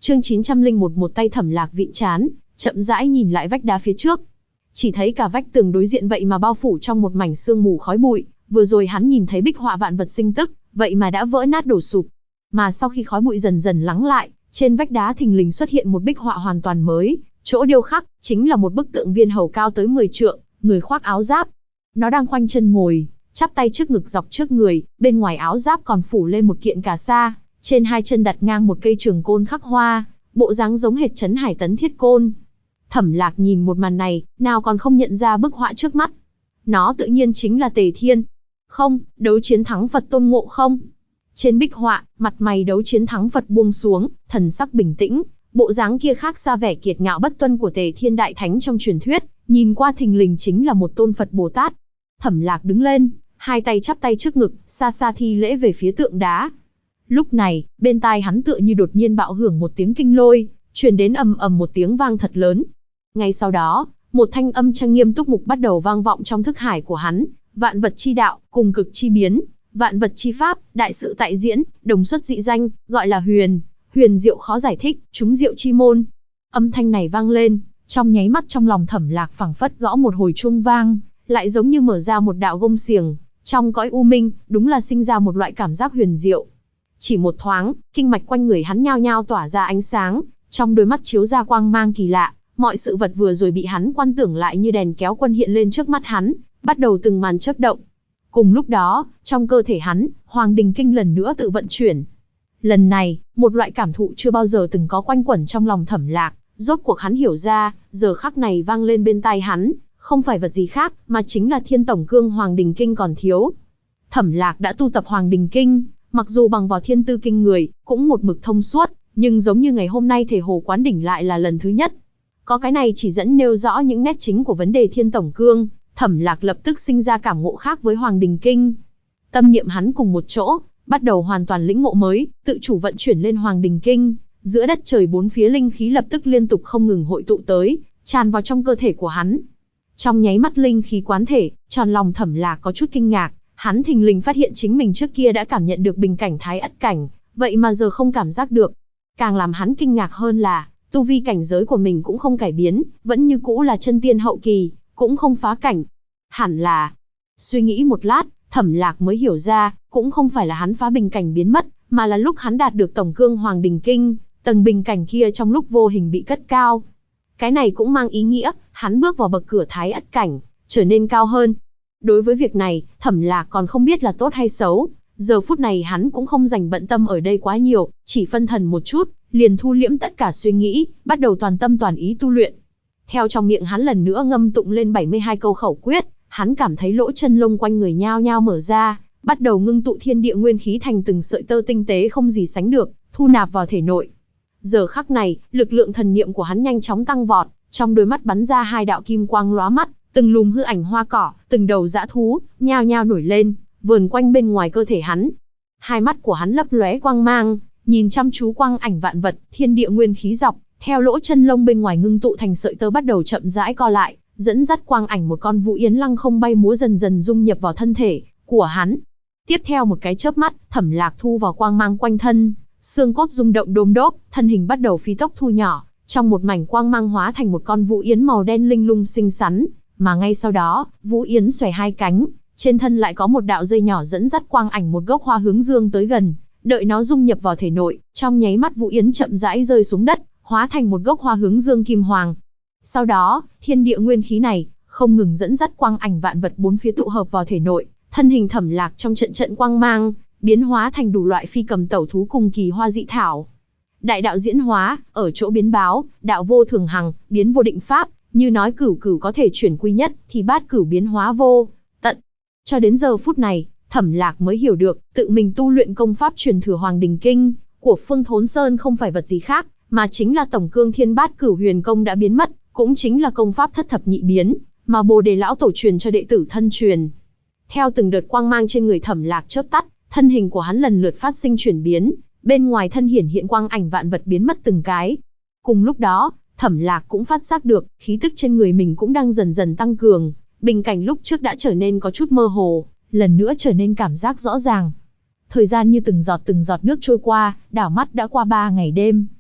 Chương 901, một tay Thẩm Lạc vịn trán, chậm rãi nhìn lại vách đá phía trước. Chỉ thấy cả vách tường đối diện vậy mà bao phủ trong một mảnh sương mù khói bụi, vừa rồi hắn nhìn thấy bích họa vạn vật sinh tức, vậy mà đã vỡ nát đổ sụp. Mà sau khi khói bụi dần dần lắng lại, trên vách đá thình lình xuất hiện một bích họa hoàn toàn mới, chỗ điêu khắc chính là một bức tượng viên hầu cao tới 10 trượng, người khoác áo giáp. Nó đang khoanh chân ngồi, chắp tay trước ngực dọc trước người, bên ngoài áo giáp còn phủ lên một kiện cà sa, trên hai chân đặt ngang một cây trường côn khắc hoa, bộ dáng giống hệt Trấn Hải Tấn Thiết Côn. Thẩm Lạc nhìn một màn này, nào còn không nhận ra bức họa trước mắt. Nó tự nhiên chính là Tề Thiên. Không, đấu chiến thắng Phật Tôn Ngộ Không. Trên bích họa, mặt mày đấu chiến thắng Phật buông xuống, thần sắc bình tĩnh, bộ dáng kia khác xa vẻ kiệt ngạo bất tuân của Tề Thiên Đại Thánh trong truyền thuyết, nhìn qua thình lình chính là một tôn Phật Bồ Tát. Thẩm Lạc đứng lên, hai tay chắp tay trước ngực, xa xa thi lễ về phía tượng đá. Lúc này, bên tai hắn tựa như đột nhiên bạo hưởng một tiếng kinh lôi, truyền đến ầm ầm một tiếng vang thật lớn. Ngay sau đó, một thanh âm trang nghiêm túc mục bắt đầu vang vọng trong thức hải của hắn, vạn vật chi đạo, cùng cực chi biến, vạn vật chi pháp, đại sự tại diễn, đồng xuất dị danh, gọi là huyền, huyền diệu khó giải thích, chúng diệu chi môn. Âm thanh này vang lên, trong nháy mắt trong lòng Thẩm Lạc phảng phất gõ một hồi chuông vang, lại giống như mở ra một đạo gông xiềng, trong cõi u minh, đúng là sinh ra một loại cảm giác huyền diệu. Chỉ một thoáng, kinh mạch quanh người hắn nhao nhao tỏa ra ánh sáng, trong đôi mắt chiếu ra quang mang kỳ lạ, mọi sự vật vừa rồi bị hắn quan tưởng lại như đèn kéo quân hiện lên trước mắt hắn, bắt đầu từng màn chớp động. Cùng lúc đó, trong cơ thể hắn, Hoàng Đình Kinh lần nữa tự vận chuyển. Lần này, một loại cảm thụ chưa bao giờ từng có quanh quẩn trong lòng Thẩm Lạc, rốt cuộc hắn hiểu ra, giờ khắc này vang lên bên tai hắn, không phải vật gì khác, mà chính là Thiên Tổng Cương Hoàng Đình Kinh còn thiếu. Thẩm Lạc đã tu tập Hoàng Đình Kinh, mặc dù bằng vào thiên tư kinh người, cũng một mực thông suốt, nhưng giống như ngày hôm nay thể hồ quán đỉnh lại là lần thứ nhất. Có cái này chỉ dẫn nêu rõ những nét chính của vấn đề Thiên Tổng Cương, Thẩm Lạc lập tức sinh ra cảm ngộ khác với Hoàng Đình Kinh. Tâm niệm hắn cùng một chỗ, bắt đầu hoàn toàn lĩnh ngộ mới, tự chủ vận chuyển lên Hoàng Đình Kinh, giữa đất trời bốn phía linh khí lập tức liên tục không ngừng hội tụ tới, tràn vào trong cơ thể của hắn. Trong nháy mắt linh khí quán thể, tròn lòng Thẩm Lạc có chút kinh ngạc, hắn thình lình phát hiện chính mình trước kia đã cảm nhận được bình cảnh thái ất cảnh, vậy mà giờ không cảm giác được. Càng làm hắn kinh ngạc hơn là, tu vi cảnh giới của mình cũng không cải biến, vẫn như cũ là chân tiên hậu kỳ, cũng không phá cảnh. Hẳn là, suy nghĩ một lát, Thẩm Lạc mới hiểu ra, cũng không phải là hắn phá bình cảnh biến mất, mà là lúc hắn đạt được Tổng Cương Hoàng Đình Kinh, tầng bình cảnh kia trong lúc vô hình bị cất cao. Cái này cũng mang ý nghĩa, hắn bước vào bậc cửa thái ất cảnh, trở nên cao hơn. Đối với việc này, Thẩm Lạc còn không biết là tốt hay xấu, giờ phút này hắn cũng không dành bận tâm ở đây quá nhiều, chỉ phân thần một chút, liền thu liễm tất cả suy nghĩ, bắt đầu toàn tâm toàn ý tu luyện. Theo trong miệng hắn lần nữa ngâm tụng lên 72 câu khẩu quyết, hắn cảm thấy lỗ chân lông quanh người nhao nhao mở ra, bắt đầu ngưng tụ thiên địa nguyên khí thành từng sợi tơ tinh tế không gì sánh được, thu nạp vào thể nội. Giờ khắc này, lực lượng thần niệm của hắn nhanh chóng tăng vọt, trong đôi mắt bắn ra hai đạo kim quang lóa mắt, từng lùm hư ảnh hoa cỏ, từng đầu dã thú, nhao nhao nổi lên, vờn quanh bên ngoài cơ thể hắn. Hai mắt của hắn lấp lóe quang mang, nhìn chăm chú quang ảnh vạn vật, thiên địa nguyên khí dọc, theo lỗ chân lông bên ngoài ngưng tụ thành sợi tơ bắt đầu chậm rãi co lại, dẫn dắt quang ảnh một con Vũ Yến lăng không bay múa dần dần dung nhập vào thân thể của hắn. Tiếp theo một cái chớp mắt, Thẩm Lạc thu vào quang mang quanh thân, xương cốt rung động đôm đốp, thân hình bắt đầu phi tốc thu nhỏ, trong một mảnh quang mang hóa thành một con Vũ Yến màu đen linh lung xinh xắn, mà ngay sau đó, Vũ Yến xòe hai cánh, trên thân lại có một đạo dây nhỏ dẫn dắt quang ảnh một gốc hoa hướng dương tới gần, đợi nó dung nhập vào thể nội, trong nháy mắt Vũ Yến chậm rãi rơi xuống đất, hóa thành một gốc hoa hướng dương kim hoàng. Sau đó, thiên địa nguyên khí này không ngừng dẫn dắt quang ảnh vạn vật bốn phía tụ hợp vào thể nội, thân hình Thẩm Lạc trong trận trận quang mang, biến hóa thành đủ loại phi cầm tẩu thú cùng kỳ hoa dị thảo. Đại đạo diễn hóa, ở chỗ biến báo, đạo vô thường hằng, biến vô định pháp, như nói cửu cửu có thể chuyển quy nhất, thì bát cửu biến hóa vô tận. Cho đến giờ phút này, Thẩm Lạc mới hiểu được, tự mình tu luyện công pháp truyền thừa Hoàng Đình Kinh của Phương Thốn Sơn không phải vật gì khác, mà chính là Tổng Cương Thiên Bát Cửu Huyền Công đã biến mất, cũng chính là công pháp thất thập nhị biến, mà Bồ Đề lão tổ truyền cho đệ tử thân truyền. Theo từng đợt quang mang trên người Thẩm Lạc chớp tắt, thân hình của hắn lần lượt phát sinh chuyển biến, bên ngoài thân hiển hiện quang ảnh vạn vật biến mất từng cái. Cùng lúc đó, Thẩm Lạc cũng phát giác được, khí tức trên người mình cũng đang dần dần tăng cường, bình cảnh lúc trước đã trở nên có chút mơ hồ, lần nữa trở nên cảm giác rõ ràng. Thời gian như từng giọt nước trôi qua, đảo mắt đã qua 3 ngày đêm.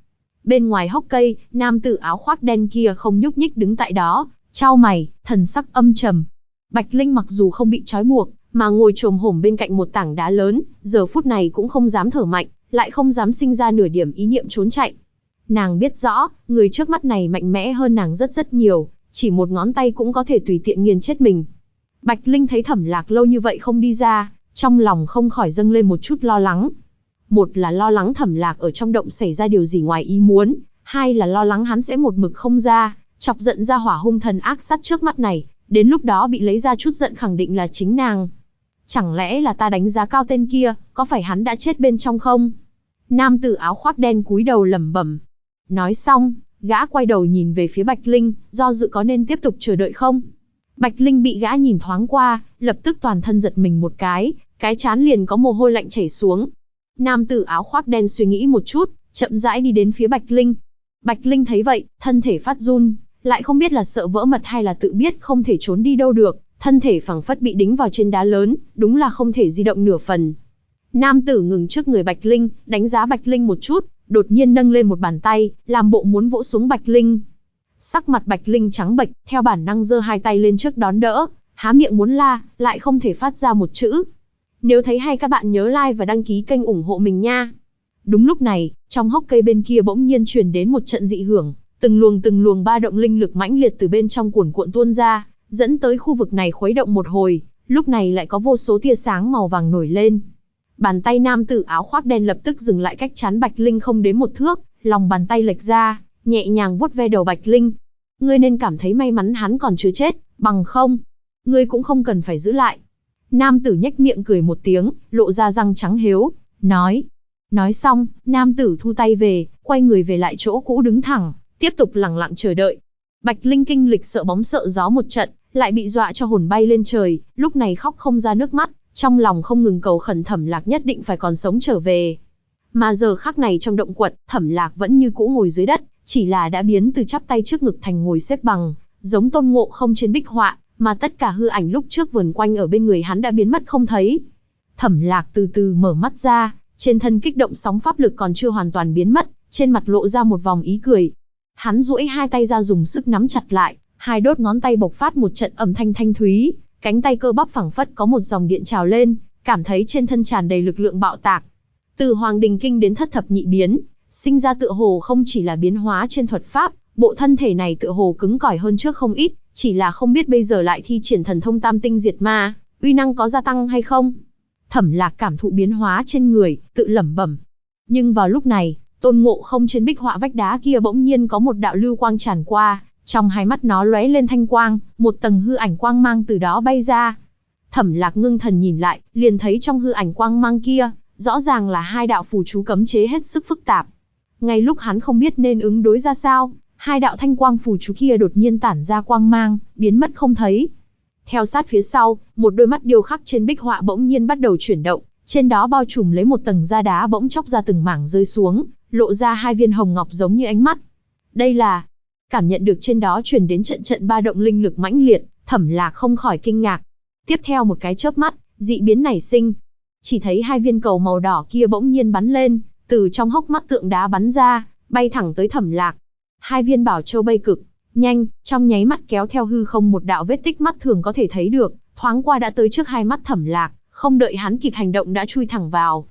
Bên ngoài hốc cây, nam tử áo khoác đen kia không nhúc nhích đứng tại đó, chau mày, thần sắc âm trầm. Bạch Linh mặc dù không bị trói buộc, mà ngồi chồm hổm bên cạnh một tảng đá lớn, giờ phút này cũng không dám thở mạnh, lại không dám sinh ra nửa điểm ý niệm trốn chạy. Nàng biết rõ, người trước mắt này mạnh mẽ hơn nàng rất rất nhiều, chỉ một ngón tay cũng có thể tùy tiện nghiền chết mình. Bạch Linh thấy Thẩm Lạc lâu như vậy không đi ra, trong lòng không khỏi dâng lên một chút lo lắng. Một là lo lắng Thẩm Lạc ở trong động xảy ra điều gì ngoài ý muốn, hai là lo lắng hắn sẽ một mực không ra, chọc giận ra hỏa hung thần ác sát trước mắt này, đến lúc đó bị lấy ra chút giận khẳng định là chính nàng. Chẳng lẽ là ta đánh giá cao tên kia, có phải hắn đã chết bên trong không? Nam tử áo khoác đen cúi đầu lẩm bẩm. Nói xong, gã quay đầu nhìn về phía Bạch Linh, do dự có nên tiếp tục chờ đợi không? Bạch Linh bị gã nhìn thoáng qua, lập tức toàn thân giật mình một cái trán liền có mồ hôi lạnh chảy xuống. Nam tử áo khoác đen suy nghĩ một chút, chậm rãi đi đến phía Bạch Linh. Bạch Linh thấy vậy, thân thể phát run, lại không biết là sợ vỡ mật hay là tự biết không thể trốn đi đâu được, thân thể phẳng phất bị đính vào trên đá lớn, đúng là không thể di động nửa phần. Nam tử ngừng trước người Bạch Linh, đánh giá Bạch Linh một chút, đột nhiên nâng lên một bàn tay, làm bộ muốn vỗ xuống Bạch Linh. Sắc mặt Bạch Linh trắng bệch, theo bản năng giơ hai tay lên trước đón đỡ, há miệng muốn la, lại không thể phát ra một chữ. Nếu thấy hay các bạn nhớ like và đăng ký kênh ủng hộ mình nha. Đúng lúc này, trong hốc cây bên kia bỗng nhiên truyền đến một trận dị hưởng, từng luồng ba động linh lực mãnh liệt từ bên trong cuồn cuộn tuôn ra, dẫn tới khu vực này khuấy động một hồi, lúc này lại có vô số tia sáng màu vàng nổi lên. Bàn tay nam tử áo khoác đen lập tức dừng lại cách chắn Bạch Linh không đến một thước, lòng bàn tay lệch ra, nhẹ nhàng vuốt ve đầu Bạch Linh. Ngươi nên cảm thấy may mắn hắn còn chưa chết, bằng không, ngươi cũng không cần phải giữ lại. Nam tử nhếch miệng cười một tiếng, lộ ra răng trắng hiếu, nói. Nói xong, nam tử thu tay về, quay người về lại chỗ cũ đứng thẳng, tiếp tục lặng lặng chờ đợi. Bạch Linh kinh lịch sợ bóng sợ gió một trận, lại bị dọa cho hồn bay lên trời, lúc này khóc không ra nước mắt, trong lòng không ngừng cầu khẩn Thẩm Lạc nhất định phải còn sống trở về. Mà giờ khắc này trong động quật, Thẩm Lạc vẫn như cũ ngồi dưới đất, chỉ là đã biến từ chắp tay trước ngực thành ngồi xếp bằng, giống Tôn Ngộ Không trên bích họa, mà tất cả hư ảnh lúc trước vờn quanh ở bên người hắn đã biến mất không thấy. Thẩm Lạc từ từ mở mắt ra, trên thân kích động sóng pháp lực còn chưa hoàn toàn biến mất, trên mặt lộ ra một vòng ý cười. Hắn duỗi hai tay ra dùng sức nắm chặt lại, hai đốt ngón tay bộc phát một trận âm thanh thanh thúy, cánh tay cơ bắp phẳng phất có một dòng điện trào lên, cảm thấy trên thân tràn đầy lực lượng bạo tạc. Từ Hoàng Đình Kinh đến Thất Thập Nhị Biến, sinh ra tựa hồ không chỉ là biến hóa trên thuật pháp, bộ thân thể này tựa hồ cứng cỏi hơn trước không ít, chỉ là không biết bây giờ lại thi triển thần thông Tam Tinh Diệt Ma, uy năng có gia tăng hay không. Thẩm Lạc cảm thụ biến hóa trên người, tự lẩm bẩm. Nhưng vào lúc này, Tôn Ngộ Không trên bích họa vách đá kia bỗng nhiên có một đạo lưu quang tràn qua, trong hai mắt nó lóe lên thanh quang, một tầng hư ảnh quang mang từ đó bay ra. Thẩm Lạc ngưng thần nhìn lại, liền thấy trong hư ảnh quang mang kia, rõ ràng là hai đạo phù chú cấm chế hết sức phức tạp. Ngay lúc hắn không biết nên ứng đối ra sao, hai đạo thanh quang phù chú kia đột nhiên tản ra quang mang, biến mất không thấy. Theo sát phía sau, một đôi mắt điêu khắc trên bích họa bỗng nhiên bắt đầu chuyển động, trên đó bao trùm lấy một tầng da đá bỗng chốc ra từng mảng rơi xuống, lộ ra hai viên hồng ngọc giống như ánh mắt. Đây là... Cảm nhận được trên đó truyền đến trận trận ba động linh lực mãnh liệt, Thẩm Lạc không khỏi kinh ngạc. Tiếp theo một cái chớp mắt, dị biến nảy sinh. Chỉ thấy hai viên cầu màu đỏ kia bỗng nhiên bắn lên, từ trong hốc mắt tượng đá bắn ra, bay thẳng tới Thẩm Lạc. Hai viên bảo châu bay cực nhanh, trong nháy mắt kéo theo hư không một đạo vết tích mắt thường có thể thấy được, thoáng qua đã tới trước hai mắt Thẩm Lạc, không đợi hắn kịp hành động đã chui thẳng vào.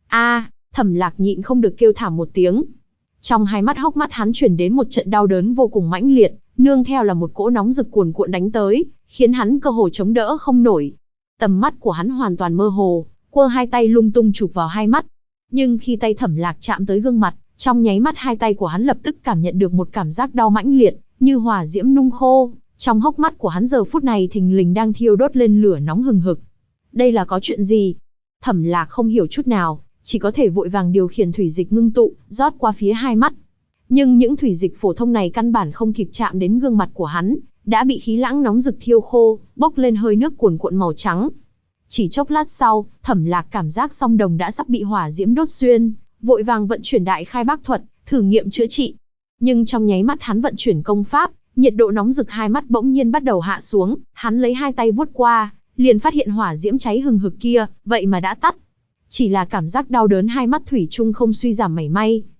Thẩm Lạc nhịn không được kêu thảm một tiếng. Trong hai mắt hốc mắt hắn truyền đến một trận đau đớn vô cùng mãnh liệt, nương theo là một cỗ nóng rực cuồn cuộn đánh tới, khiến hắn cơ hồ chống đỡ không nổi. Tầm mắt của hắn hoàn toàn mơ hồ, quơ hai tay lung tung chụp vào hai mắt. Nhưng khi tay Thẩm Lạc chạm tới gương mặt, trong nháy mắt hai tay của hắn lập tức cảm nhận được một cảm giác đau mãnh liệt, như hỏa diễm nung khô. Trong hốc mắt của hắn giờ phút này thình lình đang thiêu đốt lên lửa nóng hừng hực. Đây là có chuyện gì? Thẩm Lạc không hiểu chút nào, chỉ có thể vội vàng điều khiển thủy dịch ngưng tụ, rót qua phía hai mắt. Nhưng những thủy dịch phổ thông này căn bản không kịp chạm đến gương mặt của hắn, đã bị khí lãng nóng rực thiêu khô, bốc lên hơi nước cuồn cuộn màu trắng. Chỉ chốc lát sau, Thẩm Lạc cảm giác song đồng đã sắp bị hỏa diễm đốt xuyên, vội vàng vận chuyển đại khai bác thuật, thử nghiệm chữa trị. Nhưng trong nháy mắt hắn vận chuyển công pháp, nhiệt độ nóng rực hai mắt bỗng nhiên bắt đầu hạ xuống, hắn lấy hai tay vuốt qua, liền phát hiện hỏa diễm cháy hừng hực kia, vậy mà đã tắt. Chỉ là cảm giác đau đớn hai mắt thủy chung không suy giảm mảy may.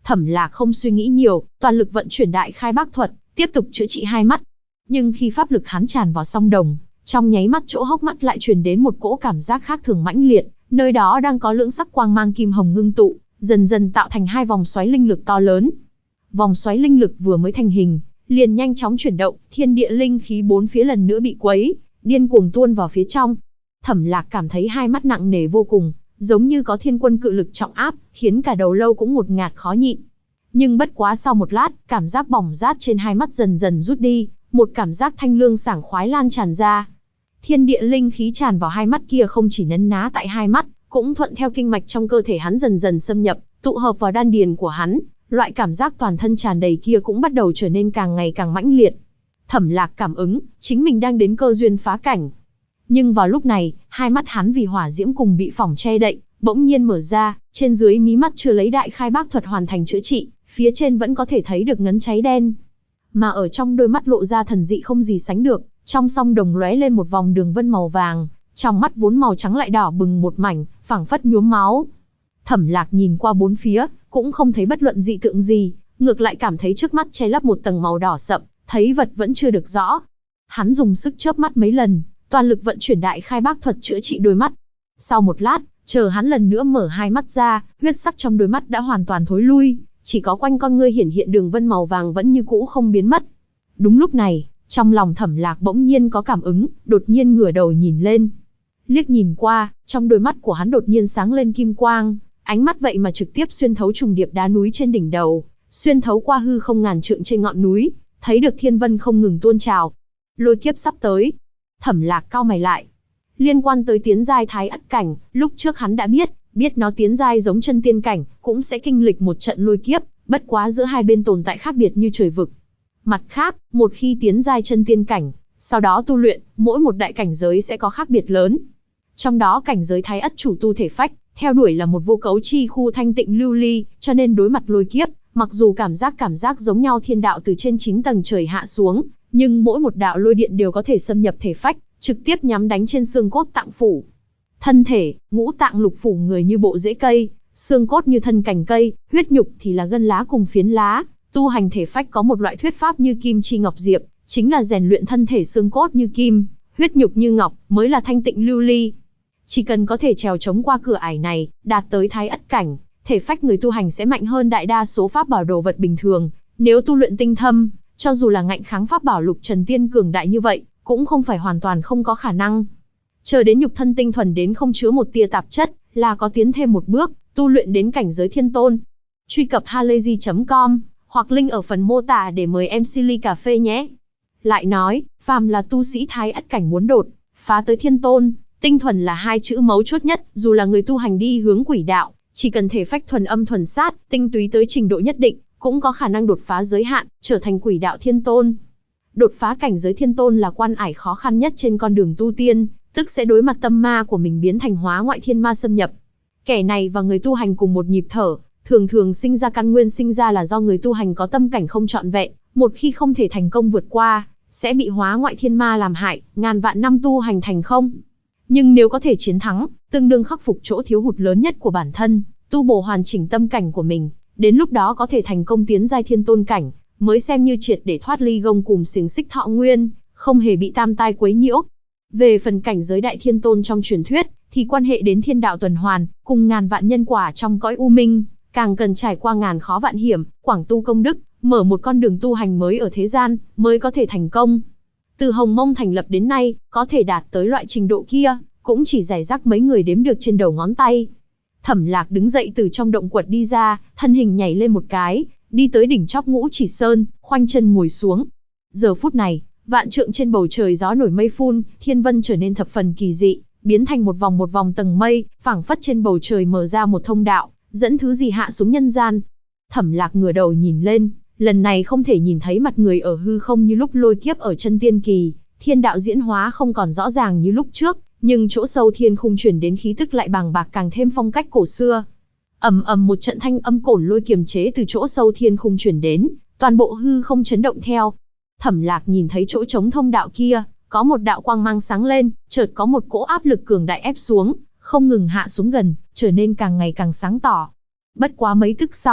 Thẩm Lạc không suy nghĩ nhiều, toàn lực vận chuyển đại khai bác thuật, tiếp tục chữa trị hai mắt. Nhưng khi pháp lực hắn tràn vào song đồng, trong nháy mắt chỗ hốc mắt lại truyền đến một cỗ cảm giác khác thường mãnh liệt, nơi đó đang có lưỡng sắc quang mang kim hồng ngưng tụ, dần dần tạo thành hai vòng xoáy linh lực to lớn. Vòng xoáy linh lực vừa mới thành hình, liền nhanh chóng chuyển động, thiên địa linh khí bốn phía lần nữa bị quấy, điên cuồng tuôn vào phía trong. Thẩm Lạc cảm thấy hai mắt nặng nề vô cùng, giống như có thiên quân cự lực trọng áp, khiến cả đầu lâu cũng ngột ngạt khó nhịn. Nhưng bất quá sau một lát, cảm giác bỏng rát trên hai mắt dần dần rút đi, một cảm giác thanh lương sảng khoái lan tràn ra. Thiên địa linh khí tràn vào hai mắt kia không chỉ nấn ná tại hai mắt, cũng thuận theo kinh mạch trong cơ thể hắn dần dần xâm nhập, tụ hợp vào đan điền của hắn, loại cảm giác toàn thân tràn đầy kia cũng bắt đầu trở nên càng ngày càng mãnh liệt. Thẩm Lạc cảm ứng, chính mình đang đến cơ duyên phá cảnh. Nhưng vào lúc này, hai mắt hắn vì hỏa diễm cùng bị phỏng che đậy, bỗng nhiên mở ra, trên dưới mí mắt chưa lấy đại khai bác thuật hoàn thành chữa trị, phía trên vẫn có thể thấy được ngấn cháy đen. Mà ở trong đôi mắt lộ ra thần dị không gì sánh được, trong song đồng lóe lên một vòng đường vân màu vàng, trong mắt vốn màu trắng lại đỏ bừng một mảnh, phảng phất nhuốm máu. Thẩm Lạc nhìn qua bốn phía, cũng không thấy bất luận dị tượng gì, ngược lại cảm thấy trước mắt che lấp một tầng màu đỏ sậm, thấy vật vẫn chưa được rõ. Hắn dùng sức chớp mắt mấy lần, toàn lực vận chuyển đại khai bác thuật chữa trị đôi mắt. Sau một lát, chờ hắn lần nữa mở hai mắt ra, huyết sắc trong đôi mắt đã hoàn toàn thối lui, chỉ có quanh con ngươi hiển hiện đường vân màu vàng vẫn như cũ không biến mất. Đúng lúc này, trong lòng Thẩm Lạc bỗng nhiên có cảm ứng, đột nhiên ngửa đầu nhìn lên. Liếc nhìn qua, trong đôi mắt của hắn đột nhiên sáng lên kim quang, ánh mắt vậy mà trực tiếp xuyên thấu trùng điệp đá núi trên đỉnh đầu, xuyên thấu qua hư không ngàn trượng trên ngọn núi, thấy được thiên vân không ngừng tuôn trào. Lôi kiếp sắp tới. Thẩm Lạc cau mày lại. Liên quan tới tiến giai thái ất cảnh, lúc trước hắn đã biết nó tiến giai giống chân tiên cảnh, cũng sẽ kinh lịch một trận lôi kiếp, bất quá giữa hai bên tồn tại khác biệt như trời vực. Mặt khác, một khi tiến giai chân tiên cảnh, sau đó tu luyện, mỗi một đại cảnh giới sẽ có khác biệt lớn. Trong đó cảnh giới thái ất chủ tu thể phách, theo đuổi là một vô cấu chi khu thanh tịnh lưu ly, cho nên đối mặt lôi kiếp, mặc dù cảm giác giống nhau thiên đạo từ trên 9 tầng trời hạ xuống, nhưng mỗi một đạo lôi điện đều có thể xâm nhập thể phách, trực tiếp nhắm đánh trên xương cốt tạng phủ. Thân thể, ngũ tạng lục phủ người như bộ rễ cây, xương cốt như thân cành cây, huyết nhục thì là gân lá cùng phiến lá. Tu hành thể phách có một loại thuyết pháp như kim chi ngọc diệp, chính là rèn luyện thân thể xương cốt như kim, huyết nhục như ngọc, mới là thanh tịnh lưu ly. Chỉ cần có thể trèo chống qua cửa ải này, đạt tới thái ất cảnh, thể phách người tu hành sẽ mạnh hơn đại đa số pháp bảo đồ vật bình thường. Nếu tu luyện tinh thâm, cho dù là ngạnh kháng pháp bảo lục trần tiên cường đại như vậy, cũng không phải hoàn toàn không có khả năng. Chờ đến nhục thân tinh thuần đến không chứa một tia tạp chất, là có tiến thêm một bước, tu luyện đến cảnh giới thiên tôn. Truy cập halayzi.com hoặc link ở phần mô tả để mời MC ly cà phê nhé. Lại nói, phàm là tu sĩ thái ất cảnh muốn đột phá tới thiên tôn, tinh thuần là hai chữ mấu chốt nhất. Dù là người tu hành đi hướng quỷ đạo, chỉ cần thể phách thuần âm thuần sát, tinh túy tới trình độ nhất định, cũng có khả năng đột phá giới hạn, trở thành quỷ đạo thiên tôn. Đột phá cảnh giới thiên tôn là quan ải khó khăn nhất trên con đường tu tiên, tức sẽ đối mặt tâm ma của mình biến thành hóa ngoại thiên ma xâm nhập. Kẻ này và người tu hành cùng một nhịp thở, thường sinh ra căn nguyên sinh ra là do người tu hành có tâm cảnh không trọn vẹn, một khi không thể thành công vượt qua, sẽ bị hóa ngoại thiên ma làm hại, ngàn vạn năm tu hành thành không. Nhưng nếu có thể chiến thắng, tương đương khắc phục chỗ thiếu hụt lớn nhất của bản thân, tu bổ hoàn chỉnh tâm cảnh của mình, đến lúc đó có thể thành công tiến giai thiên tôn cảnh, mới xem như triệt để thoát ly gông cùm xiềng xích thọ nguyên, không hề bị tam tai quấy nhiễu. Về phần cảnh giới đại thiên tôn trong truyền thuyết, thì quan hệ đến thiên đạo tuần hoàn, cùng ngàn vạn nhân quả trong cõi u minh, càng cần trải qua ngàn khó vạn hiểm, quảng tu công đức, mở một con đường tu hành mới ở thế gian, mới có thể thành công. Từ Hồng Mông thành lập đến nay, có thể đạt tới loại trình độ kia, cũng chỉ rải rác mấy người đếm được trên đầu ngón tay. Thẩm Lạc đứng dậy từ trong động quật đi ra, thân hình nhảy lên một cái, đi tới đỉnh chóp Ngũ Chỉ Sơn, khoanh chân ngồi xuống. Giờ phút này, vạn trượng trên bầu trời gió nổi mây phun, thiên vân trở nên thập phần kỳ dị, biến thành một vòng tầng mây, phảng phất trên bầu trời mở ra một thông đạo, dẫn thứ gì hạ xuống nhân gian. Thẩm Lạc ngửa đầu nhìn lên, lần này không thể nhìn thấy mặt người ở hư không như lúc lôi kiếp ở chân tiên kỳ, thiên đạo diễn hóa không còn rõ ràng như lúc trước, nhưng chỗ sâu thiên khung truyền đến khí tức lại bàng bạc càng thêm phong cách cổ xưa. Ầm ầm, một trận thanh âm cổn lôi kiềm chế từ chỗ sâu thiên khung truyền đến, toàn bộ hư không chấn động theo. Thẩm Lạc nhìn thấy chỗ trống thông đạo kia, có một đạo quang mang sáng lên, chợt có một cỗ áp lực cường đại ép xuống, không ngừng hạ xuống gần, trở nên càng ngày càng sáng tỏ. Bất quá mấy tức sau,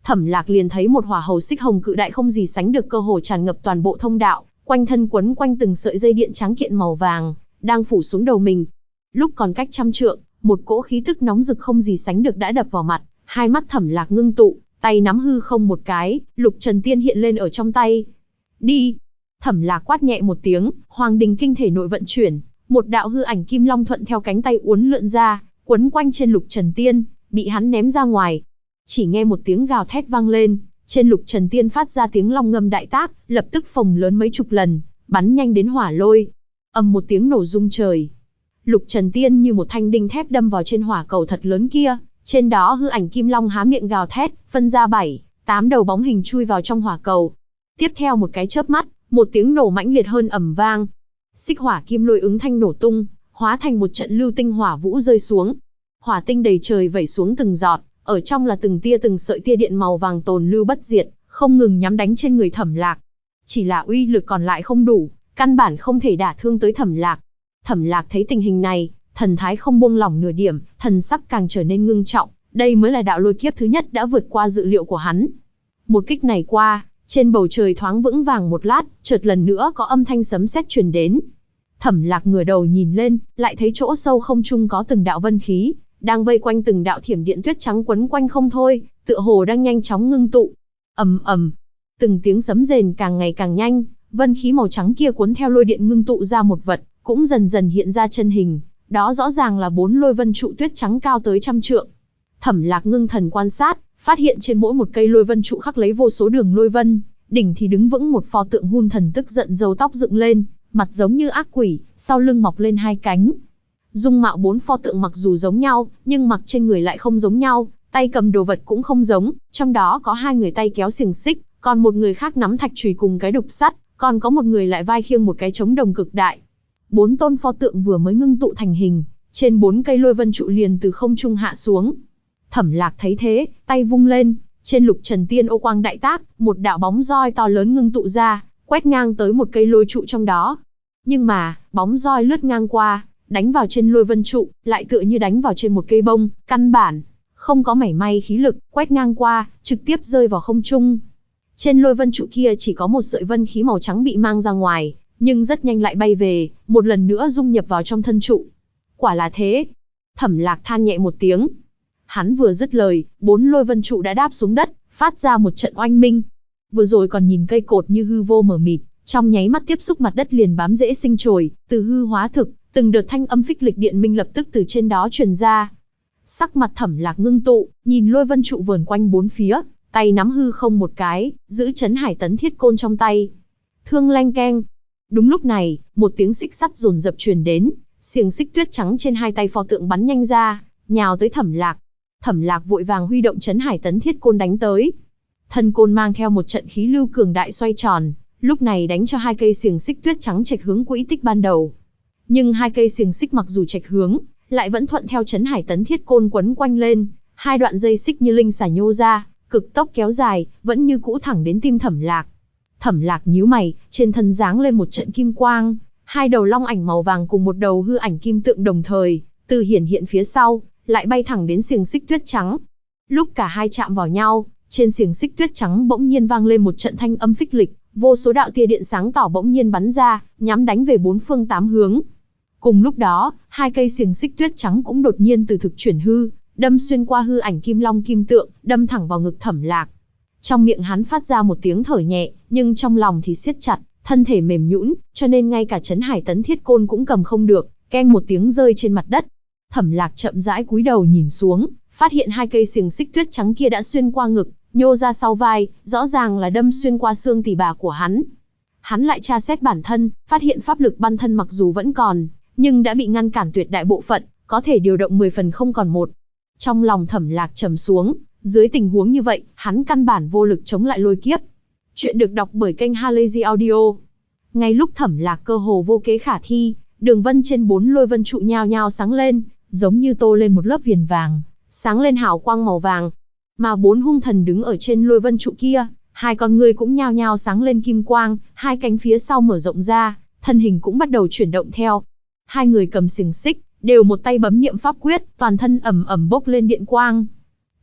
Thẩm Lạc liền thấy một hỏa hầu xích hồng cự đại không gì sánh được, cơ hồ tràn ngập toàn bộ thông đạo, quanh thân quấn quanh từng sợi dây điện trắng kiện màu vàng, đang phủ xuống đầu mình. Lúc còn cách trăm trượng, một cỗ khí tức nóng rực không gì sánh được đã đập vào mặt, hai mắt Thẩm Lạc ngưng tụ, tay nắm hư không một cái, Lục Trần Tiên hiện lên ở trong tay. Đi! Thẩm Lạc quát nhẹ một tiếng, Hoàng Đình Kinh thể nội vận chuyển, một đạo hư ảnh kim long thuận theo cánh tay uốn lượn ra, quấn quanh trên Lục Trần Tiên, bị hắn ném ra ngoài. Chỉ nghe một tiếng gào thét vang lên, trên Lục Trần Tiên phát ra tiếng long ngâm đại tác, lập tức phồng lớn mấy chục lần, bắn nhanh đến hỏa lôi. Ầm một tiếng nổ rung trời. Lục Trần Tiên như một thanh đinh thép đâm vào trên hỏa cầu thật lớn kia, trên đó hư ảnh kim long há miệng gào thét, phân ra 7-8 đầu bóng hình chui vào trong hỏa cầu. Tiếp theo một cái chớp mắt, một tiếng nổ mãnh liệt hơn ầm vang. Xích hỏa kim lôi ứng thanh nổ tung, hóa thành một trận lưu tinh hỏa vũ rơi xuống. Hỏa tinh đầy trời vẩy xuống từng giọt, ở trong là từng tia từng sợi tia điện màu vàng tồn lưu bất diệt, không ngừng nhắm đánh trên người Thẩm Lạc. Chỉ là uy lực còn lại không đủ, căn bản không thể đả thương tới Thẩm Lạc. Thẩm Lạc thấy tình hình này, thần thái không buông lỏng nửa điểm, thần sắc càng trở nên ngưng trọng, đây mới là đạo lôi kiếp thứ nhất đã vượt qua dự liệu của hắn. Một kích này qua, trên bầu trời thoáng vững vàng một lát, chợt lần nữa có âm thanh sấm sét truyền đến. Thẩm Lạc ngửa đầu nhìn lên, lại thấy chỗ sâu không trung có từng đạo vân khí, đang vây quanh từng đạo thiểm điện tuyết trắng quấn quanh không thôi, tựa hồ đang nhanh chóng ngưng tụ. Ầm ầm, từng tiếng sấm rền càng ngày càng nhanh, vân khí màu trắng kia cuốn theo lôi điện ngưng tụ ra một vật, cũng dần dần hiện ra chân hình, đó rõ ràng là 4 lôi vân trụ tuyết trắng cao tới trăm trượng. Thẩm Lạc ngưng thần quan sát, phát hiện trên mỗi một cây lôi vân trụ khắc lấy vô số đường lôi vân, đỉnh thì đứng vững một pho tượng hun thần tức giận râu tóc dựng lên, mặt giống như ác quỷ, sau lưng mọc lên 2 cánh. Dung mạo 4 pho tượng mặc dù giống nhau, nhưng mặc trên người lại không giống nhau, tay cầm đồ vật cũng không giống, trong đó có 2 người tay kéo xiềng xích, còn một người khác nắm thạch chùy cùng cái đục sắt, còn có một người lại vai khiêng một cái trống đồng cực đại. 4 tôn pho tượng vừa mới ngưng tụ thành hình, trên 4 cây lôi vân trụ liền từ không trung hạ xuống. Thẩm Lạc thấy thế, tay vung lên, trên Lục Trần Tiên ô quang đại tác, một đạo bóng roi to lớn ngưng tụ ra, quét ngang tới một cây lôi trụ trong đó. Nhưng mà, bóng roi lướt ngang qua, đánh vào trên lôi vân trụ, lại tựa như đánh vào trên một cây bông, căn bản không có mảy may khí lực, quét ngang qua, trực tiếp rơi vào không trung. Trên lôi vân trụ kia chỉ có một sợi vân khí màu trắng bị mang ra ngoài, nhưng rất nhanh lại bay về, một lần nữa dung nhập vào trong thân trụ. Quả là thế. Thẩm Lạc than nhẹ một tiếng. Hắn vừa dứt lời, 4 lôi vân trụ đã đáp xuống đất, phát ra một trận oanh minh. Vừa rồi còn nhìn cây cột như hư vô mờ mịt, trong nháy mắt tiếp xúc mặt đất liền bám rễ sinh trồi, từ hư hóa thực, từng đợt thanh âm phích lịch điện minh lập tức từ trên đó truyền ra. Sắc mặt Thẩm Lạc ngưng tụ, nhìn lôi vân trụ vờn quanh 4 phía, tay nắm hư không một cái, giữ chấn hải tấn thiết côn trong tay. Thương leng keng. Đúng lúc này, một tiếng xích sắt dồn dập truyền đến, xiềng xích tuyết trắng trên 2 tay pho tượng bắn nhanh ra, nhào tới Thẩm Lạc. Thẩm Lạc vội vàng huy động chấn hải tấn thiết côn đánh tới. Thân côn mang theo một trận khí lưu cường đại xoay tròn, lúc này đánh cho 2 cây xiềng xích tuyết trắng chệch hướng quỹ tích ban đầu. Nhưng 2 cây xiềng xích mặc dù chệch hướng, lại vẫn thuận theo chấn hải tấn thiết côn quấn quanh lên, 2 đoạn dây xích như linh xả nhô ra, cực tốc kéo dài, vẫn như cũ thẳng đến tim Thẩm Lạc. Thẩm Lạc nhíu mày, trên thân giáng lên một trận kim quang, 2 đầu long ảnh màu vàng cùng một đầu hư ảnh kim tượng đồng thời, từ hiện phía sau, lại bay thẳng đến xiềng xích tuyết trắng. Lúc cả hai chạm vào nhau, trên xiềng xích tuyết trắng bỗng nhiên vang lên một trận thanh âm phích lịch, vô số đạo tia điện sáng tỏ bỗng nhiên bắn ra, nhắm đánh về 4 phương 8 hướng. Cùng lúc đó, 2 cây xiềng xích tuyết trắng cũng đột nhiên từ thực chuyển hư, đâm xuyên qua hư ảnh kim long kim tượng, đâm thẳng vào ngực Thẩm Lạc. Trong miệng hắn phát ra một tiếng thở nhẹ, nhưng trong lòng thì siết chặt, thân thể mềm nhũn, cho nên ngay cả chấn hải tấn thiết côn cũng cầm không được, keng một tiếng rơi trên mặt đất. Thẩm Lạc chậm rãi cúi đầu nhìn xuống, phát hiện 2 cây xiềng xích tuyết trắng kia đã xuyên qua ngực, nhô ra sau vai, rõ ràng là đâm xuyên qua xương tỉ bà của hắn. Hắn lại tra xét bản thân, phát hiện pháp lực ban thân mặc dù vẫn còn, nhưng đã bị ngăn cản tuyệt đại bộ phận, có thể điều động 10 phần không còn 1. Trong lòng Thẩm Lạc trầm xuống, dưới tình huống như vậy, hắn căn bản vô lực chống lại lôi kiếp. Chuyện được đọc bởi kênh Halazy Audio. Ngay lúc Thẩm Lạc cơ hồ vô kế khả thi, đường vân trên 4 lôi vân trụ nhao nhao sáng lên, giống như tô lên một lớp viền vàng, sáng lên hào quang màu vàng. Mà 4 hung thần đứng ở trên lôi vân trụ kia, 2 con người cũng nhao nhao sáng lên kim quang, 2 cánh phía sau mở rộng ra, thân hình cũng bắt đầu chuyển động theo. 2 người cầm xiềng xích, đều một tay bấm niệm pháp quyết, toàn thân ầm ầm bốc lên điện quang.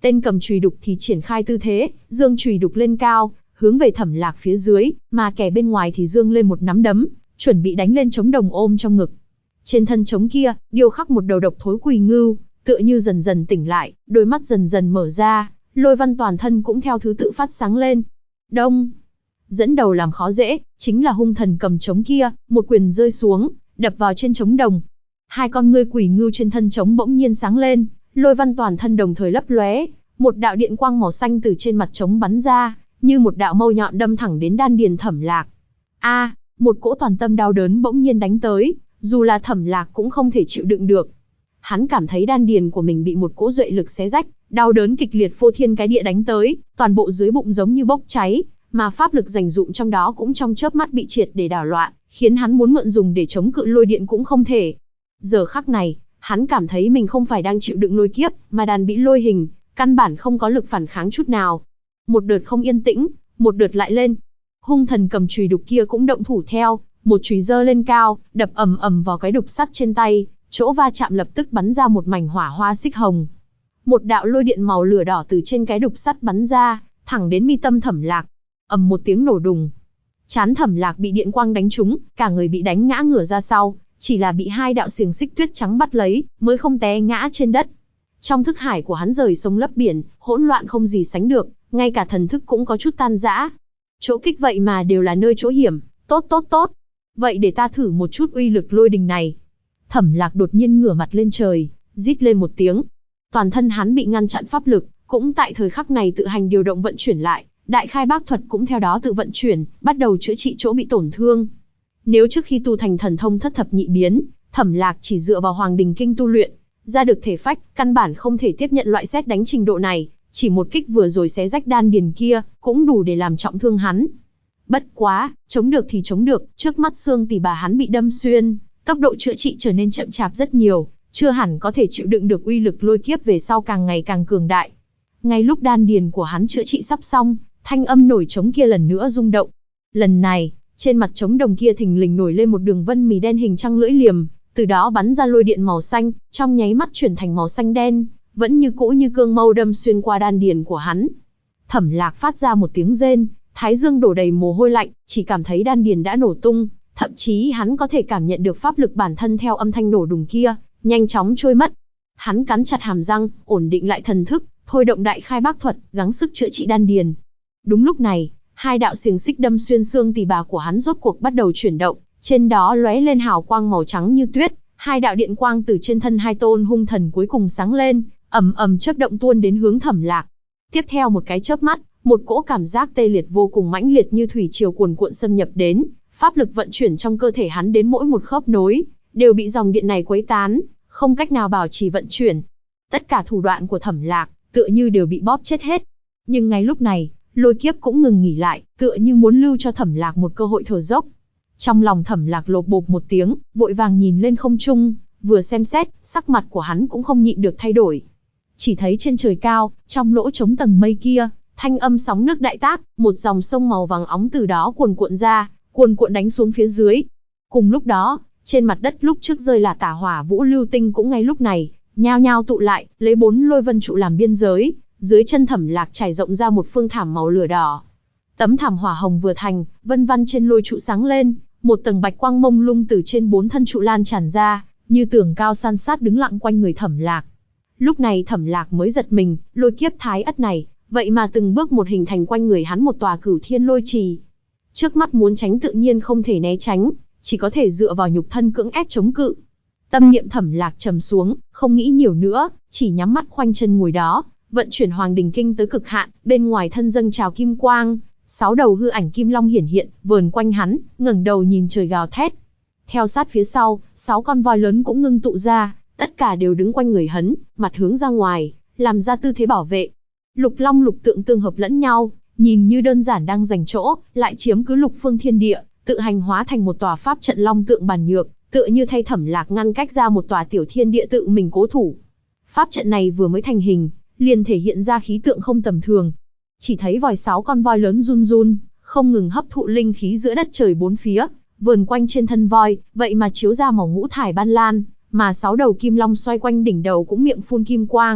Tên cầm chùy đục thì triển khai tư thế, giương chùy đục lên cao, hướng về Thẩm Lạc phía dưới, mà kẻ bên ngoài thì giương lên một nắm đấm, chuẩn bị đánh lên trống đồng ôm trong ngực. Trên thân trống kia, điêu khắc một đầu độc thối quỳ ngưu, tựa như dần dần tỉnh lại, đôi mắt dần dần mở ra, lôi văn toàn thân cũng theo thứ tự phát sáng lên. Đông! Dẫn đầu làm khó dễ, chính là hung thần cầm trống kia, một quyền rơi xuống, đập vào trên trống đồng. Hai con ngươi quỷ ngưu trên thân trống bỗng nhiên sáng lên, lôi văn toàn thân đồng thời lấp lóe, một đạo điện quang màu xanh từ trên mặt trống bắn ra, như một đạo mâu nhọn đâm thẳng đến đan điền Thẩm Lạc. Một cỗ toàn tâm đau đớn bỗng nhiên đánh tới, dù là Thẩm Lạc cũng không thể chịu đựng được. Hắn cảm thấy đan điền của mình bị một cỗ duệ lực xé rách, đau đớn kịch liệt phô thiên cái địa đánh tới, toàn bộ dưới bụng giống như bốc cháy, mà pháp lực dành dụm trong đó cũng trong chớp mắt bị triệt để đảo loạn, khiến hắn muốn mượn dùng để chống cự lôi điện cũng không thể. Giờ khắc này, hắn cảm thấy mình không phải đang chịu đựng lôi kiếp, mà đang bị lôi hình, căn bản không có lực phản kháng chút nào. Một đợt không yên tĩnh, một đợt lại lên. Hung thần cầm chùy đục kia cũng động thủ theo, một chùy giơ lên cao, đập ầm ầm vào cái đục sắt trên tay, chỗ va chạm lập tức bắn ra một mảnh hỏa hoa xích hồng. Một đạo lôi điện màu lửa đỏ từ trên cái đục sắt bắn ra, thẳng đến mi tâm Thẩm Lạc. Ầm một tiếng nổ đùng. Trán Thẩm Lạc bị điện quang đánh trúng, cả người bị đánh ngã ngửa ra sau, chỉ là bị hai đạo xiềng xích tuyết trắng bắt lấy, mới không té ngã trên đất. Trong thức hải của hắn rời sông lấp biển, hỗn loạn không gì sánh được, ngay cả thần thức cũng có chút tan rã. Chỗ kích vậy mà đều là nơi chỗ hiểm, tốt. Vậy để ta thử một chút uy lực lôi đình này. Thẩm Lạc đột nhiên ngửa mặt lên trời, rít lên một tiếng. Toàn thân hắn bị ngăn chặn pháp lực, cũng tại thời khắc này tự hành điều động vận chuyển lại, đại khai bác thuật cũng theo đó tự vận chuyển, bắt đầu chữa trị chỗ bị tổn thương. Nếu trước khi tu thành thần thông thất thập nhị biến, Thẩm Lạc chỉ dựa vào Hoàng Đình Kinh tu luyện, ra được thể phách, căn bản không thể tiếp nhận loại sét đánh trình độ này, chỉ một kích vừa rồi xé rách đan điền kia, cũng đủ để làm trọng thương hắn. Bất quá, chống được thì chống được, trước mắt xương tỉ bà hắn bị đâm xuyên, tốc độ chữa trị trở nên chậm chạp rất nhiều, chưa hẳn có thể chịu đựng được uy lực lôi kiếp về sau càng ngày càng cường đại. Ngay lúc đan điền của hắn chữa trị sắp xong, thanh âm nổi trống kia lần nữa rung động. Lần này, trên mặt trống đồng kia thình lình nổi lên một đường vân mì đen hình trăng lưỡi liềm, từ đó bắn ra lôi điện màu xanh, trong nháy mắt chuyển thành màu xanh đen, vẫn như cũ như cương mâu đâm xuyên qua đan điền của hắn. Thẩm Lạc phát ra một tiếng rên, thái dương đổ đầy mồ hôi lạnh, chỉ cảm thấy đan điền đã nổ tung, thậm chí hắn có thể cảm nhận được pháp lực bản thân theo âm thanh nổ đùng kia, nhanh chóng trôi mất. Hắn cắn chặt hàm răng, ổn định lại thần thức, thôi động đại khai bác thuật, gắng sức chữa trị đan điền. Đúng lúc này, hai đạo xiềng xích đâm xuyên xương tỉ bà của hắn rốt cuộc bắt đầu chuyển động, trên đó lóe lên hào quang màu trắng như tuyết, hai đạo điện quang từ trên thân hai tôn hung thần cuối cùng sáng lên, ầm ầm chớp động tuôn đến hướng Thẩm Lạc. Tiếp theo một cái chớp mắt, một cỗ cảm giác tê liệt vô cùng mãnh liệt như thủy triều cuồn cuộn xâm nhập đến, pháp lực vận chuyển trong cơ thể hắn đến mỗi một khớp nối, đều bị dòng điện này quấy tán, không cách nào bảo trì vận chuyển. Tất cả thủ đoạn của Thẩm Lạc, tựa như đều bị bóp chết hết. Nhưng ngay lúc này, lôi kiếp cũng ngừng nghỉ lại, tựa như muốn lưu cho Thẩm Lạc một cơ hội thở dốc. Trong lòng Thẩm Lạc lộp bộp một tiếng, vội vàng nhìn lên không trung, vừa xem xét, sắc mặt của hắn cũng không nhịn được thay đổi. Chỉ thấy trên trời cao, trong lỗ trống tầng mây kia, thanh âm sóng nước đại tác, một dòng sông màu vàng óng từ đó cuồn cuộn ra, cuồn cuộn đánh xuống phía dưới. Cùng lúc đó, trên mặt đất lúc trước rơi là tả hỏa vũ lưu tinh cũng ngay lúc này, nhao nhao tụ lại, lấy 4 lôi vân trụ làm biên giới, dưới chân Thẩm Lạc trải rộng ra một phương thảm màu lửa đỏ. Tấm thảm hỏa hồng vừa thành, vân văn trên lôi trụ sáng lên, một tầng bạch quang mông lung từ trên 4 thân trụ lan tràn ra, như tường cao san sát đứng lặng quanh người Thẩm Lạc. Lúc này Thẩm Lạc mới giật mình, lôi kiếp thái ất này, vậy mà từng bước một hình thành quanh người hắn một tòa Cửu Thiên Lôi Trì. Trước mắt muốn tránh tự nhiên không thể né tránh, chỉ có thể dựa vào nhục thân cưỡng ép chống cự. Tâm niệm Thẩm Lạc trầm xuống, không nghĩ nhiều nữa, chỉ nhắm mắt khoanh chân ngồi đó, vận chuyển Hoàng Đình Kinh tới cực hạn, bên ngoài thân dâng trào kim quang, 6 đầu hư ảnh kim long hiển hiện, vờn quanh hắn, ngẩng đầu nhìn trời gào thét. Theo sát phía sau, 6 con voi lớn cũng ngưng tụ ra, tất cả đều đứng quanh người hắn, mặt hướng ra ngoài, làm ra tư thế bảo vệ. Lục long lục tượng tương hợp lẫn nhau, nhìn như đơn giản đang giành chỗ, lại chiếm cứ lục phương thiên địa, tự hành hóa thành một tòa pháp trận long tượng bàn nhược, tựa như thay Thẩm Lạc ngăn cách ra một tòa tiểu thiên địa tự mình cố thủ. Pháp trận này vừa mới thành hình, liền thể hiện ra khí tượng không tầm thường. Chỉ thấy 6 con voi lớn run run, không ngừng hấp thụ linh khí giữa đất trời bốn phía, vờn quanh trên thân voi, vậy mà chiếu ra màu ngũ thải ban lan, mà 6 đầu kim long xoay quanh đỉnh đầu cũng miệng phun kim quang,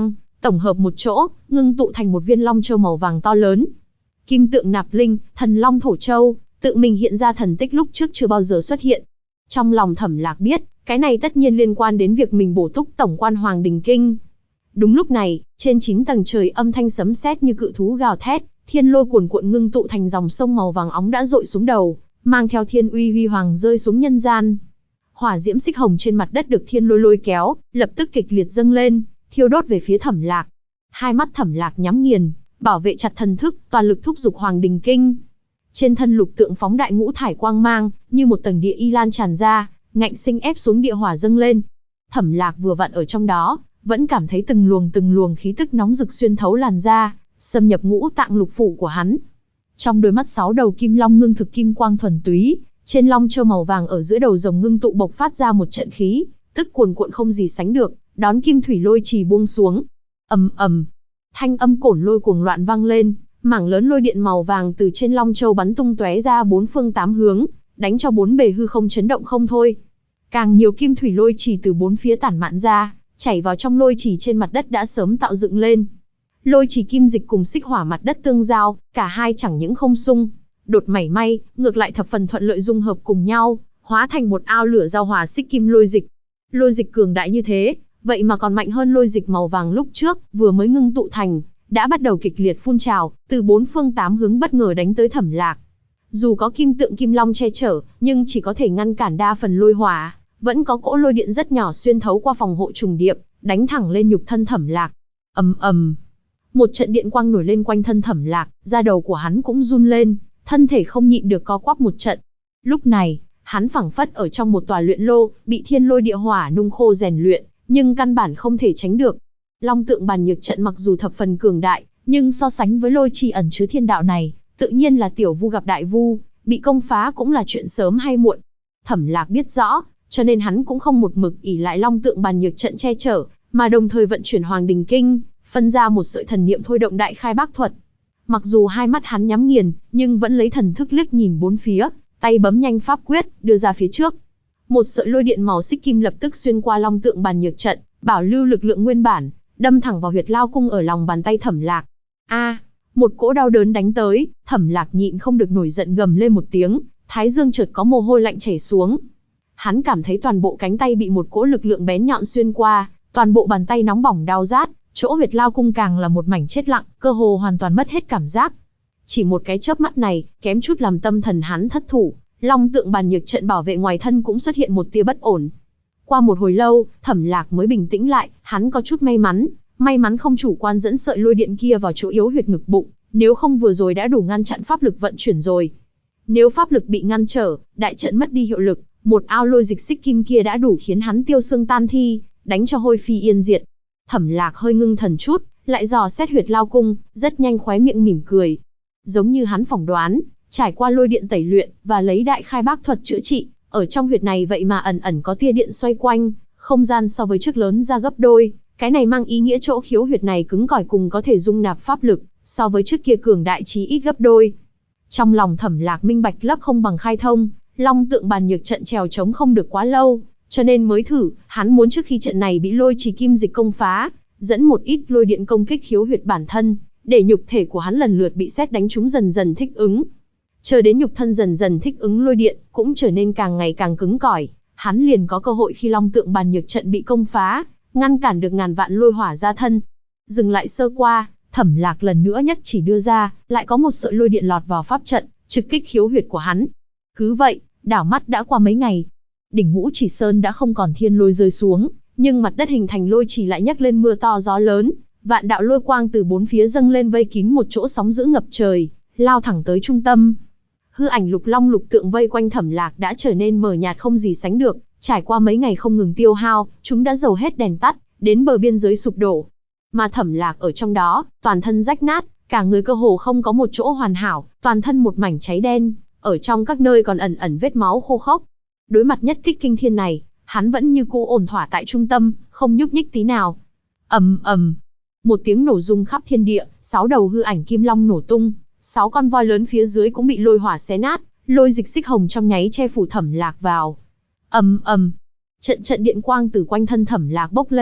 tổng hợp một chỗ, ngưng tụ thành một viên long châu màu vàng to lớn. Kim tượng nạp linh, thần long thổ châu, tự mình hiện ra thần tích lúc trước chưa bao giờ xuất hiện. Trong lòng Thẩm Lạc biết, cái này tất nhiên liên quan đến việc mình bổ túc tổng quan Hoàng Đình Kinh. Đúng lúc này, trên 9 tầng trời âm thanh sấm sét như cự thú gào thét, thiên lôi cuồn cuộn ngưng tụ thành dòng sông màu vàng óng đã dội xuống đầu, mang theo thiên uy huy hoàng rơi xuống nhân gian. Hỏa diễm xích hồng trên mặt đất được thiên lôi lôi kéo, lập tức kịch liệt dâng lên, thiêu đốt về phía Thẩm Lạc. Hai mắt Thẩm Lạc nhắm nghiền, bảo vệ chặt thần thức, toàn lực thúc giục Hoàng Đình Kinh. Trên thân lục tượng phóng đại ngũ thải quang mang, như một tầng địa y lan tràn ra, ngạnh sinh ép xuống địa hỏa dâng lên. Thẩm Lạc vừa vặn ở trong đó, vẫn cảm thấy từng luồng khí tức nóng rực xuyên thấu làn da, xâm nhập ngũ tạng lục phủ của hắn. Trong đôi mắt 6 đầu kim long ngưng thực kim quang thuần túy, trên long châu màu vàng ở giữa đầu rồng ngưng tụ bộc phát ra một trận khí, tức cuồn cuộn không gì sánh được, đón kim thủy lôi trì buông xuống. Ầm ầm, thanh âm cổn lôi cuồng loạn vang lên, mảng lớn lôi điện màu vàng từ trên long châu bắn tung tóe ra bốn phương tám hướng, đánh cho bốn bề hư không chấn động không thôi. Càng nhiều kim thủy lôi trì từ bốn phía tản mạn ra, chảy vào trong lôi trì trên mặt đất đã sớm tạo dựng lên. Lôi trì kim dịch cùng xích hỏa mặt đất tương giao, cả hai chẳng những không xung đột mảy may, ngược lại thập phần thuận lợi dung hợp cùng nhau, hóa thành một ao lửa giao hòa xích kim lôi dịch. Lôi dịch cường đại như thế, vậy mà còn mạnh hơn lôi dịch màu vàng lúc trước, vừa mới ngưng tụ thành, đã bắt đầu kịch liệt phun trào, từ bốn phương tám hướng bất ngờ đánh tới Thẩm Lạc. Dù có kim tượng kim long che chở, nhưng chỉ có thể ngăn cản đa phần lôi hỏa, vẫn có cỗ lôi điện rất nhỏ xuyên thấu qua phòng hộ trùng điệp, đánh thẳng lên nhục thân Thẩm Lạc. Ầm ầm, một trận điện quang nổi lên quanh thân Thẩm Lạc, da đầu của hắn cũng run lên, thân thể không nhịn được co quắp một trận. Lúc này, hắn phảng phất ở trong một tòa luyện lô, bị thiên lôi địa hỏa nung khô rèn luyện, nhưng căn bản không thể tránh được. Long tượng bàn nhược trận mặc dù thập phần cường đại, nhưng so sánh với lôi trì ẩn chứa thiên đạo này, tự nhiên là tiểu vu gặp đại vu, bị công phá cũng là chuyện sớm hay muộn. Thẩm Lạc biết rõ, cho nên hắn cũng không một mực ỷ lại long tượng bàn nhược trận che chở, mà đồng thời vận chuyển Hoàng Đình Kinh, phân ra một sợi thần niệm thôi động đại khai bác thuật. Mặc dù hai mắt hắn nhắm nghiền, nhưng vẫn lấy thần thức liếc nhìn bốn phía, tay bấm nhanh pháp quyết, đưa ra phía trước. Một sợi lôi điện màu xích kim lập tức xuyên qua long tượng bàn nhược trận, bảo lưu lực lượng nguyên bản, đâm thẳng vào huyệt lao cung ở lòng bàn tay Thẩm Lạc. A, một cỗ đau đớn đánh tới, Thẩm Lạc nhịn không được nổi giận gầm lên một tiếng, thái dương chợt có mồ hôi lạnh chảy xuống. Hắn cảm thấy toàn bộ cánh tay bị một cỗ lực lượng bén nhọn xuyên qua, toàn bộ bàn tay nóng bỏng đau rát, chỗ huyệt lao cung càng là một mảnh chết lặng, cơ hồ hoàn toàn mất hết cảm giác. Chỉ một cái chớp mắt này, kém chút làm tâm thần hắn thất thủ, long tượng bàn nhược trận bảo vệ ngoài thân cũng xuất hiện một tia bất ổn. Qua một hồi lâu, Thẩm Lạc mới bình tĩnh lại, hắn có chút may mắn không chủ quan dẫn sợi lôi điện kia vào chỗ yếu huyệt ngực bụng, nếu không vừa rồi đã đủ ngăn chặn pháp lực vận chuyển rồi. Nếu pháp lực bị ngăn trở, đại trận mất đi hiệu lực, một ao lôi dịch xích kim kia đã đủ khiến hắn tiêu xương tan thi, đánh cho hôi phi yên diệt. Thẩm Lạc hơi ngưng thần chút, lại dò xét huyệt lao cung, rất nhanh khóe miệng mỉm cười. Giống như hắn phỏng đoán, trải qua lôi điện tẩy luyện và lấy đại khai bác thuật chữa trị, ở trong huyệt này vậy mà ẩn ẩn có tia điện xoay quanh, không gian so với trước lớn ra gấp đôi, cái này mang ý nghĩa chỗ khiếu huyệt này cứng cỏi cùng có thể dung nạp pháp lực, so với trước kia cường đại chí ít gấp đôi. Trong lòng Thẩm Lạc minh bạch lấp không bằng khai thông, long tượng bàn nhược trận trèo trống không được quá lâu, cho nên mới thử, hắn muốn trước khi trận này bị lôi trì kim dịch công phá, dẫn một ít lôi điện công kích khiếu huyệt bản thân, để nhục thể của hắn lần lượt bị sét đánh trúng dần dần thích ứng. Chờ đến nhục thân dần dần thích ứng lôi điện, cũng trở nên càng ngày càng cứng cỏi, hắn liền có cơ hội khi long tượng bàn nhược trận bị công phá, ngăn cản được ngàn vạn lôi hỏa ra thân. Dừng lại sơ qua, Thẩm Lạc lần nữa nhất chỉ đưa ra, lại có một sợi lôi điện lọt vào pháp trận, trực kích khiếu huyệt của hắn. Cứ vậy, đảo mắt đã qua mấy ngày, đỉnh Ngũ Chỉ Sơn đã không còn thiên lôi rơi xuống, nhưng mặt đất hình thành lôi trì lại nhấc lên mưa to gió lớn, vạn đạo lôi quang từ bốn phía dâng lên vây kín một chỗ sóng dữ ngập trời, lao thẳng tới trung tâm. Hư ảnh lục long lục tượng vây quanh Thẩm Lạc đã trở nên mờ nhạt không gì sánh được, trải qua mấy ngày không ngừng tiêu hao, chúng đã dầu hết đèn tắt, đến bờ biên giới sụp đổ. Mà Thẩm Lạc ở trong đó, toàn thân rách nát, cả người cơ hồ không có một chỗ hoàn hảo, toàn thân một mảnh cháy đen, ở trong các nơi còn ẩn ẩn vết máu khô khốc. Đối mặt nhất kích kinh thiên này, hắn vẫn như cũ ổn thỏa tại trung tâm, không nhúc nhích tí nào. Ầm ầm, một tiếng nổ rung khắp thiên địa, 6 đầu hư ảnh kim long nổ tung, 6 con voi lớn phía dưới cũng bị lôi hỏa xé nát, lôi dịch xích hồng trong nháy che phủ Thẩm Lạc vào. Ầm ầm, trận điện quang từ quanh thân Thẩm Lạc bốc lên,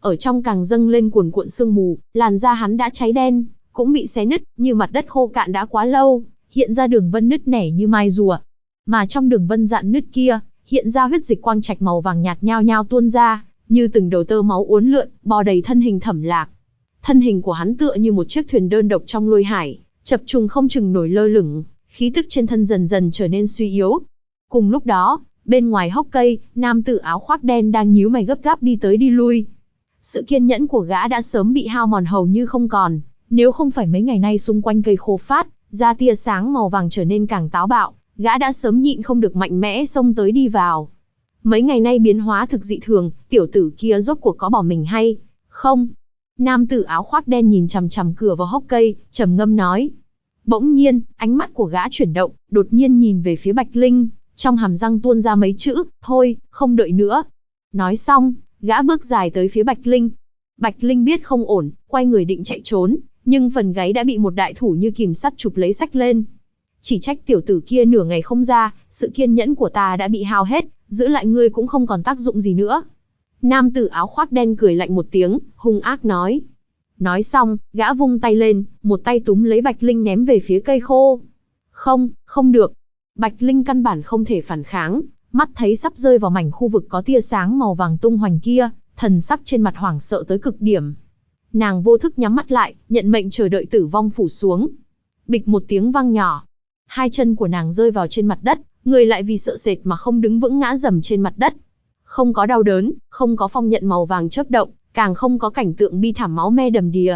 ở trong càng dâng lên cuồn cuộn sương mù, làn da hắn đã cháy đen, cũng bị xé nứt, như mặt đất khô cạn đã quá lâu, hiện ra đường vân nứt nẻ như mai rùa. Mà trong đường vân dạn nứt kia, hiện ra huyết dịch quang trạch màu vàng nhạt nhao nhao tuôn ra, như từng đầu tơ máu uốn lượn, bò đầy thân hình Thẩm Lạc. Thân hình của hắn tựa như một chiếc thuyền đơn độc trong lôi hải, chập trùng không chừng nổi lơ lửng, khí tức trên thân dần dần trở nên suy yếu. Cùng lúc đó, bên ngoài hốc cây, nam tử áo khoác đen đang nhíu mày gấp gáp đi tới đi lui. Sự kiên nhẫn của gã đã sớm bị hao mòn hầu như không còn, nếu không phải mấy ngày nay xung quanh cây khô phát ra tia sáng màu vàng trở nên càng táo bạo, gã đã sớm nhịn không được mạnh mẽ xông tới đi vào. Mấy ngày nay biến hóa thực dị thường, tiểu tử kia rốt cuộc có bỏ mình hay không? Nam tử áo khoác đen nhìn chằm chằm cửa vào hốc cây, trầm ngâm nói. Bỗng nhiên, ánh mắt của gã chuyển động, đột nhiên nhìn về phía Bạch Linh, trong hàm răng tuôn ra mấy chữ, thôi, không đợi nữa. Nói xong, gã bước dài tới phía Bạch Linh. Bạch Linh biết không ổn, quay người định chạy trốn, nhưng phần gáy đã bị một đại thủ như kìm sắt chụp lấy xách lên. Chỉ trách tiểu tử kia nửa ngày không ra, sự kiên nhẫn của ta đã bị hao hết, giữ lại ngươi cũng không còn tác dụng gì nữa. Nam tử áo khoác đen cười lạnh một tiếng, hung ác nói. Nói xong, gã vung tay lên, một tay túm lấy Bạch Linh ném về phía cây khô. Không, không được. Bạch Linh căn bản không thể phản kháng, mắt thấy sắp rơi vào mảnh khu vực có tia sáng màu vàng tung hoành kia, thần sắc trên mặt hoảng sợ tới cực điểm. Nàng vô thức nhắm mắt lại, nhận mệnh chờ đợi tử vong phủ xuống. Bịch một tiếng vang nhỏ. Hai chân của nàng rơi vào trên mặt đất, người lại vì sợ sệt mà không đứng vững ngã dầm trên mặt đất. Không có đau đớn, không có phong nhận màu vàng chớp động, càng không có cảnh tượng bi thảm máu me đầm đìa.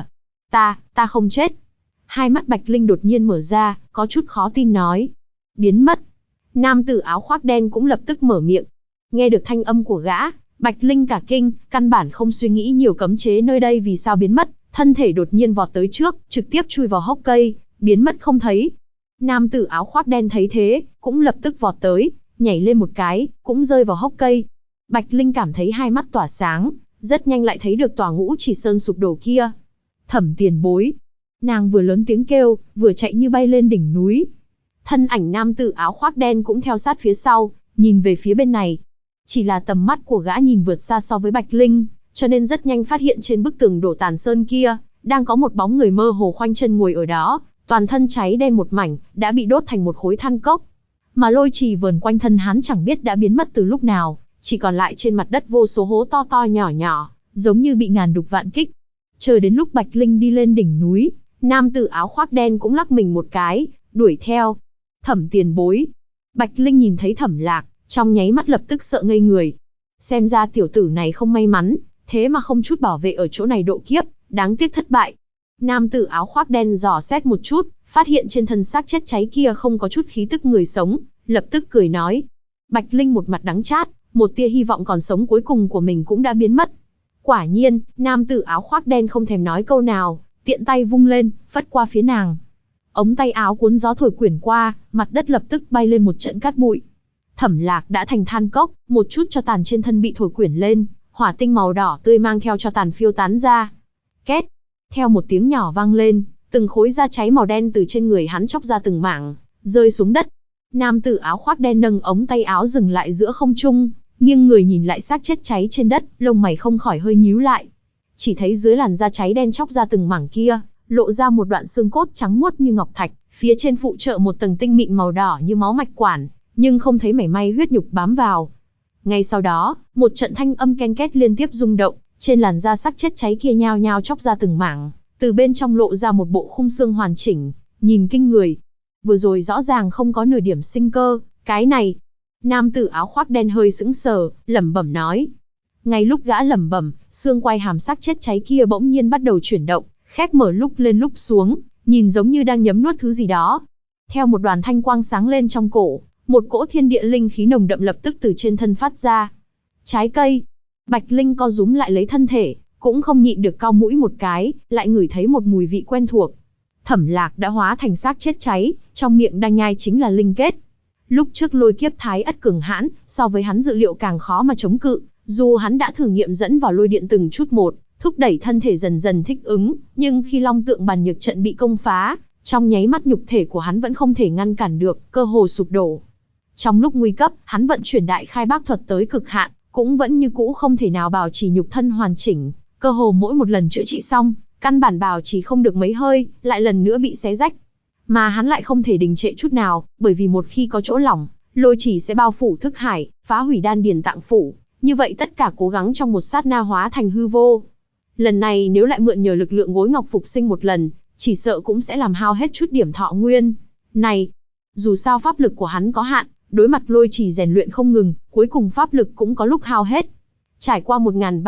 Ta không chết. Hai mắt Bạch Linh đột nhiên mở ra, có chút khó tin nói. Biến mất. Nam tử áo khoác đen cũng lập tức mở miệng. Nghe được thanh âm của gã, Bạch Linh cả kinh, căn bản không suy nghĩ nhiều cấm chế nơi đây vì sao biến mất, thân thể đột nhiên vọt tới trước, trực tiếp chui vào hốc cây, biến mất không thấy. Nam tử áo khoác đen thấy thế, cũng lập tức vọt tới, nhảy lên một cái, cũng rơi vào hốc cây. Bạch Linh cảm thấy hai mắt tỏa sáng, rất nhanh lại thấy được tòa Ngũ Chỉ Sơn sụp đổ kia. Thẩm tiền bối. Nàng vừa lớn tiếng kêu, vừa chạy như bay lên đỉnh núi. Thân ảnh nam tử áo khoác đen cũng theo sát phía sau, nhìn về phía bên này. Chỉ là tầm mắt của gã nhìn vượt xa so với Bạch Linh, cho nên rất nhanh phát hiện trên bức tường đổ tàn sơn kia, đang có một bóng người mơ hồ khoanh chân ngồi ở đó, toàn thân cháy đen một mảnh, đã bị đốt thành một khối than cốc. Mà lôi trì vờn quanh thân hắn chẳng biết đã biến mất từ lúc nào, chỉ còn lại trên mặt đất vô số hố to to nhỏ nhỏ, giống như bị ngàn đục vạn kích. Chờ đến lúc Bạch Linh đi lên đỉnh núi, nam tử áo khoác đen cũng lắc mình một cái, đuổi theo. Thẩm tiền bối. Bạch Linh nhìn thấy Thẩm Lạc, trong nháy mắt lập tức sợ ngây người. Xem ra tiểu tử này không may mắn, thế mà không chút bảo vệ ở chỗ này độ kiếp, đáng tiếc thất bại. Nam tử áo khoác đen dò xét một chút, phát hiện trên thân xác chết cháy kia không có chút khí tức người sống, lập tức cười nói. Bạch Linh một mặt đắng chát, một tia hy vọng còn sống cuối cùng của mình cũng đã biến mất. Quả nhiên, nam tử áo khoác đen không thèm nói câu nào, tiện tay vung lên, phất qua phía nàng. Ống tay áo cuốn gió thổi quyển qua, mặt đất lập tức bay lên một trận cát bụi. Thẩm Lạc đã thành than cốc, một chút cho tàn trên thân bị thổi quyển lên, hỏa tinh màu đỏ tươi mang theo cho tàn phiêu tán ra. Két, theo một tiếng nhỏ vang lên, từng khối da cháy màu đen từ trên người hắn chóc ra từng mảng, rơi xuống đất. Nam tử áo khoác đen nâng ống tay áo dừng lại giữa không trung, nghiêng người nhìn lại xác chết cháy trên đất, lông mày không khỏi hơi nhíu lại. Chỉ thấy dưới làn da cháy đen chóc ra từng mảng kia, lộ ra một đoạn xương cốt trắng muốt như ngọc thạch, phía trên phụ trợ một tầng tinh mịn màu đỏ như máu mạch quản, nhưng không thấy mảy may huyết nhục bám vào. Ngay sau đó, một trận thanh âm ken két liên tiếp rung động, trên làn da xác chết cháy kia nhao nhao chóc ra từng mảng, từ bên trong lộ ra một bộ khung xương hoàn chỉnh, nhìn kinh người. Vừa rồi rõ ràng không có nửa điểm sinh cơ, cái này. Nam tử áo khoác đen hơi sững sờ, lẩm bẩm nói. Ngay lúc gã lẩm bẩm, xương quai hàm xác chết cháy kia bỗng nhiên bắt đầu chuyển động, khép mở lúc lên lúc xuống, nhìn giống như đang nhấm nuốt thứ gì đó. Theo một đoàn thanh quang sáng lên trong cổ, một cỗ thiên địa linh khí nồng đậm lập tức từ trên thân phát ra. Trái cây. Bạch Linh co rúm lại lấy thân thể, cũng không nhịn được cau mũi một cái, lại ngửi thấy một mùi vị quen thuộc. Thẩm Lạc đã hóa thành xác chết cháy, trong miệng đang nhai chính là linh kết. Lúc trước lôi kiếp thái ất cường hãn, so với hắn dự liệu càng khó mà chống cự, dù hắn đã thử nghiệm dẫn vào lôi điện từng chút một, thúc đẩy thân thể dần dần thích ứng, nhưng khi long tượng bàn nhược trận bị công phá, trong nháy mắt nhục thể của hắn vẫn không thể ngăn cản được, cơ hồ sụp đổ. Trong lúc nguy cấp, hắn vận chuyển đại khai bác thuật tới cực hạn, cũng vẫn như cũ không thể nào bảo trì nhục thân hoàn chỉnh, Cơ hồ mỗi một lần chữa trị xong, căn bản bảo trì không được mấy hơi, lại lần nữa bị xé rách. Mà hắn lại không thể đình trệ chút nào, bởi vì một khi có chỗ lỏng, lôi chỉ sẽ bao phủ thức hải, phá hủy đan điền tạng phủ. Như vậy tất cả cố gắng trong một sát na hóa thành hư vô. Lần này nếu lại mượn nhờ lực lượng gối ngọc phục sinh một lần, chỉ sợ cũng sẽ làm hao hết chút điểm thọ nguyên. Này, dù sao pháp lực của hắn có hạn, đối mặt lôi chỉ rèn luyện không ngừng, cuối cùng pháp lực cũng có lúc hao hết. Trải qua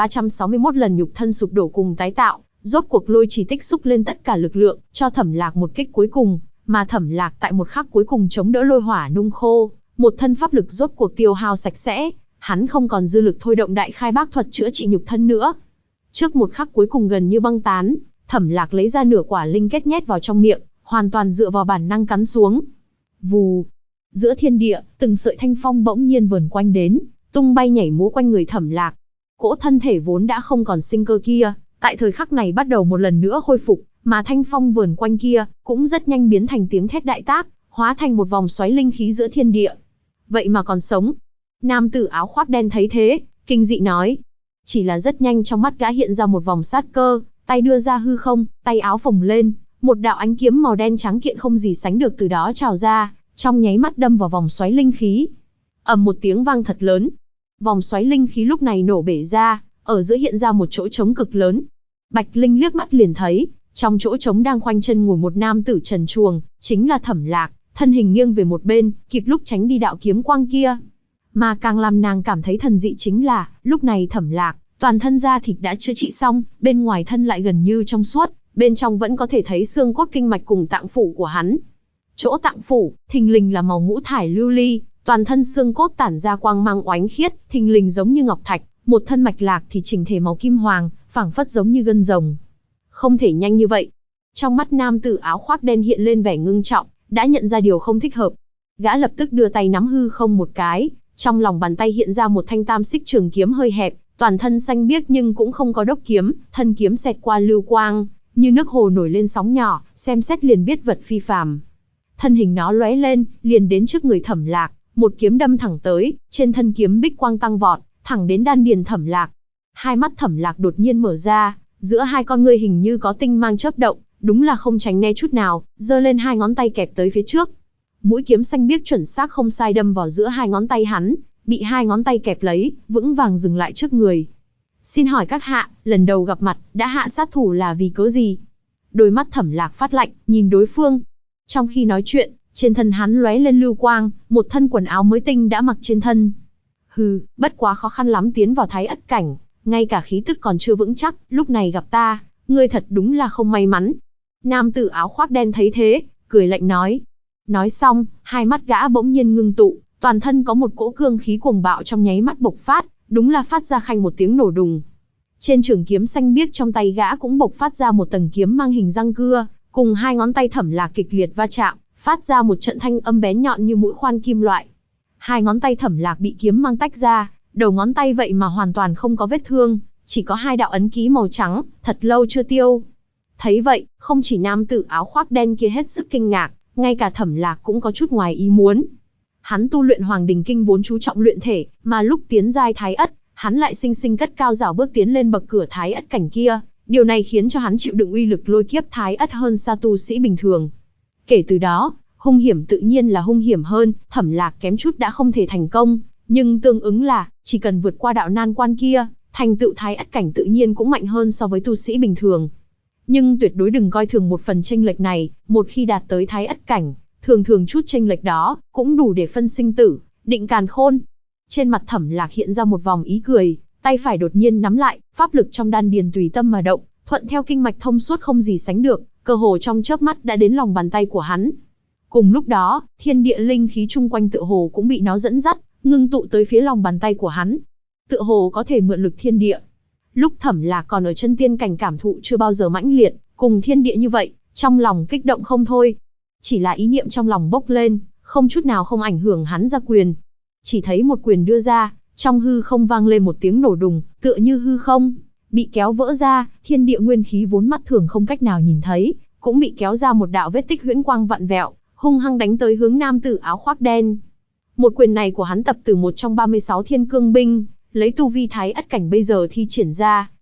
1361 lần nhục thân sụp đổ cùng tái tạo, rốt cuộc lôi chỉ tích xúc lên tất cả lực lượng, cho Thẩm Lạc một kích cuối cùng, mà Thẩm Lạc tại một khắc cuối cùng chống đỡ lôi hỏa nung khô, một thân pháp lực rốt cuộc tiêu hao sạch sẽ, hắn không còn dư lực thôi động đại khai bác thuật chữa trị nhục thân nữa. Trước một khắc cuối cùng gần như băng tán, Thẩm Lạc lấy ra nửa quả linh kết nhét vào trong miệng, hoàn toàn dựa vào bản năng cắn xuống. Vù, giữa thiên địa, từng sợi thanh phong bỗng nhiên vờn quanh đến, tung bay nhảy múa quanh người Thẩm Lạc. Cỗ thân thể vốn đã không còn sinh cơ kia, tại thời khắc này bắt đầu một lần nữa khôi phục, mà thanh phong vờn quanh kia cũng rất nhanh biến thành tiếng thét đại tác, hóa thành một vòng xoáy linh khí giữa thiên địa. Vậy mà còn sống. Nam tử áo khoác đen thấy thế, kinh dị nói. Chỉ là rất nhanh trong mắt gã hiện ra một vòng sát cơ, tay đưa ra hư không, tay áo phồng lên, một đạo ánh kiếm màu đen trắng kiện không gì sánh được từ đó trào ra, trong nháy mắt đâm vào vòng xoáy linh khí. Ầm một tiếng vang thật lớn. Vòng xoáy linh khí lúc này nổ bể ra, ở giữa hiện ra một chỗ trống cực lớn. Bạch Linh liếc mắt liền thấy, trong chỗ trống đang khoanh chân ngồi một nam tử trần truồng, chính là Thẩm Lạc, thân hình nghiêng về một bên, kịp lúc tránh đi đạo kiếm quang kia. Mà càng làm nàng cảm thấy thần dị chính là, lúc này Thẩm Lạc, toàn thân da thịt đã chữa trị xong, bên ngoài thân lại gần như trong suốt, bên trong vẫn có thể thấy xương cốt kinh mạch cùng tạng phủ của hắn. Chỗ tạng phủ, thình lình là màu ngũ thải lưu ly, toàn thân xương cốt tản ra quang mang oánh khiết, thình lình giống như ngọc thạch, một thân mạch lạc thì chỉnh thể màu kim hoàng, phảng phất giống như gân rồng. Không thể nhanh như vậy. Trong mắt nam tử áo khoác đen hiện lên vẻ ngưng trọng, đã nhận ra điều không thích hợp. Gã lập tức đưa tay nắm hư không một cái, trong lòng bàn tay hiện ra một thanh tam xích trường kiếm hơi hẹp, toàn thân xanh biếc nhưng cũng không có đốc kiếm, thân kiếm xẹt qua lưu quang, như nước hồ nổi lên sóng nhỏ, xem xét liền biết vật phi phàm. Thân hình nó lóe lên, liền đến trước người Thẩm Lạc, một kiếm đâm thẳng tới, trên thân kiếm bích quang tăng vọt, thẳng đến đan điền Thẩm Lạc. Hai mắt Thẩm Lạc đột nhiên mở ra, giữa hai con ngươi hình như có tinh mang chớp động, đúng là không tránh né chút nào, giơ lên hai ngón tay kẹp tới phía trước. Mũi kiếm xanh biếc chuẩn xác không sai đâm vào giữa hai ngón tay hắn, bị hai ngón tay kẹp lấy, vững vàng dừng lại trước người. Xin hỏi các hạ, lần đầu gặp mặt, đã hạ sát thủ là vì cớ gì? Đôi mắt Thẩm Lạc phát lạnh, nhìn đối phương. Trong khi nói chuyện, trên thân hắn lóe lên lưu quang, một thân quần áo mới tinh đã mặc trên thân. Hừ, bất quá khó khăn lắm tiến vào thái ất cảnh, ngay cả khí tức còn chưa vững chắc, lúc này gặp ta, ngươi thật đúng là không may mắn. Nam tử áo khoác đen thấy thế, cười lạnh nói. Nói xong, hai mắt gã bỗng nhiên ngưng tụ, toàn thân có một cỗ cương khí cuồng bạo trong nháy mắt bộc phát, đúng là phát ra khanh một tiếng nổ đùng. Trên trường kiếm xanh biếc trong tay gã cũng bộc phát ra một tầng kiếm mang hình răng cưa, cùng hai ngón tay Thẩm Lạc kịch liệt va chạm, phát ra một trận thanh âm bén nhọn như mũi khoan kim loại. Hai ngón tay Thẩm Lạc bị kiếm mang tách ra, đầu ngón tay vậy mà hoàn toàn không có vết thương, chỉ có hai đạo ấn ký màu trắng, thật lâu chưa tiêu. Thấy vậy, không chỉ nam tử áo khoác đen kia hết sức kinh ngạc, ngay cả Thẩm Lạc cũng có chút ngoài ý muốn. Hắn tu luyện Hoàng Đình Kinh vốn chú trọng luyện thể, mà lúc tiến giai thái ất, hắn lại sinh sinh cất cao rảo bước tiến lên bậc cửa thái ất cảnh kia, điều này khiến cho hắn chịu đựng uy lực lôi kiếp thái ất hơn xa tu sĩ bình thường. Kể từ đó, hung hiểm tự nhiên là hung hiểm hơn, Thẩm Lạc kém chút đã không thể thành công, nhưng tương ứng là, chỉ cần vượt qua đạo nan quan kia, thành tựu thái ất cảnh tự nhiên cũng mạnh hơn so với tu sĩ bình thường. Nhưng tuyệt đối đừng coi thường một phần chênh lệch này, một khi đạt tới thái ất cảnh, thường thường chút chênh lệch đó, cũng đủ để phân sinh tử, định càn khôn. Trên mặt Thẩm Lạc hiện ra một vòng ý cười, tay phải đột nhiên nắm lại, pháp lực trong đan điền tùy tâm mà động, thuận theo kinh mạch thông suốt không gì sánh được, cơ hồ trong chớp mắt đã đến lòng bàn tay của hắn. Cùng lúc đó, thiên địa linh khí chung quanh tựa hồ cũng bị nó dẫn dắt, ngưng tụ tới phía lòng bàn tay của hắn. Tựa hồ có thể mượn lực thiên địa. Lúc Thẩm Lạc còn ở chân tiên cảnh cảm thụ chưa bao giờ mãnh liệt, cùng thiên địa như vậy, trong lòng kích động không thôi. Chỉ là ý niệm trong lòng bốc lên, không chút nào không ảnh hưởng hắn ra quyền. Chỉ thấy một quyền đưa ra, trong hư không vang lên một tiếng nổ đùng, tựa như hư không bị kéo vỡ ra, thiên địa nguyên khí vốn mắt thường không cách nào nhìn thấy, cũng bị kéo ra một đạo vết tích huyễn quang vặn vẹo, hung hăng đánh tới hướng nam tử áo khoác đen. Một quyền này của hắn tập từ một trong 36 thiên cương binh, lấy tu vi thái ất cảnh bây giờ thi triển ra,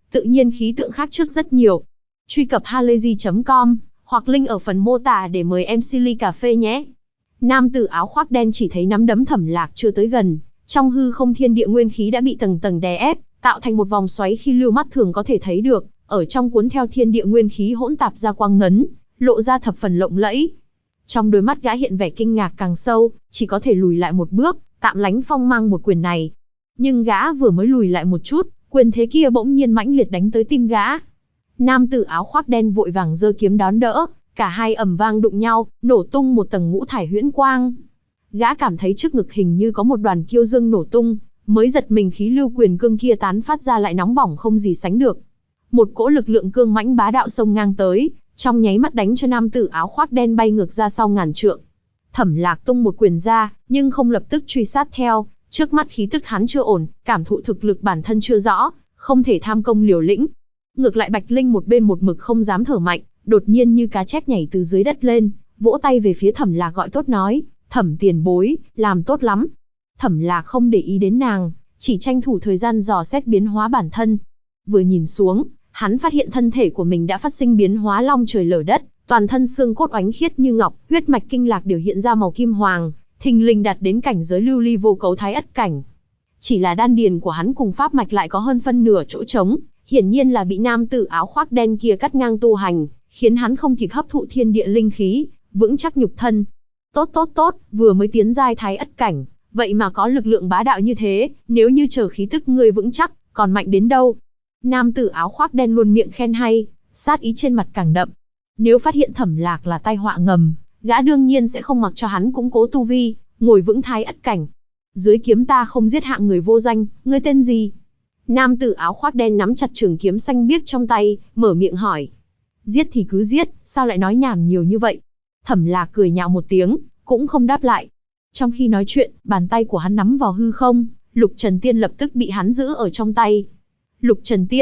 tự nhiên khí tượng khác trước rất nhiều. Truy cập halayzi.com hoặc link ở phần mô tả để mời MC ly cà phê nhé. Nam tử áo khoác đen chỉ thấy nắm đấm Thẩm Lạc chưa tới gần, trong hư không thiên địa nguyên khí đã bị tầng tầng đè ép, tạo thành một vòng xoáy khi lưu mắt thường có thể thấy được, ở trong cuốn theo thiên địa nguyên khí hỗn tạp ra quang ngấn, lộ ra thập phần lộng lẫy. Trong đôi mắt gã hiện vẻ kinh ngạc càng sâu, chỉ có thể lùi lại một bước, tạm lánh phong mang một quyền này. Nhưng gã vừa mới lùi lại một chút, quyền thế kia bỗng nhiên mãnh liệt đánh tới tim gã. Nam tử áo khoác đen vội vàng giơ kiếm đón đỡ, cả hai ầm vang đụng nhau, nổ tung một tầng ngũ thải huyễn quang. Gã cảm thấy trước ngực hình như có một đoàn kiêu dương nổ tung, mới giật mình khí lưu quyền cương kia tán phát ra lại nóng bỏng không gì sánh được. Một cỗ lực lượng cương mãnh bá đạo xông ngang tới, trong nháy mắt đánh cho nam tử áo khoác đen bay ngược ra sau ngàn trượng. Thẩm Lạc tung một quyền ra, nhưng không lập tức truy sát theo, trước mắt khí tức hắn chưa ổn, cảm thụ thực lực bản thân chưa rõ, không thể tham công liều lĩnh. Ngược lại Bạch Linh một bên một mực không dám thở mạnh, đột nhiên như cá chép nhảy từ dưới đất lên, vỗ tay về phía Thẩm Lạc gọi tốt nói, Thẩm tiền bối, làm tốt lắm. Thẩm Lạc không để ý đến nàng, chỉ tranh thủ thời gian dò xét biến hóa bản thân. Vừa nhìn xuống, hắn phát hiện thân thể của mình đã phát sinh biến hóa long trời lở đất, toàn thân xương cốt oánh khiết như ngọc, huyết mạch kinh lạc đều hiện ra màu kim hoàng, thình lình đạt đến cảnh giới lưu ly vô cấu thái ất cảnh. Chỉ là đan điền của hắn cùng pháp mạch lại có hơn phân nửa chỗ trống, hiển nhiên là bị nam tử áo khoác đen kia cắt ngang tu hành, khiến hắn không kịp hấp thụ thiên địa linh khí, vững chắc nhục thân. Tốt, vừa mới tiến giai thái ất cảnh, vậy mà có lực lượng bá đạo như thế, nếu như chờ khí tức ngươi vững chắc, còn mạnh đến đâu. Nam tử áo khoác đen luôn miệng khen hay, sát ý trên mặt càng đậm. Nếu phát hiện Thẩm Lạc là tai họa ngầm, gã đương nhiên sẽ không mặc cho hắn củng cố tu vi, ngồi vững thái ất cảnh. Dưới kiếm ta không giết hạng người vô danh, ngươi tên gì? Nam tử áo khoác đen nắm chặt trường kiếm xanh biếc trong tay, mở miệng hỏi. Giết thì cứ giết, sao lại nói nhảm nhiều như vậy? Thẩm Lạc cười nhạo một tiếng, cũng không đáp lại. Trong khi nói chuyện, bàn tay của hắn nắm vào hư không, Lục Trần Tiên lập tức bị hắn giữ ở trong tay. Lục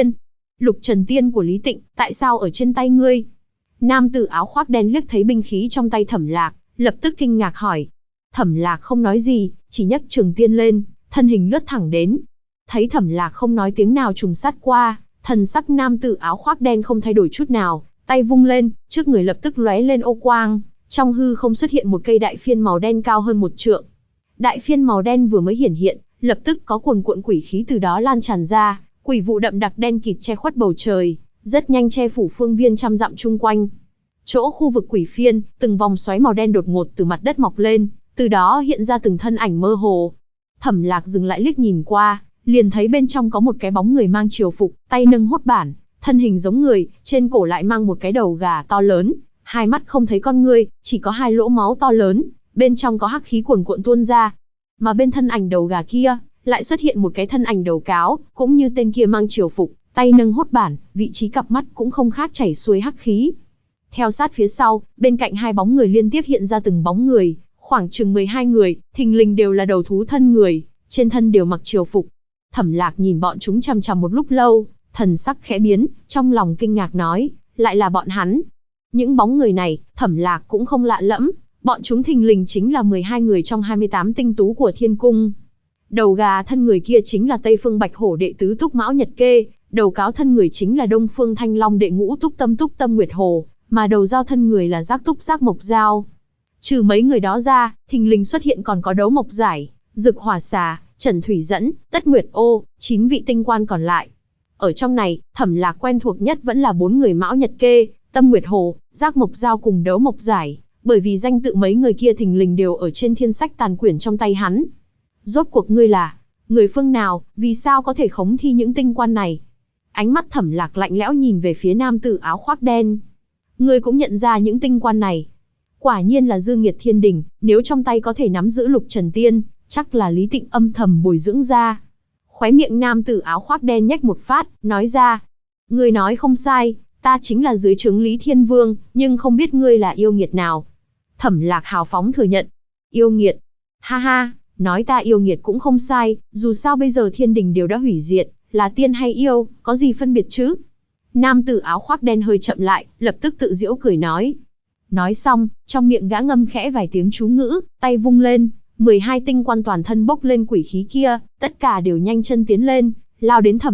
Trần Tiên của Lý Tịnh, tại sao ở trên tay ngươi? Nam tử áo khoác đen liếc thấy binh khí trong tay Thẩm Lạc, lập tức kinh ngạc hỏi. Thẩm Lạc không nói gì, chỉ nhấc trường tiên lên, thân hình lướt thẳng đến. Thấy Thẩm Lạc không nói tiếng nào trùng sát qua, thần sắc nam tử áo khoác đen không thay đổi chút nào, tay vung lên, trước người lập tức lóe lên ô quang, trong hư không xuất hiện một cây đại phiên màu đen cao hơn 1 trượng. Đại phiên màu đen vừa mới hiển hiện, lập tức có cuồn cuộn quỷ khí từ đó lan tràn ra, quỷ vụ đậm đặc đen kịt che khuất bầu trời, rất nhanh che phủ phương viên trăm dặm chung quanh. Chỗ khu vực quỷ phiên, từng vòng xoáy màu đen đột ngột từ mặt đất mọc lên, từ đó hiện ra từng thân ảnh mơ hồ. Thẩm Lạc dừng lại liếc nhìn qua, liền thấy bên trong có một cái bóng người mang triều phục, tay nâng hốt bản, thân hình giống người, trên cổ lại mang một cái đầu gà to lớn, hai mắt không thấy con ngươi, chỉ có 2 lỗ máu to lớn, bên trong có hắc khí cuồn cuộn tuôn ra. Mà bên thân ảnh đầu gà kia, lại xuất hiện một cái thân ảnh đầu cáo, cũng như tên kia mang triều phục, tay nâng hốt bản, vị trí cặp mắt cũng không khác chảy xuôi hắc khí. Theo sát phía sau, bên cạnh 2 bóng người liên tiếp hiện ra từng bóng người, khoảng chừng 12 người, thình lình đều là đầu thú thân người, trên thân đều mặc triều phục. Thẩm Lạc nhìn bọn chúng chằm chằm một lúc lâu, thần sắc khẽ biến, trong lòng kinh ngạc nói, lại là bọn hắn. Những bóng người này, Thẩm Lạc cũng không lạ lẫm, bọn chúng thình lình chính là 12 người trong 28 tinh tú của Thiên Cung. Đầu gà thân người kia chính là Tây Phương Bạch Hổ đệ tứ Túc Mão Nhật Kê, đầu cáo thân người chính là Đông Phương Thanh Long đệ ngũ Túc Tâm Nguyệt Hồ, mà đầu dao thân người là Giác Túc Giác Mộc Dao. Trừ mấy người đó ra, thình lình xuất hiện còn có Đấu Mộc Giải, Dực Hỏa Xà, Trần Thủy Dẫn, Tất Nguyệt Ô, 9 vị tinh quan còn lại. Ở trong này, Thẩm Lạc quen thuộc nhất vẫn là 4 người Mão Nhật Kê, Tâm Nguyệt Hồ, Giác Mộc Dao cùng Đấu Mộc Giải, bởi vì danh tự mấy người kia thình lình đều ở trên thiên sách tàn quyển trong tay hắn. Rốt cuộc ngươi là người phương nào, vì sao có thể khống thi những tinh quan này? Ánh mắt Thẩm Lạc lạnh lẽo nhìn về phía nam tử áo khoác đen. Ngươi cũng nhận ra những tinh quan này? Quả nhiên là Dương Nghiệt Thiên Đình, nếu trong tay có thể nắm giữ Lục Trần Tiên, chắc là Lý Tịnh âm thầm bồi dưỡng ra. Khóe miệng nam tử áo khoác đen nhếch một phát, nói ra. Ngươi nói không sai, ta chính là dưới trướng Lý Thiên Vương, nhưng không biết ngươi là yêu nghiệt nào. Thẩm Lạc hào phóng thừa nhận. Yêu nghiệt? Ha ha, nói ta yêu nghiệt cũng không sai, dù sao bây giờ thiên đình đều đã hủy diệt, là tiên hay yêu, có gì phân biệt chứ? Nam tử áo khoác đen hơi chậm lại, lập tức tự giễu cười nói. Nói xong, trong miệng gã ngâm khẽ vài tiếng chú ngữ, tay vung lên, 12 tinh quan toàn thân bốc lên quỷ khí kia, tất cả đều nhanh chân tiến lên, lao đến Thẩm Lạc,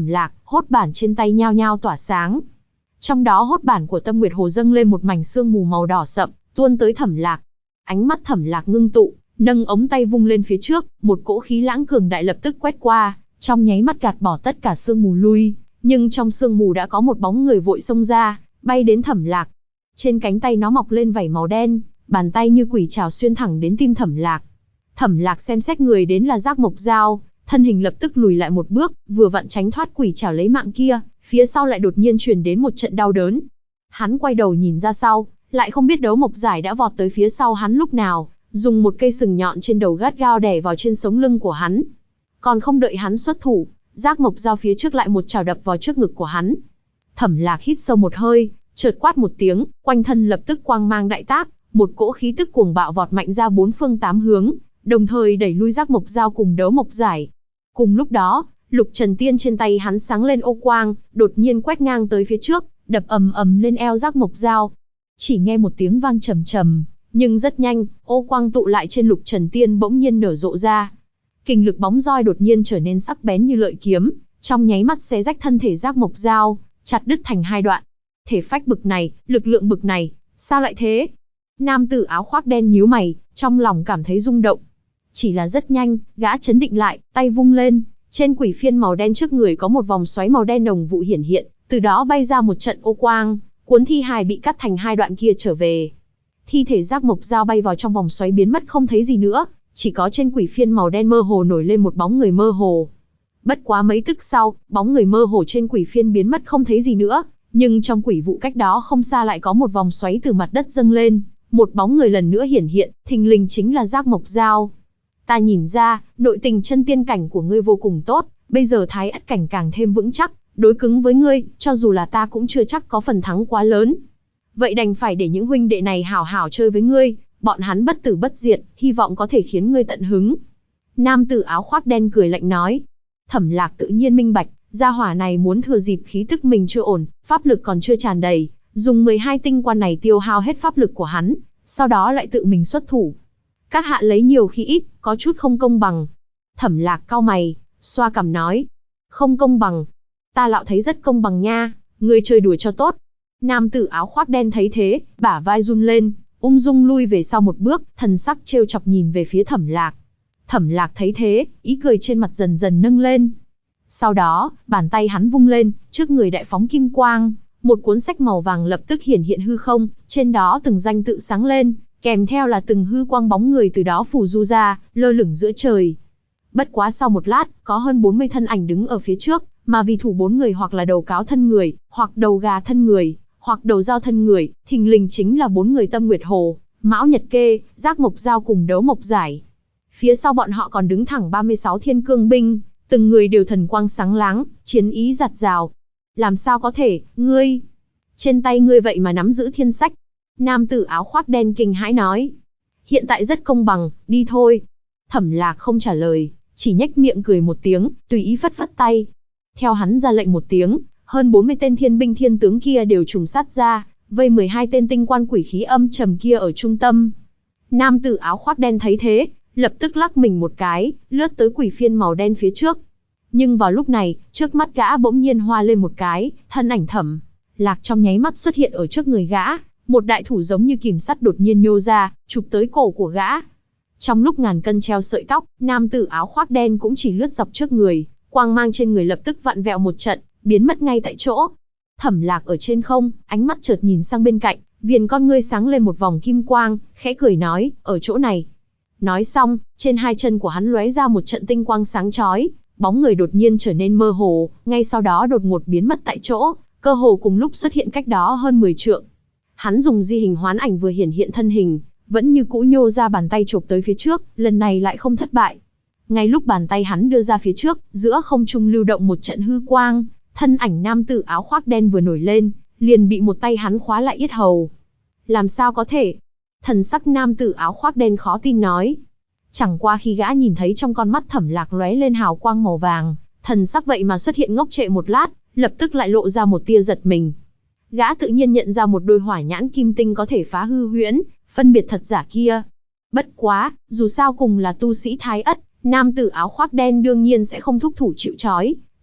hốt bản trên tay nhao nhao tỏa sáng. Trong đó hốt bản của Tâm Nguyệt Hồ dâng lên một mảnh sương mù màu đỏ sậm, tuôn tới Thẩm Lạc. Ánh mắt Thẩm Lạc ngưng tụ, nâng ống tay vung lên phía trước, một cỗ khí lãng cường đại lập tức quét qua, trong nháy mắt gạt bỏ tất cả sương mù lui, nhưng trong sương mù đã có một bóng người vội xông ra, bay đến Thẩm Lạc. Trên cánh tay nó mọc lên vảy màu đen, bàn tay như quỷ trảo xuyên thẳng đến tim Thẩm Lạc. Thẩm Lạc xem xét người đến là Giác Mộc Dao, thân hình lập tức lùi lại một bước, vừa vặn tránh thoát quỷ trảo lấy mạng kia, phía sau lại đột nhiên truyền đến một trận đau đớn. Hắn quay đầu nhìn ra sau, lại không biết Đấu Mộc Giải đã vọt tới phía sau hắn lúc nào, dùng một cây sừng nhọn trên đầu gắt gao đè vào trên sống lưng của hắn. Còn không đợi hắn xuất thủ, Giác Mộc Dao phía trước lại một chảo đập vào trước ngực của hắn. Thẩm Lạc hít sâu một hơi, chợt quát một tiếng, quanh thân lập tức quang mang đại tác, một cỗ khí tức cuồng bạo vọt mạnh ra bốn phương tám hướng, đồng thời đẩy lui Giác Mộc Dao cùng Đấu Mộc Giải. Cùng lúc đó, Lục Trần Tiên trên tay hắn sáng lên ô quang, đột nhiên quét ngang tới phía trước, đập ầm ầm lên eo Giác Mộc Dao. Chỉ nghe một tiếng vang trầm trầm, nhưng rất nhanh, ô quang tụ lại trên Lục Trần Tiên bỗng nhiên nở rộ ra. Kình lực bóng roi đột nhiên trở nên sắc bén như lợi kiếm, trong nháy mắt xé rách thân thể Giác Mộc Dao, chặt đứt thành hai đoạn. Thể phách bực này, lực lượng bực này, sao lại thế? Nam tử áo khoác đen nhíu mày, trong lòng cảm thấy rung động. Chỉ là rất nhanh, gã chấn định lại, tay vung lên, trên quỷ phiên màu đen trước người có một vòng xoáy màu đen nồng vụ hiển hiện, từ đó bay ra một trận ô quang, cuốn thi hài bị cắt thành hai đoạn kia trở về. Thi thể Giác Mộc Dao bay vào trong vòng xoáy biến mất không thấy gì nữa, chỉ có trên quỷ phiên màu đen mơ hồ nổi lên một bóng người mơ hồ. Bất quá mấy tức sau, bóng người mơ hồ trên quỷ phiên biến mất không thấy gì nữa, nhưng trong quỷ vụ cách đó không xa lại có một vòng xoáy từ mặt đất dâng lên, một bóng người lần nữa hiển hiện, thình lình chính là Giác Mộc Dao. Ta nhìn ra, nội tình chân tiên cảnh của ngươi vô cùng tốt, bây giờ thái ất cảnh càng thêm vững chắc, đối cứng với ngươi, cho dù là ta cũng chưa chắc có phần thắng quá lớn. Vậy đành phải để những huynh đệ này hảo hảo chơi với ngươi, bọn hắn bất tử bất diệt, hy vọng có thể khiến ngươi tận hứng. Nam tử áo khoác đen cười lạnh nói. Thẩm Lạc tự nhiên minh bạch, gia hỏa này muốn thừa dịp khí tức mình chưa ổn, pháp lực còn chưa tràn đầy, dùng 12 tinh quan này tiêu hao hết pháp lực của hắn, sau đó lại tự mình xuất thủ. Các hạ lấy nhiều khi ít, có chút không công bằng. Thẩm Lạc cau mày, xoa cằm nói. Không công bằng. Ta lão thấy rất công bằng nha, ngươi chơi đùa cho tốt. Nam tử áo khoác đen thấy thế, bả vai run lên, ung dung lui về sau một bước, thần sắc trêu chọc nhìn về phía Thẩm Lạc. Thẩm Lạc thấy thế, ý cười trên mặt dần dần nâng lên. Sau đó, bàn tay hắn vung lên, trước người đại phóng kim quang, một cuốn sách màu vàng lập tức hiển hiện hư không, trên đó từng danh tự sáng lên, kèm theo là từng hư quang bóng người từ đó phù du ra, lơ lửng giữa trời. Bất quá sau một lát, có hơn 40 thân ảnh đứng ở phía trước, mà vì thủ 4 người hoặc là đầu cáo thân người, hoặc đầu gà thân người, hoặc đầu dao thân người, thình lình chính là 4 người Tâm Nguyệt Hồ, Mão Nhật Kê, Giác Mộc Dao cùng Đấu Mộc Giải. Phía sau bọn họ còn đứng thẳng 36 thiên cương binh, từng người đều thần quang sáng láng, chiến ý giạt rào. Làm sao có thể, ngươi? Trên tay ngươi vậy mà nắm giữ thiên sách. Nam tử áo khoác đen kinh hãi nói. Hiện tại rất công bằng, đi thôi. Thẩm Lạc không trả lời, chỉ nhếch miệng cười một tiếng, tùy ý phất phất tay. Theo hắn ra lệnh một tiếng, hơn 40 tên thiên binh thiên tướng kia đều trùng sát ra, vây 12 tên tinh quan quỷ khí âm trầm kia ở trung tâm. Nam tử áo khoác đen thấy thế, lập tức lắc mình một cái, lướt tới quỷ phiên màu đen phía trước. Nhưng vào lúc này, trước mắt gã bỗng nhiên hoa lên một cái, thân ảnh Thẩm Lạc trong nháy mắt xuất hiện ở trước người gã, một đại thủ giống như kìm sắt đột nhiên nhô ra, chụp tới cổ của gã. Trong lúc ngàn cân treo sợi tóc, nam tử áo khoác đen cũng chỉ lướt dọc trước người, quang mang trên người lập tức vặn vẹo một trận, biến mất ngay tại chỗ. Thẩm Lạc ở trên không, ánh mắt chợt nhìn sang bên cạnh, viền con ngươi sáng lên một vòng kim quang, khẽ cười nói, ở chỗ này. Nói xong, trên hai chân của hắn lóe ra một trận tinh quang sáng chói, bóng người đột nhiên trở nên mơ hồ, ngay sau đó đột ngột biến mất tại chỗ, cơ hồ cùng lúc xuất hiện cách đó hơn 10 trượng. Hắn dùng di hình hoán ảnh vừa hiển hiện thân hình, vẫn như cũ nhô ra bàn tay chộp tới phía trước, lần này lại không thất bại. Ngay lúc bàn tay hắn đưa ra phía trước, giữa không trung lưu động một trận hư quang, thân ảnh nam tử áo khoác đen vừa nổi lên, liền bị một tay hắn khóa lại yết hầu. Làm sao có thể? Thần sắc nam tử áo khoác đen khó tin nói. Chẳng qua khi gã nhìn thấy trong con mắt Thẩm Lạc lóe lên hào quang màu vàng, thần sắc vậy mà xuất hiện ngốc trệ một lát, lập tức lại lộ ra một tia giật mình. Gã tự nhiên nhận ra một đôi hỏa nhãn kim tinh có thể phá hư huyễn, phân biệt thật giả kia. Bất quá, dù sao cùng là tu sĩ thái ất, nam tử áo khoác đen đương nhiên sẽ không thúc thủ chịu trói,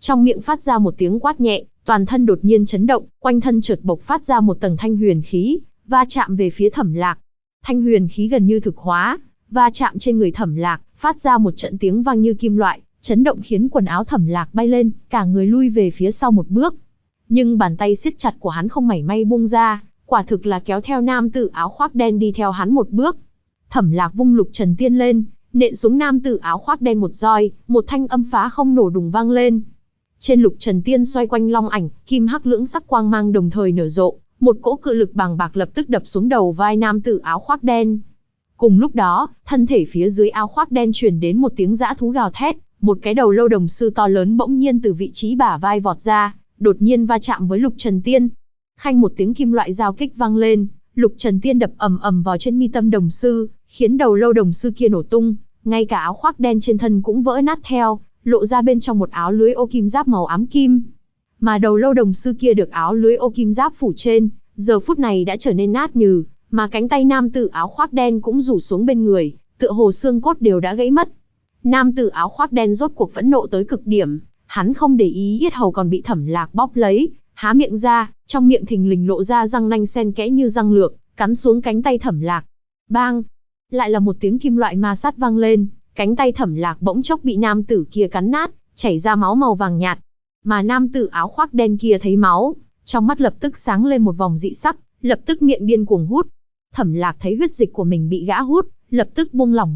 trong miệng phát ra một tiếng quát nhẹ, toàn thân đột nhiên chấn động, quanh thân chợt bộc phát ra một tầng thanh huyền khí, va chạm về phía Thẩm Lạc. Thanh huyền khí gần như thực hóa, va chạm trên người Thẩm Lạc, phát ra một trận tiếng vang như kim loại, chấn động khiến quần áo Thẩm Lạc bay lên, cả người lui về phía sau một bước. Nhưng bàn tay siết chặt của hắn không mảy may buông ra, quả thực là kéo theo nam tử áo khoác đen đi theo hắn một bước. Thẩm Lạc vung Lục Trần Tiên lên, nện xuống nam tử áo khoác đen một roi, một thanh âm phá không nổ đùng vang lên. Trên Lục Trần Tiên xoay quanh long ảnh, kim hắc lưỡng sắc quang mang đồng thời nở rộ, một cỗ cự lực bàng bạc lập tức đập xuống đầu vai nam tử áo khoác đen. Cùng lúc đó, thân thể phía dưới áo khoác đen truyền đến một tiếng dã thú gào thét, một cái đầu lâu đồng sư to lớn bỗng nhiên từ vị trí bả vai vọt ra, đột nhiên va chạm với Lục Trần Tiên. Khanh một tiếng kim loại giao kích vang lên, Lục Trần Tiên đập ầm ầm vào trên mi tâm đồng sư, khiến đầu lâu đồng sư kia nổ tung, ngay cả áo khoác đen trên thân cũng vỡ nát theo, lộ ra bên trong một áo lưới ô kim giáp màu ám kim. Mà đầu lâu đồng sư kia được áo lưới ô kim giáp phủ trên, giờ phút này đã trở nên nát nhừ, mà cánh tay nam tử áo khoác đen cũng rủ xuống bên người, tựa hồ xương cốt đều đã gãy mất. Nam tử áo khoác đen rốt cuộc phẫn nộ tới cực điểm, hắn không để ý yết hầu còn bị Thẩm Lạc bóp lấy, há miệng ra, trong miệng thình lình lộ ra răng nanh xen kẽ như răng lược, cắn xuống cánh tay Thẩm Lạc. Bang! Lại là một tiếng kim loại ma sát vang lên, cánh tay Thẩm Lạc bỗng chốc bị nam tử kia cắn nát, chảy ra máu màu vàng nhạt. Mà nam tử áo khoác đen kia thấy máu, trong mắt lập tức sáng lên một vòng dị sắc, lập tức miệng điên cuồng hút. Thẩm Lạc thấy huyết dịch của mình bị gã hút, lập tức buông lỏng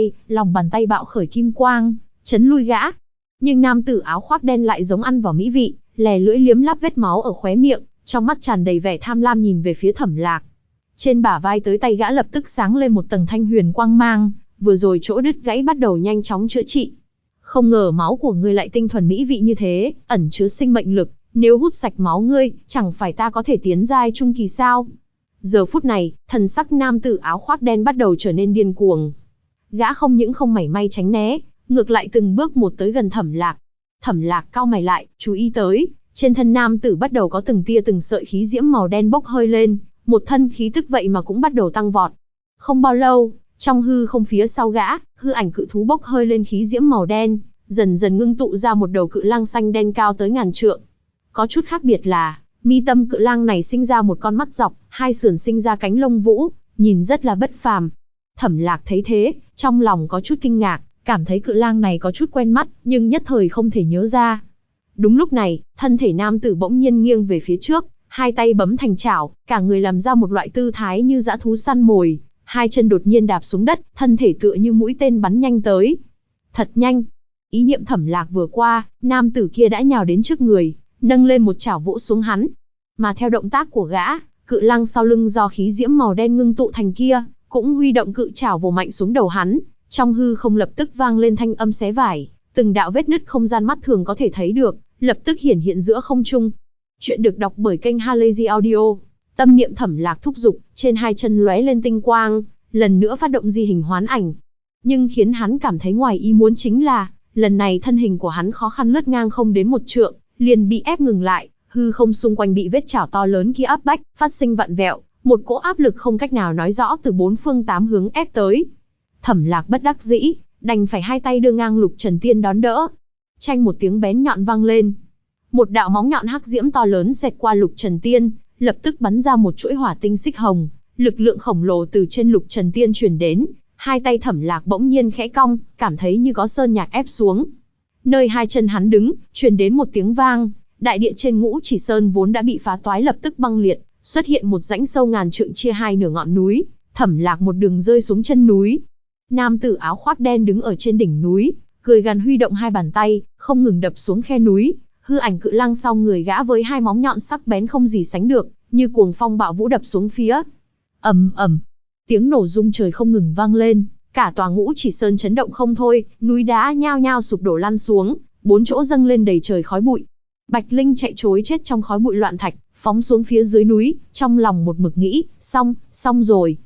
bàn tay bạo khởi kim quang, chấn lui gã. Nhưng nam tử áo khoác đen lại giống ăn vào mỹ vị, lè lưỡi liếm láp vết máu ở khóe miệng, trong mắt tràn đầy vẻ tham lam nhìn về phía Thẩm Lạc. Trên bả vai tới tay gã lập tức sáng lên một tầng thanh huyền quang mang, vừa rồi chỗ đứt gãy bắt đầu nhanh chóng chữa trị. Không ngờ máu của ngươi lại tinh thuần mỹ vị như thế, ẩn chứa sinh mệnh lực, nếu hút sạch máu ngươi, chẳng phải ta có thể tiến giai trung kỳ sao? Giờ phút này, thần sắc nam tử áo khoác đen bắt đầu trở nên điên cuồng. Gã không những không mảy may tránh né, ngược lại từng bước một tới gần Thẩm Lạc. Thẩm Lạc cau mày lại, chú ý tới, trên thân nam tử bắt đầu có từng tia từng sợi khí diễm màu đen bốc hơi lên, một thân khí tức vậy mà cũng bắt đầu tăng vọt. Không bao lâu, trong hư không phía sau gã, hư ảnh cự thú bốc hơi lên khí diễm màu đen, dần dần ngưng tụ ra một đầu cự lang xanh đen cao tới ngàn trượng. Có chút khác biệt là, mi tâm cự lang này sinh ra một con mắt dọc, hai sườn sinh ra cánh lông vũ, nhìn rất là bất phàm. Thẩm Lạc thấy thế, trong lòng có chút kinh ngạc, cảm thấy cự lang này có chút quen mắt, nhưng nhất thời không thể nhớ ra. Đúng lúc này, thân thể nam tử bỗng nhiên nghiêng về phía trước, hai tay bấm thành chảo, cả người làm ra một loại tư thái như dã thú săn mồi, hai chân đột nhiên đạp xuống đất, thân thể tựa như mũi tên bắn nhanh tới. Thật nhanh. Ý niệm Thẩm Lạc vừa qua, nam tử kia đã nhào đến trước người, nâng lên một chảo vỗ xuống hắn. Mà theo động tác của gã, cự lang sau lưng do khí diễm màu đen ngưng tụ thành kia, cũng huy động cự chảo vồ mạnh xuống đầu hắn. Trong hư không lập tức vang lên thanh âm xé vải, từng đạo vết nứt không gian mắt thường có thể thấy được, lập tức hiển hiện giữa không trung. Chuyện được đọc bởi kênh Halazy Audio. Tâm niệm Thẩm Lạc thúc giục, trên hai chân lóe lên tinh quang, lần nữa phát động di hình hoán ảnh. Nhưng khiến hắn cảm thấy ngoài ý muốn chính là, lần này thân hình của hắn khó khăn lướt ngang không đến một trượng, liền bị ép ngừng lại, hư không xung quanh bị vết chảo to lớn kia áp bách, phát sinh vặn vẹo, một cỗ áp lực không cách nào nói rõ từ bốn phương tám hướng ép tới. Thẩm Lạc bất đắc dĩ, đành phải hai tay đưa ngang Lục Trần Tiên đón đỡ. Chanh một tiếng bén nhọn vang lên. Một đạo móng nhọn hắc diễm to lớn xẹt qua Lục Trần Tiên, lập tức bắn ra một chuỗi hỏa tinh xích hồng, lực lượng khổng lồ từ trên Lục Trần Tiên truyền đến, hai tay Thẩm Lạc bỗng nhiên khẽ cong, cảm thấy như có sơn nhạc ép xuống. Nơi hai chân hắn đứng, truyền đến một tiếng vang, đại địa trên Ngũ Chỉ Sơn vốn đã bị phá toái lập tức băng liệt, xuất hiện một rãnh sâu ngàn trượng chia hai nửa ngọn núi, Thẩm Lạc một đường rơi xuống chân núi. Nam tử áo khoác đen đứng ở trên đỉnh núi, cười gằn huy động hai bàn tay, không ngừng đập xuống khe núi. Hư ảnh cự lang sau người gã với hai móng nhọn sắc bén không gì sánh được, như cuồng phong bạo vũ đập xuống phía. Ầm ầm, tiếng nổ rung trời không ngừng vang lên, cả tòa Ngũ Chỉ Sơn chấn động không thôi, núi đá nhao nhao sụp đổ lăn xuống, bốn chỗ dâng lên đầy trời khói bụi. Bạch Linh chạy trối chết trong khói bụi loạn thạch, phóng xuống phía dưới núi, trong lòng một mực nghĩ, xong rồi.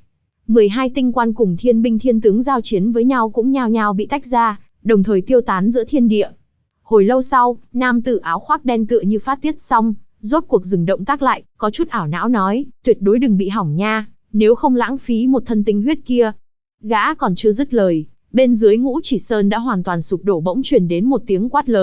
12 tinh quan cùng thiên binh thiên tướng giao chiến với nhau cũng nhao nhao bị tách ra, đồng thời tiêu tán giữa thiên địa. Hồi lâu sau, nam tử áo khoác đen tựa như phát tiết xong, rốt cuộc dừng động tác lại, có chút ảo não nói, tuyệt đối đừng bị hỏng nha, nếu không lãng phí một thân tinh huyết kia. Gã còn chưa dứt lời, bên dưới Ngũ Chỉ Sơn đã hoàn toàn sụp đổ, bỗng truyền đến một tiếng quát lớn,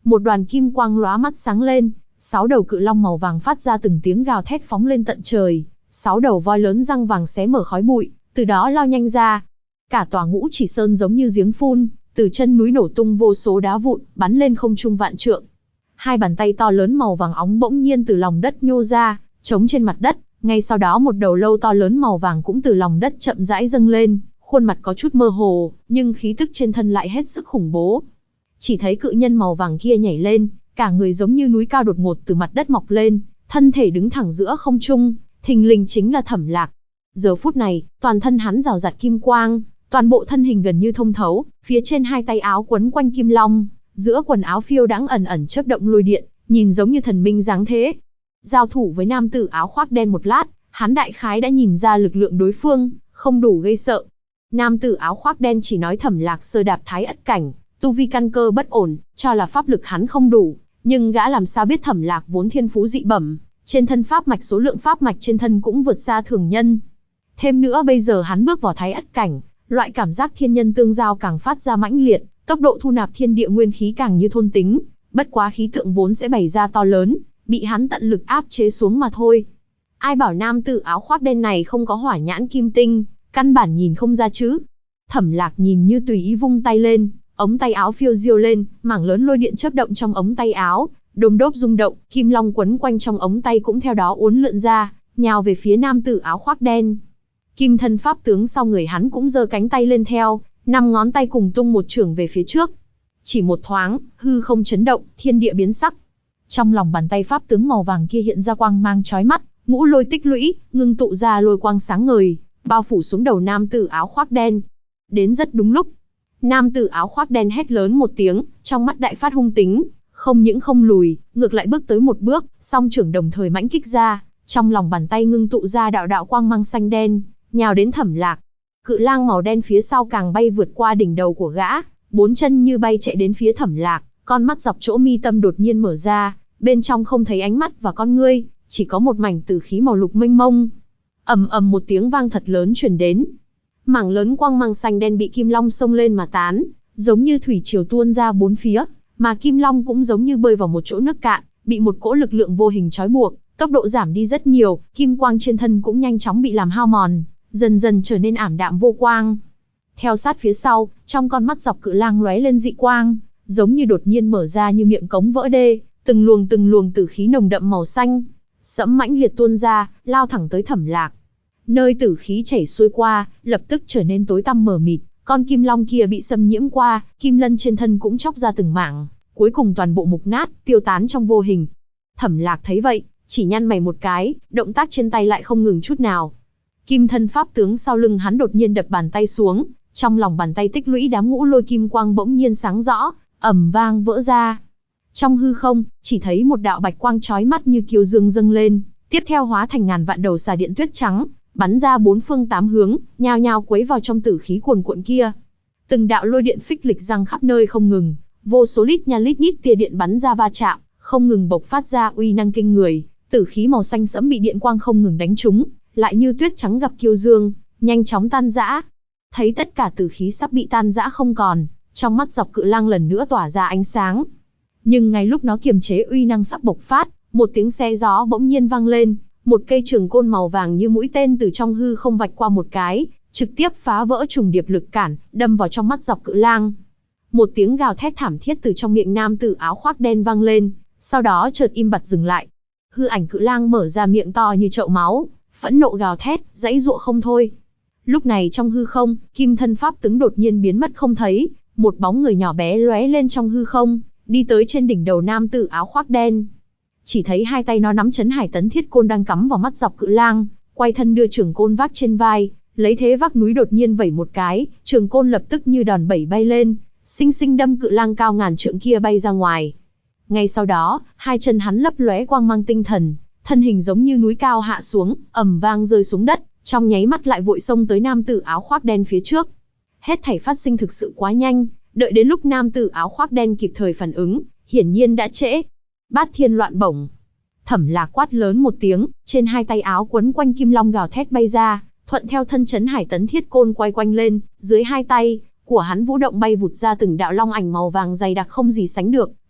một đoàn kim quang lóa mắt sáng lên, 6 đầu cự long màu vàng phát ra từng tiếng gào thét phóng lên tận trời, 6 đầu voi lớn răng vàng xé mở khói bụi, từ đó lao nhanh ra. Cả tòa Ngũ Chỉ Sơn giống như giếng phun, từ chân núi nổ tung vô số đá vụn, bắn lên không trung vạn trượng. Hai bàn tay to lớn màu vàng óng bỗng nhiên từ lòng đất nhô ra, trống trên mặt đất, ngay sau đó một đầu lâu to lớn màu vàng cũng từ lòng đất chậm rãi dâng lên, khuôn mặt có chút mơ hồ, nhưng khí tức trên thân lại hết sức khủng bố. Chỉ thấy cự nhân màu vàng kia nhảy lên, cả người giống như núi cao đột ngột từ mặt đất mọc lên, thân thể đứng thẳng giữa không trung, thình lình chính là Thẩm Lạc. Giờ phút này, toàn thân hắn rào rạt kim quang, toàn bộ thân hình gần như thông thấu, phía trên hai tay áo quấn quanh kim long, giữa quần áo phiêu đãng ẩn ẩn chớp động lôi điện, nhìn giống như thần minh dáng thế. Giao thủ với nam tử áo khoác đen một lát, hắn đại khái đã nhìn ra lực lượng đối phương không đủ gây sợ. Nam tử áo khoác đen chỉ nói Thẩm Lạc sơ đạp thái ất cảnh, tu vi căn cơ bất ổn, cho là pháp lực hắn không đủ, nhưng gã làm sao biết Thẩm Lạc vốn thiên phú dị bẩm, trên thân pháp mạch số lượng pháp mạch trên thân cũng vượt xa thường nhân. Thêm nữa bây giờ hắn bước vào thái ất cảnh, loại cảm giác thiên nhân tương giao càng phát ra mãnh liệt, tốc độ thu nạp thiên địa nguyên khí càng như thôn tính, bất quá khí tượng vốn sẽ bày ra to lớn, bị hắn tận lực áp chế xuống mà thôi. Ai bảo nam tử áo khoác đen này không có hỏa nhãn kim tinh, căn bản nhìn không ra chứ. Thẩm Lạc nhìn như tùy ý vung tay lên, ống tay áo phiêu diêu lên, mảng lớn lôi điện chớp động trong ống tay áo, đôm đốp rung động, kim long quấn quanh trong ống tay cũng theo đó uốn lượn ra, nhào về phía nam tử áo khoác đen. Kim thân pháp tướng sau người hắn cũng giơ cánh tay lên theo, 5 ngón tay cùng tung một chưởng về phía trước. Chỉ một thoáng, hư không chấn động, thiên địa biến sắc. Trong lòng bàn tay pháp tướng màu vàng kia hiện ra quang mang chói mắt, ngũ lôi tích lũy, ngưng tụ ra lôi quang sáng ngời, bao phủ xuống đầu nam tử áo khoác đen. Đến rất đúng lúc, nam tử áo khoác đen hét lớn một tiếng, trong mắt đại phát hung tính, không những không lùi, ngược lại bước tới một bước, song trưởng đồng thời mãnh kích ra, trong lòng bàn tay ngưng tụ ra đạo đạo quang mang xanh đen, nhào đến Thẩm Lạc. Cự lang màu đen phía sau càng bay vượt qua đỉnh đầu của gã, 4 chân như bay chạy đến phía Thẩm Lạc, con mắt dọc chỗ mi tâm đột nhiên mở ra, bên trong không thấy ánh mắt và con ngươi, chỉ có một mảnh tử khí màu lục mênh mông. Ầm ầm một tiếng vang thật lớn truyền đến. Mảng lớn quang mang xanh đen bị kim long xông lên mà tán, giống như thủy triều tuôn ra bốn phía, mà kim long cũng giống như bơi vào một chỗ nước cạn, bị một cỗ lực lượng vô hình trói buộc, tốc độ giảm đi rất nhiều, kim quang trên thân cũng nhanh chóng bị làm hao mòn, dần dần trở nên ảm đạm vô quang. Theo sát phía sau, trong con mắt dọc cự lang lóe lên dị quang, giống như đột nhiên mở ra như miệng cống vỡ đê, từng luồng tử khí nồng đậm màu xanh sẫm mãnh liệt tuôn ra, lao thẳng tới Thẩm Lạc. Nơi tử khí chảy xuôi qua, lập tức trở nên tối tăm mờ mịt, con kim long kia bị xâm nhiễm qua, kim lân trên thân cũng chóc ra từng mảng, cuối cùng toàn bộ mục nát, tiêu tán trong vô hình. Thẩm Lạc thấy vậy, chỉ nhăn mày một cái, động tác trên tay lại không ngừng chút nào. Kim thân pháp tướng sau lưng hắn đột nhiên đập bàn tay xuống, trong lòng bàn tay tích lũy đám ngũ lôi kim quang bỗng nhiên sáng rõ, ầm vang vỡ ra. Trong hư không, chỉ thấy một đạo bạch quang chói mắt như kiêu dương dâng lên, tiếp theo hóa thành ngàn vạn đầu xà điện tuyết trắng, bắn ra bốn phương tám hướng, nhao nhao quấy vào trong tử khí cuồn cuộn kia. Từng đạo lôi điện phích lịch giăng khắp nơi không ngừng, vô số lít nhít tia điện bắn ra va chạm, không ngừng bộc phát ra uy năng kinh người, tử khí màu xanh sẫm bị điện quang không ngừng đánh trúng, lại như tuyết trắng gặp kiêu dương, nhanh chóng tan rã. Thấy tất cả tử khí sắp bị tan rã không còn, trong mắt dọc cự lang lần nữa tỏa ra ánh sáng. Nhưng ngay lúc nó kiềm chế uy năng sắp bộc phát, một tiếng xé gió bỗng nhiên vang lên, một cây trường côn màu vàng như mũi tên từ trong hư không vạch qua một cái, trực tiếp phá vỡ trùng điệp lực cản, đâm vào trong mắt dọc cự lang. Một tiếng gào thét thảm thiết từ trong miệng nam tử áo khoác đen vang lên, sau đó chợt im bặt dừng lại. Hư ảnh cự lang mở ra miệng to như chậu máu, phẫn nộ gào thét, giãy giụa không thôi. Lúc này trong hư không, kim thân pháp tướng đột nhiên biến mất không thấy, một bóng người nhỏ bé lóe lên trong hư không, đi tới trên đỉnh đầu nam tử áo khoác đen. Chỉ thấy hai tay nó nắm chấn hải tấn thiết côn đang cắm vào mắt dọc cự lang, quay thân đưa trường côn vác trên vai, lấy thế vác núi đột nhiên vẩy một cái, trường côn lập tức như đòn bẩy bay lên, xinh xinh đâm cự lang cao ngàn trượng kia bay ra ngoài. Ngay sau đó, hai chân hắn lấp lóe quang mang tinh thần, thân hình giống như núi cao hạ xuống, ầm vang rơi xuống đất, trong nháy mắt lại vội xông tới nam tử áo khoác đen phía trước. Hết thảy phát sinh thực sự quá nhanh, đợi đến lúc nam tử áo khoác đen kịp thời phản ứng, hiển nhiên đã trễ. Bát thiên loạn bổng. Thẩm Lạc quát lớn một tiếng, trên hai tay áo quấn quanh kim long gào thét bay ra, thuận theo thân chấn hải tấn thiết côn quay quanh lên, dưới hai tay của hắn vũ động bay vụt ra từng đạo long ảnh màu vàng dày đặc không gì sánh được,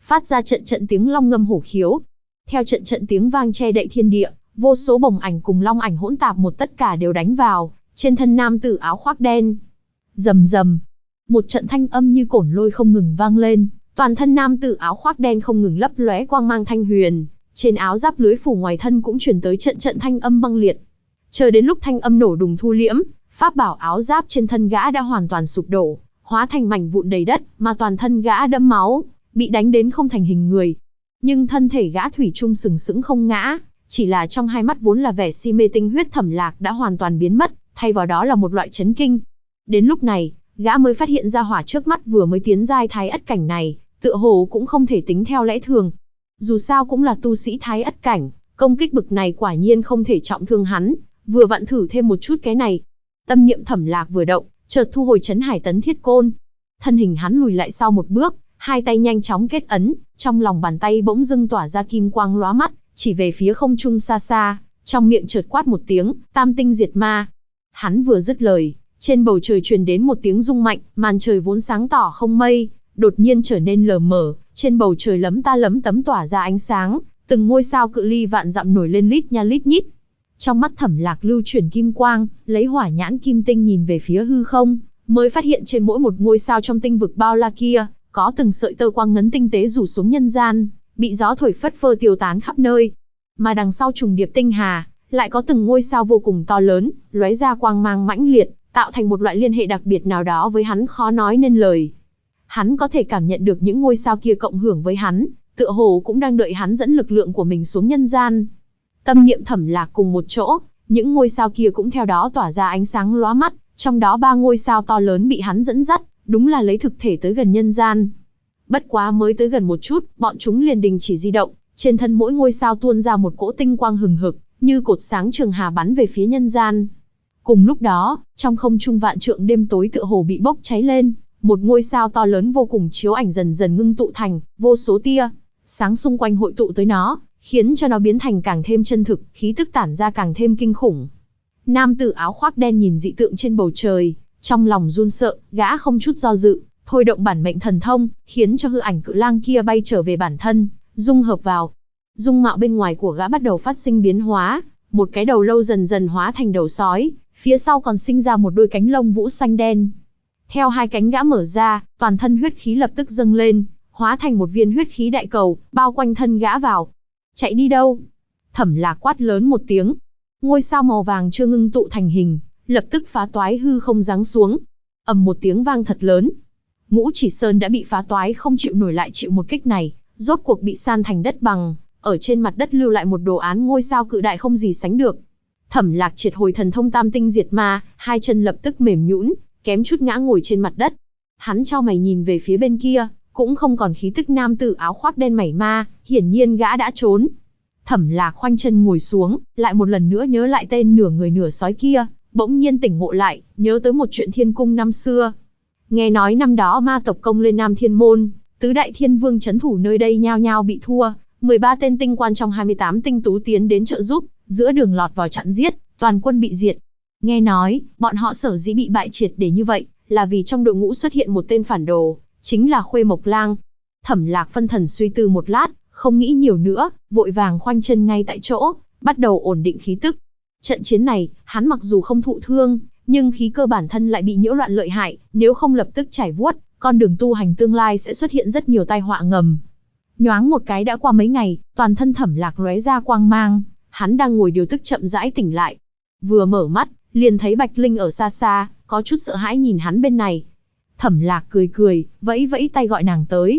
phát ra trận trận tiếng long ngâm hổ khiếu. Theo trận trận tiếng vang che đậy thiên địa, vô số bồng ảnh cùng long ảnh hỗn tạp một tất cả đều đánh vào trên thân nam tử áo khoác đen. Rầm rầm, một trận thanh âm như cổn lôi không ngừng vang lên, toàn thân nam tử áo khoác đen không ngừng lấp lóe quang mang thanh huyền, trên áo giáp lưới phủ ngoài thân cũng truyền tới trận trận thanh âm băng liệt. Chờ đến lúc thanh âm nổ đùng thu liễm, pháp bảo áo giáp trên thân gã đã hoàn toàn sụp đổ, hóa thành mảnh vụn đầy đất, mà toàn thân gã đẫm máu, bị đánh đến không thành hình người. Nhưng thân thể gã thủy chung sừng sững không ngã, chỉ là trong hai mắt vốn là vẻ si mê tinh huyết Thẩm Lạc đã hoàn toàn biến mất, thay vào đó là một loại chấn kinh. Đến lúc này, gã mới phát hiện ra hỏa trước mắt vừa mới tiến giai thái ất cảnh này, tựa hồ cũng không thể tính theo lẽ thường. Dù sao cũng là tu sĩ thái ất cảnh, công kích bực này quả nhiên không thể trọng thương hắn, vừa vặn thử thêm một chút cái này. Tâm niệm Thẩm Lạc vừa động, chợt thu hồi Chấn Hải Tấn Thiết Côn. Thân hình hắn lùi lại sau một bước, hai tay nhanh chóng kết ấn, trong lòng bàn tay bỗng dưng tỏa ra kim quang lóa mắt, chỉ về phía không trung xa xa, trong miệng chợt quát một tiếng, Tam tinh diệt ma. Hắn vừa dứt lời, trên bầu trời truyền đến một tiếng rung mạnh, màn trời vốn sáng tỏ không mây, đột nhiên trở nên lờ mờ, trên bầu trời lấm ta lấm tấm tỏa ra ánh sáng, từng ngôi sao cự ly vạn dặm nổi lên lít nha lít nhít. Trong mắt Thẩm Lạc lưu chuyển kim quang, lấy hỏa nhãn kim tinh nhìn về phía hư không, mới phát hiện trên mỗi một ngôi sao trong tinh vực bao la kia, có từng sợi tơ quang ngấn tinh tế rủ xuống nhân gian, bị gió thổi phất phơ tiêu tán khắp nơi. Mà đằng sau trùng điệp tinh hà, lại có từng ngôi sao vô cùng to lớn, lóe ra quang mang mãnh liệt, tạo thành một loại liên hệ đặc biệt nào đó với hắn khó nói nên lời. Hắn có thể cảm nhận được những ngôi sao kia cộng hưởng với hắn, tựa hồ cũng đang đợi hắn dẫn lực lượng của mình xuống nhân gian. Tâm niệm Thẩm Lạc cùng một chỗ, những ngôi sao kia cũng theo đó tỏa ra ánh sáng lóa mắt, trong đó 3 ngôi sao to lớn bị hắn dẫn dắt, đúng là lấy thực thể tới gần nhân gian. Bất quá mới tới gần một chút, bọn chúng liền đình chỉ di động, trên thân mỗi ngôi sao tuôn ra một cỗ tinh quang hừng hực, như cột sáng trường hà bắn về phía nhân gian. Cùng lúc đó, trong không trung vạn trượng đêm tối tựa hồ bị bốc cháy lên, một ngôi sao to lớn vô cùng chiếu ảnh dần dần ngưng tụ thành vô số tia sáng xung quanh hội tụ tới nó, khiến cho nó biến thành càng thêm chân thực, khí tức tản ra càng thêm kinh khủng. Nam tử áo khoác đen nhìn dị tượng trên bầu trời, trong lòng run sợ, gã không chút do dự, thôi động bản mệnh thần thông, khiến cho hư ảnh cự lang kia bay trở về bản thân, dung hợp vào. Dung mạo bên ngoài của gã bắt đầu phát sinh biến hóa, một cái đầu lâu dần dần hóa thành đầu sói, phía sau còn sinh ra một đôi cánh lông vũ xanh đen. Theo hai cánh gã mở ra, toàn thân huyết khí lập tức dâng lên, hóa thành một viên huyết khí đại cầu, bao quanh thân gã vào. Chạy đi đâu? Thẩm Lạc quát lớn một tiếng. Ngôi sao màu vàng chưa ngưng tụ thành hình, lập tức phá toái hư không giáng xuống. Ầm một tiếng vang thật lớn. Ngũ Chỉ Sơn đã bị phá toái không chịu nổi lại chịu một kích này, rốt cuộc bị san thành đất bằng, ở trên mặt đất lưu lại một đồ án ngôi sao cự đại không gì sánh được. Thẩm Lạc triệt hồi thần thông Tam tinh diệt ma, hai chân lập tức mềm nhũn, kém chút ngã ngồi trên mặt đất. Hắn chau mày nhìn về phía bên kia, cũng không còn khí tức nam tử áo khoác đen mảy ma, hiển nhiên gã đã trốn. Thẩm Lạc khoanh chân ngồi xuống, lại một lần nữa nhớ lại tên nửa người nửa sói kia, bỗng nhiên tỉnh ngộ lại, nhớ tới một chuyện thiên cung năm xưa. Nghe nói năm đó ma tộc công lên Nam Thiên Môn, tứ đại thiên vương trấn thủ nơi đây nhao nhao bị thua, 13 tên tinh quan trong 28 tinh tú tiến đến trợ giúp, giữa đường lọt vào chặn giết, toàn quân bị diệt. Nghe nói, bọn họ sở dĩ bị bại triệt để như vậy, là vì trong đội ngũ xuất hiện một tên phản đồ, chính là Khuê Mộc Lang. Thẩm Lạc phân thần suy tư một lát, không nghĩ nhiều nữa, vội vàng khoanh chân ngay tại chỗ, bắt đầu ổn định khí tức. Trận chiến này, hắn mặc dù không thụ thương, nhưng khí cơ bản thân lại bị nhiễu loạn lợi hại, nếu không lập tức trải vuốt, con đường tu hành tương lai sẽ xuất hiện rất nhiều tai họa ngầm. Nhoáng một cái đã qua mấy ngày, toàn thân Thẩm Lạc lóe ra quang mang, hắn đang ngồi điều tức chậm rãi tỉnh lại. Vừa mở mắt, liền thấy Bạch Linh ở xa xa, có chút sợ hãi nhìn hắn bên này. Thẩm Lạc cười cười, vẫy vẫy tay gọi nàng tới.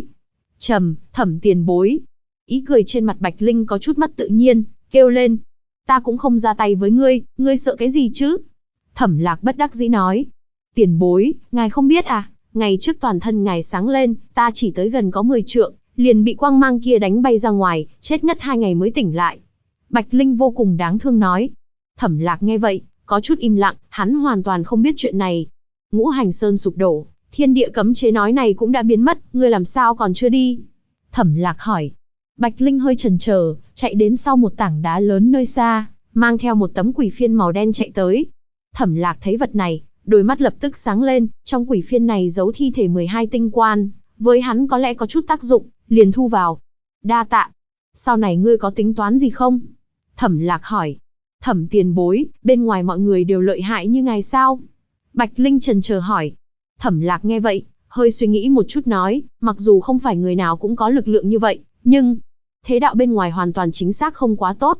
Thẩm tiền bối. Ý cười trên mặt Bạch Linh có chút mất tự nhiên, kêu lên. Ta cũng không ra tay với ngươi sợ cái gì chứ? Thẩm Lạc bất đắc dĩ nói. Tiền bối, ngài không biết à, ngày trước toàn thân ngài sáng lên, ta chỉ tới gần có 10 trượng, liền bị quang mang kia đánh bay ra ngoài, chết ngất 2 ngày mới tỉnh lại. Bạch Linh vô cùng đáng thương nói. Thẩm Lạc nghe vậy, có chút im lặng, hắn hoàn toàn không biết chuyện này. Ngũ Hành Sơn sụp đổ, thiên địa cấm chế nói này cũng đã biến mất, ngươi làm sao còn chưa đi? Thẩm Lạc hỏi. Bạch Linh hơi chần chờ, chạy đến sau một tảng đá lớn nơi xa, mang theo một tấm quỷ phiên màu đen chạy tới. Thẩm Lạc thấy vật này, đôi mắt lập tức sáng lên, trong quỷ phiên này giấu thi thể 12 tinh quan, với hắn có lẽ có chút tác dụng, liền thu vào. Đa tạ. Sau này ngươi có tính toán gì không? Thẩm Lạc hỏi. Thẩm tiền bối, bên ngoài mọi người đều lợi hại như ngài sao? Bạch Linh chần chờ hỏi. Thẩm Lạc nghe vậy, hơi suy nghĩ một chút nói, mặc dù không phải người nào cũng có lực lượng như vậy, nhưng thế đạo bên ngoài hoàn toàn chính xác không quá tốt.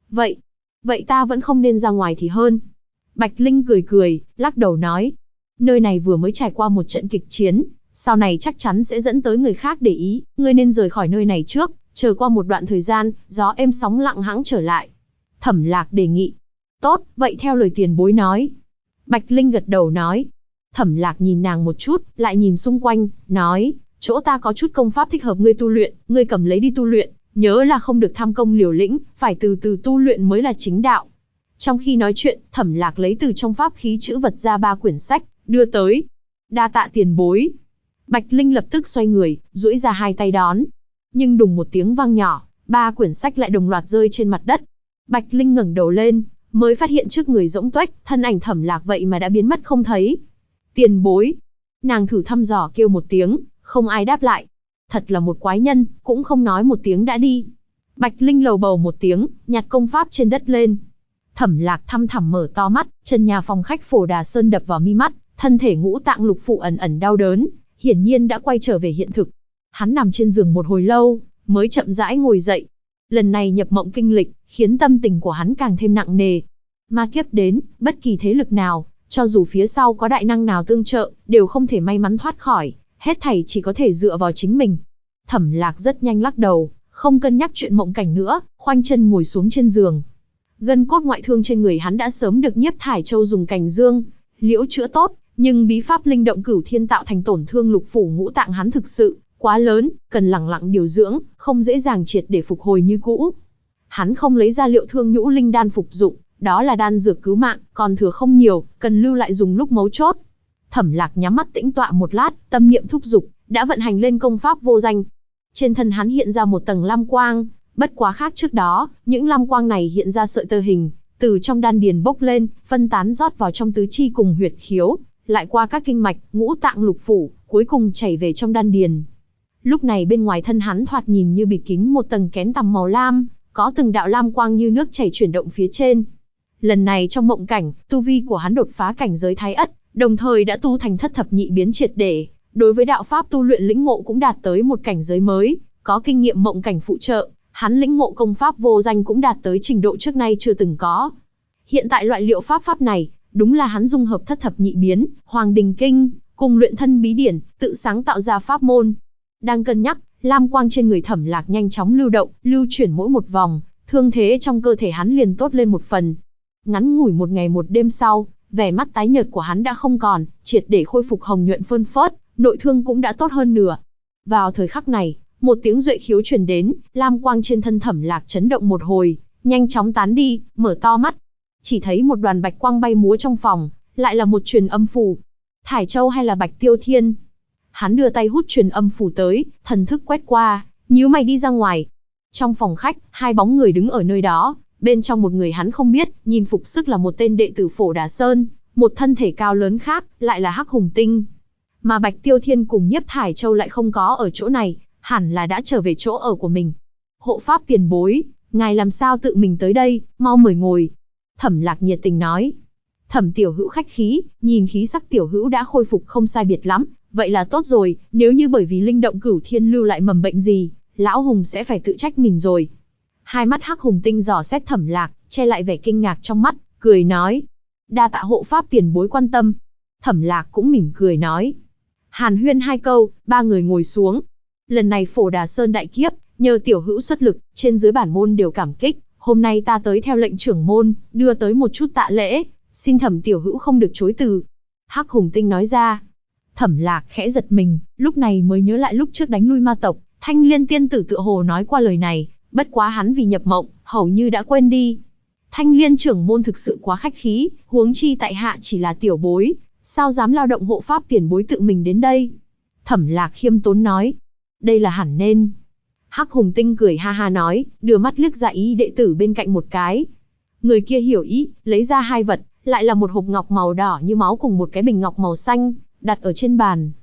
Vậy ta vẫn không nên ra ngoài thì hơn. Bạch Linh cười cười, lắc đầu nói. Nơi này vừa mới trải qua một trận kịch chiến, sau này chắc chắn sẽ dẫn tới người khác để ý, ngươi nên rời khỏi nơi này trước, chờ qua một đoạn thời gian, gió êm sóng lặng hãng trở lại. Thẩm Lạc đề nghị. Tốt, vậy theo lời tiền bối nói. Bạch Linh gật đầu nói. Thẩm Lạc nhìn nàng một chút, lại nhìn xung quanh, nói, chỗ ta có chút công pháp thích hợp ngươi tu luyện, ngươi cầm lấy đi tu luyện, nhớ là không được tham công liều lĩnh, phải từ từ tu luyện mới là chính đạo. Trong khi nói chuyện, Thẩm Lạc lấy từ trong pháp khí chữ vật ra 3 quyển sách, đưa tới. Đa tạ tiền bối. Bạch Linh lập tức xoay người, duỗi ra 2 tay đón. Nhưng đùng một tiếng vang nhỏ, 3 quyển sách lại đồng loạt rơi trên mặt đất. Bạch Linh ngẩng đầu lên, mới phát hiện trước người rỗng tuếch, thân ảnh Thẩm Lạc vậy mà đã biến mất không thấy. Tiền bối. Nàng thử thăm dò kêu một tiếng, không ai đáp lại. Thật là một quái nhân, cũng không nói một tiếng đã đi. Bạch Linh lầu bầu một tiếng, nhặt công pháp trên đất lên. Thẩm Lạc thăm thẳm mở to mắt, trần nhà phòng khách Phổ Đà Sơn đập vào mi mắt, thân thể ngũ tạng lục phủ ẩn ẩn đau đớn, hiển nhiên đã quay trở về hiện thực. Hắn nằm trên giường một hồi lâu, mới chậm rãi ngồi dậy. Lần này nhập mộng kinh lịch, khiến tâm tình của hắn càng thêm nặng nề. Ma kiếp đến, bất kỳ thế lực nào, cho dù phía sau có đại năng nào tương trợ, đều không thể may mắn thoát khỏi, hết thảy chỉ có thể dựa vào chính mình. Thẩm Lạc rất nhanh lắc đầu, không cân nhắc chuyện mộng cảnh nữa, khoanh chân ngồi xuống trên giường. Gân cốt ngoại thương trên người hắn đã sớm được Nhiếp Thải Châu dùng cành dương, liễu chữa tốt, nhưng bí pháp linh động cửu thiên tạo thành tổn thương lục phủ ngũ tạng hắn thực sự quá lớn, cần lẳng lặng điều dưỡng, không dễ dàng triệt để phục hồi như cũ. Hắn không lấy ra liệu thương nhũ linh đan phục dụng, đó là đan dược cứu mạng, còn thừa không nhiều, cần lưu lại dùng lúc mấu chốt. Thẩm Lạc nhắm mắt tĩnh tọa một lát, tâm niệm thúc dục, đã vận hành lên công pháp vô danh. Trên thân hắn hiện ra một tầng lam quang, bất quá khác trước đó, những lam quang này hiện ra sợi tơ hình, từ trong đan điền bốc lên, phân tán rót vào trong tứ chi cùng huyệt khiếu, lại qua các kinh mạch, ngũ tạng lục phủ, cuối cùng chảy về trong đan điền. Lúc này bên ngoài thân hắn thoạt nhìn như bịt kín một tầng kén tằm màu lam, có từng đạo lam quang như nước chảy chuyển động phía trên. Lần này trong mộng cảnh, tu vi của hắn đột phá cảnh giới Thái Ất, đồng thời đã tu thành thất thập nhị biến triệt để, đối với đạo pháp tu luyện lĩnh ngộ cũng đạt tới một cảnh giới mới, có kinh nghiệm mộng cảnh phụ trợ, hắn lĩnh ngộ công pháp vô danh cũng đạt tới trình độ trước nay chưa từng có. Hiện tại loại liệu pháp này, đúng là hắn dung hợp thất thập nhị biến, Hoàng Đình Kinh, cùng luyện thân bí điển, tự sáng tạo ra pháp môn. Đang cân nhắc, lam quang trên người Thẩm Lạc nhanh chóng lưu động, lưu chuyển mỗi một vòng, thương thế trong cơ thể hắn liền tốt lên một phần. Ngắn ngủi một ngày một đêm sau, vẻ mắt tái nhợt của hắn đã không còn, triệt để khôi phục hồng nhuận phơn phớt, nội thương cũng đã tốt hơn nửa. Vào thời khắc này, một tiếng duệ khiếu truyền đến, lam quang trên thân Thẩm Lạc chấn động một hồi, nhanh chóng tán đi, mở to mắt. Chỉ thấy một đoàn bạch quang bay múa trong phòng, lại là một truyền âm phù. Thải Châu hay là Bạch Tiêu Thiên? Hắn đưa tay hút truyền âm phù tới, thần thức quét qua, nhíu mày đi ra ngoài. Trong phòng khách, 2 bóng người đứng ở nơi đó, bên trong một người hắn không biết, nhìn phục sức là một tên đệ tử Phổ Đà Sơn, một thân thể cao lớn khác, lại là Hắc Hùng Tinh. Mà Bạch Tiêu Thiên cùng Nhiếp Thải Châu lại không có ở chỗ này, hẳn là đã trở về chỗ ở của mình. Hộ pháp tiền bối, ngài làm sao tự mình tới đây, mau mời ngồi. Thẩm Lạc nhiệt tình nói. Thẩm tiểu hữu khách khí, nhìn khí sắc tiểu hữu đã khôi phục không sai biệt lắm, vậy là tốt rồi, nếu như bởi vì linh động cửu thiên lưu lại mầm bệnh gì, lão hùng sẽ phải tự trách mình rồi. Hai mắt Hắc Hùng Tinh dò xét Thẩm Lạc, che lại vẻ kinh ngạc trong mắt, cười nói. Đa tạ hộ pháp tiền bối quan tâm. Thẩm Lạc cũng mỉm cười nói. Hàn huyên 2 câu, 3 người ngồi xuống. Lần này Phổ Đà Sơn đại kiếp, nhờ tiểu hữu xuất lực, trên dưới bản môn đều cảm kích. Hôm nay ta tới theo lệnh trưởng môn, đưa tới một chút tạ lễ, xin Thẩm tiểu hữu không được chối từ. Hắc Hùng Tinh nói ra. Thẩm Lạc khẽ giật mình, lúc này mới nhớ lại lúc trước đánh lui ma tộc, Thanh Liên tiên tử tựa hồ nói qua lời này, bất quá hắn vì nhập mộng, hầu như đã quên đi. Thanh Liên trưởng môn thực sự quá khách khí, huống chi tại hạ chỉ là tiểu bối, sao dám lao động hộ pháp tiền bối tự mình đến đây. Thẩm Lạc khiêm tốn nói. Đây là hẳn nên. Hắc Hùng Tinh cười ha ha nói, đưa mắt liếc ra ý đệ tử bên cạnh một cái. Người kia hiểu ý, lấy ra 2 vật, lại là một hộp ngọc màu đỏ như máu cùng một cái bình ngọc màu xanh, đặt ở trên bàn.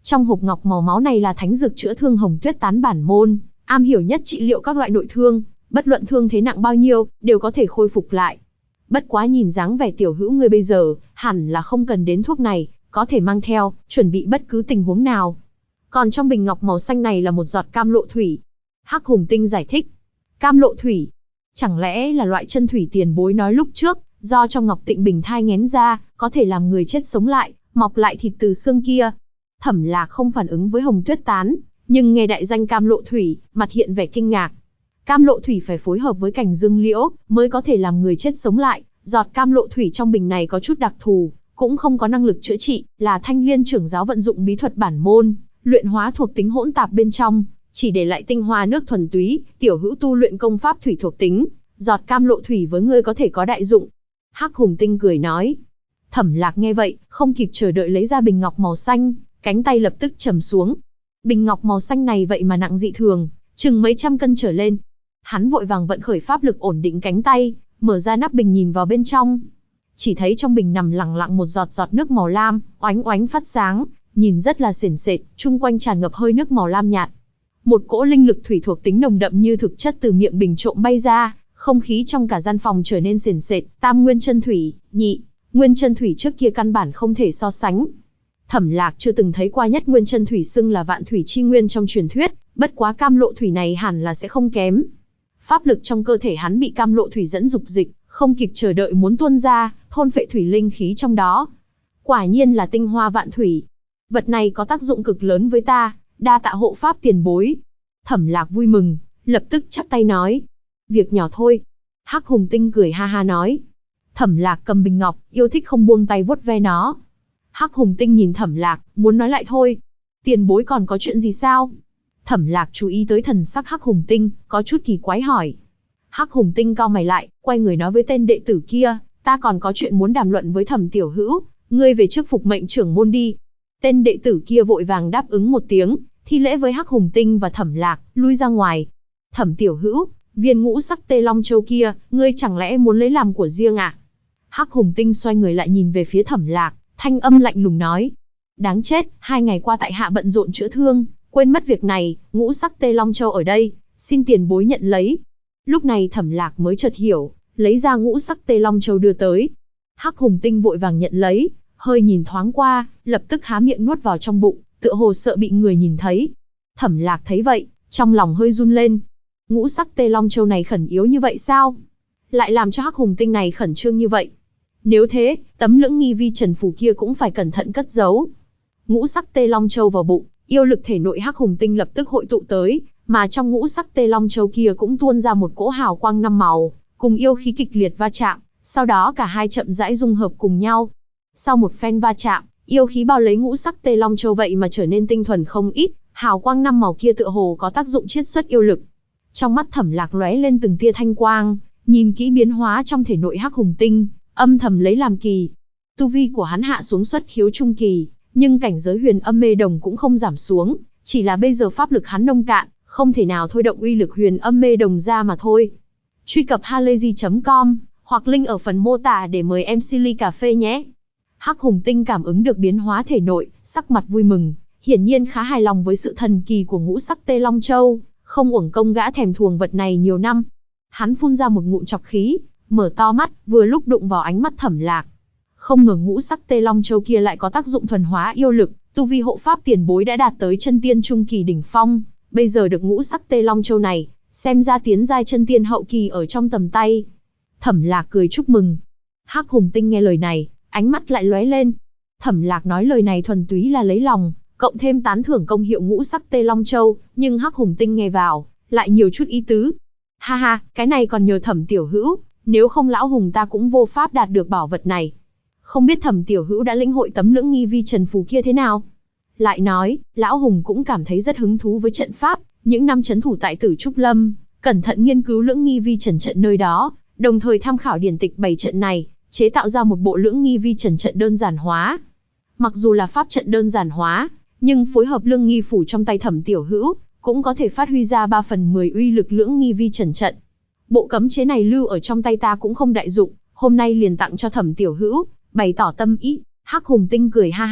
Trong hộp ngọc màu máu này là thánh dược chữa thương Hồng Tuyết Tán bản môn, am hiểu nhất trị liệu các loại nội thương, bất luận thương thế nặng bao nhiêu, đều có thể khôi phục lại. Bất quá nhìn dáng vẻ tiểu hữu ngươi bây giờ, hẳn là không cần đến thuốc này, có thể mang theo, chuẩn bị bất cứ tình huống nào. Còn trong bình ngọc màu xanh này là một giọt cam lộ thủy. Hắc Hùng Tinh giải thích. Cam lộ thủy? Chẳng lẽ là loại chân thủy tiền bối nói lúc trước, do trong ngọc tịnh bình thai nghén ra, có thể làm người chết sống lại, mọc lại thịt từ xương kia? Thẩm Lạc không phản ứng với Hồng Tuyết Tán, nhưng nghe đại danh cam lộ thủy, mặt hiện vẻ kinh ngạc. Cam lộ thủy phải phối hợp với cảnh dương liễu, mới có thể làm người chết sống lại. Giọt cam lộ thủy trong bình này có chút đặc thù, cũng không có năng lực chữa trị, là Thanh Liên trưởng giáo vận dụng bí thuật bản môn, luyện hóa thuộc tính hỗn tạp bên trong, chỉ để lại tinh hoa nước thuần túy, tiểu hữu tu luyện công pháp thủy thuộc tính, giọt cam lộ thủy với ngươi có thể có đại dụng. Hắc Hùng Tinh cười nói. Thẩm Lạc nghe vậy, không kịp chờ đợi lấy ra bình ngọc màu xanh, cánh tay lập tức trầm xuống. Bình ngọc màu xanh này vậy mà nặng dị thường, chừng mấy trăm cân trở lên. Hắn vội vàng vận khởi pháp lực ổn định cánh tay, mở ra nắp bình nhìn vào bên trong. Chỉ thấy trong bình nằm lặng lặng một giọt giọt nước màu lam, oánh oánh phát sáng, nhìn rất là sền sệt, chung quanh tràn ngập hơi nước màu lam nhạt. Một cỗ linh lực thủy thuộc tính nồng đậm như thực chất từ miệng bình trộm bay ra, không khí trong cả gian phòng trở nên sền sệt, tam nguyên chân thủy, nhị nguyên chân thủy trước kia căn bản không thể so sánh. Thẩm Lạc chưa từng thấy qua nhất nguyên chân thủy xưng là vạn thủy chi nguyên trong truyền thuyết, bất quá cam lộ thủy này hẳn là sẽ không kém. Pháp lực trong cơ thể hắn bị cam lộ thủy dẫn dục dịch, không kịp chờ đợi muốn tuôn ra, thôn phệ thủy linh khí trong đó. Quả nhiên là tinh hoa vạn thủy. Vật này có tác dụng cực lớn với ta, đa tạ hộ pháp tiền bối. Thẩm Lạc vui mừng, lập tức chắp tay nói. Việc nhỏ thôi. Hắc Hùng Tinh cười ha ha nói. Thẩm Lạc cầm bình ngọc, yêu thích không buông tay vuốt ve nó. Hắc Hùng Tinh nhìn Thẩm Lạc, muốn nói lại thôi. Tiền bối còn có chuyện gì sao? Thẩm Lạc chú ý tới thần sắc Hắc Hùng Tinh, có chút kỳ quái hỏi. Hắc Hùng Tinh cau mày lại, quay người nói với tên đệ tử kia, ta còn có chuyện muốn đàm luận với Thẩm tiểu hữu, ngươi về trước phục mệnh trưởng môn đi. Tên đệ tử kia vội vàng đáp ứng một tiếng, thi lễ với Hắc Hùng Tinh và Thẩm Lạc, lui ra ngoài. Thẩm tiểu hữu, viên ngũ sắc tê long châu kia, ngươi chẳng lẽ muốn lấy làm của riêng à? Hắc Hùng Tinh xoay người lại nhìn về phía Thẩm Lạc, thanh âm lạnh lùng nói. Đáng chết, 2 ngày qua tại hạ bận rộn chữa thương, quên mất việc này, ngũ sắc tê long châu ở đây, xin tiền bối nhận lấy. Lúc này Thẩm Lạc mới chợt hiểu, lấy ra ngũ sắc tê long châu đưa tới. Hắc Hùng Tinh vội vàng nhận lấy, hơi nhìn thoáng qua, lập tức há miệng nuốt vào trong bụng, tựa hồ sợ bị người nhìn thấy. Thẩm Lạc thấy vậy, trong lòng hơi run lên. Ngũ sắc tê long châu này khẩn yếu như vậy sao? Lại làm cho Hắc Hùng Tinh này khẩn trương như vậy. Nếu thế, tấm lưỡng nghi vi trần phù kia cũng phải cẩn thận cất giấu. Ngũ sắc tê long châu vào bụng, yêu lực thể nội Hắc Hùng Tinh lập tức hội tụ tới, mà trong ngũ sắc tê long châu kia cũng tuôn ra một cỗ hào quang 5 màu, cùng yêu khí kịch liệt va chạm, sau đó cả hai chậm rãi dung hợp cùng nhau. Sau một phen va chạm, yêu khí bao lấy ngũ sắc tê long châu vậy mà trở nên tinh thuần không ít, hào quang 5 màu kia tựa hồ có tác dụng chiết xuất yêu lực. Trong mắt Thẩm Lạc lóe lên từng tia thanh quang, nhìn kỹ biến hóa trong thể nội Hắc Hùng Tinh, âm thầm lấy làm kỳ. Tu vi của hắn hạ xuống xuất khiếu trung kỳ, nhưng cảnh giới huyền âm mê đồng cũng không giảm xuống, chỉ là bây giờ pháp lực hắn nông cạn, không thể nào thôi động uy lực huyền âm mê đồng ra mà thôi. Truy cập halayzi.com hoặc link ở phần mô tả để mời MC ly cà phê nhé. Hắc Hùng Tinh cảm ứng được biến hóa thể nội, sắc mặt vui mừng, hiển nhiên khá hài lòng với sự thần kỳ của ngũ sắc tê long châu, không uổng công gã thèm thuồng vật này nhiều năm. Hắn phun ra một ngụm trọc khí, mở to mắt, vừa lúc đụng vào ánh mắt Thẩm Lạc. Không ngờ ngũ sắc tê long châu kia lại có tác dụng thuần hóa yêu lực, tu vi hộ pháp tiền bối đã đạt tới chân tiên trung kỳ đỉnh phong, bây giờ được ngũ sắc tê long châu này, xem ra tiến giai chân tiên hậu kỳ ở trong tầm tay. Thẩm Lạc cười chúc mừng. Hắc Hùng Tinh nghe lời này, ánh mắt lại lóe lên. Thẩm Lạc nói lời này thuần túy là lấy lòng, cộng thêm tán thưởng công hiệu ngũ sắc tê long châu, nhưng Hắc Hùng Tinh nghe vào, lại nhiều chút ý tứ. Ha ha, cái này còn nhờ Thẩm tiểu hữu, nếu không lão Hùng ta cũng vô pháp đạt được bảo vật này. Không biết Thẩm tiểu hữu đã lĩnh hội tấm lưỡng nghi vi trần phù kia thế nào? Lại nói, lão Hùng cũng cảm thấy rất hứng thú với trận pháp, những năm trấn thủ tại Tử Trúc Lâm, cẩn thận nghiên cứu lưỡng nghi vi trần trận nơi đó, đồng thời tham khảo điển tịch bày trận này, chế tạo ra một bộ lưỡng nghi vi trần trận đơn giản hóa. Mặc dù là pháp trận đơn giản hóa, nhưng phối hợp lưỡng nghi phủ trong tay Thẩm tiểu hữu, cũng có thể phát huy ra 3/10 uy lực lưỡng nghi vi trần trận. Bộ cấm chế này lưu ở trong tay ta cũng không đại dụng, hôm nay liền tặng cho Thẩm tiểu hữu, bày tỏ tâm ý. Hắc Hùng Tinh cười ha ha,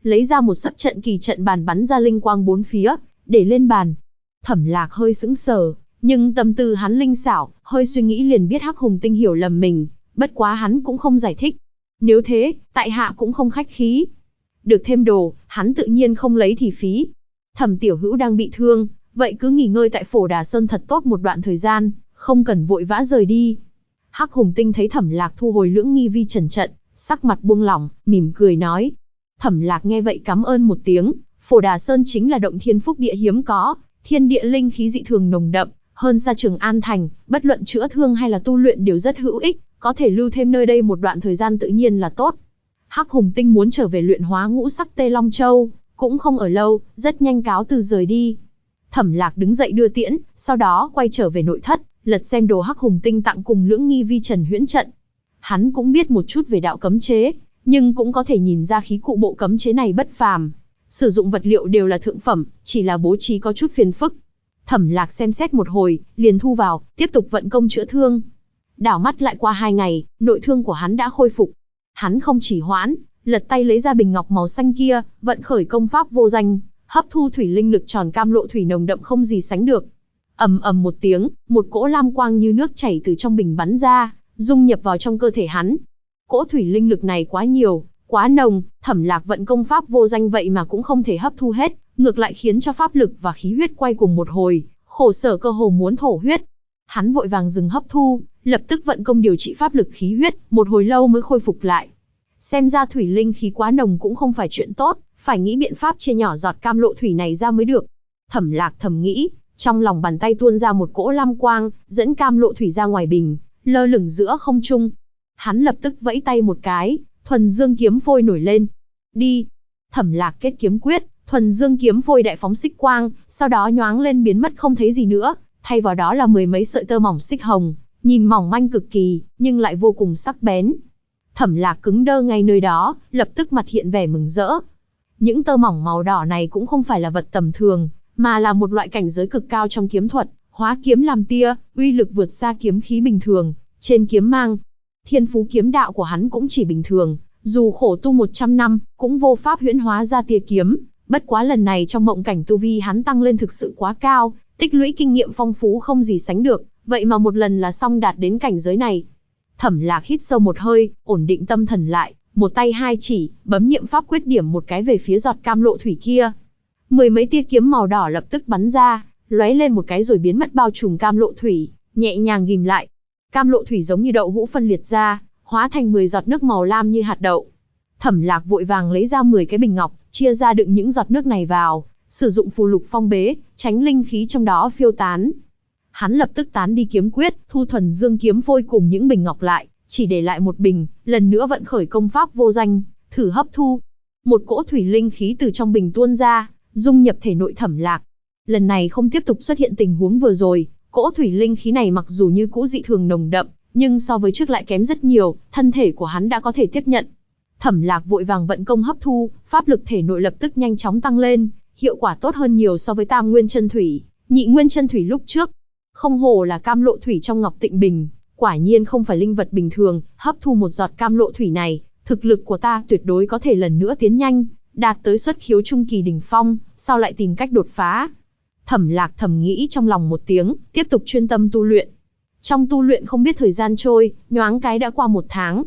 lấy ra một sấp trận kỳ trận bàn bắn ra linh quang bốn phía, để lên bàn. Thẩm Lạc hơi sững sờ, nhưng tâm tư hắn linh xảo, hơi suy nghĩ liền biết Hắc Hùng Tinh hiểu lầm mình, bất quá hắn cũng không giải thích. Nếu thế, tại hạ cũng không khách khí. Được thêm đồ, hắn tự nhiên không lấy thì phí. Thẩm tiểu hữu đang bị thương, vậy cứ nghỉ ngơi tại Phổ Đà Sơn thật tốt một đoạn thời gian, không cần vội vã rời đi. Hắc Hùng Tinh thấy Thẩm Lạc thu hồi lưỡng nghi vi trần trận, sắc mặt buông lỏng, mỉm cười nói. Thẩm Lạc nghe vậy cảm ơn một tiếng. Phổ Đà Sơn chính là động thiên phúc địa hiếm có, thiên địa linh khí dị thường nồng đậm, hơn xa Trường An Thành, bất luận chữa thương hay là tu luyện đều rất hữu ích, có thể lưu thêm nơi đây một đoạn thời gian tự nhiên là tốt. Hắc Hùng Tinh muốn trở về luyện hóa ngũ sắc Tê Long Châu, cũng không ở lâu, rất nhanh cáo từ rời đi. Thẩm Lạc đứng dậy đưa tiễn, sau đó quay trở về nội thất, lật xem đồ Hắc Hùng Tinh tặng cùng lưỡng nghi vi trần huyễn trận. Hắn cũng biết một chút về đạo cấm chế, nhưng cũng có thể nhìn ra khí cụ bộ cấm chế này bất phàm. Sử dụng vật liệu đều là thượng phẩm, chỉ là bố trí có chút phiền phức. Thẩm Lạc xem xét một hồi, liền thu vào, tiếp tục vận công chữa thương. Đảo mắt lại qua 2 ngày, nội thương của hắn đã khôi phục. Hắn không chỉ hoãn, lật tay lấy ra bình ngọc màu xanh kia, vận khởi công pháp vô danh, hấp thu thủy linh lực tròn cam lộ thủy nồng đậm không gì sánh được. Ầm ầm một tiếng, một cỗ lam quang như nước chảy từ trong bình bắn ra, dung nhập vào trong cơ thể hắn. Cỗ thủy linh lực này quá nhiều, quá nồng, Thẩm Lạc vận công pháp vô danh vậy mà cũng không thể hấp thu hết, ngược lại khiến cho pháp lực và khí huyết quay cùng một hồi, khổ sở cơ hồ muốn thổ huyết. Hắn vội vàng dừng hấp thu, lập tức vận công điều trị pháp lực khí huyết, một hồi lâu mới khôi phục lại. Xem ra thủy linh khí quá nồng cũng không phải chuyện tốt, phải nghĩ biện pháp chia nhỏ giọt cam lộ thủy này ra mới được. Thẩm Lạc thầm nghĩ, trong lòng bàn tay tuôn ra một cỗ lam quang, dẫn cam lộ thủy ra ngoài bình, lơ lửng giữa không trung. Hắn lập tức vẫy tay một cái, thuần dương kiếm phôi nổi lên. Đi! Thẩm Lạc kết kiếm quyết, thuần dương kiếm phôi đại phóng xích quang, sau đó nhoáng lên biến mất không thấy gì nữa, thay vào đó là 10 mấy sợi tơ mỏng xích hồng, nhìn mỏng manh cực kỳ, nhưng lại vô cùng sắc bén. Thẩm Lạc cứng đơ ngay nơi đó, lập tức mặt hiện vẻ mừng rỡ. Những tơ mỏng màu đỏ này cũng không phải là vật tầm thường, mà là một loại cảnh giới cực cao trong kiếm thuật, hóa kiếm làm tia, uy lực vượt xa kiếm khí bình thường. Trên kiếm mang, thiên phú kiếm đạo của hắn cũng chỉ bình thường, dù khổ tu 100 năm, cũng vô pháp huyễn hóa ra tia kiếm. Bất quá lần này trong mộng cảnh tu vi hắn tăng lên thực sự quá cao, tích lũy kinh nghiệm phong phú không gì sánh được, vậy mà một lần là xong đạt đến cảnh giới này. Thẩm Lạc hít sâu một hơi, ổn định tâm thần lại, một tay hai chỉ, bấm niệm pháp quyết điểm một cái về phía giọt cam lộ thủy kia. 10 mấy tia kiếm màu đỏ lập tức bắn ra, lóe lên một cái rồi biến mất bao trùm cam lộ thủy, nhẹ nhàng ghim lại. Cam lộ thủy giống như đậu hũ phân liệt ra, hóa thành 10 giọt nước màu lam như hạt đậu. Thẩm Lạc vội vàng lấy ra 10 cái bình ngọc, chia ra đựng những giọt nước này vào, sử dụng phù lục phong bế, tránh linh khí trong đó phiêu tán. Hắn lập tức tán đi kiếm quyết, thu thuần dương kiếm phôi cùng những bình ngọc lại, chỉ để lại một bình, lần nữa vận khởi công pháp vô danh, thử hấp thu. Một cỗ thủy linh khí từ trong bình tuôn ra, dung nhập thể nội Thẩm Lạc. Lần này không tiếp tục xuất hiện tình huống vừa rồi, cỗ thủy linh khí này mặc dù như cũ dị thường nồng đậm, nhưng so với trước lại kém rất nhiều, thân thể của hắn đã có thể tiếp nhận. Thẩm Lạc vội vàng vận công hấp thu, pháp lực thể nội lập tức nhanh chóng tăng lên, hiệu quả tốt hơn nhiều so với Tam Nguyên Chân Thủy, Nhị Nguyên Chân Thủy lúc trước. Không hổ là cam lộ thủy trong Ngọc Tịnh Bình, quả nhiên không phải linh vật bình thường, hấp thu một giọt cam lộ thủy này, thực lực của ta tuyệt đối có thể lần nữa tiến nhanh, đạt tới xuất khiếu trung kỳ đỉnh phong, sau lại tìm cách đột phá. Thẩm Lạc thầm nghĩ trong lòng một tiếng, tiếp tục chuyên tâm tu luyện. Trong tu luyện không biết thời gian trôi, nhoáng cái đã qua 1 tháng.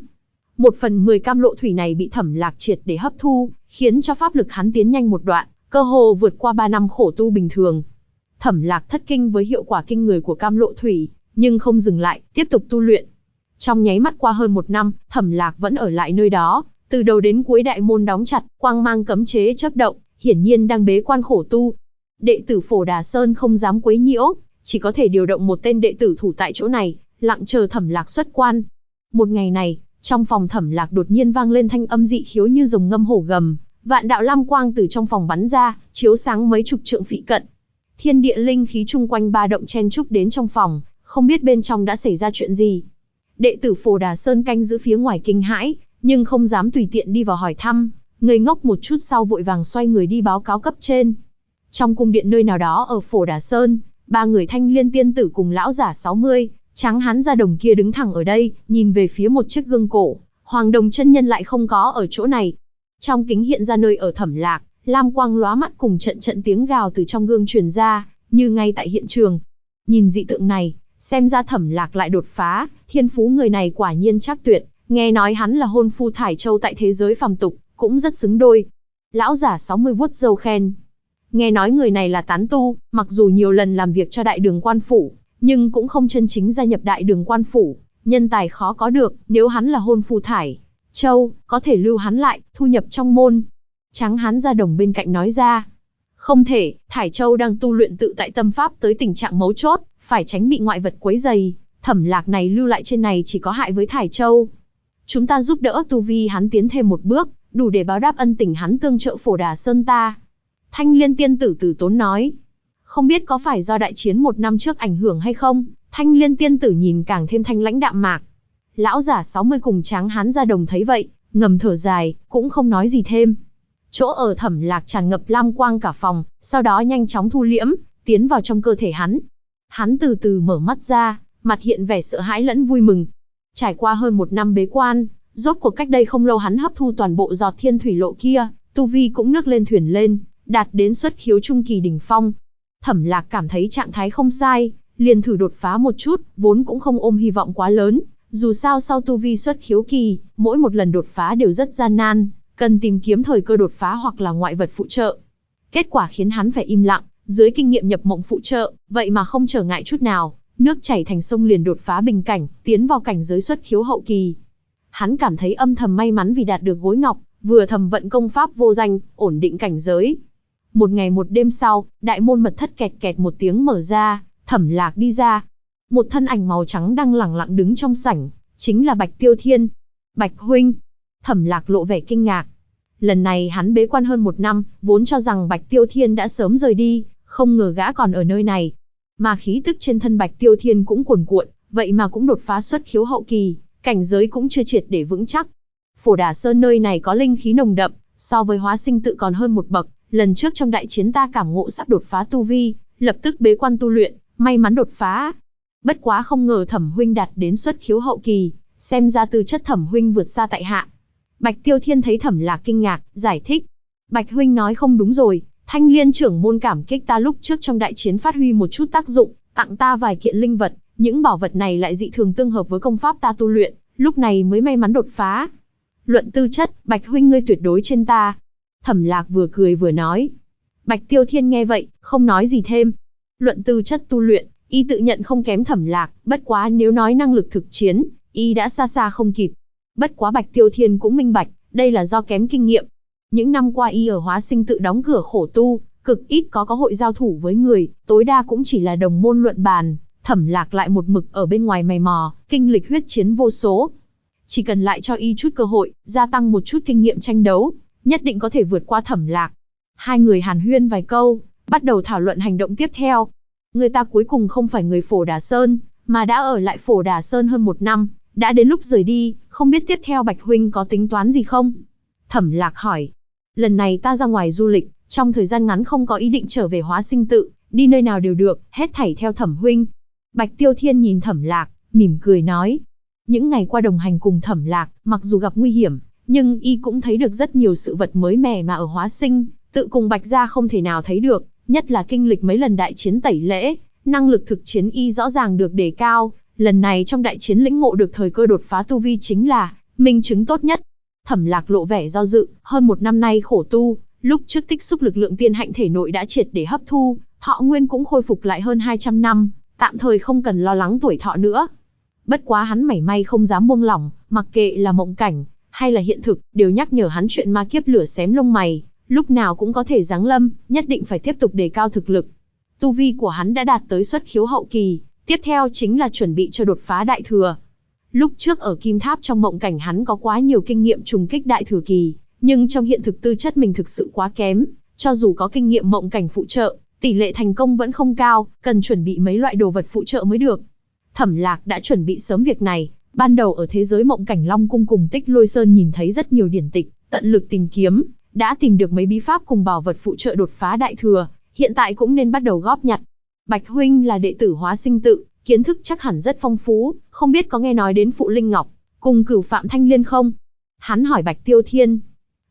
1/10 cam lộ thủy này bị Thẩm Lạc triệt để hấp thu, khiến cho pháp lực hắn tiến nhanh một đoạn, cơ hồ vượt qua 3 năm khổ tu bình thường. Thẩm Lạc thất kinh với hiệu quả kinh người của cam lộ thủy, nhưng không dừng lại, tiếp tục tu luyện. Trong nháy mắt qua hơn 1 năm, Thẩm Lạc vẫn ở lại nơi đó, từ đầu đến cuối đại môn đóng chặt, quang mang cấm chế chớp động, hiển nhiên đang bế quan khổ tu. Đệ tử Phổ Đà Sơn không dám quấy nhiễu, chỉ có thể điều động một tên đệ tử thủ tại chỗ này, lặng chờ Thẩm Lạc xuất quan. Một ngày này, trong phòng Thẩm Lạc đột nhiên vang lên thanh âm dị khiếu như rồng ngâm hổ gầm, vạn đạo lam quang từ trong phòng bắn ra, chiếu sáng mấy chục trượng phị cận. Thiên địa linh khí chung quanh ba động chen chúc đến trong phòng, không biết bên trong đã xảy ra chuyện gì. Đệ tử Phổ Đà Sơn canh giữ phía ngoài kinh hãi, nhưng không dám tùy tiện đi vào hỏi thăm, ngây ngốc một chút sau vội vàng xoay người đi báo cáo cấp trên. Trong cung điện nơi nào đó ở Phổ Đà Sơn, 3 người thanh liên tiên tử cùng lão giả 60, tráng hán da đồng kia đứng thẳng ở đây, nhìn về phía một chiếc gương cổ, Hoàng Đồng chân nhân lại không có ở chỗ này. Trong kính hiện ra nơi ở Thẩm Lạc, lam quang lóa mắt cùng trận trận tiếng gào từ trong gương truyền ra, như ngay tại hiện trường. Nhìn dị tượng này, xem ra Thẩm Lạc lại đột phá, thiên phú người này quả nhiên trác tuyệt, nghe nói hắn là hôn phu thải châu tại thế giới phàm tục, cũng rất xứng đôi. Lão giả 60 vuốt râu khen. Nghe nói người này là tán tu, mặc dù nhiều lần làm việc cho đại đường quan phủ, nhưng cũng không chân chính gia nhập đại đường quan phủ, nhân tài khó có được, nếu hắn là hôn phu thải châu, có thể lưu hắn lại, thu nhập trong môn. Tráng hán da đồng bên cạnh nói ra. Không thể, Thải Châu đang tu luyện tự tại tâm pháp tới tình trạng mấu chốt, phải tránh bị ngoại vật quấy rầy. Thẩm Lạc này lưu lại trên này chỉ có hại với Thải Châu. Chúng ta giúp đỡ tu vi hắn tiến thêm một bước, đủ để báo đáp ân tình hắn tương trợ Phổ Đà Sơn ta. Thanh Liên tiên tử Từ Tốn nói. Không biết có phải do đại chiến 1 năm trước ảnh hưởng hay không, Thanh Liên tiên tử nhìn càng thêm thanh lãnh đạm mạc. Lão giả 60 cùng tráng hán da đồng thấy vậy, ngầm thở dài, cũng không nói gì thêm. Chỗ ở Thẩm Lạc tràn ngập lam quang cả phòng, sau đó nhanh chóng thu liễm, tiến vào trong cơ thể hắn. Hắn từ từ mở mắt ra, mặt hiện vẻ sợ hãi lẫn vui mừng. Trải qua hơn 1 năm bế quan, rốt cuộc cách đây không lâu hắn hấp thu toàn bộ giọt thiên thủy lộ kia, tu vi cũng nước lên thuyền lên, đạt đến xuất khiếu trung kỳ đỉnh phong. Thẩm Lạc cảm thấy trạng thái không sai, liền thử đột phá một chút, vốn cũng không ôm hy vọng quá lớn, dù sao sau tu vi xuất khiếu kỳ, mỗi một lần đột phá đều rất gian nan, cần tìm kiếm thời cơ đột phá hoặc là ngoại vật phụ trợ. Kết quả khiến hắn phải im lặng, dưới kinh nghiệm nhập mộng phụ trợ, vậy mà không trở ngại chút nào, nước chảy thành sông liền đột phá bình cảnh, tiến vào cảnh giới xuất khiếu hậu kỳ. Hắn cảm thấy âm thầm may mắn vì đạt được gối ngọc, vừa thầm vận công pháp vô danh, ổn định cảnh giới. Một ngày một đêm sau, đại môn mật thất kẹt kẹt một tiếng mở ra, Thẩm Lạc đi ra. Một thân ảnh màu trắng đang lẳng lặng đứng trong sảnh, chính là Bạch Tiêu Thiên. Bạch huynh. Thẩm Lạc lộ vẻ kinh ngạc. Lần này hắn bế quan hơn 1 năm, vốn cho rằng Bạch Tiêu Thiên đã sớm rời đi, không ngờ gã còn ở nơi này. Mà khí tức trên thân Bạch Tiêu Thiên cũng cuồn cuộn, vậy mà cũng đột phá xuất khiếu hậu kỳ, cảnh giới cũng chưa triệt để vững chắc. Phổ Đà Sơn nơi này có linh khí nồng đậm, so với Hóa Sinh tự còn hơn một bậc. Lần trước trong đại chiến ta cảm ngộ sắp đột phá tu vi, lập tức bế quan tu luyện, may mắn đột phá. Bất quá không ngờ Thẩm huynh đạt đến xuất khiếu hậu kỳ, xem ra tư chất Thẩm huynh vượt xa tại hạ. Bạch Tiêu Thiên thấy Thẩm Lạc kinh ngạc, giải thích. Bạch huynh nói không đúng rồi, Thanh Liên trưởng môn cảm kích ta lúc trước trong đại chiến phát huy một chút tác dụng, tặng ta vài kiện linh vật, những bảo vật này lại dị thường tương hợp với công pháp ta tu luyện, lúc này mới may mắn đột phá. Luận tư chất, Bạch huynh ngươi tuyệt đối trên ta. Thẩm Lạc vừa cười vừa nói. Bạch Tiêu Thiên nghe vậy, không nói gì thêm. Luận tư chất tu luyện, y tự nhận không kém Thẩm Lạc, bất quá nếu nói năng lực thực chiến, y đã xa xa không kịp. Bất quá Bạch Tiêu Thiên cũng minh bạch, đây là do kém kinh nghiệm. Những năm qua y ở Hóa Sinh tự đóng cửa khổ tu, cực ít có hội giao thủ với người, tối đa cũng chỉ là đồng môn luận bàn. Thẩm Lạc lại một mực ở bên ngoài mày mò, kinh lịch huyết chiến vô số. Chỉ cần lại cho y chút cơ hội, gia tăng một chút kinh nghiệm tranh đấu, nhất định có thể vượt qua Thẩm Lạc. Hai người hàn huyên vài câu, bắt đầu thảo luận hành động tiếp theo. Người ta cuối cùng không phải người Phổ Đà Sơn, mà đã ở lại Phổ Đà Sơn hơn 1 năm, đã đến lúc rời đi, không biết tiếp theo Bạch huynh có tính toán gì không? Thẩm Lạc hỏi. Lần này ta ra ngoài du lịch, trong thời gian ngắn không có ý định trở về Hóa Sinh tự, đi nơi nào đều được, hết thảy theo Thẩm huynh. Bạch Tiêu Thiên nhìn Thẩm Lạc, mỉm cười nói. Những ngày qua đồng hành cùng Thẩm Lạc, mặc dù gặp nguy hiểm, nhưng y cũng thấy được rất nhiều sự vật mới mẻ mà ở Hóa Sinh tự cùng Bạch gia không thể nào thấy được, nhất là kinh lịch mấy lần đại chiến tẩy lễ, năng lực thực chiến y rõ ràng được đề cao. Lần này trong đại chiến lĩnh ngộ được thời cơ đột phá tu vi chính là minh chứng tốt nhất. Thẩm Lạc lộ vẻ do dự, hơn 1 năm nay khổ tu, lúc trước tích xúc lực lượng tiên hạnh thể nội đã triệt để hấp thu, thọ nguyên cũng khôi phục lại hơn 200 năm, tạm thời không cần lo lắng tuổi thọ nữa. Bất quá hắn mảy may không dám buông lỏng, mặc kệ là mộng cảnh hay là hiện thực, đều nhắc nhở hắn chuyện ma kiếp lửa xém lông mày, lúc nào cũng có thể giáng lâm, nhất định phải tiếp tục đề cao thực lực. Tu vi của hắn đã đạt tới xuất khiếu hậu kỳ, tiếp theo chính là chuẩn bị cho đột phá đại thừa. Lúc trước ở Kim Tháp trong mộng cảnh hắn có quá nhiều kinh nghiệm trùng kích đại thừa kỳ, nhưng trong hiện thực tư chất mình thực sự quá kém, cho dù có kinh nghiệm mộng cảnh phụ trợ, tỷ lệ thành công vẫn không cao, cần chuẩn bị mấy loại đồ vật phụ trợ mới được. Thẩm Lạc đã chuẩn bị sớm việc này, ban đầu ở thế giới mộng cảnh Long Cung cùng Tích Lôi Sơn nhìn thấy rất nhiều điển tịch, tận lực tìm kiếm, đã tìm được mấy bí pháp cùng bảo vật phụ trợ đột phá đại thừa, hiện tại cũng nên bắt đầu góp nhặt. Bạch huynh là đệ tử Hóa Sinh tự, kiến thức chắc hẳn rất phong phú, không biết có nghe nói đến Phụ Linh Ngọc cùng Cửu Phạm Thanh Liên không? Hắn hỏi Bạch Tiêu Thiên.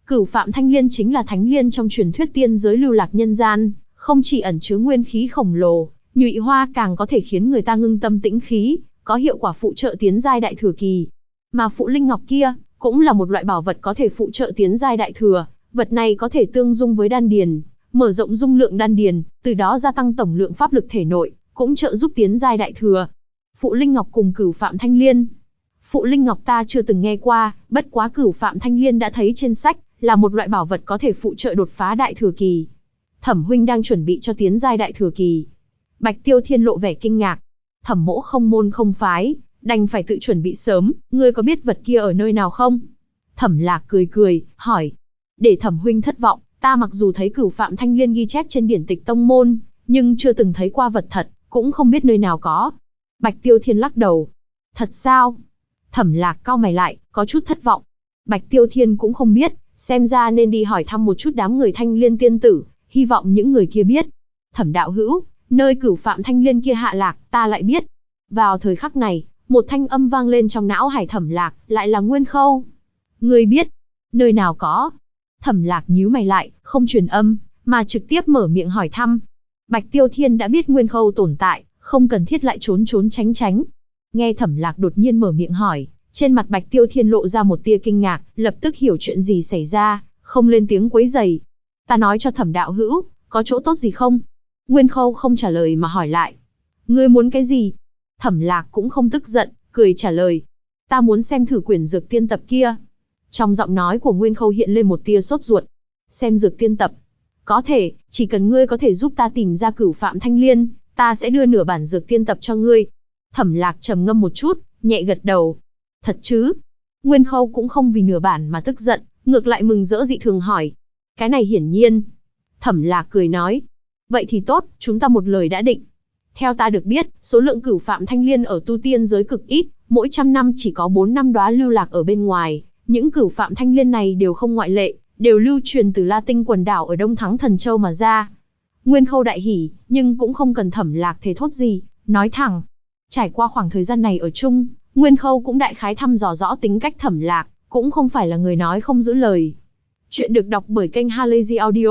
Cửu Phạm Thanh Liên chính là thánh liên trong truyền thuyết tiên giới lưu lạc nhân gian, không chỉ ẩn chứa nguyên khí khổng lồ, nhụy hoa càng có thể khiến người ta ngưng tâm tĩnh khí, có hiệu quả phụ trợ tiến giai đại thừa kỳ. Mà phụ linh ngọc kia, cũng là một loại bảo vật có thể phụ trợ tiến giai đại thừa, vật này có thể tương dung với đan điền, mở rộng dung lượng đan điền, từ đó gia tăng tổng lượng pháp lực thể nội, cũng trợ giúp tiến giai đại thừa. Phụ linh ngọc cùng Cửu Phạm Thanh Liên. Phụ linh ngọc ta chưa từng nghe qua, bất quá Cửu Phạm Thanh Liên đã thấy trên sách, là một loại bảo vật có thể phụ trợ đột phá đại thừa kỳ. Thẩm huynh đang chuẩn bị cho tiến giai đại thừa kỳ. Bạch Tiêu Thiên lộ vẻ kinh ngạc. Thẩm mỗ không môn không phái, đành phải tự chuẩn bị sớm, ngươi có biết vật kia ở nơi nào không? Thẩm Lạc cười cười, hỏi. Để Thẩm huynh thất vọng, ta mặc dù thấy Cửu Phạm Thanh Liên ghi chép trên điển tịch tông môn, nhưng chưa từng thấy qua vật thật, cũng không biết nơi nào có. Bạch Tiêu Thiên lắc đầu. Thật sao? Thẩm Lạc cau mày lại, có chút thất vọng. Bạch Tiêu Thiên cũng không biết, xem ra nên đi hỏi thăm một chút đám người Thanh Liên tiên tử, hy vọng những người kia biết. Thẩm đạo hữu, nơi Cửu Phạm Thanh Liên kia hạ lạc, ta lại biết. Vào thời khắc này, một thanh âm vang lên trong não hải Thẩm Lạc, lại là Nguyên Khâu. Ngươi biết? Nơi nào có? Thẩm Lạc nhíu mày lại, không truyền âm, mà trực tiếp mở miệng hỏi thăm. Bạch Tiêu Thiên đã biết Nguyên Khâu tồn tại, không cần thiết lại trốn trốn tránh tránh. Nghe Thẩm Lạc đột nhiên mở miệng hỏi, trên mặt Bạch Tiêu Thiên lộ ra một tia kinh ngạc, lập tức hiểu chuyện gì xảy ra, không lên tiếng quấy rầy. Ta nói cho Thẩm đạo hữu, có chỗ tốt gì không? Nguyên Khâu không trả lời mà hỏi lại. Ngươi muốn cái gì? Thẩm Lạc cũng không tức giận, cười trả lời. Ta muốn xem thử quyển dược tiên tập kia. Trong giọng nói của Nguyên Khâu hiện lên một tia sốt ruột. Xem dược tiên tập. Có thể, chỉ cần ngươi có thể giúp ta tìm ra Cửu Phạm Thanh Liên, ta sẽ đưa nửa bản dược tiên tập cho ngươi. Thẩm Lạc trầm ngâm một chút, nhẹ gật đầu. Thật chứ? Nguyên Khâu cũng không vì nửa bản mà tức giận, ngược lại mừng rỡ dị thường hỏi. Cái này hiển nhiên. Thẩm Lạc cười nói. Vậy thì tốt, chúng ta một lời đã định. Theo ta được biết, số lượng Cửu Phạm Thanh Liên ở tu tiên giới cực ít, mỗi 100 năm chỉ có 4 năm đóa lưu lạc ở bên ngoài. Những Cửu Phạm Thanh Liên này đều không ngoại lệ, đều lưu truyền từ La Tinh quần đảo ở Đông Thắng Thần Châu mà ra. Nguyên Khâu đại hỉ, nhưng cũng không cần Thẩm Lạc thề thốt gì, nói thẳng. Trải qua khoảng thời gian này ở chung, Nguyên Khâu cũng đại khái thăm dò rõ tính cách Thẩm Lạc, cũng không phải là người nói không giữ lời. Chuyện được đọc bởi kênh Halazy Audio.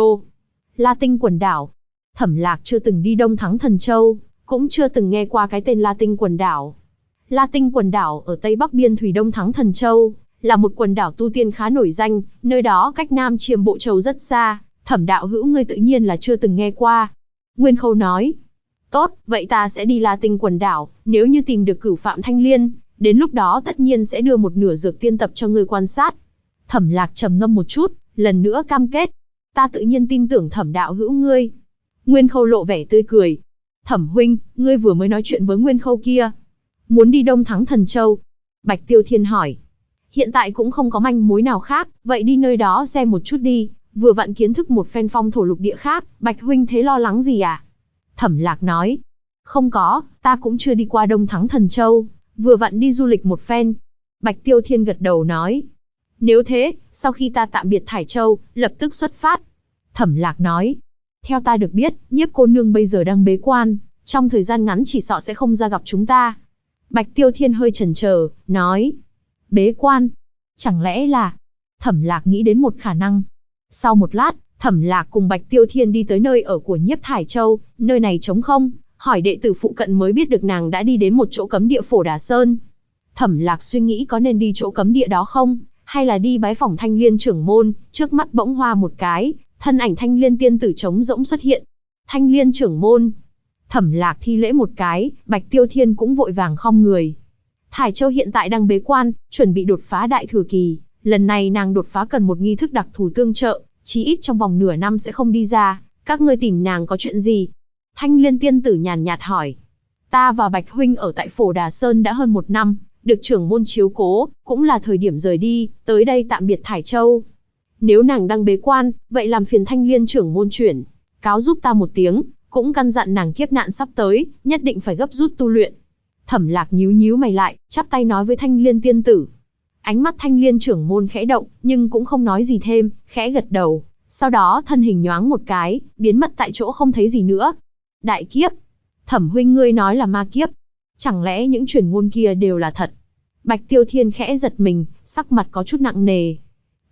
La Tinh quần đảo. Thẩm Lạc chưa từng đi Đông Thắng Thần Châu, cũng chưa từng nghe qua cái tên La Tinh quần đảo. La Tinh quần đảo ở tây bắc biên thủy Đông Thắng Thần Châu, là một quần đảo tu tiên khá nổi danh, nơi đó cách Nam Chiêm Bộ Châu rất xa, Thẩm đạo hữu ngươi tự nhiên là chưa từng nghe qua. Nguyên Khâu nói. Tốt, vậy ta sẽ đi La Tinh quần đảo, nếu như tìm được Cửu Phạm Thanh Liên, đến lúc đó tất nhiên sẽ đưa một nửa dược tiên tập cho ngươi quan sát. Thẩm Lạc trầm ngâm một chút, lần nữa cam kết. Ta tự nhiên tin tưởng Thẩm đạo hữu ngươi. Nguyên Khâu lộ vẻ tươi cười. Thẩm huynh, ngươi vừa mới nói chuyện với Nguyên Khâu kia. Muốn đi Đông Thắng Thần Châu? Bạch Tiêu Thiên hỏi. Hiện tại cũng không có manh mối nào khác, vậy đi nơi đó xem một chút đi, vừa vặn kiến thức một phen phong thổ lục địa khác, Bạch huynh thế lo lắng gì à? Thẩm Lạc nói. Không có, ta cũng chưa đi qua Đông Thắng Thần Châu, vừa vặn đi du lịch một phen. Bạch Tiêu Thiên gật đầu nói. Nếu thế, sau khi ta tạm biệt Thải Châu, lập tức xuất phát. Thẩm Lạc nói. Theo ta được biết, Nhiếp cô nương bây giờ đang bế quan, trong thời gian ngắn chỉ sợ sẽ không ra gặp chúng ta. Bạch Tiêu Thiên hơi chần chờ, nói. Bế quan? Chẳng lẽ là... Thẩm Lạc nghĩ đến một khả năng. Sau một lát, Thẩm Lạc cùng Bạch Tiêu Thiên đi tới nơi ở của Nhiếp Thải Châu, nơi này trống không, hỏi đệ tử phụ cận mới biết được nàng đã đi đến một chỗ cấm địa Phổ Đà Sơn. Thẩm Lạc suy nghĩ có nên đi chỗ cấm địa đó không, hay là đi bái phỏng Thanh Liên trưởng môn, trước mắt bỗng hoa một cái, thân ảnh Thanh Liên tiên tử trống rỗng xuất hiện. Thanh Liên trưởng môn. Thẩm Lạc thi lễ một cái, Bạch Tiêu Thiên cũng vội vàng khom người. Thải Châu hiện tại đang bế quan, chuẩn bị đột phá đại thừa kỳ, lần này nàng đột phá cần một nghi thức đặc thù tương trợ, chí ít trong vòng nửa năm sẽ không đi ra, các ngươi tìm nàng có chuyện gì? Thanh Liên tiên tử nhàn nhạt hỏi. Ta và Bạch huynh ở tại Phổ Đà Sơn đã hơn 1 năm, được trưởng môn chiếu cố, cũng là thời điểm rời đi, tới đây tạm biệt Thải Châu. Nếu nàng đang bế quan, vậy làm phiền Thanh Liên trưởng môn chuyển, cáo giúp ta một tiếng, cũng căn dặn nàng kiếp nạn sắp tới, nhất định phải gấp rút tu luyện. Thẩm Lạc nhíu nhíu mày lại, chắp tay nói với Thanh Liên tiên tử. Ánh mắt Thanh Liên trưởng môn khẽ động, nhưng cũng không nói gì thêm, khẽ gật đầu, sau đó thân hình nhoáng một cái, biến mất tại chỗ không thấy gì nữa. Đại kiếp? Thẩm huynh ngươi nói là ma kiếp? Chẳng lẽ những truyền ngôn kia đều là thật? Bạch Tiêu Thiên khẽ giật mình, sắc mặt có chút nặng nề.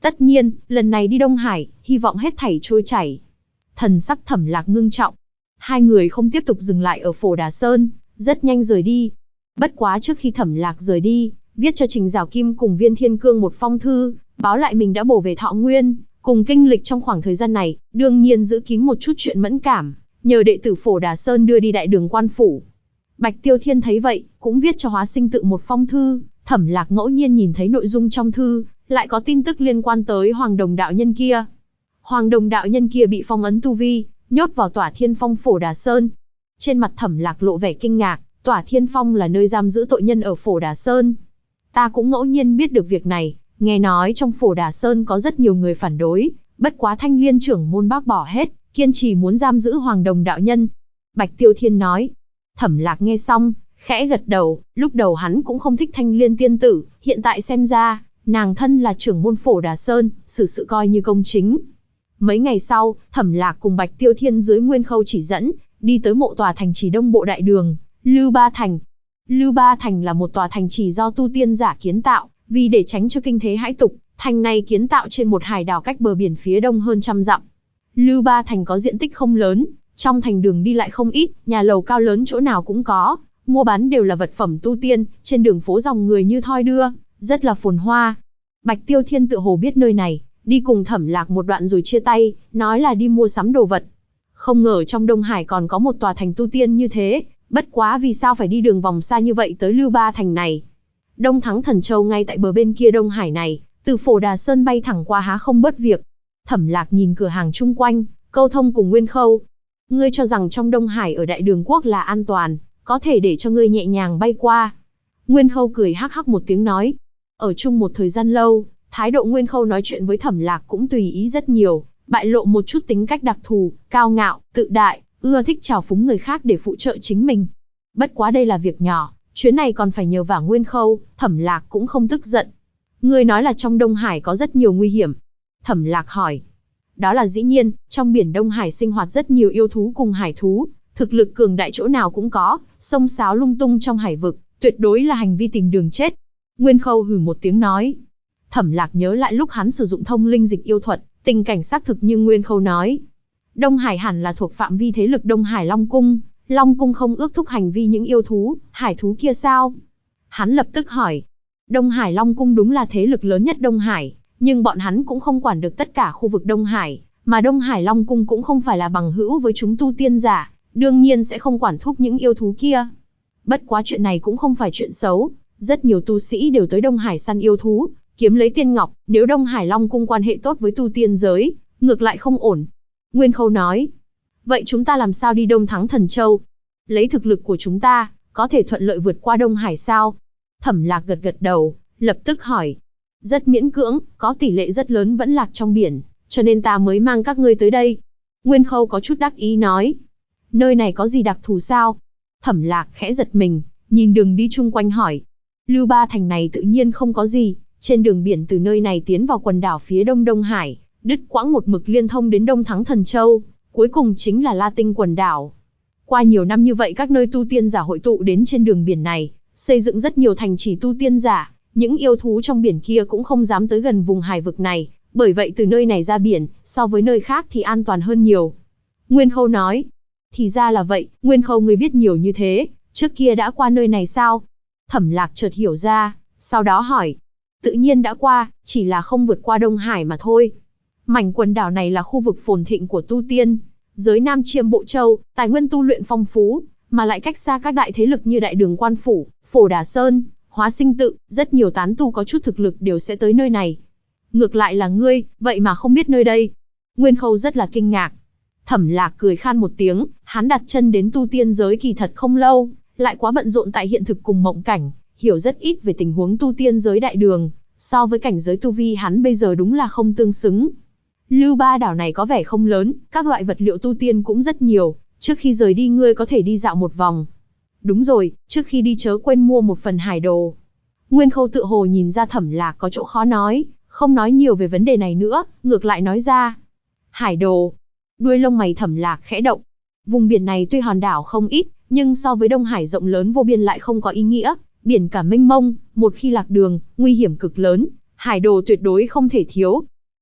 Tất nhiên, lần này đi Đông Hải, hy vọng hết thảy trôi chảy. Thần sắc Thẩm Lạc ngưng trọng. Hai người không tiếp tục dừng lại ở Phổ Đà Sơn, rất nhanh rời đi. Bất quá trước khi Thẩm Lạc rời đi, viết cho Trình Giảo Kim cùng Viên Thiên Cương một phong thư, báo lại mình đã bổ về Thọ Nguyên, cùng kinh lịch trong khoảng thời gian này, đương nhiên giữ kín một chút chuyện mẫn cảm, nhờ đệ tử Phổ Đà Sơn đưa đi Đại Đường quan phủ. Bạch Tiêu Thiên thấy vậy, cũng viết cho Hóa Sinh Tự một phong thư. Thẩm Lạc ngẫu nhiên nhìn thấy nội dung trong thư, lại có tin tức liên quan tới Hoàng Đồng đạo nhân kia. Hoàng Đồng đạo nhân kia bị phong ấn tu vi, nhốt vào Tỏa Thiên Phong Phổ Đà Sơn. Trên mặt Thẩm Lạc lộ vẻ kinh ngạc, Tỏa Thiên Phong là nơi giam giữ tội nhân ở Phổ Đà Sơn. Ta cũng ngẫu nhiên biết được việc này, nghe nói trong Phổ Đà Sơn có rất nhiều người phản đối, bất quá Thanh Liên trưởng môn bác bỏ hết, kiên trì muốn giam giữ Hoàng Đồng đạo nhân. Bạch Tiêu Thiên nói. Thẩm Lạc nghe xong, khẽ gật đầu, lúc đầu hắn cũng không thích Thanh Liên tiên tử, hiện tại xem ra, nàng thân là trưởng môn Phổ Đà Sơn, xử sự coi như công chính. Mấy ngày sau, Thẩm Lạc cùng Bạch Tiêu Thiên dưới Nguyên Khâu chỉ dẫn, đi tới mộ tòa thành trì Đông Bộ Đại Đường, Lưu Ba Thành. Lưu Ba Thành là một tòa thành trì do tu tiên giả kiến tạo, vì để tránh cho kinh thế hãi tục, thành này kiến tạo trên một hải đảo cách bờ biển phía đông hơn 100 dặm. Lưu Ba Thành có diện tích không lớn, trong thành đường đi lại không ít, nhà lầu cao lớn chỗ nào cũng có, mua bán đều là vật phẩm tu tiên, trên đường phố dòng người như thoi đưa, rất là phồn hoa. Bạch Tiêu Thiên tựa hồ biết nơi này, đi cùng Thẩm Lạc một đoạn rồi chia tay, nói là đi mua sắm đồ vật. Không ngờ trong Đông Hải còn có một tòa thành tu tiên như thế, bất quá vì sao phải đi đường vòng xa như vậy tới Lưu Ba Thành này. Đông Thắng Thần Châu ngay tại bờ bên kia Đông Hải này, từ Phổ Đà Sơn bay thẳng qua há không bớt việc. Thẩm Lạc nhìn cửa hàng chung quanh, câu thông cùng Nguyên Khâu. Ngươi cho rằng trong Đông Hải ở Đại Đường Quốc là an toàn, có thể để cho ngươi nhẹ nhàng bay qua. Nguyên Khâu cười hắc hắc một tiếng nói. Ở chung một thời gian lâu, thái độ Nguyên Khâu nói chuyện với Thẩm Lạc cũng tùy ý rất nhiều, bại lộ một chút tính cách đặc thù, cao ngạo, tự đại, ưa thích trào phúng người khác để phụ trợ chính mình. Bất quá đây là việc nhỏ, chuyến này còn phải nhờ vả Nguyên Khâu, Thẩm Lạc cũng không tức giận. Ngươi nói là trong Đông Hải có rất nhiều nguy hiểm. Thẩm Lạc hỏi. Đó là dĩ nhiên, trong biển Đông Hải sinh hoạt rất nhiều yêu thú cùng hải thú, thực lực cường đại chỗ nào cũng có, xông xáo lung tung trong hải vực, tuyệt đối là hành vi tìm đường chết. Nguyên Khâu hừ một tiếng nói. Thẩm Lạc nhớ lại lúc hắn sử dụng thông linh dịch yêu thuật, tình cảnh xác thực như Nguyên Khâu nói. Đông Hải hẳn là thuộc phạm vi thế lực Đông Hải Long Cung, Long Cung không ước thúc hành vi những yêu thú, hải thú kia sao? Hắn lập tức hỏi. Đông Hải Long Cung đúng là thế lực lớn nhất Đông Hải, nhưng bọn hắn cũng không quản được tất cả khu vực Đông Hải, mà Đông Hải Long Cung cũng không phải là bằng hữu với chúng tu tiên giả, đương nhiên sẽ không quản thúc những yêu thú kia. Bất quá chuyện này cũng không phải chuyện xấu, rất nhiều tu sĩ đều tới Đông Hải săn yêu thú, kiếm lấy tiên ngọc, nếu Đông Hải Long Cung quan hệ tốt với tu tiên giới, ngược lại không ổn. Nguyên Khâu nói. Vậy chúng ta làm sao đi Đông Thắng Thần Châu? Lấy thực lực của chúng ta, có thể thuận lợi vượt qua Đông Hải sao? Thẩm Lạc gật gật đầu, lập tức hỏi. Rất miễn cưỡng, có tỷ lệ rất lớn vẫn lạc trong biển, cho nên ta mới mang các ngươi tới đây. Nguyên Khâu có chút đắc ý nói. Nơi này có gì đặc thù sao? Thẩm Lạc khẽ giật mình, nhìn đường đi chung quanh hỏi. Lưu Ba Thành này tự nhiên không có gì, trên đường biển từ nơi này tiến vào quần đảo phía đông Đông Hải, đứt quãng một mực liên thông đến Đông Thắng Thần Châu, cuối cùng chính là La Tinh quần đảo. Qua nhiều năm như vậy các nơi tu tiên giả hội tụ đến trên đường biển này, xây dựng rất nhiều thành trì tu tiên giả, những yêu thú trong biển kia cũng không dám tới gần vùng hải vực này, bởi vậy từ nơi này ra biển, so với nơi khác thì an toàn hơn nhiều. Nguyên Khâu nói. Thì ra là vậy, Nguyên Khâu người biết nhiều như thế, trước kia đã qua nơi này sao? Thẩm Lạc chợt hiểu ra, sau đó hỏi. Tự nhiên đã qua, chỉ là không vượt qua Đông Hải mà thôi. Mảnh quần đảo này là khu vực phồn thịnh của tu tiên, giới Nam Chiêm Bộ Châu, tài nguyên tu luyện phong phú, mà lại cách xa các đại thế lực như Đại Đường Quan Phủ, Phổ Đà Sơn, Hóa Sinh Tự, rất nhiều tán tu có chút thực lực đều sẽ tới nơi này. Ngược lại là ngươi, vậy mà không biết nơi đây. Nguyên Khâu rất là kinh ngạc. Thẩm Lạc cười khan một tiếng, hắn đặt chân đến tu tiên giới kỳ thật không lâu, lại quá bận rộn tại hiện thực cùng mộng cảnh, hiểu rất ít về tình huống tu tiên giới Đại Đường, so với cảnh giới tu vi hắn bây giờ đúng là không tương xứng. Lưu Ba đảo này có vẻ không lớn, các loại vật liệu tu tiên cũng rất nhiều, trước khi rời đi ngươi có thể đi dạo một vòng. Đúng rồi, trước khi đi chớ quên mua một phần hải đồ. Nguyên Khâu tự hồ nhìn ra Thẩm Lạc có chỗ khó nói, không nói nhiều về vấn đề này nữa, ngược lại nói ra. Hải đồ. Đuôi lông mày Thẩm Lạc khẽ động. Vùng biển này tuy hòn đảo không ít, nhưng so với Đông Hải rộng lớn vô biên lại không có ý nghĩa, biển cả mênh mông, một khi lạc đường, nguy hiểm cực lớn, hải đồ tuyệt đối không thể thiếu.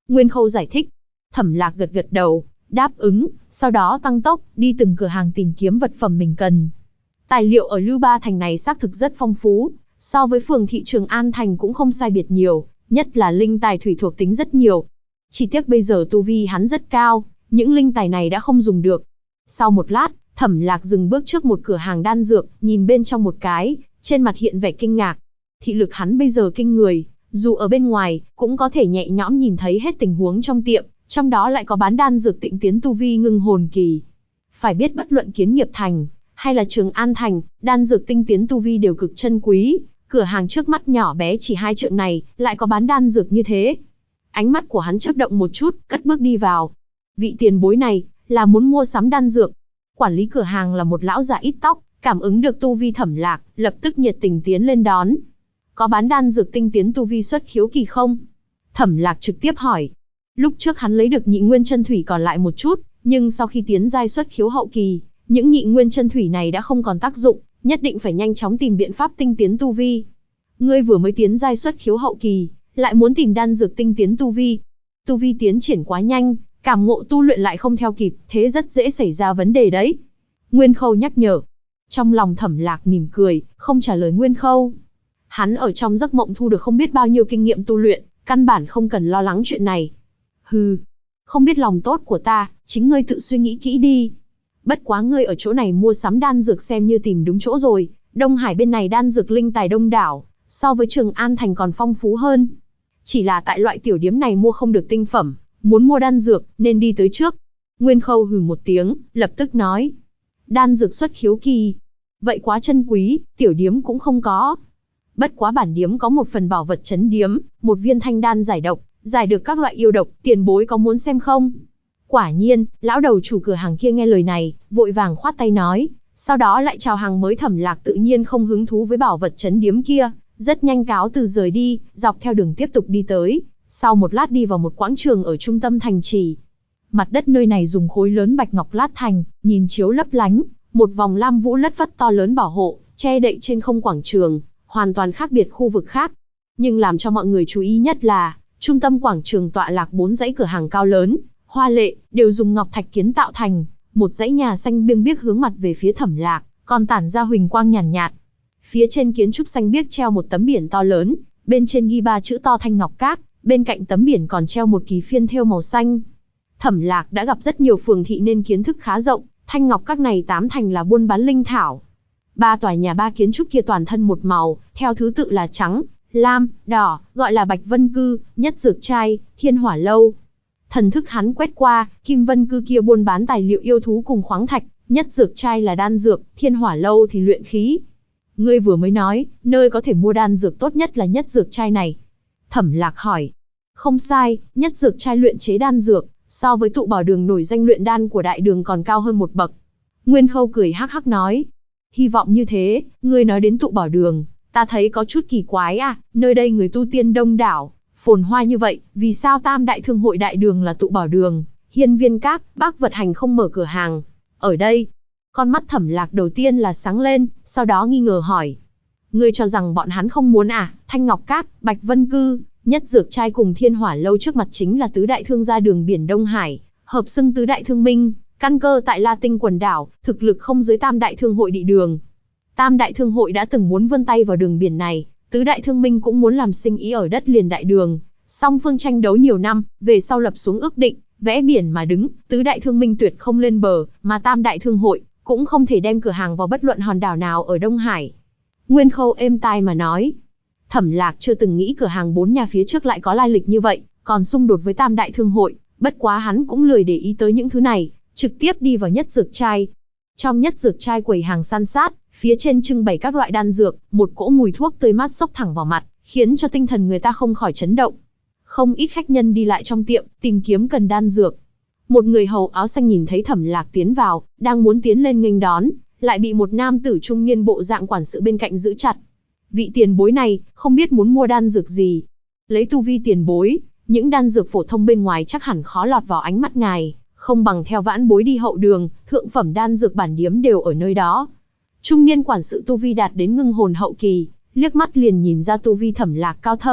Nguyên Khâu giải thích. Thẩm Lạc gật gật đầu, đáp ứng, sau đó tăng tốc, đi từng cửa hàng tìm kiếm vật phẩm mình cần. Tài liệu ở Lưu Ba Thành này xác thực rất phong phú, so với phường thị Trường An Thành cũng không sai biệt nhiều, nhất là linh tài thủy thuộc tính rất nhiều. Chỉ tiếc bây giờ tu vi hắn rất cao, những linh tài này đã không dùng được. Sau một lát, Thẩm Lạc dừng bước trước một cửa hàng đan dược, nhìn bên trong một cái, trên mặt hiện vẻ kinh ngạc. Thị lực hắn bây giờ kinh người, dù ở bên ngoài, cũng có thể nhẹ nhõm nhìn thấy hết tình huống trong tiệm, trong đó lại có bán đan dược tịnh tiến tu vi ngưng hồn kỳ. Phải biết bất luận Kiến Nghiệp Thành, hay là Trường An Thành, đan dược tinh tiến tu vi đều cực chân quý, cửa hàng trước mắt nhỏ bé chỉ 2 trượng này, lại có bán đan dược như thế. Ánh mắt của hắn chớp động một chút, cất bước đi vào. Vị tiền bối này, là muốn mua sắm đan dược. Quản lý cửa hàng là một lão già ít tóc, cảm ứng được tu vi Thẩm Lạc, lập tức nhiệt tình tiến lên đón. Có bán đan dược tinh tiến tu vi xuất khiếu kỳ không? Thẩm Lạc trực tiếp hỏi. Lúc trước hắn lấy được nhị nguyên chân thủy còn lại một chút, nhưng sau khi tiến giai xuất khiếu hậu kỳ, những nhị nguyên chân thủy này đã không còn tác dụng, nhất định phải nhanh chóng tìm biện pháp tinh tiến tu vi. Ngươi vừa mới tiến giai xuất khiếu hậu kỳ, lại muốn tìm đan dược tinh tiến tu vi. Tu vi tiến triển quá nhanh, cảm ngộ tu luyện lại không theo kịp, thế rất dễ xảy ra vấn đề đấy. Nguyên Khâu nhắc nhở. Trong lòng Thẩm Lạc mỉm cười, không trả lời Nguyên Khâu. Hắn ở trong giấc mộng thu được không biết bao nhiêu kinh nghiệm tu luyện, căn bản không cần lo lắng chuyện này. Hừ, không biết lòng tốt của ta, chính ngươi tự suy nghĩ kỹ đi. Bất quá ngươi ở chỗ này mua sắm đan dược xem như tìm đúng chỗ rồi, Đông Hải bên này đan dược linh tài đông đảo, so với Trường An Thành còn phong phú hơn. Chỉ là tại loại tiểu điếm này mua không được tinh phẩm, muốn mua đan dược, nên đi tới trước. Nguyên Khâu hừ một tiếng, lập tức nói. Đan dược xuất khiếu kỳ. Vậy quá chân quý, tiểu điếm cũng không có. Bất quá bản điếm có một phần bảo vật trấn điếm, một viên thanh đan giải độc, giải được các loại yêu độc, tiền bối có muốn xem không? Quả nhiên, lão đầu chủ cửa hàng kia nghe lời này, vội vàng khoát tay nói, sau đó lại chào hàng mới. Thẩm Lạc tự nhiên không hứng thú với bảo vật trấn điếm kia, rất nhanh cáo từ rời đi, dọc theo đường tiếp tục đi tới, sau một lát đi vào một quảng trường ở trung tâm thành trì. Mặt đất nơi này dùng khối lớn bạch ngọc lát thành, nhìn chiếu lấp lánh, một vòng lam vũ lất phất to lớn bảo hộ, che đậy trên không quảng trường, hoàn toàn khác biệt khu vực khác. Nhưng làm cho mọi người chú ý nhất là, trung tâm quảng trường tọa lạc 4 dãy cửa hàng cao lớn, hoa lệ, đều dùng ngọc thạch kiến tạo thành, một dãy nhà xanh biếc biếc hướng mặt về phía Thẩm Lạc, còn tản ra huỳnh quang nhàn nhạt. Phía trên kiến trúc xanh biếc treo một tấm biển to lớn, bên trên ghi 3 chữ to Thanh Ngọc Các, bên cạnh tấm biển còn treo một kỳ phiên thêu màu xanh. Thẩm Lạc đã gặp rất nhiều phường thị nên kiến thức khá rộng, Thanh Ngọc Các này tám thành là buôn bán linh thảo. 3 tòa nhà 3 kiến trúc kia toàn thân một màu, theo thứ tự là trắng, lam, đỏ, gọi là Bạch Vân Cư, Nhất Dược Trai, Thiên Hỏa Lâu. Thần thức hắn quét qua, Kim Vân Cư kia buôn bán tài liệu yêu thú cùng khoáng thạch, Nhất Dược Trai là đan dược, Thiên Hỏa Lâu thì luyện khí. Ngươi vừa mới nói, nơi có thể mua đan dược tốt nhất là Nhất Dược Trai này. Thẩm Lạc hỏi. Không sai, Nhất Dược Trai luyện chế đan dược, so với Tụ Bảo Đường nổi danh luyện đan của đại đường còn cao hơn một bậc. Nguyên Khâu cười hắc hắc nói. Hy vọng như thế, ngươi nói đến Tụ Bảo Đường, ta thấy có chút kỳ quái à, nơi đây người tu tiên đông đảo, phồn hoa như vậy, vì sao Tam Đại Thương hội đại đường là Tụ Bảo Đường, Hiên Viên Các, Bác Vật Hành không mở cửa hàng? Ở đây, con mắt Thẩm Lạc đầu tiên là sáng lên, sau đó nghi ngờ hỏi. Ngươi cho rằng bọn hắn không muốn à? Thanh Ngọc Các, Bạch Vân Cư, Nhất Dược Trai cùng Thiên Hỏa Lâu trước mặt chính là tứ đại thương gia đường biển Đông Hải, hợp xưng tứ đại thương minh, căn cơ tại La Tinh quần đảo, thực lực không dưới Tam Đại Thương hội địa đường. Tam Đại Thương hội đã từng muốn vươn tay vào đường biển này, tứ đại thương minh cũng muốn làm sinh ý ở đất liền đại đường, song phương tranh đấu nhiều năm, về sau lập xuống ước định, vẽ biển mà đứng, tứ đại thương minh tuyệt không lên bờ, mà Tam Đại Thương hội cũng không thể đem cửa hàng vào bất luận hòn đảo nào ở Đông Hải. Nguyên Khâu êm tai mà nói. Thẩm Lạc chưa từng nghĩ cửa hàng 4 nhà phía trước lại có lai lịch như vậy, còn xung đột với Tam Đại Thương hội, bất quá hắn cũng lười để ý tới những thứ này, trực tiếp đi vào Nhất Dược Trai. Trong Nhất Dược Trai quầy hàng san sát, phía trên trưng bày các loại đan dược, một cỗ mùi thuốc tươi mát xốc thẳng vào mặt, khiến cho tinh thần người ta không khỏi chấn động. Không ít khách nhân đi lại trong tiệm, tìm kiếm cần đan dược. Một người hầu áo xanh nhìn thấy Thẩm Lạc tiến vào, đang muốn tiến lên nghênh đón, lại bị một nam tử trung niên bộ dạng quản sự bên cạnh giữ chặt. Vị tiền bối này, không biết muốn mua đan dược gì. Lấy tu vi tiền bối, những đan dược phổ thông bên ngoài chắc hẳn khó lọt vào ánh mắt ngài, không bằng theo vãn bối đi hậu đường, thượng phẩm đan dược bản điếm đều ở nơi đó. Trung niên quản sự tu vi đạt đến ngưng hồn hậu kỳ, liếc mắt liền nhìn ra tu vi Thẩm Lạc cao thâm,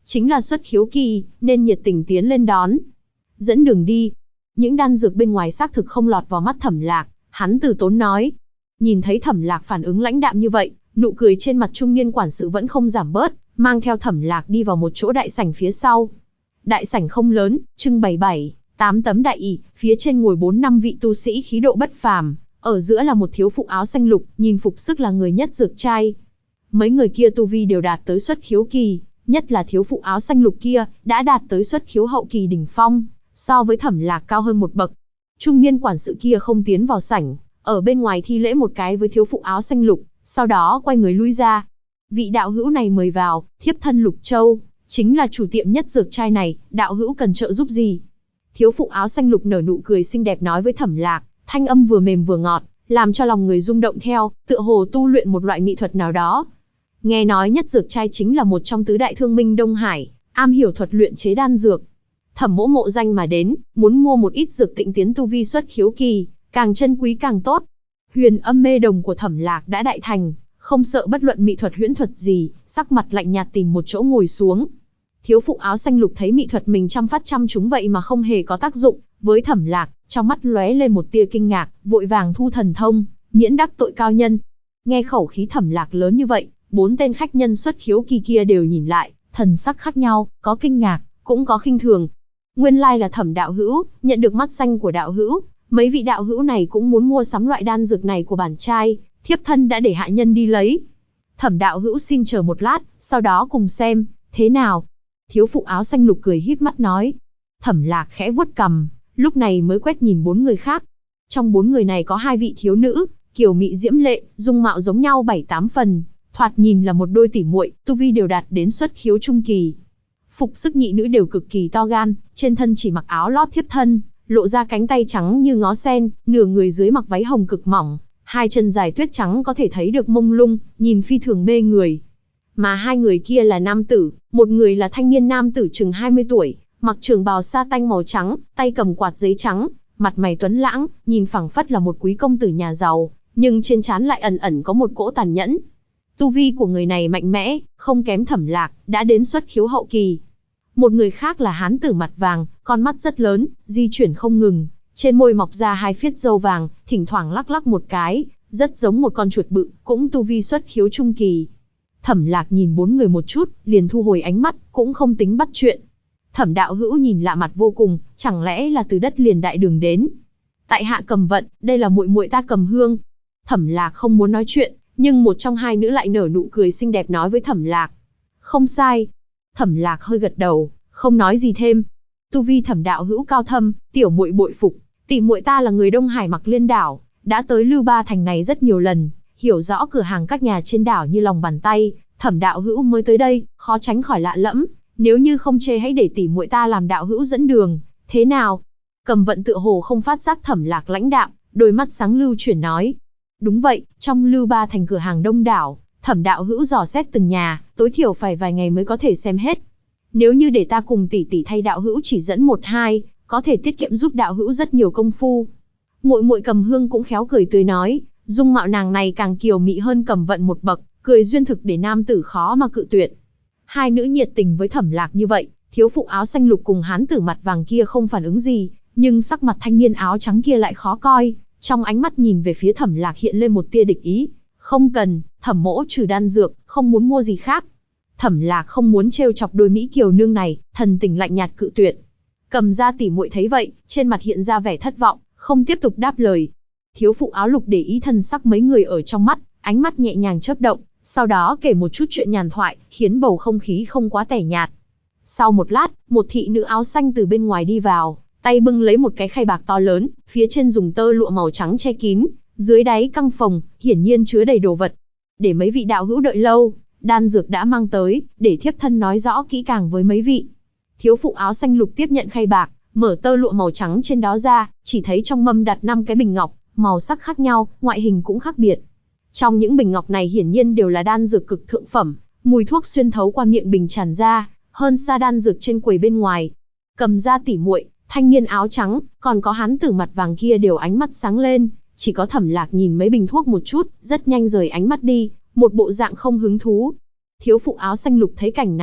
chính là xuất khiếu kỳ, nên nhiệt tình tiến lên đón. Dẫn đường đi. Những đan dược bên ngoài xác thực không lọt vào mắt Thẩm Lạc, hắn từ tốn nói. Nhìn thấy Thẩm Lạc phản ứng lãnh đạm như vậy, nụ cười trên mặt trung niên quản sự vẫn không giảm bớt, mang theo Thẩm Lạc đi vào một chỗ đại sảnh phía sau. Đại sảnh không lớn, trưng bày 7-8 tấm đại ỷ, phía trên ngồi 4-5 vị tu sĩ khí độ bất phàm, ở giữa là một thiếu phụ áo xanh lục, nhìn phục sức là người nhất dược trai. Mấy người kia tu vi đều đạt tới xuất khiếu kỳ, nhất là thiếu phụ áo xanh lục kia, đã đạt tới xuất khiếu hậu kỳ đỉnh phong, so với Thẩm Lạc cao hơn một bậc. Trung niên quản sự kia không tiến vào sảnh, ở bên ngoài thi lễ một cái với thiếu phụ áo xanh lục, sau đó quay người lui ra. Vị đạo hữu này mời vào, thiếp thân Lục Châu, chính là chủ tiệm nhất dược trai này, đạo hữu cần trợ giúp gì? Thiếu phụ áo xanh lục nở nụ cười xinh đẹp nói với Thẩm Lạc, thanh âm vừa mềm vừa ngọt, làm cho lòng người rung động theo, tựa hồ tu luyện một loại mỹ thuật nào đó. Nghe nói nhất dược trai chính là một trong tứ đại thương minh Đông Hải, am hiểu thuật luyện chế đan dược. Thẩm Mỗ mộ danh mà đến, muốn mua một ít dược tịnh tiến tu vi xuất khiếu kỳ, càng chân quý càng tốt. Huyền âm mê đồng của Thẩm Lạc đã đại thành, không sợ bất luận mỹ thuật huyễn thuật gì, sắc mặt lạnh nhạt tìm một chỗ ngồi xuống. Thiếu phụ áo xanh lục thấy mỹ thuật mình chăm phát chăm trúng vậy mà không hề có tác dụng, với Thẩm Lạc, trong mắt lóe lên một tia kinh ngạc, vội vàng thu thần thông, miễn đắc tội cao nhân. Nghe khẩu khí Thẩm Lạc lớn như vậy, 4 tên khách nhân xuất khiếu kỳ kia đều nhìn lại, thần sắc khác nhau, có kinh ngạc, cũng có khinh thường. Nguyên lai là Thẩm đạo hữu, nhận được mắt xanh của đạo hữu, mấy vị đạo hữu này cũng muốn mua sắm loại đan dược này của bản trai, thiếp thân đã để hạ nhân đi lấy. Thẩm đạo hữu xin chờ một lát, sau đó cùng xem, thế nào? Thiếu phụ áo xanh lục cười híp mắt nói. Thẩm Lạc khẽ vuốt cằm, lúc này mới quét nhìn 4 người khác. Trong 4 người này có 2 vị thiếu nữ, kiều mị diễm lệ, dung mạo giống nhau 7-8 phần, thoạt nhìn là một đôi tỉ muội, tu vi đều đạt đến xuất khiếu trung kỳ. Phục sức nhị nữ đều cực kỳ to gan, trên thân chỉ mặc áo lót thiếp thân, lộ ra cánh tay trắng như ngó sen, nửa người dưới mặc váy hồng cực mỏng, 2 chân dài tuyết trắng có thể thấy được mông lung, nhìn phi thường mê người. Mà 2 người kia là nam tử, một người là thanh niên nam tử chừng 20 tuổi, mặc trường bào sa tanh màu trắng, tay cầm quạt giấy trắng, mặt mày tuấn lãng, nhìn phảng phất là một quý công tử nhà giàu, nhưng trên trán lại ẩn ẩn có một cỗ tàn nhẫn. Tu vi của người này mạnh mẽ, không kém Thẩm Lạc, đã đến xuất khiếu hậu kỳ. Một người khác là hán tử mặt vàng, con mắt rất lớn, di chuyển không ngừng, trên môi mọc ra 2 phiết râu vàng, thỉnh thoảng lắc lắc một cái, rất giống một con chuột bự, cũng tu vi xuất khiếu trung kỳ. Thẩm Lạc nhìn 4 người một chút, liền thu hồi ánh mắt, cũng không tính bắt chuyện. Thẩm đạo hữu nhìn lạ mặt vô cùng, chẳng lẽ là từ đất liền đại đường đến? Tại hạ Cầm Vận, đây là muội muội ta Cầm Hương. Thẩm Lạc không muốn nói chuyện, nhưng một trong 2 nữ lại nở nụ cười xinh đẹp nói với Thẩm Lạc. Không sai. Thẩm Lạc hơi gật đầu, không nói gì thêm. Tu vi Thẩm đạo hữu cao thâm, tiểu muội bội phục. Tỷ muội ta là người Đông Hải Mặc Liên đảo, đã tới Lưu Ba thành này rất nhiều lần, hiểu rõ cửa hàng các nhà trên đảo như lòng bàn tay. Thẩm đạo hữu mới tới đây, khó tránh khỏi lạ lẫm. Nếu như không chê hãy để tỷ muội ta làm đạo hữu dẫn đường, thế nào? Cầm Vận tựa hồ không phát giác Thẩm Lạc lãnh đạm, đôi mắt sáng lưu chuyển nói. Đúng vậy, trong Lưu Ba thành cửa hàng đông đảo, Thẩm đạo hữu dò xét từng nhà, tối thiểu phải vài ngày mới có thể xem hết. Nếu như để ta cùng tỷ tỷ thay đạo hữu chỉ dẫn 1-2, có thể tiết kiệm giúp đạo hữu rất nhiều công phu. Muội muội Cầm Hương cũng khéo cười tươi nói, dung mạo nàng này càng kiều mị hơn Cầm Vận một bậc, cười duyên thực để nam tử khó mà cự tuyệt. 2 nữ nhiệt tình với Thẩm Lạc như vậy, thiếu phụ áo xanh lục cùng hán tử mặt vàng kia không phản ứng gì, nhưng sắc mặt thanh niên áo trắng kia lại khó coi, trong ánh mắt nhìn về phía Thẩm Lạc hiện lên một tia địch ý. Không cần, Thẩm mỗ trừ đan dược, không muốn mua gì khác. Thẩm Lạc không muốn trêu chọc đôi mỹ kiều nương này, thần tình lạnh nhạt cự tuyệt. Cầm gia tỷ muội thấy vậy, trên mặt hiện ra vẻ thất vọng, không tiếp tục đáp lời. Thiếu phụ áo lục để ý thân sắc mấy người ở trong mắt, ánh mắt nhẹ nhàng chớp động, sau đó kể một chút chuyện nhàn thoại, khiến bầu không khí không quá tẻ nhạt. Sau một lát, một thị nữ áo xanh từ bên ngoài đi vào, tay bưng lấy một cái khay bạc to lớn, phía trên dùng tơ lụa màu trắng che kín, dưới đáy căng phồng, hiển nhiên chứa đầy đồ vật. Để mấy vị đạo hữu đợi lâu, đan dược đã mang tới, để thiếp thân nói rõ kỹ càng với mấy vị. Thiếu phụ áo xanh lục tiếp nhận khay bạc, mở tơ lụa màu trắng trên đó ra, chỉ thấy trong mâm đặt 5 cái bình ngọc, màu sắc khác nhau, ngoại hình cũng khác biệt. Trong những bình ngọc này hiển nhiên đều là đan dược cực thượng phẩm, mùi thuốc xuyên thấu qua miệng bình tràn ra, hơn xa đan dược trên quầy bên ngoài. Cầm gia tỷ muội, thanh niên áo trắng, còn có hán tử mặt vàng kia đều ánh mắt sáng lên, chỉ có Thẩm Lạc nhìn mấy bình thuốc một chút, rất nhanh rời ánh mắt đi, một bộ dạng không hứng thú. Thiếu phụ áo xanh lục thấy cảnh này,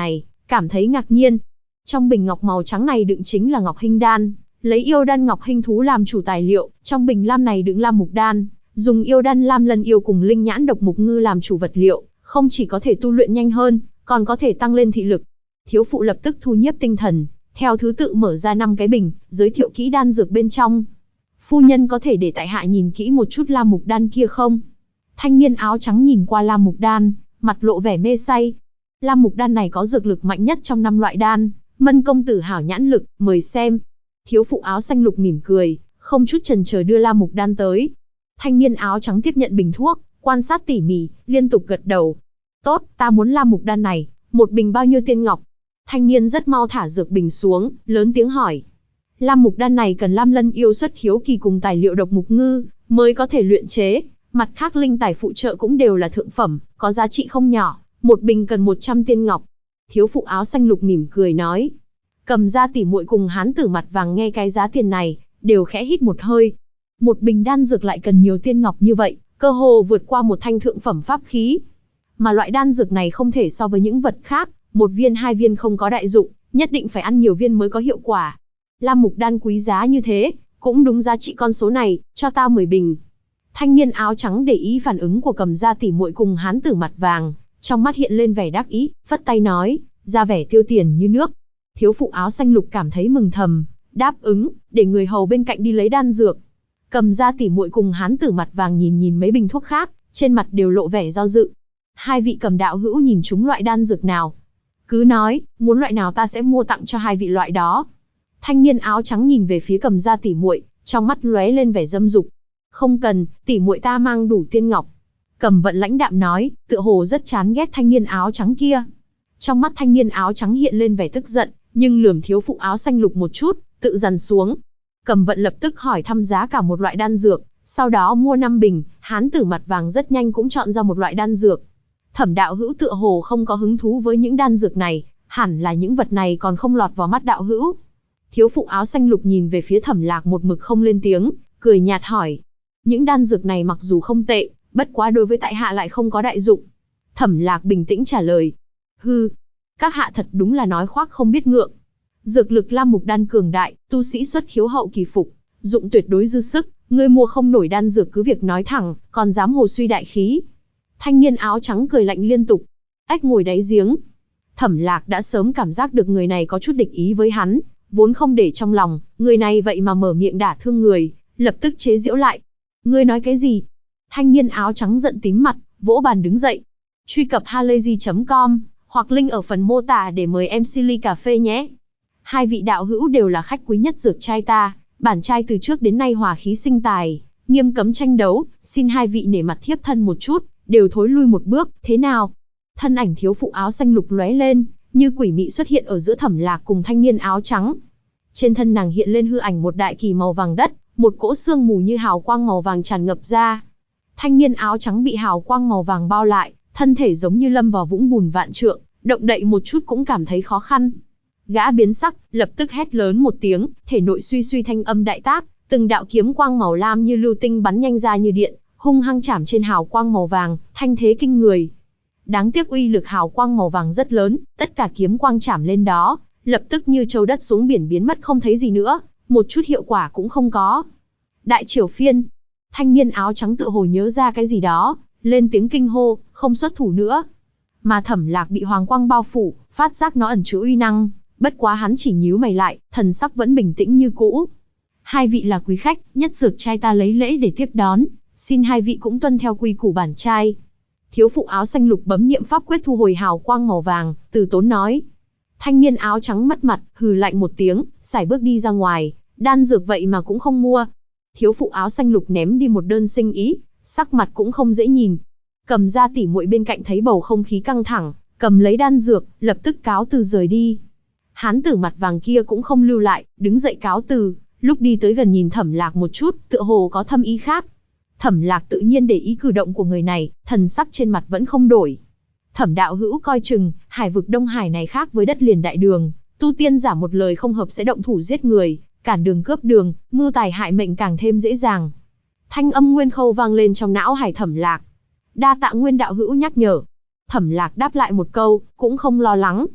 cảm thấy ngạc nhiên. Trong bình ngọc màu trắng này đựng chính là ngọc hinh đan, lấy yêu đan ngọc hinh thú làm chủ tài liệu, trong bình lam này đựng lam mục đan, dùng yêu đan lam lân yêu cùng linh nhãn độc mục ngư làm chủ vật liệu, không chỉ có thể tu luyện nhanh hơn, còn có thể tăng lên thị lực. Thiếu phụ lập tức thu nhiếp tinh thần, theo thứ tự mở ra 5 cái bình, giới thiệu kỹ đan dược bên trong. Phu nhân có thể để tại hạ nhìn kỹ một chút lam mục đan kia không? Thanh niên áo trắng nhìn qua lam mục đan, mặt lộ vẻ mê say. Lam mục đan này có dược lực mạnh nhất trong 5 loại đan, Mân công tử hảo nhãn lực, mời xem. Thiếu phụ áo xanh lục mỉm cười, không chút chần chờ đưa lam mục đan tới. Thanh niên áo trắng tiếp nhận bình thuốc, quan sát tỉ mỉ, liên tục gật đầu. Tốt, ta muốn lam mục đan này, một bình bao nhiêu tiên ngọc? Thanh niên rất mau thả dược bình xuống, lớn tiếng hỏi. Lam mục đan này cần lam lân yêu xuất khiếu kỳ cùng tài liệu độc mục ngư, mới có thể luyện chế. Mặt khác linh tài phụ trợ cũng đều là thượng phẩm, có giá trị không nhỏ, một bình cần 100 tiên ngọc. Thiếu phụ áo xanh lục mỉm cười nói. Cầm ra tỉ muội cùng hán tử mặt vàng nghe cái giá tiền này, đều khẽ hít một hơi. Một bình đan dược lại cần nhiều tiên ngọc như vậy, cơ hồ vượt qua một thanh thượng phẩm pháp khí. Mà loại đan dược này không thể so với những vật khác, một viên 2 viên không có đại dụng, nhất định phải ăn nhiều viên mới có hiệu quả. Lam mục đan quý giá như thế, cũng đúng giá trị con số này, cho ta 10 bình. Thanh niên áo trắng để ý phản ứng của cầm gia tỉ muội cùng hán tử mặt vàng, trong mắt hiện lên vẻ đắc ý, phất tay nói, ra vẻ tiêu tiền như nước. Thiếu phụ áo xanh lục cảm thấy mừng thầm, đáp ứng, để người hầu bên cạnh đi lấy đan dược. Cầm gia tỉ muội cùng hán tử mặt vàng nhìn mấy bình thuốc khác, trên mặt đều lộ vẻ do dự. Hai vị cầm đạo hữu nhìn chúng loại đan dược nào? Cứ nói, muốn loại nào ta sẽ mua tặng cho hai vị loại đó. Thanh niên áo trắng nhìn về phía cầm gia tỉ muội, trong mắt lóe lên vẻ dâm dục. Không cần, tỉ muội ta mang đủ tiên ngọc. Cầm vận lãnh đạm nói, tựa hồ rất chán ghét thanh niên áo trắng kia. Trong mắt thanh niên áo trắng hiện lên vẻ tức giận, nhưng lườm thiếu phụ áo xanh lục một chút, tự dằn xuống. Cầm vận lập tức hỏi thăm giá cả một loại đan dược, sau đó mua 5 bình, hán tử mặt vàng rất nhanh cũng chọn ra một loại đan dược. Thẩm đạo hữu tựa hồ không có hứng thú với những đan dược này, hẳn là những vật này còn không lọt vào mắt đạo hữu. Thiếu phụ áo xanh lục nhìn về phía Thẩm Lạc một mực không lên tiếng, cười nhạt hỏi. Những đan dược này mặc dù không tệ, bất quá đối với tại hạ lại không có đại dụng. Thẩm Lạc bình tĩnh trả lời. Hừ, các hạ thật đúng là nói khoác không biết ngượng. Dược lực lam mục đan cường đại, tu sĩ xuất khiếu hậu kỳ phục, dụng tuyệt đối dư sức, ngươi mua không nổi đan dược cứ việc nói thẳng, còn dám hồ suy đại khí. Thanh niên áo trắng cười lạnh liên tục. Ếch ngồi đáy giếng. Thẩm Lạc đã sớm cảm giác được người này có chút địch ý với hắn, vốn không để trong lòng, người này vậy mà mở miệng đả thương người, lập tức chế giễu lại. Ngươi nói cái gì? Thanh niên áo trắng giận tím mặt, vỗ bàn đứng dậy. Truy cập halayzi.com, hoặc link ở phần mô tả để mời MC ly cà phê nhé. Hai vị đạo hữu đều là khách quý nhất dược trai ta, bản trai từ trước đến nay hòa khí sinh tài, nghiêm cấm tranh đấu, xin hai vị nể mặt thiếp thân một chút, đều thối lui một bước, thế nào? Thân ảnh thiếu phụ áo xanh lục lóe lên, như quỷ mị xuất hiện ở giữa Thẩm Lạc cùng thanh niên áo trắng. Trên thân nàng hiện lên hư ảnh một đại kỳ màu vàng đất, một cỗ sương mù như hào quang màu vàng tràn ngập ra. Thanh niên áo trắng bị hào quang màu vàng bao lại, thân thể giống như lâm vào vũng bùn vạn trượng, động đậy một chút cũng cảm thấy khó khăn. Gã biến sắc, lập tức hét lớn một tiếng, thể nội suy suy thanh âm đại tác, từng đạo kiếm quang màu lam như lưu tinh bắn nhanh ra như điện, hung hăng chạm trên hào quang màu vàng, thanh thế kinh người. Đáng tiếc uy lực hào quang màu vàng rất lớn, tất cả kiếm quang chạm lên đó, lập tức như châu đất xuống biển biến mất không thấy gì nữa, một chút hiệu quả cũng không có. Đại Triều Phiên. Thanh niên áo trắng tự hồ nhớ ra cái gì đó, lên tiếng kinh hô, không xuất thủ nữa. Mà Thẩm Lạc bị hoàng quang bao phủ, phát giác nó ẩn chứa uy năng, bất quá hắn chỉ nhíu mày lại, thần sắc vẫn bình tĩnh như cũ. Hai vị là quý khách, nhất dược trai ta lấy lễ để tiếp đón, xin hai vị cũng tuân theo quy củ bản trai. Thiếu phụ áo xanh lục bấm niệm pháp quyết thu hồi hào quang màu vàng, từ tốn nói. Thanh niên áo trắng mất mặt, hừ lạnh một tiếng, sải bước đi ra ngoài, đan dược vậy mà cũng không mua. Thiếu phụ áo xanh lục ném đi một đơn sinh ý, sắc mặt cũng không dễ nhìn. Cầm ra tỉ muội bên cạnh thấy bầu không khí căng thẳng, cầm lấy đan dược, lập tức cáo từ rời đi. Hán tử mặt vàng kia cũng không lưu lại, đứng dậy cáo từ, lúc đi tới gần nhìn Thẩm Lạc một chút, tựa hồ có thâm ý khác. Thẩm Lạc tự nhiên để ý cử động của người này, thần sắc trên mặt vẫn không đổi. Thẩm đạo hữu coi chừng, hải vực Đông Hải này khác với đất liền đại đường, tu tiên giả một lời không hợp sẽ động thủ giết người, cản đường cướp đường, mưu tài hại mệnh càng thêm dễ dàng. Thanh âm Nguyên Khâu vang lên trong não hải Thẩm Lạc. Đa tạ Nguyên đạo hữu nhắc nhở. Thẩm Lạc đáp lại một câu, cũng không lo lắng.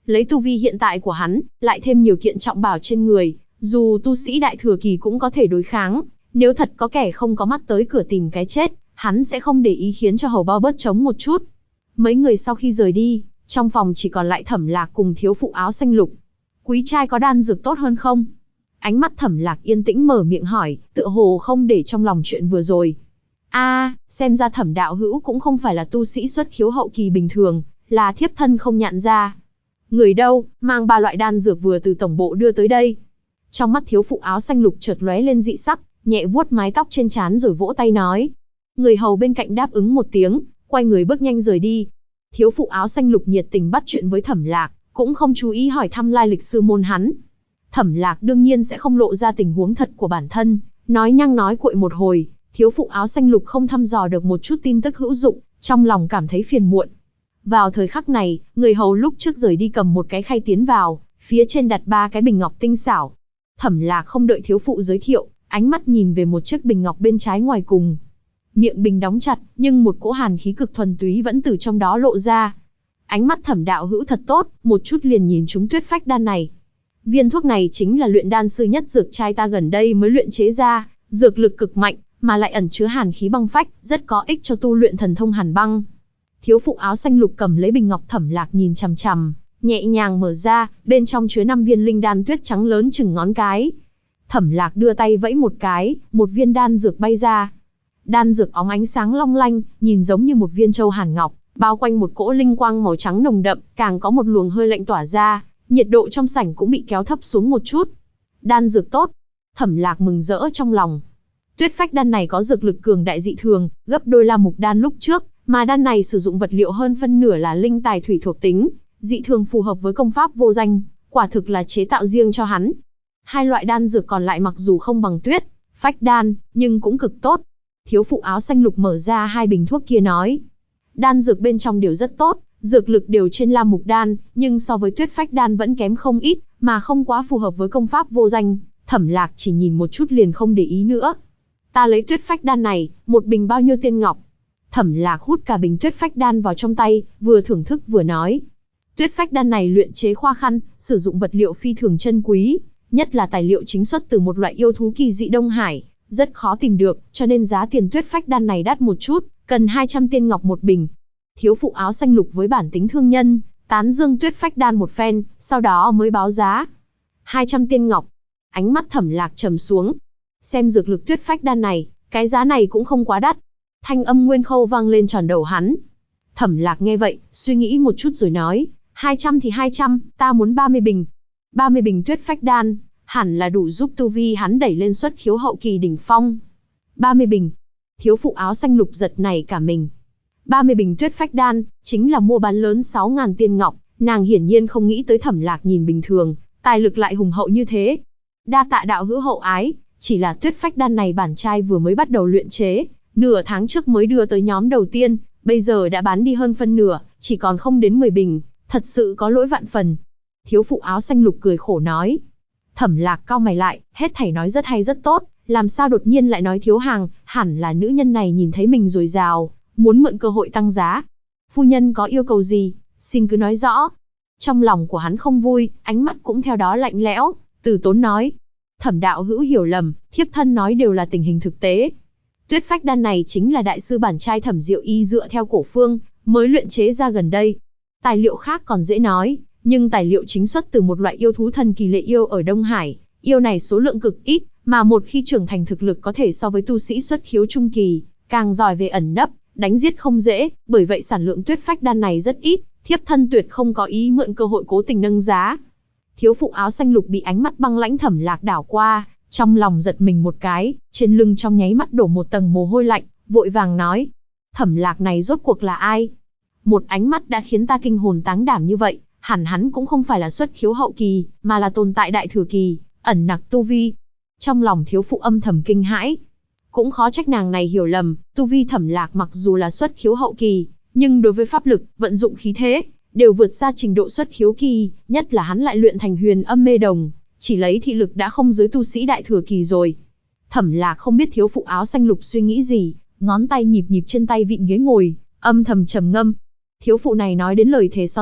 Lấy tu vi hiện tại của hắn, lại thêm nhiều kiện trọng bảo trên người, dù tu sĩ đại thừa kỳ cũng có thể đối kháng, nếu thật có kẻ không có mắt tới cửa tìm cái chết, hắn sẽ không để ý khiến cho hầu bao bớt trống một chút. Mấy người sau khi rời đi, trong phòng chỉ còn lại Thẩm Lạc cùng thiếu phụ áo xanh lục. Quý trai có đan dược tốt hơn không? Ánh mắt Thẩm Lạc yên tĩnh mở miệng hỏi, tựa hồ không để trong lòng chuyện vừa rồi. Xem ra Thẩm đạo hữu cũng không phải là tu sĩ xuất khiếu hậu kỳ bình thường, là thiếp thân không nhận ra. Người đâu, mang 3 loại đan dược vừa từ tổng bộ đưa tới đây. Trong mắt thiếu phụ áo xanh lục chợt lóe lên dị sắc, nhẹ vuốt mái tóc trên trán rồi vỗ tay nói. Người hầu bên cạnh đáp ứng một tiếng, quay người bước nhanh rời đi. Thiếu phụ áo xanh lục nhiệt tình bắt chuyện với Thẩm Lạc, cũng không chú ý hỏi thăm lai lịch sư môn hắn. Thẩm Lạc đương nhiên sẽ không lộ ra tình huống thật của bản thân, nói nhăng nói cuội một hồi, thiếu phụ áo xanh lục không thăm dò được một chút tin tức hữu dụng, trong lòng cảm thấy phiền muộn. Vào thời khắc này, người hầu lúc trước rời đi cầm một cái khay tiến vào, phía trên đặt 3 cái bình ngọc tinh xảo. Thẩm Lạc không đợi thiếu phụ giới thiệu, ánh mắt nhìn về một chiếc bình ngọc bên trái ngoài cùng. Miệng bình đóng chặt, nhưng một cỗ hàn khí cực thuần túy vẫn từ trong đó lộ ra. Ánh mắt Thẩm đạo hữu thật tốt, một chút liền nhìn trúng tuyết phách đan này. Viên thuốc này chính là luyện đan sư nhất dược trai ta gần đây mới luyện chế ra, dược lực cực mạnh, mà lại ẩn chứa hàn khí băng phách, rất có ích cho tu luyện thần thông hàn băng. Thiếu phụ áo xanh lục cầm lấy bình ngọc Thẩm Lạc nhìn chằm chằm, nhẹ nhàng mở ra, bên trong chứa 5 viên linh đan tuyết trắng lớn chừng ngón cái. Thẩm Lạc đưa tay vẫy một cái, một viên đan dược bay ra. Đan dược óng ánh sáng long lanh, nhìn giống như một viên châu hàn ngọc, bao quanh một cỗ linh quang màu trắng nồng đậm, càng có một luồng hơi lạnh tỏa ra, nhiệt độ trong sảnh cũng bị kéo thấp xuống một chút. Đan dược tốt. Thẩm Lạc mừng rỡ trong lòng. Tuyết phách đan này có dược lực cường đại dị thường, gấp đôi La Mục đan lúc trước, mà đan này sử dụng vật liệu hơn phân nửa là linh tài thủy thuộc tính, dị thường phù hợp với công pháp vô danh, quả thực là chế tạo riêng cho hắn. 2 loại đan dược còn lại mặc dù không bằng tuyết phách đan, nhưng cũng cực tốt. Thiếu phụ áo xanh lục mở ra 2 bình thuốc kia nói. Đan dược bên trong đều rất tốt, dược lực đều trên La Mục đan, nhưng so với tuyết phách đan vẫn kém không ít, mà không quá phù hợp với công pháp vô danh. Thẩm Lạc chỉ nhìn một chút liền không để ý nữa. Ta lấy tuyết phách đan này, một bình bao nhiêu tiên ngọc? Thẩm Lạc hút cả bình tuyết phách đan vào trong tay, vừa thưởng thức vừa nói. Tuyết phách đan này luyện chế khoa khăn, sử dụng vật liệu phi thường chân quý, nhất là tài liệu chính xuất từ một loại yêu thú kỳ dị Đông Hải, rất khó tìm được, cho nên giá tiền tuyết phách đan này đắt một chút, cần 200 tiên ngọc một bình. Thiếu phụ áo xanh lục với bản tính thương nhân, tán dương tuyết phách đan một phen, sau đó mới báo giá. 200 tiên ngọc. Ánh mắt Thẩm Lạc trầm xuống. Xem dược lực tuyết phách đan này, cái giá này cũng không quá đắt. Thanh âm Nguyên Khâu vang lên tròn đầu hắn. Thẩm Lạc nghe vậy, suy nghĩ một chút rồi nói, 200 thì 200, ta muốn 30 bình. 30 bình tuyết phách đan, hẳn là đủ giúp tu vi hắn đẩy lên xuất khiếu hậu kỳ đỉnh phong. 30 bình. Thiếu phụ áo xanh lục giật nảy cả mình. 30 bình tuyết phách đan, chính là mua bán lớn 6.000 tiên ngọc, nàng hiển nhiên không nghĩ tới Thẩm Lạc nhìn bình thường, tài lực lại hùng hậu như thế. Đa tạ đạo hữu hậu ái, chỉ là tuyết phách đan này bản trai vừa mới bắt đầu luyện chế, nửa tháng trước mới đưa tới nhóm đầu tiên, bây giờ đã bán đi hơn phân nửa, chỉ còn không đến 10 bình, thật sự có lỗi vạn phần. Thiếu phụ áo xanh lục cười khổ nói. Thẩm Lạc cau mày lại, hết thảy nói rất hay rất tốt, làm sao đột nhiên lại nói thiếu hàng, hẳn là nữ nhân này nhìn thấy mình dồi dào, muốn mượn cơ hội tăng giá. Phu nhân có yêu cầu gì, xin cứ nói rõ. Trong lòng của hắn không vui, ánh mắt cũng theo đó lạnh lẽo, từ tốn nói. Thẩm đạo hữu hiểu lầm, thiếp thân nói đều là tình hình thực tế. Tuyết phách đan này chính là đại sư bản trai Thẩm Diệu Y dựa theo cổ phương, mới luyện chế ra gần đây. Tài liệu khác còn dễ nói, nhưng tài liệu chính xuất từ một loại yêu thú thần kỳ lệ yêu ở Đông Hải, yêu này số lượng cực ít, mà một khi trưởng thành thực lực có thể so với tu sĩ xuất khiếu trung kỳ, càng giỏi về ẩn nấp, đánh giết không dễ, bởi vậy sản lượng tuyết phách đan này rất ít, thiếp thân tuyệt không có ý mượn cơ hội cố tình nâng giá. Thiếu phụ áo xanh lục bị ánh mắt băng lãnh Thẩm Lạc đảo qua, trong lòng giật mình một cái, trên lưng trong nháy mắt đổ một tầng mồ hôi lạnh, vội vàng nói. Thẩm Lạc này rốt cuộc là ai? Một ánh mắt đã khiến ta kinh hồn táng đảm như vậy, hẳn hắn cũng không phải là xuất khiếu hậu kỳ, mà là tồn tại đại thừa kỳ, ẩn nặc tu vi. Trong lòng thiếu phụ âm thầm kinh hãi. Cũng khó trách nàng này hiểu lầm, tu vi Thẩm Lạc mặc dù là xuất khiếu hậu kỳ, nhưng đối với pháp lực, vận dụng khí thế, đều vượt xa trình độ xuất khiếu kỳ, nhất là hắn lại luyện thành huyền âm mê đồng, chỉ lấy thị lực đã không dưới tu sĩ đại thừa kỳ rồi. Thẩm Lạc không biết thiếu phụ áo xanh lục suy nghĩ gì, ngón tay nhịp nhịp trên tay vịn ghế ngồi, âm thầm trầm ngâm. Thiếu phụ này nói đến lời thề son sắt,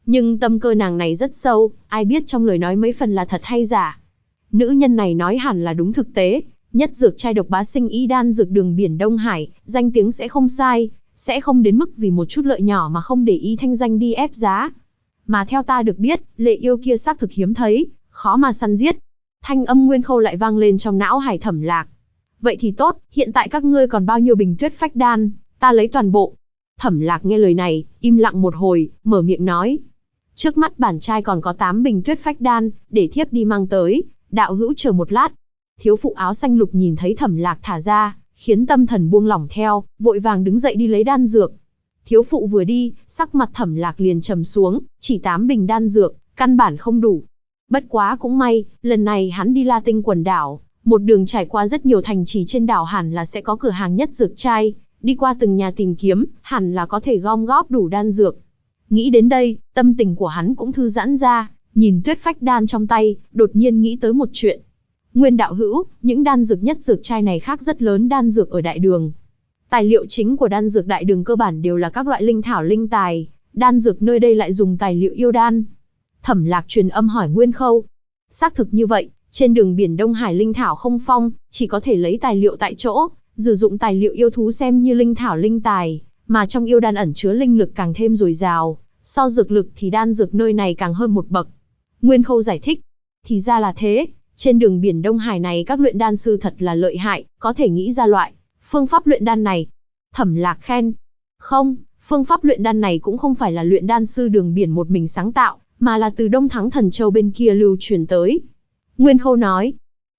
Nhưng tâm cơ nàng này rất sâu, ai biết trong lời nói mấy phần là thật hay giả. Nữ nhân này nói hẳn là đúng thực tế, nhất dược trai độc bá sinh y đan dược đường biển Đông Hải, danh tiếng sẽ không sai, sẽ không đến mức vì một chút lợi nhỏ mà không để ý thanh danh đi ép giá. Mà theo ta được biết, lệ yêu kia xác thực hiếm thấy, khó mà săn giết. Thanh âm Nguyên Khâu lại vang lên trong não Hải Thẩm Lạc. Vậy thì tốt, hiện tại các ngươi còn bao nhiêu bình tuyết phách đan, ta lấy toàn bộ. Thẩm Lạc nghe lời này, im lặng một hồi, mở miệng nói. Trước mắt bản trai còn có 8 bình tuyết phách đan, để thiếp đi mang tới, đạo hữu chờ một lát. Thiếu phụ áo xanh lục nhìn thấy Thẩm Lạc thả ra, khiến tâm thần buông lỏng theo, vội vàng đứng dậy đi lấy đan dược. Thiếu phụ vừa đi, sắc mặt Thẩm Lạc liền trầm xuống, chỉ 8 bình đan dược, căn bản không đủ. Bất quá cũng may, lần này hắn đi La Tinh quần đảo, một đường trải qua rất nhiều thành trì trên đảo hẳn là sẽ có cửa hàng nhất dược trai, đi qua từng nhà tìm kiếm, hẳn là có thể gom góp đủ đan dược. Nghĩ đến đây, tâm tình của hắn cũng thư giãn ra, nhìn tuyết phách đan trong tay, đột nhiên nghĩ tới một chuyện. Nguyên đạo hữu, những đan dược nhất dược trai này khác rất lớn đan dược ở đại đường. Tài liệu chính của đan dược đại đường cơ bản đều là các loại linh thảo linh tài, đan dược nơi đây lại dùng tài liệu yêu đan. Thẩm Lạc truyền âm hỏi Nguyên Khâu. Xác thực như vậy, trên đường biển Đông Hải linh thảo không phong, chỉ có thể lấy tài liệu tại chỗ, sử dụng tài liệu yêu thú xem như linh thảo linh tài, mà trong yêu đan ẩn chứa linh lực càng thêm dồi dào, so dược lực thì đan dược nơi này càng hơn một bậc. Nguyên Khâu giải thích. Thì ra là thế, trên đường biển Đông Hải này các luyện đan sư thật là lợi hại, có thể nghĩ ra loại phương pháp luyện đan này. Thẩm Lạc khen. Không, phương pháp luyện đan này cũng không phải là luyện đan sư đường biển một mình sáng tạo, mà là từ Đông Thắng Thần Châu bên kia lưu truyền tới. Nguyên Khâu nói.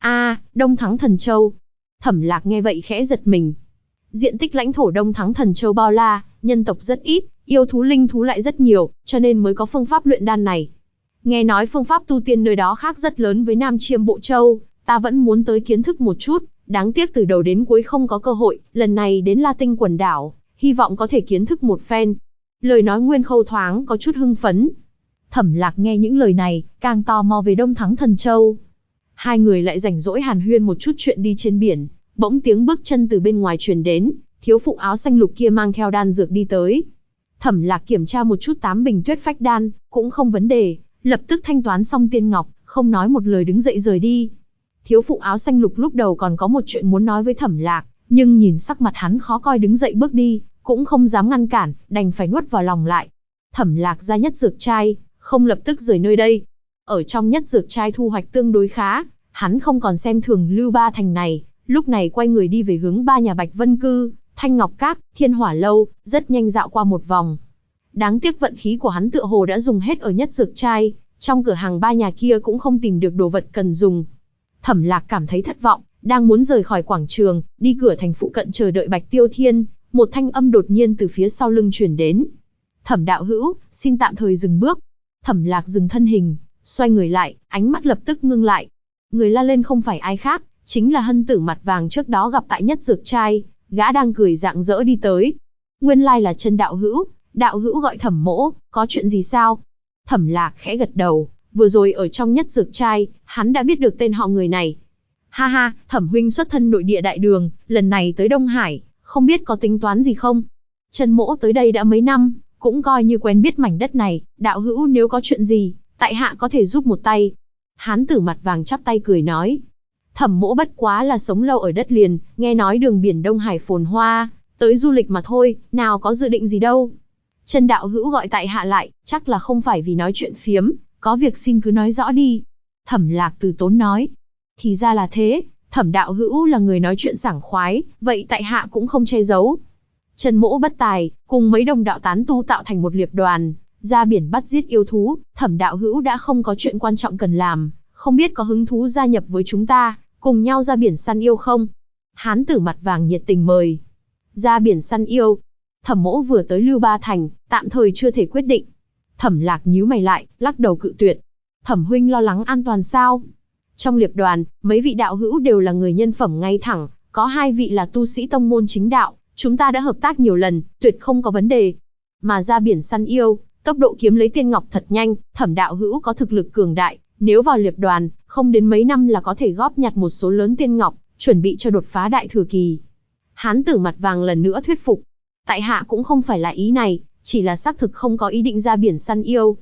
Đông Thắng Thần Châu. Thẩm Lạc nghe vậy khẽ giật mình. Diện tích lãnh thổ Đông Thắng Thần Châu bao la, nhân tộc rất ít, yêu thú linh thú lại rất nhiều, cho nên mới có phương pháp luyện đan này. Nghe nói phương pháp tu tiên nơi đó khác rất lớn với Nam Chiêm Bộ Châu, ta vẫn muốn tới kiến thức một chút, đáng tiếc từ đầu đến cuối không có cơ hội, lần này đến La Tinh quần đảo, hy vọng có thể kiến thức một phen. Lời nói Nguyên Khâu thoáng có chút hưng phấn. Thẩm Lạc nghe những lời này, càng tò mò về Đông Thắng Thần Châu. Hai người lại rảnh rỗi hàn huyên một chút chuyện đi trên biển, bỗng tiếng bước chân từ bên ngoài truyền đến, thiếu phụ áo xanh lục kia mang theo đan dược đi tới. Thẩm Lạc kiểm tra một chút 8 bình tuyết phách đan, cũng không vấn đề, lập tức thanh toán xong tiên ngọc, không nói một lời đứng dậy rời đi. Thiếu phụ áo xanh lục lúc đầu còn có một chuyện muốn nói với Thẩm Lạc, nhưng nhìn sắc mặt hắn khó coi đứng dậy bước đi, cũng không dám ngăn cản, đành phải nuốt vào lòng lại. Thẩm Lạc ra nhất dược trai, không lập tức rời nơi đây. Ở trong nhất dược trai thu hoạch tương đối khá, hắn không còn xem thường Lưu Ba Thành này, lúc này quay người đi về hướng 3 nhà Bạch Vân Cư, Thanh Ngọc Các, Thiên Hỏa Lâu, rất nhanh dạo qua một vòng. Đáng tiếc vận khí của hắn tựa hồ đã dùng hết ở nhất dược trai, trong cửa hàng 3 nhà kia cũng không tìm được đồ vật cần dùng. Thẩm Lạc cảm thấy thất vọng, đang muốn rời khỏi quảng trường, đi cửa thành phụ cận chờ đợi Bạch Tiêu Thiên, một thanh âm đột nhiên từ phía sau lưng truyền đến. Thẩm đạo hữu, xin tạm thời dừng bước. Thẩm Lạc dừng thân hình, xoay người lại, ánh mắt lập tức ngưng lại. Người la lên không phải ai khác, chính là Hân Tử mặt vàng trước đó gặp tại nhất dược trai, gã đang cười rạng rỡ đi tới. Nguyên lai là Chân đạo hữu gọi Thẩm mỗ, có chuyện gì sao? Thẩm Lạc khẽ gật đầu, vừa rồi ở trong nhất dược trai, hắn đã biết được tên họ người này. Ha ha, Thẩm huynh xuất thân nội địa đại đường, lần này tới Đông Hải, không biết có tính toán gì không? Chân mỗ tới đây đã mấy năm, cũng coi như quen biết mảnh đất này, đạo hữu nếu có chuyện gì, tại hạ có thể giúp một tay. Hán tử mặt vàng chắp tay cười nói. Thẩm mỗ bất quá là sống lâu ở đất liền, nghe nói đường biển Đông Hải phồn hoa, tới du lịch mà thôi, nào có dự định gì đâu. Chân đạo hữu gọi tại hạ lại, chắc là không phải vì nói chuyện phiếm, có việc xin cứ nói rõ đi. Thẩm Lạc từ tốn nói. Thì ra là thế, Thẩm đạo hữu là người nói chuyện sảng khoái, vậy tại hạ cũng không che giấu. Chân mỗ bất tài, cùng mấy đồng đạo tán tu tạo thành một liệp đoàn, ra biển bắt giết yêu thú, Thẩm đạo hữu đã không có chuyện quan trọng cần làm, không biết có hứng thú gia nhập với chúng ta, cùng nhau ra biển săn yêu không? Hán tử mặt vàng nhiệt tình mời. Ra biển săn yêu. Thẩm mỗ vừa tới Lưu Ba Thành, tạm thời chưa thể quyết định. Thẩm Lạc nhíu mày lại, lắc đầu cự tuyệt. Thẩm huynh lo lắng an toàn sao? Trong liệp đoàn, mấy vị đạo hữu đều là người nhân phẩm ngay thẳng, có 2 vị là tu sĩ tông môn chính đạo, chúng ta đã hợp tác nhiều lần, tuyệt không có vấn đề. Mà ra biển săn yêu, tốc độ kiếm lấy tiên ngọc thật nhanh, Thẩm đạo hữu có thực lực cường đại, nếu vào liệp đoàn, không đến mấy năm là có thể góp nhặt một số lớn tiên ngọc, chuẩn bị cho đột phá đại thừa kỳ. Hán tử mặt vàng lần nữa thuyết phục. Tại hạ cũng không phải là ý này, chỉ là xác thực không có ý định ra biển săn yêu.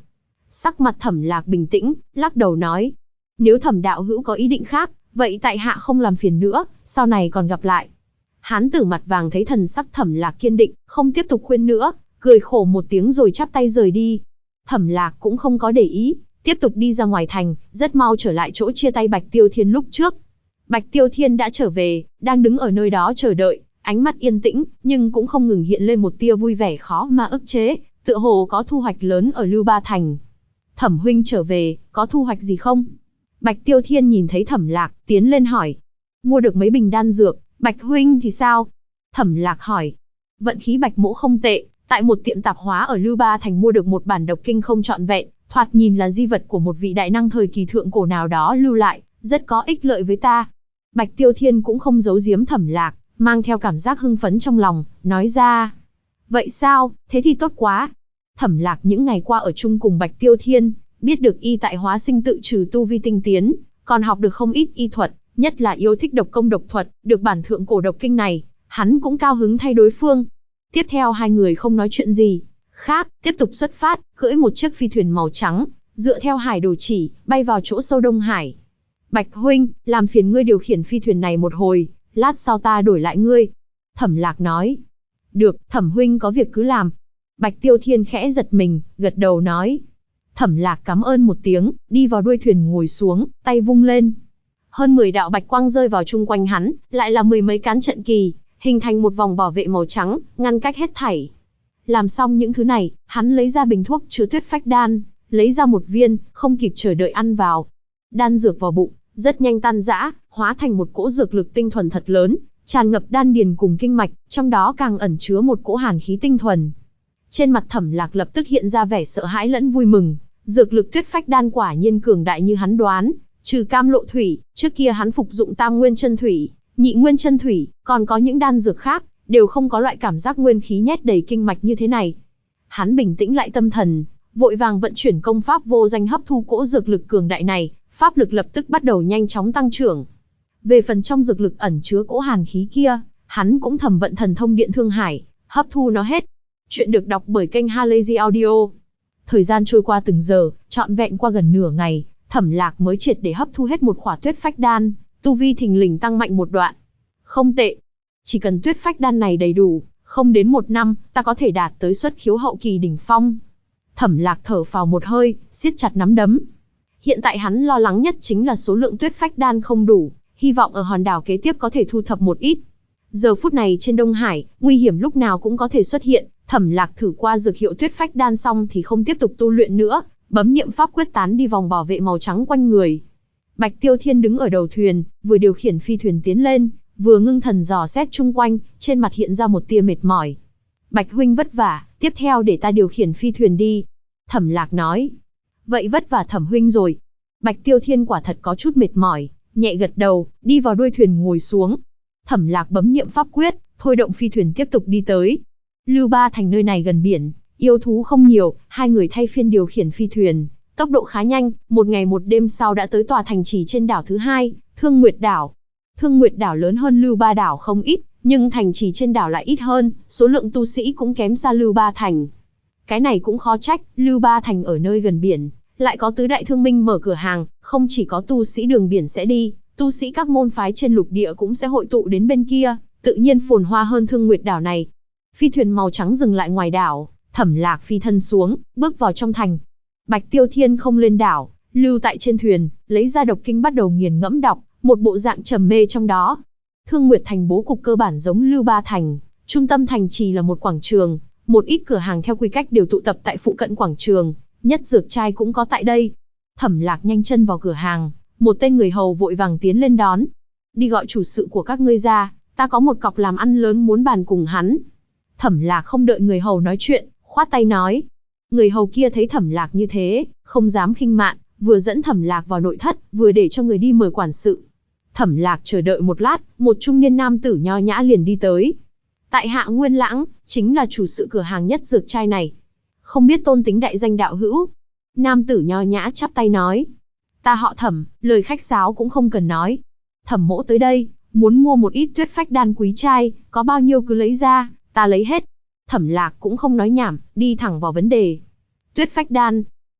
Sắc mặt Thẩm Lạc bình tĩnh, lắc đầu nói. Nếu Thẩm đạo hữu có ý định khác, vậy tại hạ không làm phiền nữa, sau này còn gặp lại. Hán tử mặt vàng thấy thần sắc Thẩm Lạc kiên định, không tiếp tục khuyên nữa, cười khổ một tiếng rồi chắp tay rời đi. Thẩm Lạc cũng không có để ý, tiếp tục đi ra ngoài thành, rất mau trở lại chỗ chia tay Bạch Tiêu Thiên lúc trước. Bạch Tiêu Thiên đã trở về, đang đứng ở nơi đó chờ đợi, ánh mắt yên tĩnh, nhưng cũng không ngừng hiện lên một tia vui vẻ khó mà ức chế, tựa hồ có thu hoạch lớn ở Lưu Ba Thành. Thẩm huynh trở về, có thu hoạch gì không? Bạch Tiêu Thiên nhìn thấy Thẩm Lạc, tiến lên hỏi. Mua được mấy bình đan dược, Bạch huynh thì sao? Thẩm Lạc hỏi. Vận khí Bạch mỗ không tệ, tại một tiệm tạp hóa ở Lưu Ba Thành mua được một bản độc kinh không trọn vẹn, thoạt nhìn là di vật của một vị đại năng thời kỳ thượng cổ nào đó lưu lại, rất có ích lợi với ta. Bạch Tiêu Thiên cũng không giấu giếm Thẩm Lạc, mang theo cảm giác hưng phấn trong lòng, nói ra. Vậy sao, thế thì tốt quá. Thẩm Lạc những ngày qua ở chung cùng Bạch Tiêu Thiên, biết được y tại hóa sinh tự trừ tu vi tinh tiến, còn học được không ít y thuật, nhất là yêu thích độc công độc thuật, được bản thượng cổ độc kinh này, hắn cũng cao hứng thay đối phương. Tiếp theo hai người không nói chuyện gì khác, tiếp tục xuất phát, cưỡi một chiếc phi thuyền màu trắng, dựa theo hải đồ chỉ, bay vào chỗ sâu Đông Hải. Bạch huynh, làm phiền ngươi điều khiển phi thuyền này một hồi, lát sau ta đổi lại ngươi. Thẩm Lạc nói. Được, Thẩm huynh có việc cứ làm. Bạch Tiêu Thiên khẽ giật mình, gật đầu nói. Thẩm Lạc cảm ơn một tiếng, đi vào đuôi thuyền ngồi xuống, tay vung lên. Hơn 10 đạo bạch quang rơi vào chung quanh hắn, lại là 10 mấy cán trận kỳ, hình thành một vòng bảo vệ màu trắng, ngăn cách hết thảy. Làm xong những thứ này, hắn lấy ra bình thuốc chứa tuyết phách đan, lấy ra một viên, không kịp chờ đợi ăn vào. Đan dược vào bụng, rất nhanh tan rã, hóa thành một cỗ dược lực tinh thuần thật lớn, tràn ngập đan điền cùng kinh mạch, trong đó càng ẩn chứa một cỗ hàn khí tinh thuần. Trên mặt Thẩm Lạc lập tức hiện ra vẻ sợ hãi lẫn vui mừng, dược lực tuyết phách đan quả nhiên cường đại như hắn đoán, trừ cam lộ thủy, trước kia hắn phục dụng tam nguyên chân thủy, nhị nguyên chân thủy, còn có những đan dược khác, đều không có loại cảm giác nguyên khí nhét đầy kinh mạch như thế này. Hắn bình tĩnh lại tâm thần, vội vàng vận chuyển công pháp vô danh hấp thu cỗ dược lực cường đại này, pháp lực lập tức bắt đầu nhanh chóng tăng trưởng. Về phần trong dược lực ẩn chứa cỗ hàn khí kia, hắn cũng thầm vận thần thông điện thương hải, hấp thu nó hết. Chuyện được đọc bởi kênh Halazy Audio. Thời gian trôi qua từng giờ, trọn vẹn qua gần nửa ngày, Thẩm Lạc mới triệt để hấp thu hết một khỏa tuyết phách đan, tu vi thình lình tăng mạnh một đoạn. Không tệ. Chỉ cần tuyết phách đan này đầy đủ, không đến 1 năm, ta có thể đạt tới xuất khiếu hậu kỳ đỉnh phong. Thẩm Lạc thở phào một hơi, siết chặt nắm đấm. Hiện tại hắn lo lắng nhất chính là số lượng tuyết phách đan không đủ, hy vọng ở hòn đảo kế tiếp có thể thu thập một ít. Giờ phút này trên Đông Hải, nguy hiểm lúc nào cũng có thể xuất hiện, Thẩm Lạc thử qua dược hiệu tuyết phách đan xong thì không tiếp tục tu luyện nữa, bấm niệm pháp quyết tán đi vòng bảo vệ màu trắng quanh người. Bạch Tiêu Thiên đứng ở đầu thuyền, vừa điều khiển phi thuyền tiến lên, vừa ngưng thần dò xét chung quanh, trên mặt hiện ra một tia mệt mỏi. Bạch huynh vất vả, tiếp theo để ta điều khiển phi thuyền đi. Thẩm Lạc nói. Vậy vất vả Thẩm huynh rồi. Bạch Tiêu Thiên quả thật có chút mệt mỏi, nhẹ gật đầu, đi vào đuôi thuyền ngồi xuống. Thẩm Lạc bấm niệm pháp quyết, thôi động phi thuyền tiếp tục đi tới. Lưu Ba Thành nơi này gần biển, yêu thú không nhiều, hai người thay phiên điều khiển phi thuyền, tốc độ khá nhanh, một ngày một đêm sau đã tới tòa thành trì trên đảo thứ hai, Thương Nguyệt Đảo. Thương Nguyệt Đảo lớn hơn Lưu Ba Đảo không ít, nhưng thành trì trên đảo lại ít hơn, số lượng tu sĩ cũng kém xa Lưu Ba Thành. Cái này cũng khó trách, Lưu Ba Thành ở nơi gần biển, lại có tứ đại thương minh mở cửa hàng, không chỉ có tu sĩ đường biển sẽ đi, tu sĩ các môn phái trên lục địa cũng sẽ hội tụ đến bên kia, tự nhiên phồn hoa hơn Thương Nguyệt Đảo này. Phi thuyền màu trắng dừng lại ngoài đảo, Thẩm Lạc phi thân xuống, bước vào trong thành. Bạch Tiêu Thiên không lên đảo, lưu tại trên thuyền, lấy ra độc kinh bắt đầu nghiền ngẫm đọc, một bộ dạng trầm mê trong đó. Thương Nguyệt Thành bố cục cơ bản giống Lưu Ba Thành, trung tâm thành trì là một quảng trường, một ít cửa hàng theo quy cách đều tụ tập tại phụ cận quảng trường, nhất dược trai cũng có tại đây. Thẩm Lạc nhanh chân vào cửa hàng, một tên người hầu vội vàng tiến lên đón. Đi gọi chủ sự của các ngươi ra, ta có một cọc làm ăn lớn muốn bàn cùng hắn. Thẩm Lạc không đợi người hầu nói chuyện, khoát tay nói. Người hầu kia thấy Thẩm Lạc như thế, không dám khinh mạn, vừa dẫn Thẩm Lạc vào nội thất, vừa để cho người đi mời quản sự. Thẩm Lạc chờ đợi một lát, một trung niên nam tử nho nhã liền đi tới. Tại hạ Nguyên Lãng, chính là chủ sự cửa hàng nhất dược trai này. Không biết tôn tính đại danh đạo hữu. Nam tử nho nhã chắp tay nói. Ta họ Thẩm, lời khách sáo cũng không cần nói. Thẩm mỗ tới đây, muốn mua một ít tuyết phách đan quý trai, có bao nhiêu cứ lấy ra, ta lấy hết. Thẩm Lạc cũng không nói nhảm, đi thẳng vào vấn đề. Tuyết phách đan.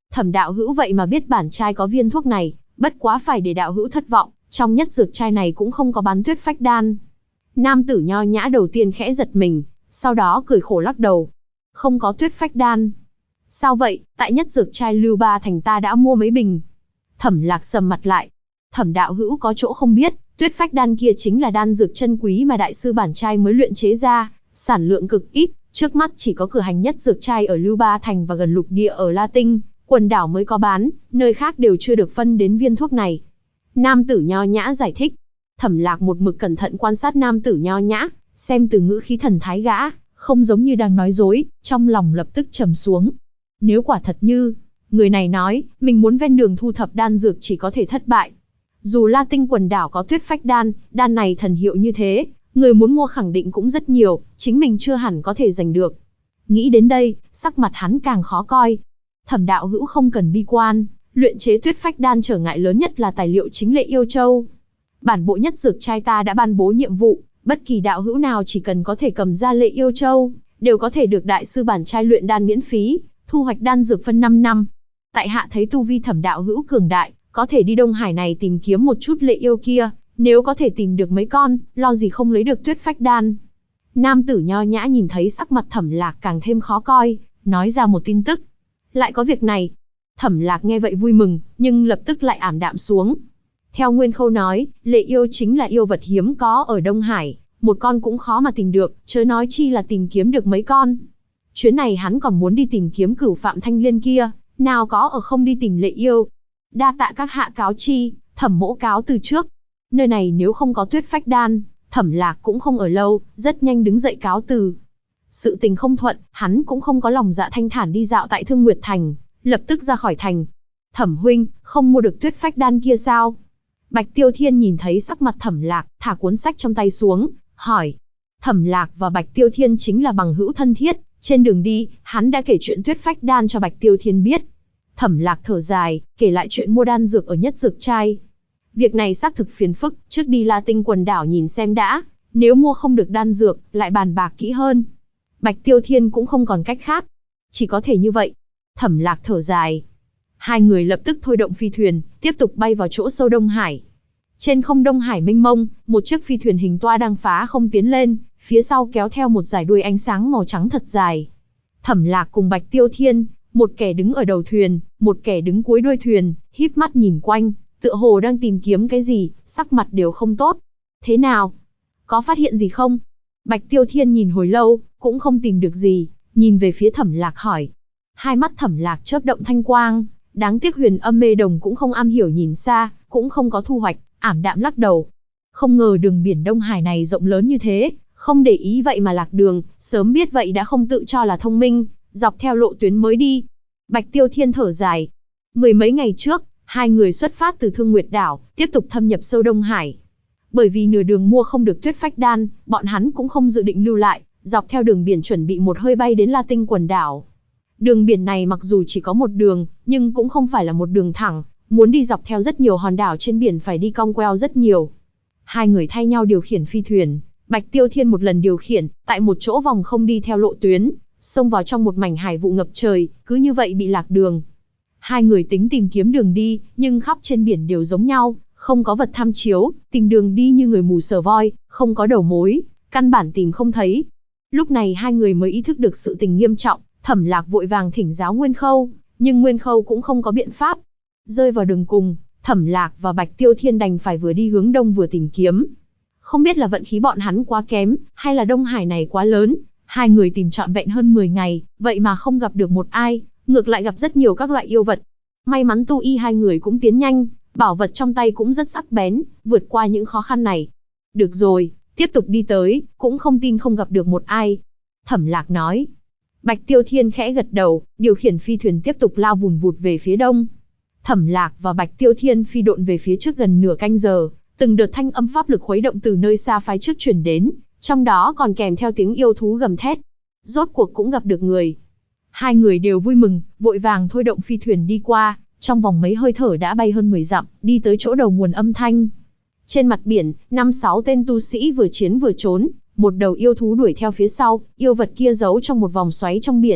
Thẩm đạo hữu vậy mà biết bản trai có viên thuốc này, bất quá phải để đạo hữu thất vọng, trong nhất dược trai này cũng không có bán tuyết phách đan. Nam tử nho nhã đầu tiên khẽ giật mình, sau đó cười khổ lắc đầu. Không có tuyết phách đan. Sao vậy, tại nhất dược trai Lưu Ba Thành ta đã mua mấy bình. Thẩm Lạc sầm mặt lại. Thẩm đạo hữu có chỗ không biết, tuyết phách đan kia chính là đan dược chân quý mà đại sư bản trai mới luyện chế ra, sản lượng cực ít, trước mắt chỉ có cửa hàng nhất dược trai ở Lưu Ba Thành và gần lục địa ở La Tinh, quần đảo mới có bán, nơi khác đều chưa được phân đến viên thuốc này. Nam tử nho nhã giải thích. Thẩm Lạc một mực cẩn thận quan sát nam tử nho nhã, xem từ ngữ khí thần thái gã, không giống như đang nói dối, trong lòng lập tức trầm xuống. Nếu quả thật như người này nói, mình muốn ven đường thu thập đan dược chỉ có thể thất bại. Dù La Tinh quần đảo có tuyết phách đan, đan này thần hiệu như thế, người muốn mua khẳng định cũng rất nhiều, chính mình chưa hẳn có thể giành được. Nghĩ đến đây, sắc mặt hắn càng khó coi. Thẩm đạo hữu không cần bi quan, luyện chế tuyết phách đan trở ngại lớn nhất là tài liệu chính Lệ Yêu Châu. Bản bộ nhất dược trai ta đã ban bố nhiệm vụ, bất kỳ đạo hữu nào chỉ cần có thể cầm ra Lệ Yêu Châu, đều có thể được đại sư bản trai luyện đan miễn phí, thu hoạch đan dược phân 5 năm. Tại hạ thấy tu vi thẩm đạo hữu cường đại, có thể đi Đông Hải này tìm kiếm một chút Lệ Yêu kia, nếu có thể tìm được mấy con, lo gì không lấy được tuyết phách đan. Nam tử nho nhã nhìn thấy sắc mặt Thẩm Lạc càng thêm khó coi, nói ra một tin tức. Lại có việc này. Thẩm Lạc nghe vậy vui mừng, nhưng lập tức lại ảm đạm xuống. Theo Nguyên Khâu nói, Lệ Yêu chính là yêu vật hiếm có ở Đông Hải, một con cũng khó mà tìm được, chớ nói chi là tìm kiếm được mấy con. Chuyến này hắn còn muốn đi tìm kiếm Cửu Phạm Thanh Liên kia, nào có ở không đi tìm Lệ Yêu. Đa tạ các hạ cáo chi, Thẩm mỗ cáo từ trước. Nơi này nếu không có tuyết phách đan, Thẩm Lạc cũng không ở lâu, rất nhanh đứng dậy cáo từ. Sự tình không thuận, hắn cũng không có lòng dạ thanh thản đi dạo tại Thương Nguyệt Thành, lập tức ra khỏi thành. Thẩm huynh, không mua được tuyết phách đan kia sao? Bạch Tiêu Thiên nhìn thấy sắc mặt Thẩm Lạc, thả cuốn sách trong tay xuống, hỏi. Thẩm Lạc và Bạch Tiêu Thiên chính là bằng hữu thân thiết, trên đường đi, hắn đã kể chuyện tuyết phách đan cho Bạch Tiêu Thiên biết. Thẩm Lạc thở dài, kể lại chuyện mua đan dược ở nhất dược trai. Việc này xác thực phiền phức, trước đi La Tinh quần đảo nhìn xem đã, nếu mua không được đan dược, lại bàn bạc kỹ hơn. Bạch Tiêu Thiên cũng không còn cách khác, chỉ có thể như vậy. Thẩm Lạc thở dài. Hai người lập tức thôi động phi thuyền, tiếp tục bay vào chỗ sâu Đông Hải. Trên không Đông Hải mênh mông, một chiếc phi thuyền hình toa đang phá không tiến lên, phía sau kéo theo một dải đuôi ánh sáng màu trắng thật dài. Thẩm Lạc cùng Bạch Tiêu Thiên, một kẻ đứng ở đầu thuyền, một kẻ đứng cuối đuôi thuyền, híp mắt nhìn quanh, tựa hồ đang tìm kiếm cái gì, sắc mặt đều không tốt. Thế nào? Có phát hiện gì không? Bạch Tiêu Thiên nhìn hồi lâu, cũng không tìm được gì, nhìn về phía Thẩm Lạc hỏi. Hai mắt Thẩm Lạc chớp động thanh quang, đáng tiếc Huyền Âm Mê Đồng cũng không am hiểu nhìn xa, cũng không có thu hoạch, ảm đạm lắc đầu. Không ngờ đường biển Đông Hải này rộng lớn như thế, không để ý vậy mà lạc đường, sớm biết vậy đã không tự cho là thông minh, dọc theo lộ tuyến mới đi. Bạch Tiêu Thiên thở dài. Mười mấy ngày trước, hai người xuất phát từ Thương Nguyệt Đảo, tiếp tục thâm nhập sâu Đông Hải. Bởi vì nửa đường mua không được tuyết phách đan, bọn hắn cũng không dự định lưu lại, dọc theo đường biển chuẩn bị một hơi bay đến La Tinh quần đảo. Đường biển này mặc dù chỉ có một đường, nhưng cũng không phải là một đường thẳng, muốn đi dọc theo rất nhiều hòn đảo trên biển phải đi cong queo rất nhiều. Hai người thay nhau điều khiển phi thuyền, Bạch Tiêu Thiên một lần điều khiển, tại một chỗ vòng không đi theo lộ tuyến, xông vào trong một mảnh hải vụ ngập trời, cứ như vậy bị lạc đường. Hai người tính tìm kiếm đường đi, nhưng khắp trên biển đều giống nhau, không có vật tham chiếu, tìm đường đi như người mù sờ voi, không có đầu mối, căn bản tìm không thấy. Lúc này hai người mới ý thức được sự tình nghiêm trọng, Thẩm Lạc vội vàng thỉnh giáo Nguyên Khâu, nhưng Nguyên Khâu cũng không có biện pháp. Rơi vào đường cùng, Thẩm Lạc và Bạch Tiêu Thiên đành phải vừa đi hướng đông vừa tìm kiếm. Không biết là vận khí bọn hắn quá kém, hay là Đông Hải này quá lớn, hai người tìm trọn vẹn hơn 10 ngày, vậy mà không gặp được một ai, ngược lại gặp rất nhiều các loại yêu vật. May mắn tu y hai người cũng tiến nhanh, bảo vật trong tay cũng rất sắc bén, vượt qua những khó khăn này. Được rồi, tiếp tục đi tới, cũng không tin không gặp được một ai. Thẩm Lạc nói. Bạch Tiêu Thiên khẽ gật đầu, điều khiển phi thuyền tiếp tục lao vùn vụt về phía đông. Thẩm Lạc và Bạch Tiêu Thiên phi độn về phía trước gần nửa canh giờ, từng đợt thanh âm pháp lực khuấy động từ nơi xa phái trước chuyển đến, trong đó còn kèm theo tiếng yêu thú gầm thét. Rốt cuộc cũng gặp được người. Hai người đều vui mừng, vội vàng thôi động phi thuyền đi qua, trong vòng mấy hơi thở đã bay hơn 10 dặm, đi tới chỗ đầu nguồn âm thanh. Trên mặt biển, 5-6 tên tu sĩ vừa chiến vừa trốn, một đầu yêu thú đuổi theo phía sau, yêu vật kia giấu trong một vòng xoáy trong biển,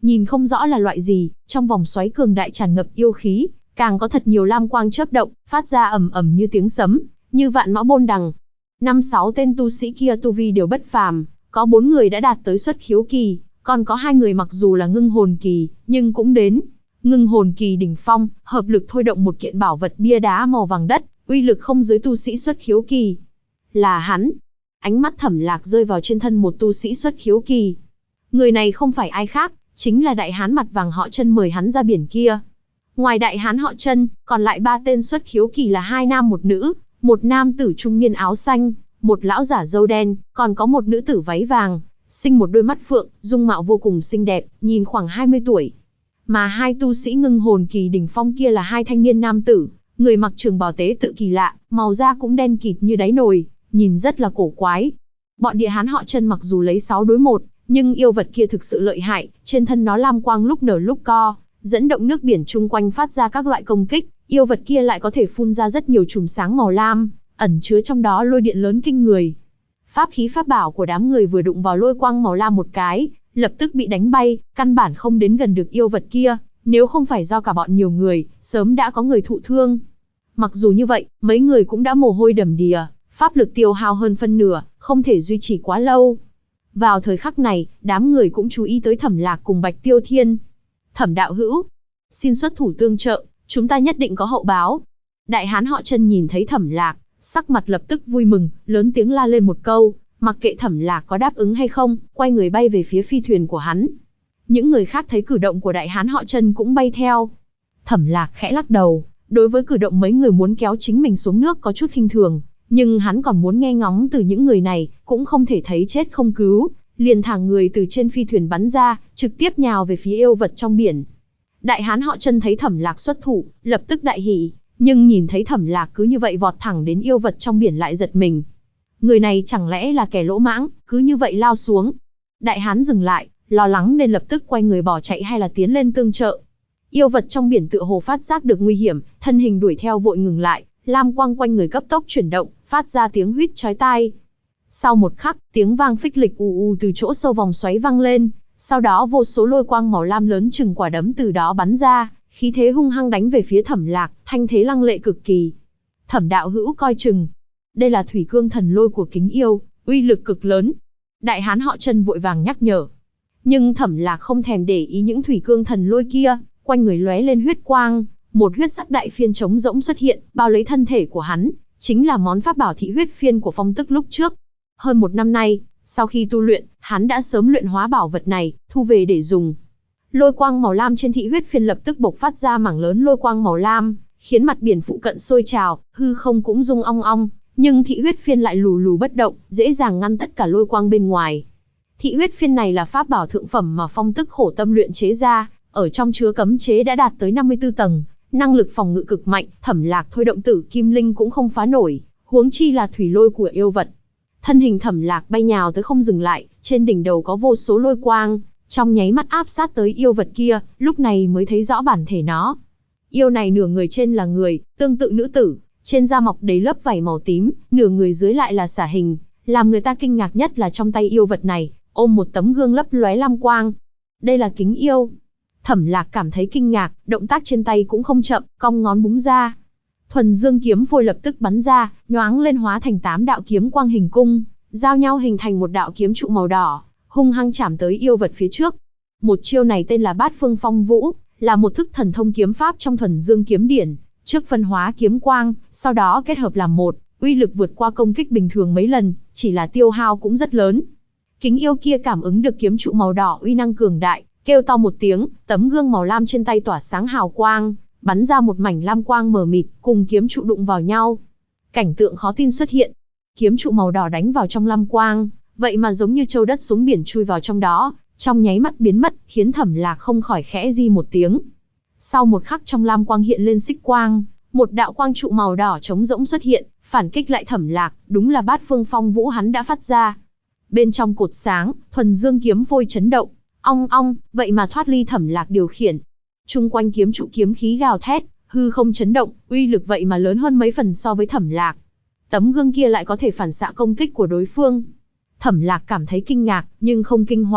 nhìn không rõ là loại gì, trong vòng xoáy cường đại tràn ngập yêu khí, càng có thật nhiều lam quang chớp động, phát ra ầm ầm như tiếng sấm, như vạn mã bôn đằng. 5-6 tên tu sĩ kia tu vi đều bất phàm, có 4 người đã đạt tới xuất khiếu kỳ, còn có 2 người mặc dù là ngưng hồn kỳ, nhưng cũng đến ngưng hồn kỳ đỉnh phong, hợp lực thôi động một kiện bảo vật bia đá màu vàng đất, uy lực không dưới tu sĩ xuất khiếu kỳ. Là hắn. Ánh mắt Thẩm Lạc rơi vào trên thân một tu sĩ xuất khiếu kỳ. Người này không phải ai khác, chính là đại hán mặt vàng họ Chân mời hắn ra biển kia. Ngoài đại hán họ Chân, còn lại 3 tên xuất khiếu kỳ là 2 nam 1 nữ, một nam tử trung niên áo xanh, một lão giả râu đen, còn có một nữ tử váy vàng, sinh một đôi mắt phượng, dung mạo vô cùng xinh đẹp, nhìn khoảng 20 tuổi. Mà 2 tu sĩ ngưng hồn kỳ đỉnh phong kia là 2 thanh niên nam tử, người mặc trường bào tế tự kỳ lạ, màu da cũng đen kịt như đáy nồi, nhìn rất là cổ quái. Bọn địa hán họ Chân mặc dù lấy 6 đối 1, nhưng yêu vật kia thực sự lợi hại, trên thân nó lam quang lúc nở lúc co, dẫn động nước biển chung quanh phát ra các loại công kích, yêu vật kia lại có thể phun ra rất nhiều chùm sáng màu lam, ẩn chứa trong đó lôi điện lớn kinh người. Pháp khí pháp bảo của đám người vừa đụng vào lôi quang màu lam một cái, lập tức bị đánh bay, căn bản không đến gần được yêu vật kia, nếu không phải do cả bọn nhiều người, sớm đã có người thụ thương. Mặc dù như vậy, mấy người cũng đã mồ hôi đầm đìa, pháp lực tiêu hao hơn phân nửa, không thể duy trì quá lâu. Vào thời khắc này, đám người cũng chú ý tới Thẩm Lạc cùng Bạch Tiêu Thiên. Thẩm đạo hữu, xin xuất thủ tương trợ, chúng ta nhất định có hậu báo. Đại hán họ Chân nhìn thấy Thẩm Lạc, sắc mặt lập tức vui mừng, lớn tiếng la lên một câu, mặc kệ Thẩm Lạc có đáp ứng hay không, quay người bay về phía phi thuyền của hắn. Những người khác thấy cử động của đại hán họ Chân cũng bay theo. Thẩm Lạc khẽ lắc đầu, đối với cử động mấy người muốn kéo chính mình xuống nước có chút khinh thường, nhưng hắn còn muốn nghe ngóng từ những người này, cũng không thể thấy chết không cứu, liền thẳng người từ trên phi thuyền bắn ra, trực tiếp nhào về phía yêu vật trong biển. Đại hán họ Chân thấy Thẩm Lạc xuất thủ, lập tức đại hỉ, nhưng nhìn thấy Thẩm Lạc cứ như vậy vọt thẳng đến yêu vật trong biển lại giật mình. Người này chẳng lẽ là kẻ lỗ mãng, cứ như vậy lao xuống. Đại hán dừng lại, lo lắng nên lập tức quay người bỏ chạy hay là tiến lên tương trợ. Yêu vật trong biển tựa hồ phát giác được nguy hiểm, thân hình đuổi theo vội ngừng lại, lam quang quanh người cấp tốc chuyển động, phát ra tiếng huýt chói tai. Sau một khắc, tiếng vang phích lịch ù ù từ chỗ sâu vòng xoáy vang lên, sau đó vô số lôi quang màu lam lớn chừng quả đấm từ đó bắn ra, khí thế hung hăng đánh về phía Thẩm Lạc, thanh thế lăng lệ cực kỳ. Thẩm đạo hữu coi chừng, đây là thủy cương thần lôi của kính yêu, uy lực cực lớn. Đại hán họ Chân vội vàng nhắc nhở. Nhưng Thẩm Lạc không thèm để ý những thủy cương thần lôi kia, quanh người lóe lên huyết quang, một huyết sắc đại phiên trống rỗng xuất hiện, bao lấy thân thể của hắn, chính là món pháp bảo thị huyết phiên của Phong Tức lúc trước. Hơn 1 năm nay, sau khi tu luyện, hắn đã sớm luyện hóa bảo vật này, thu về để dùng. Lôi quang màu lam trên thị huyết phiên lập tức bộc phát ra mảng lớn lôi quang màu lam, khiến mặt biển phụ cận sôi trào, hư không cũng rung ong ong, nhưng thị huyết phiên lại lù lù bất động, dễ dàng ngăn tất cả lôi quang bên ngoài. Thị huyết phiên này là pháp bảo thượng phẩm mà Phong Tức khổ tâm luyện chế ra, ở trong chứa cấm chế đã đạt tới 54 tầng, năng lực phòng ngự cực mạnh, Thẩm Lạc thôi động tử kim linh cũng không phá nổi, huống chi là thủy lôi của yêu vật. Thân hình Thẩm Lạc bay nhào tới không dừng lại, trên đỉnh đầu có vô số lôi quang, trong nháy mắt áp sát tới yêu vật kia, lúc này mới thấy rõ bản thể nó. Yêu này nửa người trên là người, tương tự nữ tử, trên da mọc đầy lớp vảy màu tím, nửa người dưới lại là xả hình, làm người ta kinh ngạc nhất là trong tay yêu vật này, ôm một tấm gương lấp lóe lam quang. Đây là kính yêu. Thẩm Lạc cảm thấy kinh ngạc, động tác trên tay cũng không chậm, cong ngón búng ra. Thuần dương kiếm phôi lập tức bắn ra, nhoáng lên hóa thành 8 đạo kiếm quang hình cung, giao nhau hình thành một đạo kiếm trụ màu đỏ, hung hăng chạm tới yêu vật phía trước. Một chiêu này tên là Bát Phương Phong Vũ, là một thức thần thông kiếm pháp trong thuần dương kiếm điển, trước phân hóa kiếm quang, sau đó kết hợp làm một, uy lực vượt qua công kích bình thường mấy lần, chỉ là tiêu hao cũng rất lớn. Kính yêu kia cảm ứng được kiếm trụ màu đỏ uy năng cường đại, kêu to một tiếng, tấm gương màu lam trên tay tỏa sáng hào quang, bắn ra một mảnh lam quang mờ mịt, cùng kiếm trụ đụng vào nhau. Cảnh tượng khó tin xuất hiện. Kiếm trụ màu đỏ đánh vào trong lam quang, vậy mà giống như châu đất xuống biển chui vào trong đó, trong nháy mắt biến mất, khiến Thẩm Lạc không khỏi khẽ di một tiếng. Sau một khắc trong lam quang hiện lên xích quang, một đạo quang trụ màu đỏ trống rỗng xuất hiện, phản kích lại Thẩm Lạc, đúng là Bát Phương Phong Vũ hắn đã phát ra. Bên trong cột sáng, thuần dương kiếm phôi chấn động, ong ong, vậy mà thoát ly Thẩm Lạc điều khiển. Chung quanh kiếm trụ kiếm khí gào thét, hư không chấn động, uy lực vậy mà lớn hơn mấy phần so với Thẩm Lạc. Tấm gương kia lại có thể phản xạ công kích của đối phương. Thẩm Lạc cảm thấy kinh ngạc, nhưng không kinh hoàng,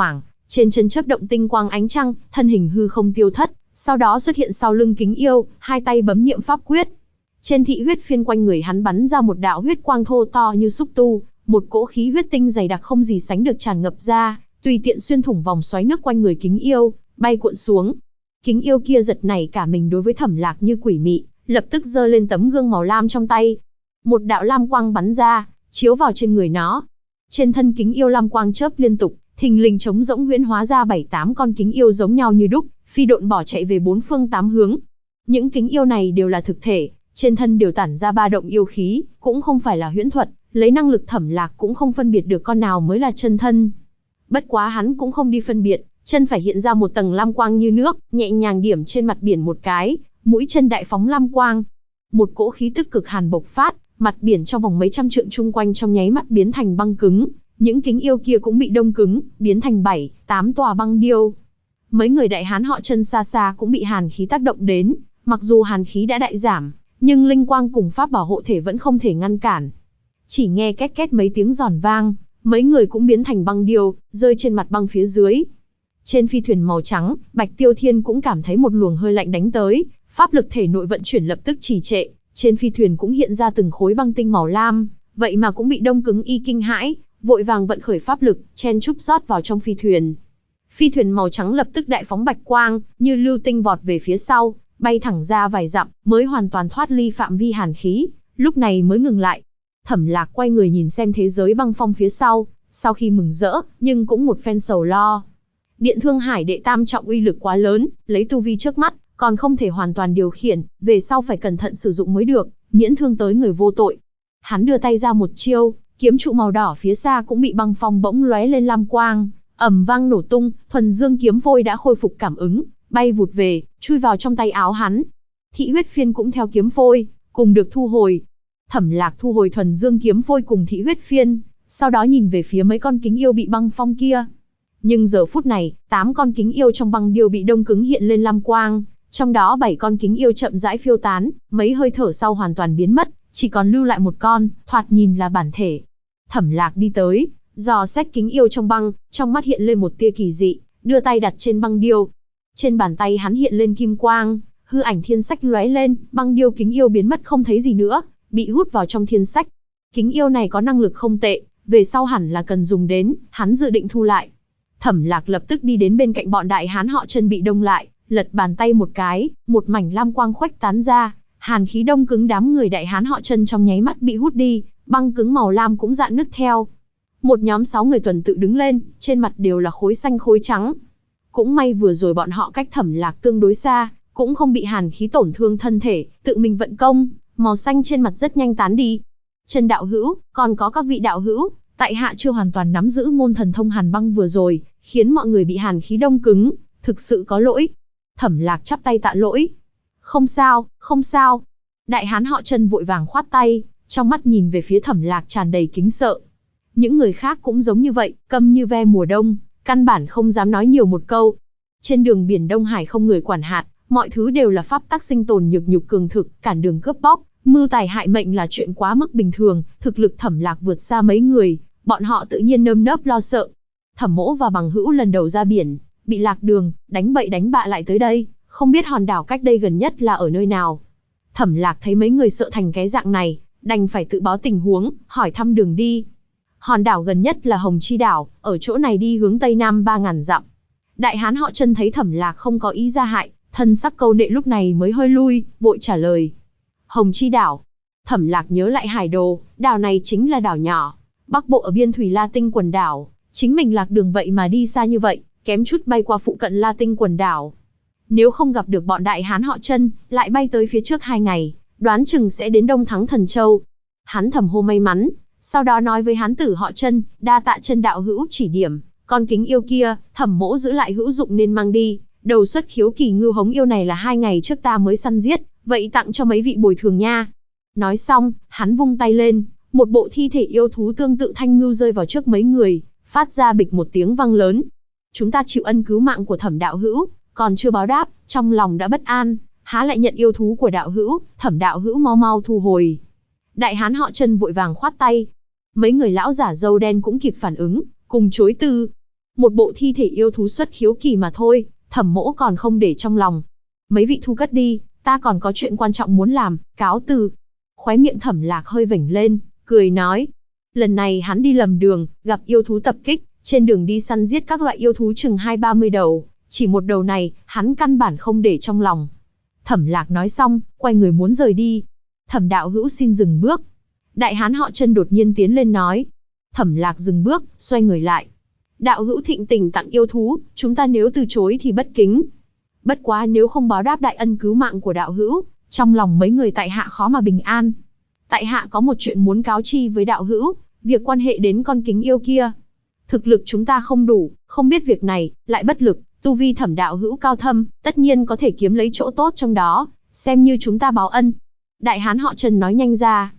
Trên chân chớp động tinh quang ánh trăng, thân hình hư không tiêu thất, sau đó xuất hiện sau lưng Kính Yêu, hai tay bấm niệm pháp quyết. Trên thị huyết phiên quanh người hắn bắn ra một đạo huyết quang thô to như xúc tu, một cỗ khí huyết tinh dày đặc không gì sánh được tràn ngập ra, tùy tiện xuyên thủng vòng xoáy nước quanh người Kính Yêu, bay cuộn xuống. Kính Yêu kia giật nảy cả mình đối với Thẩm Lạc như quỷ mị, lập tức giơ lên tấm gương màu lam trong tay. Một đạo lam quang bắn ra, chiếu vào trên người nó. Trên thân Kính Yêu lam quang chớp liên tục, thình lình trống rỗng huyễn hóa ra 7-8 con Kính Yêu giống nhau như đúc, phi độn bỏ chạy về bốn phương tám hướng. Những Kính Yêu này đều là thực thể, trên thân đều tản ra ba động yêu khí, cũng không phải là huyễn thuật, lấy năng lực Thẩm Lạc cũng không phân biệt được con nào mới là chân thân. Bất quá hắn cũng không đi phân biệt, chân phải hiện ra một tầng lam quang như nước, nhẹ nhàng điểm trên mặt biển một cái, mũi chân đại phóng lam quang. Một cỗ khí tức cực hàn bộc phát, mặt biển trong vòng mấy trăm trượng chung quanh trong nháy mắt biến thành băng cứng, những Kính Yêu kia cũng bị đông cứng, biến thành 7-8 tòa băng điêu. Mấy người đại hán họ Chân xa xa cũng bị hàn khí tác động đến, mặc dù hàn khí đã đại giảm, nhưng linh quang cùng pháp bảo hộ thể vẫn không thể ngăn cản. Chỉ nghe két két mấy tiếng giòn vang, mấy người cũng biến thành băng điêu, rơi trên mặt băng phía dưới. Trên phi thuyền màu trắng, Bạch Tiêu Thiên cũng cảm thấy một luồng hơi lạnh đánh tới, pháp lực thể nội vận chuyển lập tức trì trệ, trên phi thuyền cũng hiện ra từng khối băng tinh màu lam, vậy mà cũng bị đông cứng y kinh hãi, vội vàng vận khởi pháp lực, chen chúc rót vào trong phi thuyền. Phi thuyền màu trắng lập tức đại phóng bạch quang, như lưu tinh vọt về phía sau, bay thẳng ra vài dặm, mới hoàn toàn thoát ly phạm vi hàn khí, lúc này mới ngừng lại. Thẩm Lạc quay người nhìn xem thế giới băng phong phía sau khi mừng rỡ, nhưng cũng một phen sầu lo. Điện Thương Hải đệ tam trọng uy lực quá lớn, lấy tu vi trước mắt, còn không thể hoàn toàn điều khiển, về sau phải cẩn thận sử dụng mới được, miễn thương tới người vô tội. Hắn đưa tay ra một chiêu, kiếm trụ màu đỏ phía xa cũng bị băng phong bỗng lóe lên lam quang, ầm vang nổ tung, thuần dương kiếm phôi đã khôi phục cảm ứng, bay vụt về, chui vào trong tay áo hắn. Thị huyết phiên cũng theo kiếm phôi, cùng được thu hồi. Thẩm Lạc thu hồi thuần dương kiếm phôi cùng thị huyết phiên, sau đó nhìn về phía mấy con Kính Yêu bị băng phong kia. Nhưng giờ phút này, 8 con Kính Yêu trong băng điêu bị đông cứng hiện lên lam quang, trong đó 7 con Kính Yêu chậm rãi phiêu tán, mấy hơi thở sau hoàn toàn biến mất, chỉ còn lưu lại một con, thoạt nhìn là bản thể. Thẩm Lạc đi tới, dò xét Kính Yêu trong băng, trong mắt hiện lên một tia kỳ dị, đưa tay đặt trên băng điêu. Trên bàn tay hắn hiện lên kim quang, hư ảnh thiên sách lóe lên, băng điêu Kính Yêu biến mất không thấy gì nữa, bị hút vào trong thiên sách. Kính Yêu này có năng lực không tệ, về sau hẳn là cần dùng đến, hắn dự định thu lại. Thẩm Lạc lập tức đi đến bên cạnh bọn đại hán họ Chân bị đông lại, lật bàn tay một cái, một mảnh lam quang khuếch tán ra, hàn khí đông cứng đám người đại hán họ Chân trong nháy mắt bị hút đi, băng cứng màu lam cũng rạn nứt theo. Một nhóm 6 người tuần tự đứng lên, trên mặt đều là khối xanh khối trắng. Cũng may vừa rồi bọn họ cách Thẩm Lạc tương đối xa, cũng không bị hàn khí tổn thương thân thể, tự mình vận công, màu xanh trên mặt rất nhanh tán đi. Chân đạo hữu, còn có các vị đạo hữu, tại hạ chưa hoàn toàn nắm giữ môn thần thông hàn băng vừa rồi, khiến mọi người bị hàn khí đông cứng, thực sự có lỗi. Thẩm Lạc chắp tay tạ lỗi. Không sao, không sao. Đại hán họ Chân vội vàng khoát tay, trong mắt nhìn về phía Thẩm Lạc tràn đầy kính sợ. Những người khác cũng giống như vậy, câm như ve mùa đông, căn bản không dám nói nhiều một câu. Trên đường biển Đông Hải không người quản hạt, mọi thứ đều là pháp tắc sinh tồn nhược nhục cường thực, cản đường cướp bóc, mưu tài hại mệnh là chuyện quá mức bình thường, thực lực Thẩm Lạc vượt xa mấy người, bọn họ tự nhiên nơm nớp lo sợ. Thẩm Mỗ và bằng hữu lần đầu ra biển, bị lạc đường, đánh bậy đánh bạ lại tới đây, không biết hòn đảo cách đây gần nhất là ở nơi nào. Thẩm Lạc thấy mấy người sợ thành cái dạng này, đành phải tự báo tình huống, hỏi thăm đường đi. Hòn đảo gần nhất là Hồng Chi đảo, ở chỗ này đi hướng tây nam 3000 dặm. Đại hán họ Chân thấy Thẩm Lạc không có ý ra hại, thân sắc câu nệ lúc này mới hơi lui, vội trả lời. Hồng Chi đảo. Thẩm Lạc nhớ lại hải đồ, đảo này chính là đảo nhỏ, bắc bộ ở biên thủy La Tinh quần đảo, chính mình lạc đường vậy mà đi xa như vậy, kém chút bay qua phụ cận La Tinh quần đảo. Nếu không gặp được bọn đại hán họ Chân, lại bay tới phía trước 2 ngày, đoán chừng sẽ đến Đông Thắng Thần Châu. Hắn thầm hô may mắn, sau đó nói với hán tử họ Chân, đa tạ Chân đạo hữu chỉ điểm, con Kính Yêu kia, Thẩm Mỗ giữ lại hữu dụng nên mang đi, đầu xuất khiếu kỳ ngưu hống yêu này là 2 ngày trước ta mới săn giết, vậy tặng cho mấy vị bồi thường nha. Nói xong, hắn vung tay lên, một bộ thi thể yêu thú tương tự thanh ngưu rơi vào trước mấy người, phát ra bịch một tiếng vang lớn. Chúng ta chịu ân cứu mạng của Thẩm đạo hữu, còn chưa báo đáp, trong lòng đã bất an, há lại nhận yêu thú của đạo hữu, Thẩm đạo hữu mau mau thu hồi. Đại hán họ Chân vội vàng khoát tay. Mấy người lão giả râu đen cũng kịp phản ứng, cùng chối từ. Một bộ thi thể yêu thú xuất khiếu kỳ mà thôi, Thẩm mỗ còn không để trong lòng. Mấy vị thu cất đi, ta còn có chuyện quan trọng muốn làm, cáo từ. Khóe miệng Thẩm Lạc hơi vểnh lên, cười nói. Lần này hắn đi lầm đường, gặp yêu thú tập kích, trên đường đi săn giết các loại yêu thú chừng 20-30 đầu, chỉ một đầu này, hắn căn bản không để trong lòng. Thẩm Lạc nói xong, quay người muốn rời đi. Thẩm đạo hữu xin dừng bước. Đại hán họ Chân đột nhiên tiến lên nói. Thẩm Lạc dừng bước, xoay người lại. Đạo hữu thịnh tình tặng yêu thú, chúng ta nếu từ chối thì bất kính. Bất quá nếu không báo đáp đại ân cứu mạng của đạo hữu, trong lòng mấy người tại hạ khó mà bình an. Tại hạ có một chuyện muốn cáo chi với đạo hữu, việc quan hệ đến con kính yêu kia. Thực lực chúng ta không đủ, không biết việc này, lại bất lực, tu vi Thẩm đạo hữu cao thâm, tất nhiên có thể kiếm lấy chỗ tốt trong đó, xem như chúng ta báo ân. Đại hán họ Trần nói nhanh ra.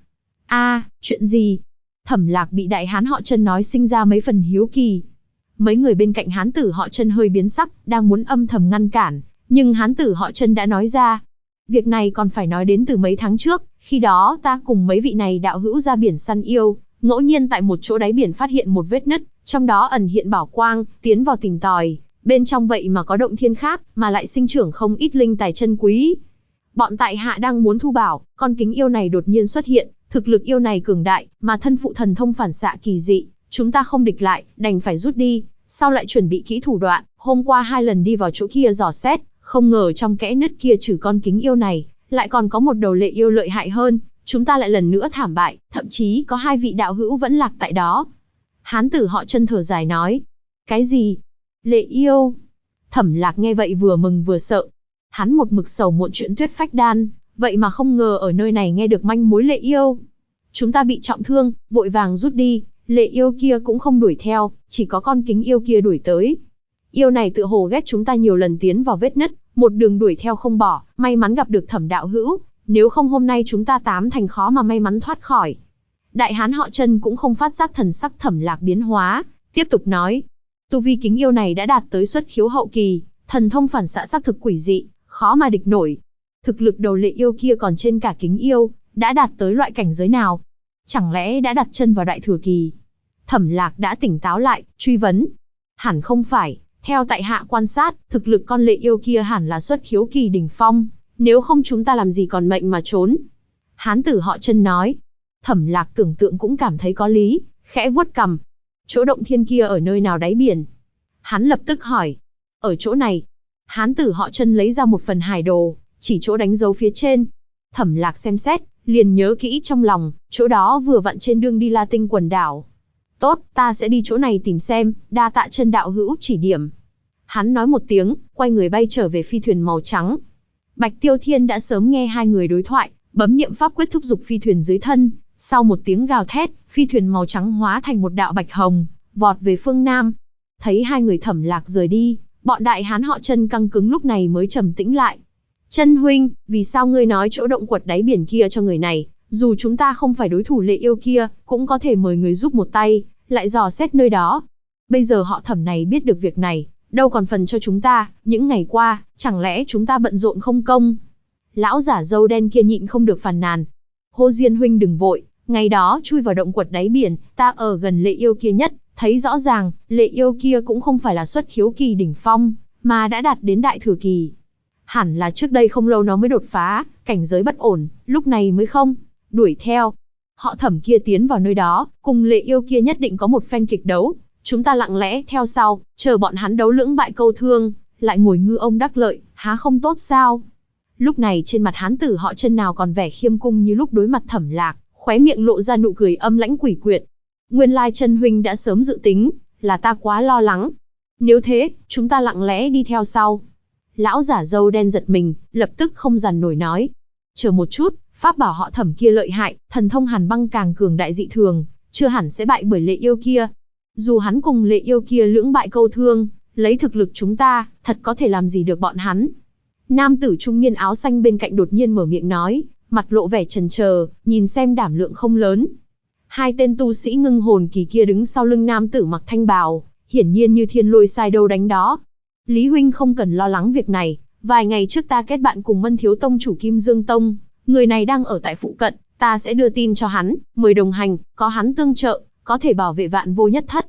Chuyện gì? Thẩm Lạc bị đại hán họ Trần nói sinh ra mấy phần hiếu kỳ. Mấy người bên cạnh hán tử họ Trần hơi biến sắc, đang muốn âm thầm ngăn cản, nhưng hán tử họ Trần đã nói ra. Việc này còn phải nói đến từ mấy tháng trước, khi đó ta cùng mấy vị này đạo hữu ra biển săn yêu, ngẫu nhiên tại một chỗ đáy biển phát hiện một vết nứt, trong đó ẩn hiện bảo quang, tiến vào tìm tòi, bên trong vậy mà có động thiên khác, mà lại sinh trưởng không ít linh tài chân quý. Bọn tại hạ đang muốn thu bảo, con kính yêu này đột nhiên xuất hiện, thực lực yêu này cường đại, mà thân phụ thần thông phản xạ kỳ dị, chúng ta không địch lại, đành phải rút đi, sau lại chuẩn bị kỹ thủ đoạn, hôm qua 2 lần đi vào chỗ kia dò xét, không ngờ trong kẽ nứt kia trừ con kính yêu này, lại còn có một đầu lệ yêu lợi hại hơn, chúng ta lại lần nữa thảm bại, thậm chí có 2 vị đạo hữu vẫn lạc tại đó. Hán tử họ Chân thở dài nói. Cái gì? Lệ yêu? Thẩm Lạc nghe vậy vừa mừng vừa sợ. Hắn một mực sầu muộn chuyện Tuyết Phách Đan, vậy mà không ngờ ở nơi này nghe được manh mối lệ yêu. Chúng ta bị trọng thương, vội vàng rút đi, lệ yêu kia cũng không đuổi theo, chỉ có con kính yêu kia đuổi tới. Yêu này tựa hồ ghét chúng ta nhiều lần tiến vào vết nứt, một đường đuổi theo không bỏ, may mắn gặp được Thẩm đạo hữu, nếu không hôm nay chúng ta 8 thành khó mà may mắn thoát khỏi. Đại hán họ Chân cũng không phát giác thần sắc Thẩm Lạc biến hóa, tiếp tục nói. Tu vi kính yêu này đã đạt tới xuất khiếu hậu kỳ, thần thông phản xạ xác thực quỷ dị, khó mà địch nổi. Thực lực đầu lệ yêu kia còn trên cả kính yêu, đã đạt tới loại cảnh giới nào? Chẳng lẽ đã đặt chân vào đại thừa kỳ? Thẩm Lạc đã tỉnh táo lại, truy vấn. Hẳn không phải, theo tại hạ quan sát, thực lực con lệ yêu kia hẳn là xuất khiếu kỳ đỉnh phong, nếu không chúng ta làm gì còn mệnh mà trốn. Hán tử họ Chân nói. Thẩm Lạc tưởng tượng cũng cảm thấy có lý, khẽ vuốt cằm. Chỗ động thiên kia ở nơi nào đáy biển? Hắn lập tức hỏi. Ở chỗ này. Hán tử họ Chân lấy ra một phần hải đồ, chỉ chỗ đánh dấu phía trên. Thẩm Lạc xem xét, liền nhớ kỹ trong lòng, chỗ đó vừa vặn trên đường đi La Tinh quần đảo. Tốt, ta sẽ đi chỗ này tìm xem, đa tạ Chân đạo hữu chỉ điểm. Hắn nói một tiếng, quay người bay trở về phi thuyền màu trắng. Bạch Tiêu Thiên đã sớm nghe hai người đối thoại, bấm niệm pháp quyết thúc giục phi thuyền dưới thân. Sau một tiếng gào thét, phi thuyền màu trắng hóa thành một đạo bạch hồng, vọt về phương Nam. Thấy hai người Thẩm Lạc rời đi, bọn đại hán họ Chân căng cứng lúc này mới trầm tĩnh lại. Chân huynh, vì sao ngươi nói chỗ động quật đáy biển kia cho người này, dù chúng ta không phải đối thủ lệ yêu kia, cũng có thể mời người giúp một tay, lại dò xét nơi đó. Bây giờ họ Thẩm này biết được việc này, đâu còn phần cho chúng ta, những ngày qua, chẳng lẽ chúng ta bận rộn không công? Lão giả râu đen kia nhịn không được phàn nàn. Hồ Diên huynh đừng vội, ngày đó chui vào động quật đáy biển, ta ở gần lệ yêu kia nhất, thấy rõ ràng, lệ yêu kia cũng không phải là xuất khiếu kỳ đỉnh phong, mà đã đạt đến đại thừa kỳ. Hẳn là trước đây không lâu nó mới đột phá, cảnh giới bất ổn, lúc này mới không đuổi theo. Họ Thẩm kia tiến vào nơi đó, cùng lệ yêu kia nhất định có một phen kịch đấu. Chúng ta lặng lẽ theo sau, chờ bọn hắn đấu lưỡng bại câu thương, lại ngồi ngư ông đắc lợi, há không tốt sao? Lúc này trên mặt hán tử họ Chân nào còn vẻ khiêm cung như lúc đối mặt Thẩm Lạc, khóe miệng lộ ra nụ cười âm lãnh quỷ quyệt. Nguyên lai Chân huynh đã sớm dự tính, là ta quá lo lắng. Nếu thế, chúng ta lặng lẽ đi theo sau. Lão giả râu đen giật mình, lập tức không dằn nổi nói. Chờ một chút, pháp bảo họ Thẩm kia lợi hại, thần thông hàn băng càng cường đại dị thường, chưa hẳn sẽ bại bởi lệ yêu kia. Dù hắn cùng lệ yêu kia lưỡng bại câu thương, lấy thực lực chúng ta, thật có thể làm gì được bọn hắn. Nam tử trung niên áo xanh bên cạnh đột nhiên mở miệng nói, mặt lộ vẻ chần chờ, nhìn xem đảm lượng không lớn. Hai tên tu sĩ ngưng hồn kỳ kia đứng sau lưng nam tử mặc thanh bào, hiển nhiên như thiên lôi sai đâu đánh đó. Lý huynh không cần lo lắng việc này, vài ngày trước ta kết bạn cùng Mân thiếu tông chủ Kim Dương Tông, người này đang ở tại phụ cận, ta sẽ đưa tin cho hắn, mời đồng hành, có hắn tương trợ, có thể bảo vệ vạn vô nhất thất.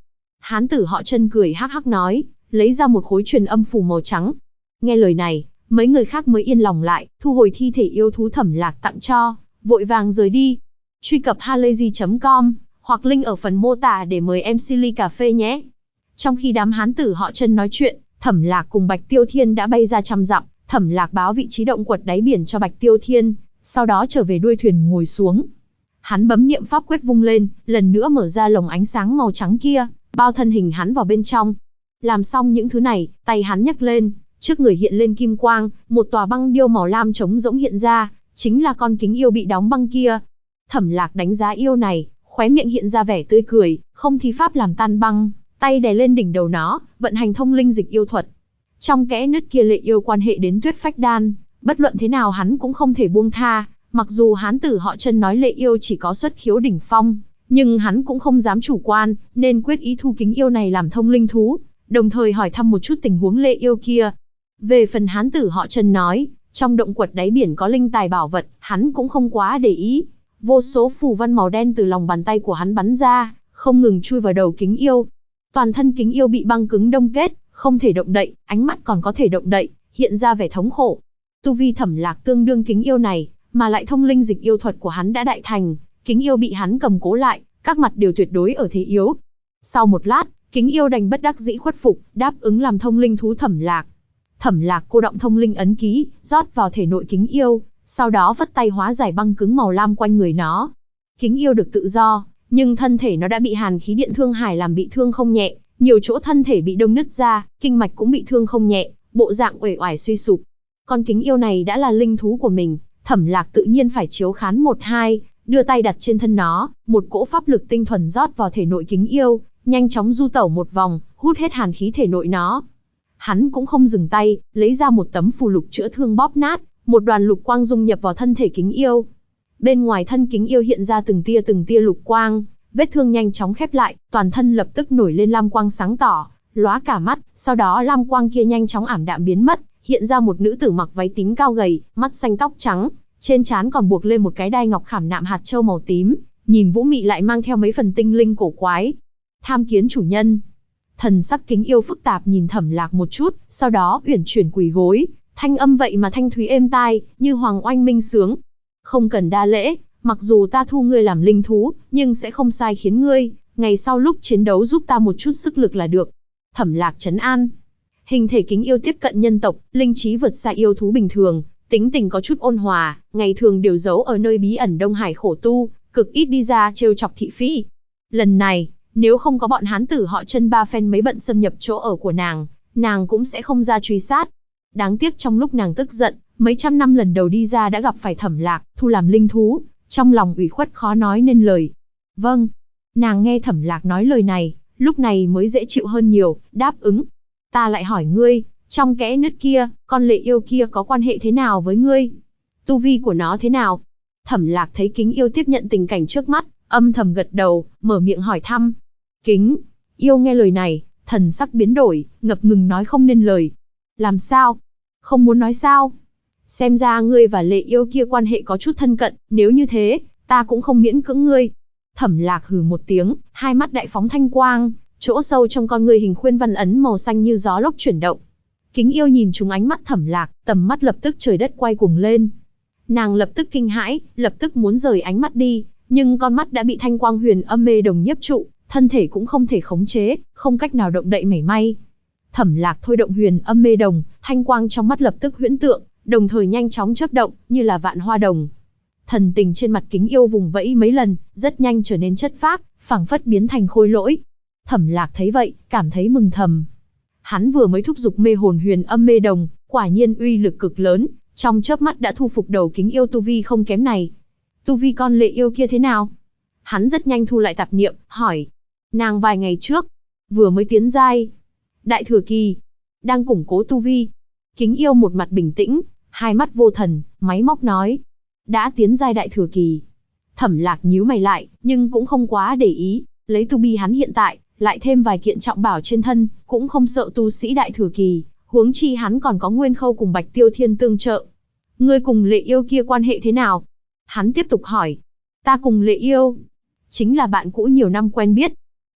Hán tử họ Chân cười hắc hắc nói, lấy ra một khối truyền âm phù màu trắng. Nghe lời này, mấy người khác mới yên lòng lại, thu hồi thi thể yêu thú Thẩm Lạc tặng cho, vội vàng rời đi. Truy cập halayzi.com hoặc link ở phần mô tả để mời em Silly Cà Phê nhé. Trong khi đám hán tử họ Chân nói chuyện, Thẩm Lạc cùng Bạch Tiêu Thiên đã bay ra trăm dặm. Thẩm Lạc báo vị trí động quật đáy biển cho Bạch Tiêu Thiên, sau đó trở về đuôi thuyền ngồi xuống. Hắn bấm niệm pháp quyết vung lên, lần nữa mở ra lồng ánh sáng màu trắng kia, bao thân hình hắn vào bên trong. Làm xong những thứ này, tay hắn nhấc lên, trước người hiện lên kim quang, một tòa băng điêu màu lam trống rỗng hiện ra, chính là con kính yêu bị đóng băng kia. Thẩm Lạc đánh giá yêu này, khóe miệng hiện ra vẻ tươi cười, không thi pháp làm tan băng, tay đè lên đỉnh đầu nó, vận hành thông linh dịch yêu thuật. Trong kẽ nứt kia lệ yêu quan hệ đến Tuyết Phách Đan, bất luận thế nào hắn cũng không thể buông tha, mặc dù hán tử họ Chân nói lệ yêu chỉ có xuất khiếu đỉnh phong, nhưng hắn cũng không dám chủ quan, nên quyết ý thu kính yêu này làm thông linh thú, đồng thời hỏi thăm một chút tình huống lệ yêu kia. Về phần hán tử họ Chân nói, trong động quật đáy biển có linh tài bảo vật, hắn cũng không quá để ý. Vô số phù văn màu đen từ lòng bàn tay của hắn bắn ra, không ngừng chui vào đầu kính yêu. Toàn thân kính yêu bị băng cứng đông kết, không thể động đậy, ánh mắt còn có thể động đậy, hiện ra vẻ thống khổ. Tu vi Thẩm Lạc tương đương kính yêu này, mà lại thông linh dịch yêu thuật của hắn đã đại thành, kính yêu bị hắn cầm cố lại, các mặt đều tuyệt đối ở thế yếu. Sau một lát, kính yêu đành bất đắc dĩ khuất phục, đáp ứng làm thông linh thú Thẩm Lạc. Thẩm Lạc cô động thông linh ấn ký, rót vào thể nội kính yêu, sau đó vất tay hóa giải băng cứng màu lam quanh người nó. Kính yêu được tự do, nhưng thân thể nó đã bị hàn khí điện thương hải làm bị thương không nhẹ, nhiều chỗ thân thể bị đông nứt ra, kinh mạch cũng bị thương không nhẹ, bộ dạng uể oải suy sụp. Con kính yêu này đã là linh thú của mình, Thẩm Lạc tự nhiên phải chiếu khán một hai, đưa tay đặt trên thân nó, một cỗ pháp lực tinh thuần rót vào thể nội kính yêu, nhanh chóng du tẩu một vòng, hút hết hàn khí thể nội nó. Hắn cũng không dừng tay, lấy ra một tấm phù lục chữa thương bóp nát, một đoàn lục quang dung nhập vào thân thể kính yêu. Bên ngoài thân kính yêu hiện ra từng tia lục quang, vết thương nhanh chóng khép lại, toàn thân lập tức nổi lên lam quang sáng tỏ, lóa cả mắt, sau đó lam quang kia nhanh chóng ảm đạm biến mất, hiện ra một nữ tử mặc váy tím cao gầy, mắt xanh tóc trắng, trên trán còn buộc lên một cái đai ngọc khảm nạm hạt châu màu tím, nhìn vũ mị lại mang theo mấy phần tinh linh cổ quái. Tham kiến chủ nhân. Thần sắc kính yêu phức tạp nhìn Thẩm Lạc một chút, sau đó uyển chuyển quỳ gối, thanh âm vậy mà thanh thúy êm tai, như hoàng oanh minh sướng. Không cần đa lễ, mặc dù ta thu ngươi làm linh thú, nhưng sẽ không sai khiến ngươi, ngày sau lúc chiến đấu giúp ta một chút sức lực là được. Thẩm Lạc trấn an. Hình thể kính yêu tiếp cận nhân tộc, linh trí vượt xa yêu thú bình thường, tính tình có chút ôn hòa, ngày thường đều giấu ở nơi bí ẩn Đông Hải khổ tu, cực ít đi ra trêu chọc thị phi. Lần này, nếu không có bọn hán tử họ Chân ba phen mấy bận xâm nhập chỗ ở của nàng cũng sẽ không ra truy sát. Đáng tiếc trong lúc nàng tức giận, mấy trăm năm lần đầu đi ra đã gặp phải Thẩm Lạc, thu làm linh thú, trong lòng ủy khuất khó nói nên lời. Vâng. Nàng nghe Thẩm Lạc nói lời này, lúc này mới dễ chịu hơn nhiều, đáp ứng. Ta lại hỏi ngươi, trong kẽ nứt kia, con lệ yêu kia có quan hệ thế nào với ngươi? Tu vi của nó thế nào? Thẩm Lạc thấy kính yêu tiếp nhận tình cảnh trước mắt, âm thầm gật đầu, mở miệng hỏi thăm. Kính yêu nghe lời này, thần sắc biến đổi, ngập ngừng nói không nên lời. Làm sao? Không muốn nói sao? Xem ra ngươi và lệ yêu kia quan hệ có chút thân cận, nếu như thế, ta cũng không miễn cưỡng ngươi. Thẩm Lạc hừ một tiếng, hai mắt đại phóng thanh quang, chỗ sâu trong con người hình khuyên văn ấn màu xanh như gió lốc chuyển động. Kính yêu nhìn trúng ánh mắt Thẩm Lạc, tầm mắt lập tức trời đất quay cuồng lên. Nàng lập tức kinh hãi, lập tức muốn rời ánh mắt đi, nhưng con mắt đã bị thanh quang huyền âm mê đồng nhiếp trụ, thân thể cũng không thể khống chế, không cách nào động đậy mảy may. Thẩm Lạc thôi động huyền âm mê đồng, thanh quang trong mắt lập tức huyễn tượng, đồng thời nhanh chóng chớp động, như là vạn hoa đồng. Thần tình trên mặt kính yêu vùng vẫy mấy lần, rất nhanh trở nên chất phác, phảng phất biến thành khôi lỗi. Thẩm Lạc thấy vậy, cảm thấy mừng thầm. Hắn vừa mới thúc giục mê hồn huyền âm mê đồng, quả nhiên uy lực cực lớn, trong chớp mắt đã thu phục đầu kính yêu tu vi không kém này. Tu vi con lệ yêu kia thế nào? Hắn rất nhanh thu lại tạp niệm, hỏi. Nàng vài ngày trước, vừa mới tiến giai. Đại thừa kỳ, đang củng cố tu vi. Kính yêu một mặt bình tĩnh, hai mắt vô thần, máy móc nói. Đã tiến giai đại thừa kỳ. Thẩm Lạc nhíu mày lại, nhưng cũng không quá để ý, lấy tu vi hắn hiện tại, lại thêm vài kiện trọng bảo trên thân, cũng không sợ tu sĩ đại thừa kỳ, huống chi hắn còn có Nguyên Khâu cùng Bạch Tiêu Thiên tương trợ. Ngươi cùng lệ yêu kia quan hệ thế nào? Hắn tiếp tục hỏi. Ta cùng lệ yêu, chính là bạn cũ nhiều năm quen biết.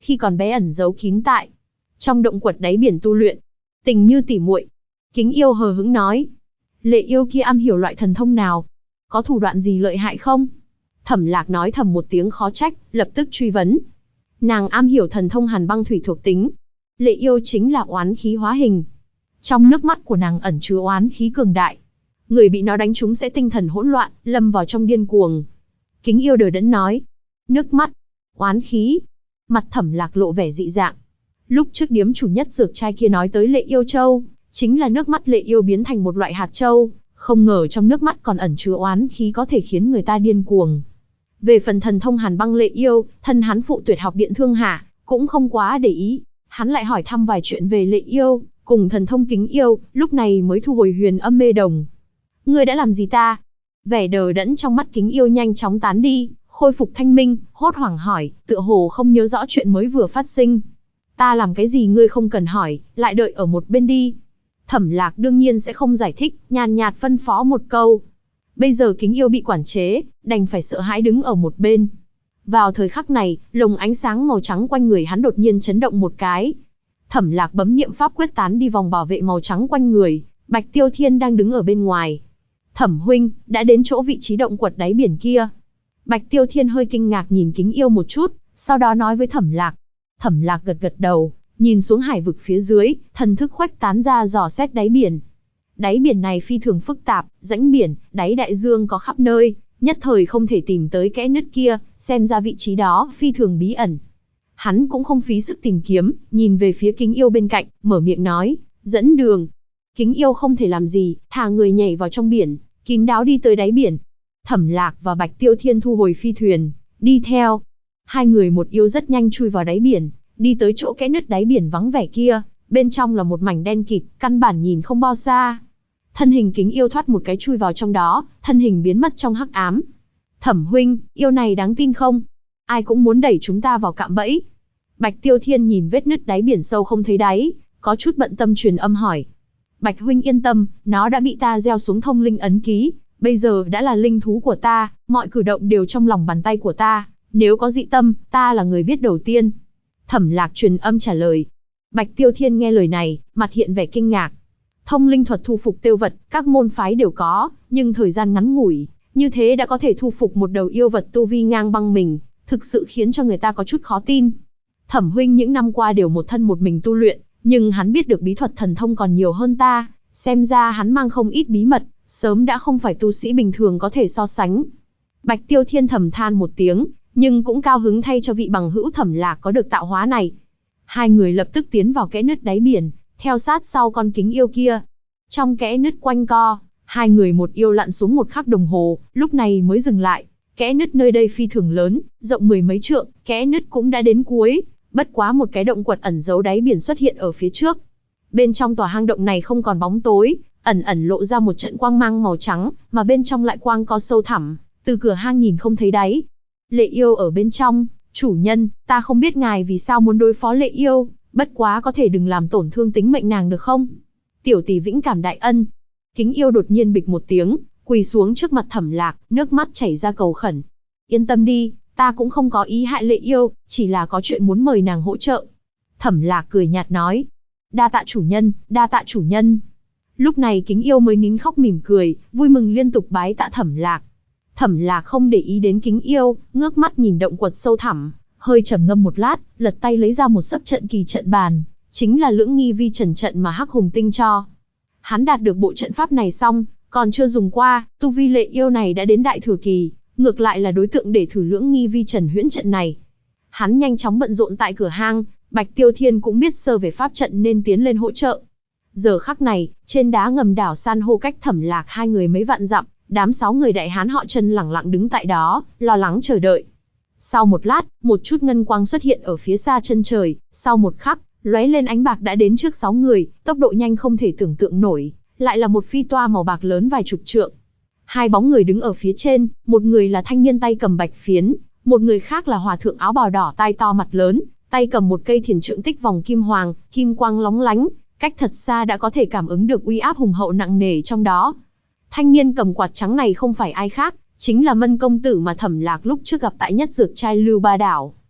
khi còn bé ẩn giấu kín tại trong động quật đáy biển tu luyện. Tình như tỉ muội. Kính Yêu hờ hững nói. Lệ yêu kia am hiểu loại thần thông nào? Có thủ đoạn gì lợi hại không? Thẩm Lạc nói thầm một tiếng khó trách, lập tức truy vấn. Nàng am hiểu thần thông hàn băng thủy thuộc tính. Lệ yêu chính là oán khí hóa hình. Trong nước mắt của nàng ẩn chứa oán khí cường đại. Người bị nó đánh trúng sẽ tinh thần hỗn loạn, lâm vào trong điên cuồng. Kính Yêu đờ đẫn nói. Nước mắt, oán khí. Mặt Thẩm Lạc lộ vẻ dị dạng. Lúc trước điếm chủ nhất dược trai kia nói tới Lệ Yêu Châu, chính là nước mắt Lệ Yêu biến thành một loại hạt châu, không ngờ trong nước mắt còn ẩn chứa oán khí có thể khiến người ta điên cuồng. Về phần thần thông hàn băng Lệ Yêu, thân hắn phụ tuyệt học điện thương hạ, cũng không quá để ý. Hắn lại hỏi thăm vài chuyện về Lệ Yêu, cùng thần thông Kính Yêu, lúc này mới thu hồi huyền âm mê đồng. Ngươi đã làm gì ta? Vẻ đờ đẫn trong mắt Kính Yêu nhanh chóng tán đi, khôi phục thanh minh, hốt hoảng hỏi, tựa hồ không nhớ rõ chuyện mới vừa phát sinh. Ta làm cái gì ngươi không cần hỏi, lại đợi ở một bên đi. Thẩm Lạc đương nhiên sẽ không giải thích, nhàn nhạt phân phó một câu. Bây giờ Kính Yêu bị quản chế, đành phải sợ hãi đứng ở một bên. Vào thời khắc này, lồng ánh sáng màu trắng quanh người hắn đột nhiên chấn động một cái. Thẩm Lạc bấm niệm pháp quyết tán đi vòng bảo vệ màu trắng quanh người, Bạch Tiêu Thiên đang đứng ở bên ngoài. Thẩm huynh, đã đến chỗ vị trí động quật đáy biển kia. Bạch Tiêu Thiên hơi kinh ngạc nhìn Kính Yêu một chút, sau đó nói với Thẩm Lạc. Thẩm Lạc gật gật đầu, nhìn xuống hải vực phía dưới, thần thức khuếch tán ra dò xét đáy biển. Đáy biển này phi thường phức tạp, rãnh biển, đáy đại dương có khắp nơi, nhất thời không thể tìm tới kẽ nứt kia, xem ra vị trí đó phi thường bí ẩn. Hắn cũng không phí sức tìm kiếm, nhìn về phía Kính Yêu bên cạnh, mở miệng nói, dẫn đường. Kính Yêu không thể làm gì, thả người nhảy vào trong biển, kín đáo đi tới đáy biển. Thẩm Lạc và Bạch Tiêu Thiên thu hồi phi thuyền, đi theo. Hai người một yêu rất nhanh chui vào đáy biển, đi tới chỗ kẽ nứt đáy biển vắng vẻ kia, bên trong là một mảnh đen kịt, căn bản nhìn không bao xa. Thân hình Kính Yêu thoát một cái chui vào trong đó, thân hình biến mất trong hắc ám. Thẩm huynh, yêu này đáng tin không? Ai cũng muốn đẩy chúng ta vào cạm bẫy. Bạch Tiêu Thiên nhìn vết nứt đáy biển sâu không thấy đáy, có chút bận tâm truyền âm hỏi. Bạch huynh yên tâm, nó đã bị ta gieo xuống thông linh ấn ký, bây giờ đã là linh thú của ta, mọi cử động đều trong lòng bàn tay của ta, nếu có dị tâm, ta là người biết đầu tiên. Thẩm Lạc truyền âm trả lời. Bạch Tiêu Thiên nghe lời này, mặt hiện vẻ kinh ngạc. Thông linh thuật thu phục tiêu vật, các môn phái đều có, nhưng thời gian ngắn ngủi, như thế đã có thể thu phục một đầu yêu vật tu vi ngang bằng mình, thực sự khiến cho người ta có chút khó tin. Thẩm huynh những năm qua đều một thân một mình tu luyện, nhưng hắn biết được bí thuật thần thông còn nhiều hơn ta, xem ra hắn mang không ít bí mật, sớm đã không phải tu sĩ bình thường có thể so sánh. Bạch Tiêu Thiên thầm than một tiếng, nhưng cũng cao hứng thay cho vị bằng hữu Thẩm Lạc có được tạo hóa này. Hai người lập tức tiến vào kẽ nứt đáy biển, theo sát sau con Kính Yêu kia. Trong kẽ nứt quanh co, hai người một yêu lặn xuống một khắc đồng hồ, lúc này mới dừng lại. Kẽ nứt nơi đây phi thường lớn, rộng mười mấy trượng, kẽ nứt cũng đã đến cuối, bất quá một cái động quật ẩn giấu đáy biển xuất hiện ở phía trước. Bên trong tòa hang động này không còn bóng tối, ẩn ẩn lộ ra một trận quang mang màu trắng, mà bên trong lại quang co sâu thẳm, từ cửa hang nhìn không thấy đáy. Lệ Yêu ở bên trong, chủ nhân, ta không biết ngài vì sao muốn đối phó Lệ Yêu, bất quá có thể đừng làm tổn thương tính mệnh nàng được không? Tiểu tỷ vĩnh cảm đại ân. Kính Yêu đột nhiên bịch một tiếng, quỳ xuống trước mặt Thẩm Lạc, nước mắt chảy ra cầu khẩn. Yên tâm đi, ta cũng không có ý hại Lệ Yêu, chỉ là có chuyện muốn mời nàng hỗ trợ. Thẩm Lạc cười nhạt nói. Đa tạ chủ nhân, đa tạ chủ nhân. Lúc này Kính Yêu mới nín khóc mỉm cười, vui mừng liên tục bái tạ Thẩm Lạc. Thẩm Lạc không để ý đến Kính Yêu, ngước mắt nhìn động quật sâu thẳm, hơi trầm ngâm một lát, lật tay lấy ra một sấp trận kỳ trận bàn, chính là Lưỡng Nghi Vi Trần trận mà Hắc Hùng Tinh cho. Hắn đạt được bộ trận pháp này xong, còn chưa dùng qua, tu vi Lệ Yêu này đã đến đại thừa kỳ, ngược lại là đối tượng để thử Lưỡng Nghi Vi Trần huyễn trận này. Hắn nhanh chóng bận rộn tại cửa hang, Bạch Tiêu Thiên cũng biết sơ về pháp trận nên tiến lên hỗ trợ. Giờ khắc này, trên đá ngầm đảo san hô cách Thẩm Lạc hai người mấy vạn dặm, đám 6 người đại hán họ Trần lẳng lặng đứng tại đó, lo lắng chờ đợi. Sau một lát, một chút ngân quang xuất hiện ở phía xa chân trời, sau một khắc, lóe lên ánh bạc đã đến trước 6 người, tốc độ nhanh không thể tưởng tượng nổi, lại là một phi toa màu bạc lớn vài chục trượng. Hai bóng người đứng ở phía trên, một người là thanh niên tay cầm bạch phiến, một người khác là hòa thượng áo bào đỏ tai to mặt lớn, tay cầm một cây thiền trượng tích vòng kim hoàng, kim quang lóng lánh, cách thật xa đã có thể cảm ứng được uy áp hùng hậu nặng nề trong đó. Thanh niên cầm quạt trắng này không phải ai khác, chính là Mân công tử mà Thẩm Lạc lúc trước gặp tại nhất dược trai Lưu Ba Đảo.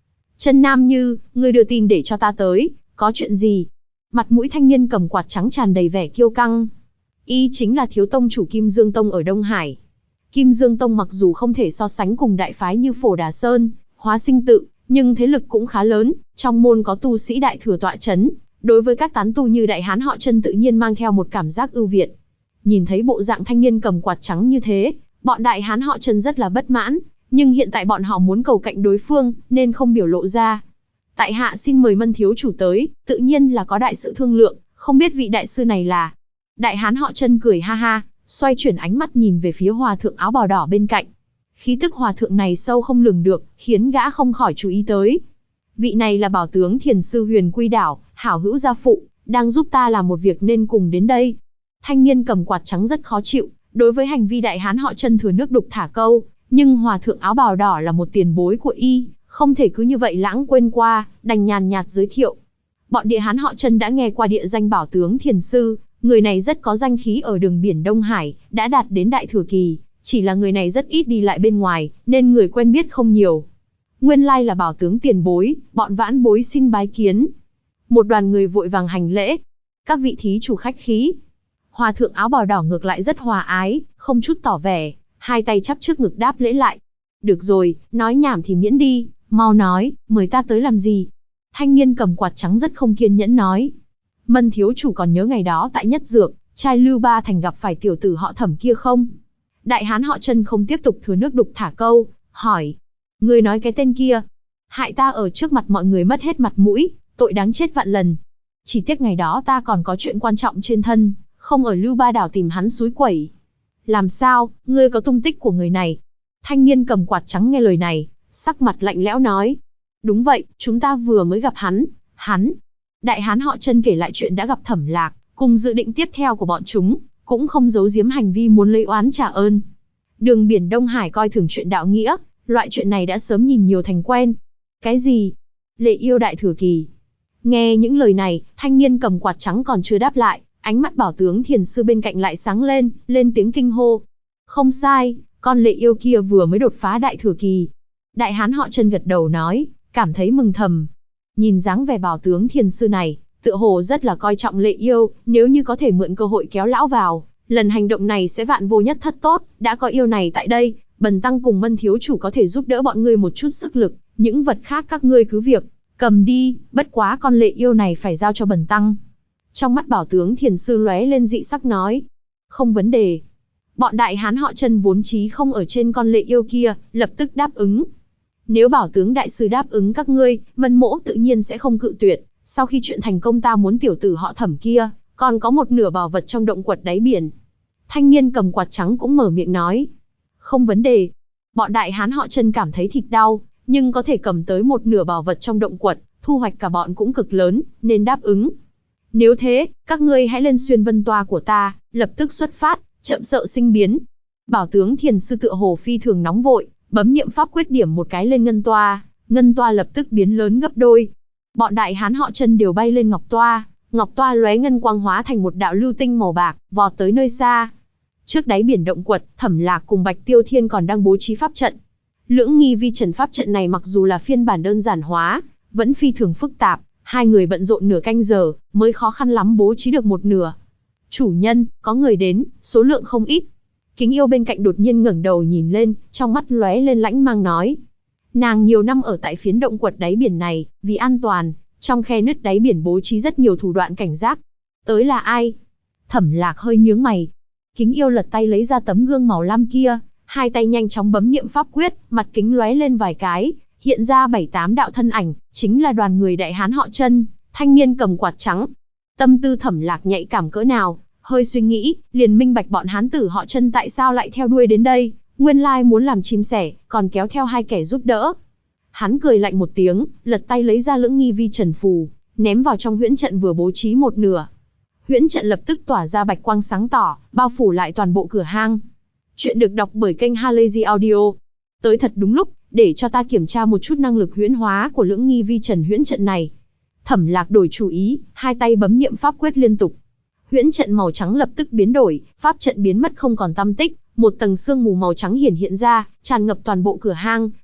Trần Nam Như, ngươi đưa tin để cho ta tới, có chuyện gì? Mặt mũi thanh niên cầm quạt trắng tràn đầy vẻ kiêu căng. Y chính là thiếu tông chủ Kim Dương Tông ở Đông Hải. Kim Dương Tông mặc dù không thể so sánh cùng đại phái như Phổ Đà Sơn, Hóa Sinh Tự, nhưng thế lực cũng khá lớn, trong môn có tu sĩ đại thừa tọa chấn, đối với các tán tu như đại hán họ Trần tự nhiên mang theo một cảm giác ưu việt. Nhìn thấy bộ dạng thanh niên cầm quạt trắng như thế, bọn đại hán họ Trần rất là bất mãn, nhưng hiện tại bọn họ muốn cầu cạnh đối phương, nên không biểu lộ ra. Tại hạ xin mời Mân thiếu chủ tới, tự nhiên là có đại sự thương lượng, không biết vị đại sư này là. Đại hán họ Trần cười ha ha, xoay chuyển ánh mắt nhìn về phía hòa thượng áo bào đỏ bên cạnh. Khí tức hòa thượng này sâu không lường được, khiến gã không khỏi chú ý tới. Vị này là bảo tướng thiền sư Huyền Quy Đảo, hảo hữu gia phụ, đang giúp ta làm một việc nên cùng đến đây. Thanh niên cầm quạt trắng rất khó chịu, đối với hành vi đại hán họ Trần thừa nước đục thả câu, nhưng hòa thượng áo bào đỏ là một tiền bối của y, không thể cứ như vậy lãng quên qua, đành nhàn nhạt giới thiệu. Bọn địa hán họ Trần đã nghe qua địa danh bảo tướng thiền sư, người này rất có danh khí ở đường biển Đông Hải, đã đạt đến đại thừa kỳ, chỉ là người này rất ít đi lại bên ngoài, nên người quen biết không nhiều. Nguyên lai là bảo tướng tiền bối, bọn vãn bối xin bái kiến. Một đoàn người vội vàng hành lễ. Các vị thí chủ khách khí. Hòa thượng áo bào đỏ ngược lại rất hòa ái, không chút tỏ vẻ, hai tay chắp trước ngực đáp lễ lại. Được rồi, nói nhảm thì miễn đi, mau nói, mời ta tới làm gì? Thanh niên cầm quạt trắng rất không kiên nhẫn nói. Mân thiếu chủ còn nhớ ngày đó tại Nhất Dược, trai Lưu Ba Thành gặp phải tiểu tử họ Thẩm kia không? Đại hán họ Trần không tiếp tục thừa nước đục thả câu, hỏi. Người nói cái tên kia, hại ta ở trước mặt mọi người mất hết mặt mũi, tội đáng chết vạn lần. Chỉ tiếc ngày đó ta còn có chuyện quan trọng trên thân, không ở Lưu Ba Đảo tìm hắn xúi quẩy. Làm sao, ngươi có tung tích của người này? Thanh niên cầm quạt trắng nghe lời này, sắc mặt lạnh lẽo nói. Đúng vậy, chúng ta vừa mới gặp hắn. Đại hán họ Trần kể lại chuyện đã gặp Thẩm Lạc, cùng dự định tiếp theo của bọn chúng, cũng không giấu giếm hành vi muốn lấy oán trả ơn. Đường biển Đông Hải coi thường chuyện đạo nghĩa, loại chuyện này đã sớm nhìn nhiều thành quen. Cái gì? Lệ yêu đại thừa kỳ. Nghe những lời này, thanh niên cầm quạt trắng còn chưa đáp lại, ánh mắt bảo tướng thiền sư bên cạnh lại sáng lên, lên tiếng kinh hô. Không sai, con lệ yêu kia vừa mới đột phá đại thừa kỳ. Đại hán họ Trần gật đầu nói, cảm thấy mừng thầm. Nhìn dáng vẻ bảo tướng thiền sư này, tựa hồ rất là coi trọng lệ yêu, nếu như có thể mượn cơ hội kéo lão vào, lần hành động này sẽ vạn vô nhất thất tốt, đã có yêu này tại đây, bần tăng cùng Mân thiếu chủ có thể giúp đỡ bọn ngươi một chút sức lực, những vật khác các ngươi cứ việc cầm đi, bất quá con lệ yêu này phải giao cho bần tăng. Trong mắt bảo tướng thiền sư lóe lên dị sắc nói, không vấn đề. Bọn đại hán họ Trần vốn chí không ở trên con lệ yêu kia, lập tức đáp ứng. Nếu bảo tướng đại sư đáp ứng các ngươi, Mân mỗ tự nhiên sẽ không cự tuyệt. Sau khi chuyện thành công ta muốn tiểu tử họ Thẩm kia, còn có một nửa bảo vật trong động quật đáy biển. Thanh niên cầm quạt trắng cũng mở miệng nói. Không vấn đề. Bọn đại hán họ Trần cảm thấy thịt đau, nhưng có thể cầm tới một nửa bảo vật trong động quật, thu hoạch cả bọn cũng cực lớn, nên đáp ứng. Nếu thế, các ngươi hãy lên xuyên vân toa của ta, lập tức xuất phát, chậm sợ sinh biến. Bảo tướng thiền sư tựa hồ phi thường nóng vội, bấm niệm pháp quyết điểm một cái lên ngân toa lập tức biến lớn gấp đôi. Bọn đại hán họ Trần đều bay lên ngọc toa lóe ngân quang hóa thành một đạo lưu tinh màu bạc, vọt tới nơi xa. Trước đáy biển động quật, Thẩm Lạc cùng Bạch Tiêu Thiên còn đang bố trí pháp trận. Lưỡng nghi vi trần pháp trận này mặc dù là phiên bản đơn giản hóa, vẫn phi thường phức tạp, hai người bận rộn nửa canh giờ, mới khó khăn lắm bố trí được một nửa. Chủ nhân, có người đến, số lượng không ít. Kính Yêu bên cạnh đột nhiên ngẩng đầu nhìn lên, trong mắt lóe lên lãnh mang nói. Nàng nhiều năm ở tại phiến động quật đáy biển này, vì an toàn, trong khe nứt đáy biển bố trí rất nhiều thủ đoạn cảnh giác. Tới là ai? Thẩm Lạc hơi nhướng mày. Kính Yêu lật tay lấy ra tấm gương màu lam kia, hai tay nhanh chóng bấm niệm pháp quyết, mặt kính lóe lên vài cái, hiện ra 7-8 đạo thân ảnh, chính là đoàn người đại hán họ Trần, thanh niên cầm quạt trắng. Tâm tư Thẩm Lạc nhạy cảm cỡ nào, hơi suy nghĩ, liền minh bạch bọn hán tử họ Trần tại sao lại theo đuôi đến đây, nguyên lai muốn làm chim sẻ, còn kéo theo hai kẻ giúp đỡ. Hắn cười lạnh một tiếng, lật tay lấy ra lưỡng nghi vi trần phù, ném vào trong huyễn trận vừa bố trí một nửa. Huyễn trận lập tức tỏa ra bạch quang sáng tỏ, bao phủ lại toàn bộ cửa hang. Chuyện được đọc bởi kênh Halazy Audio. Tới thật đúng lúc, để cho ta kiểm tra một chút năng lực huyễn hóa của lưỡng nghi vi trần huyễn trận này. Thẩm Lạc đổi chủ ý, hai tay bấm niệm pháp quyết liên tục. Huyễn trận màu trắng lập tức biến đổi, pháp trận biến mất không còn tăm tích, một tầng sương mù màu trắng hiển hiện ra, tràn ngập toàn bộ cửa hang,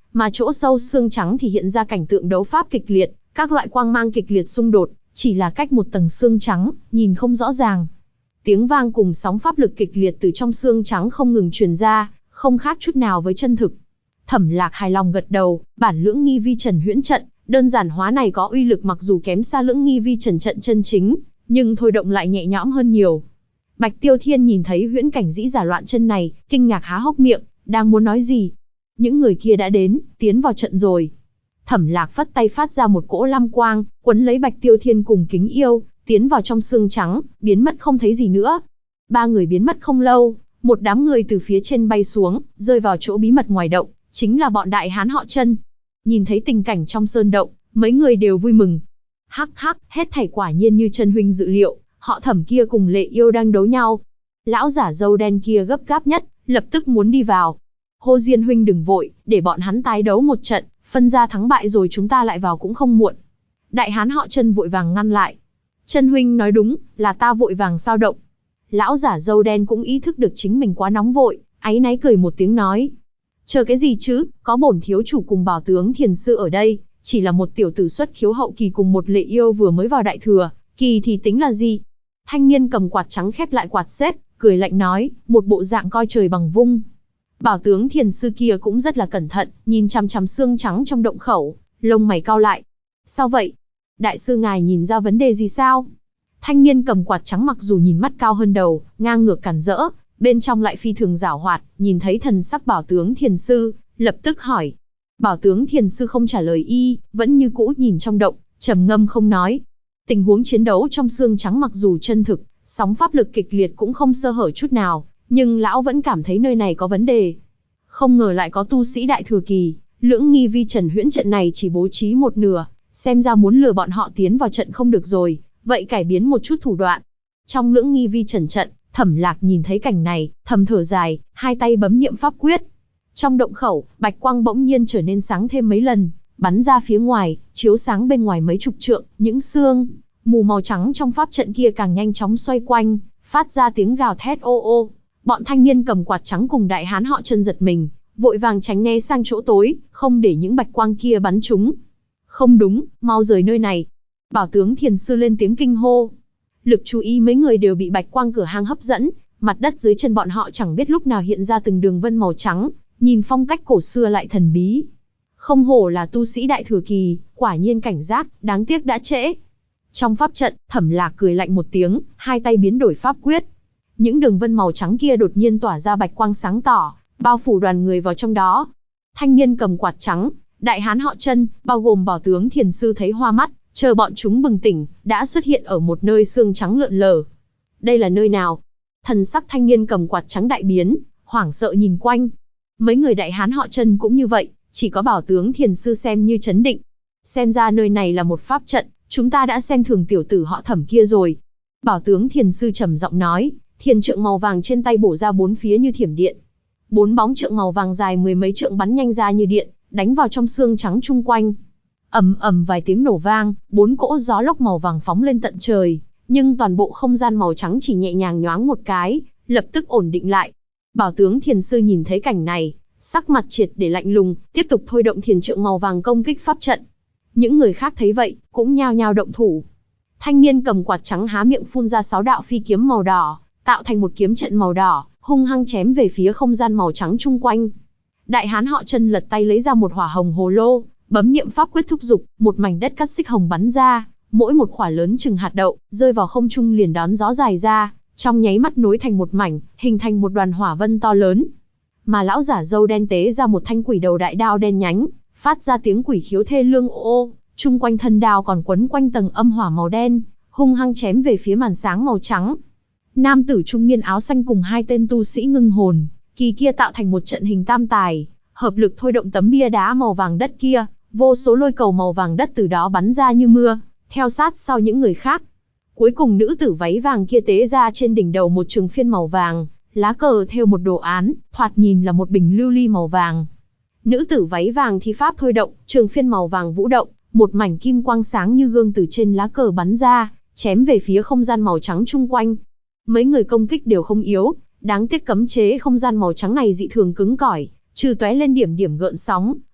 mà chỗ sâu xương trắng thì hiện ra cảnh tượng đấu pháp kịch liệt, các loại quang mang kịch liệt xung đột, chỉ là cách một tầng xương trắng, nhìn không rõ ràng. Tiếng vang cùng sóng pháp lực kịch liệt từ trong xương trắng không ngừng truyền ra, không khác chút nào với chân thực. Thẩm Lạc hài lòng gật đầu, bản Lưỡng Nghi Vi Trần huyễn trận, đơn giản hóa này có uy lực mặc dù kém xa Lưỡng Nghi Vi Trần trận chân chính, nhưng thôi động lại nhẹ nhõm hơn nhiều. Bạch Tiêu Thiên nhìn thấy huyễn cảnh dĩ giả loạn chân này, kinh ngạc há hốc miệng, đang muốn nói gì. Những người kia đã đến, tiến vào trận rồi. Thẩm Lạc phất tay phát ra một cỗ lam quang, quấn lấy Bạch Tiêu Thiên cùng Kính Yêu, tiến vào trong xương trắng, biến mất không thấy gì nữa. Ba người biến mất không lâu, một đám người từ phía trên bay xuống, rơi vào chỗ bí mật ngoài động, chính là bọn đại hán họ Chân. Nhìn thấy tình cảnh trong sơn động, mấy người đều vui mừng. Hắc hắc, hết thảy quả nhiên như Chân huynh dự liệu, họ Thẩm kia cùng Lệ Yêu đang đấu nhau. Lão giả râu đen kia gấp gáp nhất, lập tức muốn đi vào. Hồ Diên huynh đừng vội, để bọn hắn tái đấu một trận, phân ra thắng bại rồi chúng ta lại vào cũng không muộn. Đại hán họ Chân vội vàng ngăn lại. Chân huynh nói đúng, là ta vội vàng sao động. Lão giả râu đen cũng ý thức được chính mình quá nóng vội, áy náy cười một tiếng nói. Chờ cái gì chứ, có bổn thiếu chủ cùng Bảo tướng Thiền sư ở đây, chỉ là một tiểu tử xuất khiếu hậu kỳ cùng một Lệ Yêu vừa mới vào đại thừa, kỳ thì tính là gì? Thanh niên cầm quạt trắng khép lại quạt xếp, cười lạnh nói, một bộ dạng coi trời bằng vung. Bảo tướng Thiền sư kia cũng rất là cẩn thận, nhìn chằm chằm xương trắng trong động khẩu, lông mày cau lại. Sao vậy? Đại sư ngài nhìn ra vấn đề gì sao? Thanh niên cầm quạt trắng mặc dù nhìn mắt cao hơn đầu, ngang ngược cản rỡ, bên trong lại phi thường giảo hoạt, nhìn thấy thần sắc Bảo tướng Thiền sư, lập tức hỏi. Bảo tướng Thiền sư không trả lời y, vẫn như cũ nhìn trong động, trầm ngâm không nói. Tình huống chiến đấu trong xương trắng mặc dù chân thực, sóng pháp lực kịch liệt cũng không sơ hở chút nào, nhưng lão vẫn cảm thấy nơi này có vấn đề. Không ngờ lại có tu sĩ đại thừa kỳ, Lưỡng Nghi Vi Trần huyễn trận này chỉ bố trí một nửa, xem ra muốn lừa bọn họ tiến vào trận không được rồi, vậy cải biến một chút thủ đoạn. Trong Lưỡng Nghi Vi Trần trận, Thẩm Lạc nhìn thấy cảnh này, thầm thở dài, hai tay bấm niệm pháp quyết. Trong động khẩu, bạch quang bỗng nhiên trở nên sáng thêm mấy lần, bắn ra phía ngoài, chiếu sáng bên ngoài mấy chục trượng, những xương mù màu trắng trong pháp trận kia càng nhanh chóng xoay quanh, phát ra tiếng gào thét ô ô. Bọn thanh niên cầm quạt trắng cùng đại hán họ Chân giật mình, vội vàng tránh né sang chỗ tối, không để những bạch quang kia bắn chúng. Không đúng, mau rời nơi này. Bảo tướng Thiền sư lên tiếng kinh hô. Lực chú ý mấy người đều bị bạch quang cửa hang hấp dẫn, mặt đất dưới chân bọn họ chẳng biết lúc nào hiện ra từng đường vân màu trắng, nhìn phong cách cổ xưa lại thần bí. Không hổ là tu sĩ đại thừa kỳ, quả nhiên cảnh giác, đáng tiếc đã trễ. Trong pháp trận, Thẩm Lạc cười lạnh một tiếng, hai tay biến đổi pháp quyết. Những đường vân màu trắng kia đột nhiên tỏa ra bạch quang sáng tỏ, bao phủ đoàn người vào trong đó. Thanh niên cầm quạt trắng, đại hán họ Chân, bao gồm Bảo tướng Thiền sư thấy hoa mắt, chờ bọn chúng bừng tỉnh, đã xuất hiện ở một nơi xương trắng lượn lờ. Đây là nơi nào? Thần sắc thanh niên cầm quạt trắng đại biến, hoảng sợ nhìn quanh. Mấy người đại hán họ Chân cũng như vậy, chỉ có Bảo tướng Thiền sư xem như trấn định. Xem ra nơi này là một pháp trận, chúng ta đã xem thường tiểu tử họ Thẩm kia rồi. Bảo tướng Thiền sư trầm giọng nói, thiền trượng màu vàng trên tay bổ ra bốn phía như thiểm điện. Bốn bóng trượng màu vàng dài mười mấy trượng bắn nhanh ra như điện, đánh vào trong xương trắng chung quanh. Ầm ầm vài tiếng nổ vang, bốn cỗ gió lốc màu vàng phóng lên tận trời, nhưng toàn bộ không gian màu trắng chỉ nhẹ nhàng nhoáng một cái, lập tức ổn định lại. Bảo tướng Thiền sư nhìn thấy cảnh này, sắc mặt triệt để lạnh lùng, tiếp tục thôi động thiền trượng màu vàng công kích pháp trận. Những người khác thấy vậy, cũng nhao nhao động thủ. Thanh niên cầm quạt trắng há miệng phun ra 6 đạo phi kiếm màu đỏ, tạo thành một kiếm trận màu đỏ, hung hăng chém về phía không gian màu trắng chung quanh. Đại hán họ Chân lật tay lấy ra một hỏa hồng hồ lô, bấm niệm pháp quyết thúc dục, một mảnh đất cắt xích hồng bắn ra, mỗi một quả lớn chừng hạt đậu, rơi vào không trung liền đón gió dài ra, trong nháy mắt nối thành một mảnh, hình thành một đoàn hỏa vân to lớn. Mà lão giả râu đen tế ra một thanh quỷ đầu đại đao đen nhánh, phát ra tiếng quỷ khiếu thê lương ô, chung quanh thân đao còn quấn quanh tầng âm hỏa màu đen, hung hăng chém về phía màn sáng màu trắng. Nam tử trung niên áo xanh cùng hai tên tu sĩ ngưng hồn kỳ kia tạo thành một trận hình tam tài, hợp lực thôi động tấm bia đá màu vàng đất kia, vô số lôi cầu màu vàng đất từ đó bắn ra như mưa, theo sát sau những người khác. Cuối cùng nữ tử váy vàng kia tế ra trên đỉnh đầu một trường phiên màu vàng, lá cờ thêu một đồ án, thoạt nhìn là một bình lưu ly màu vàng. Nữ tử váy vàng thi pháp thôi động, trường phiên màu vàng vũ động, một mảnh kim quang sáng như gương từ trên lá cờ bắn ra, chém về phía không gian màu trắng chung quanh. Mấy người công kích đều không yếu, đáng tiếc cấm chế không gian màu trắng này dị thường cứng cỏi, trừ tóe lên điểm điểm gợn sóng,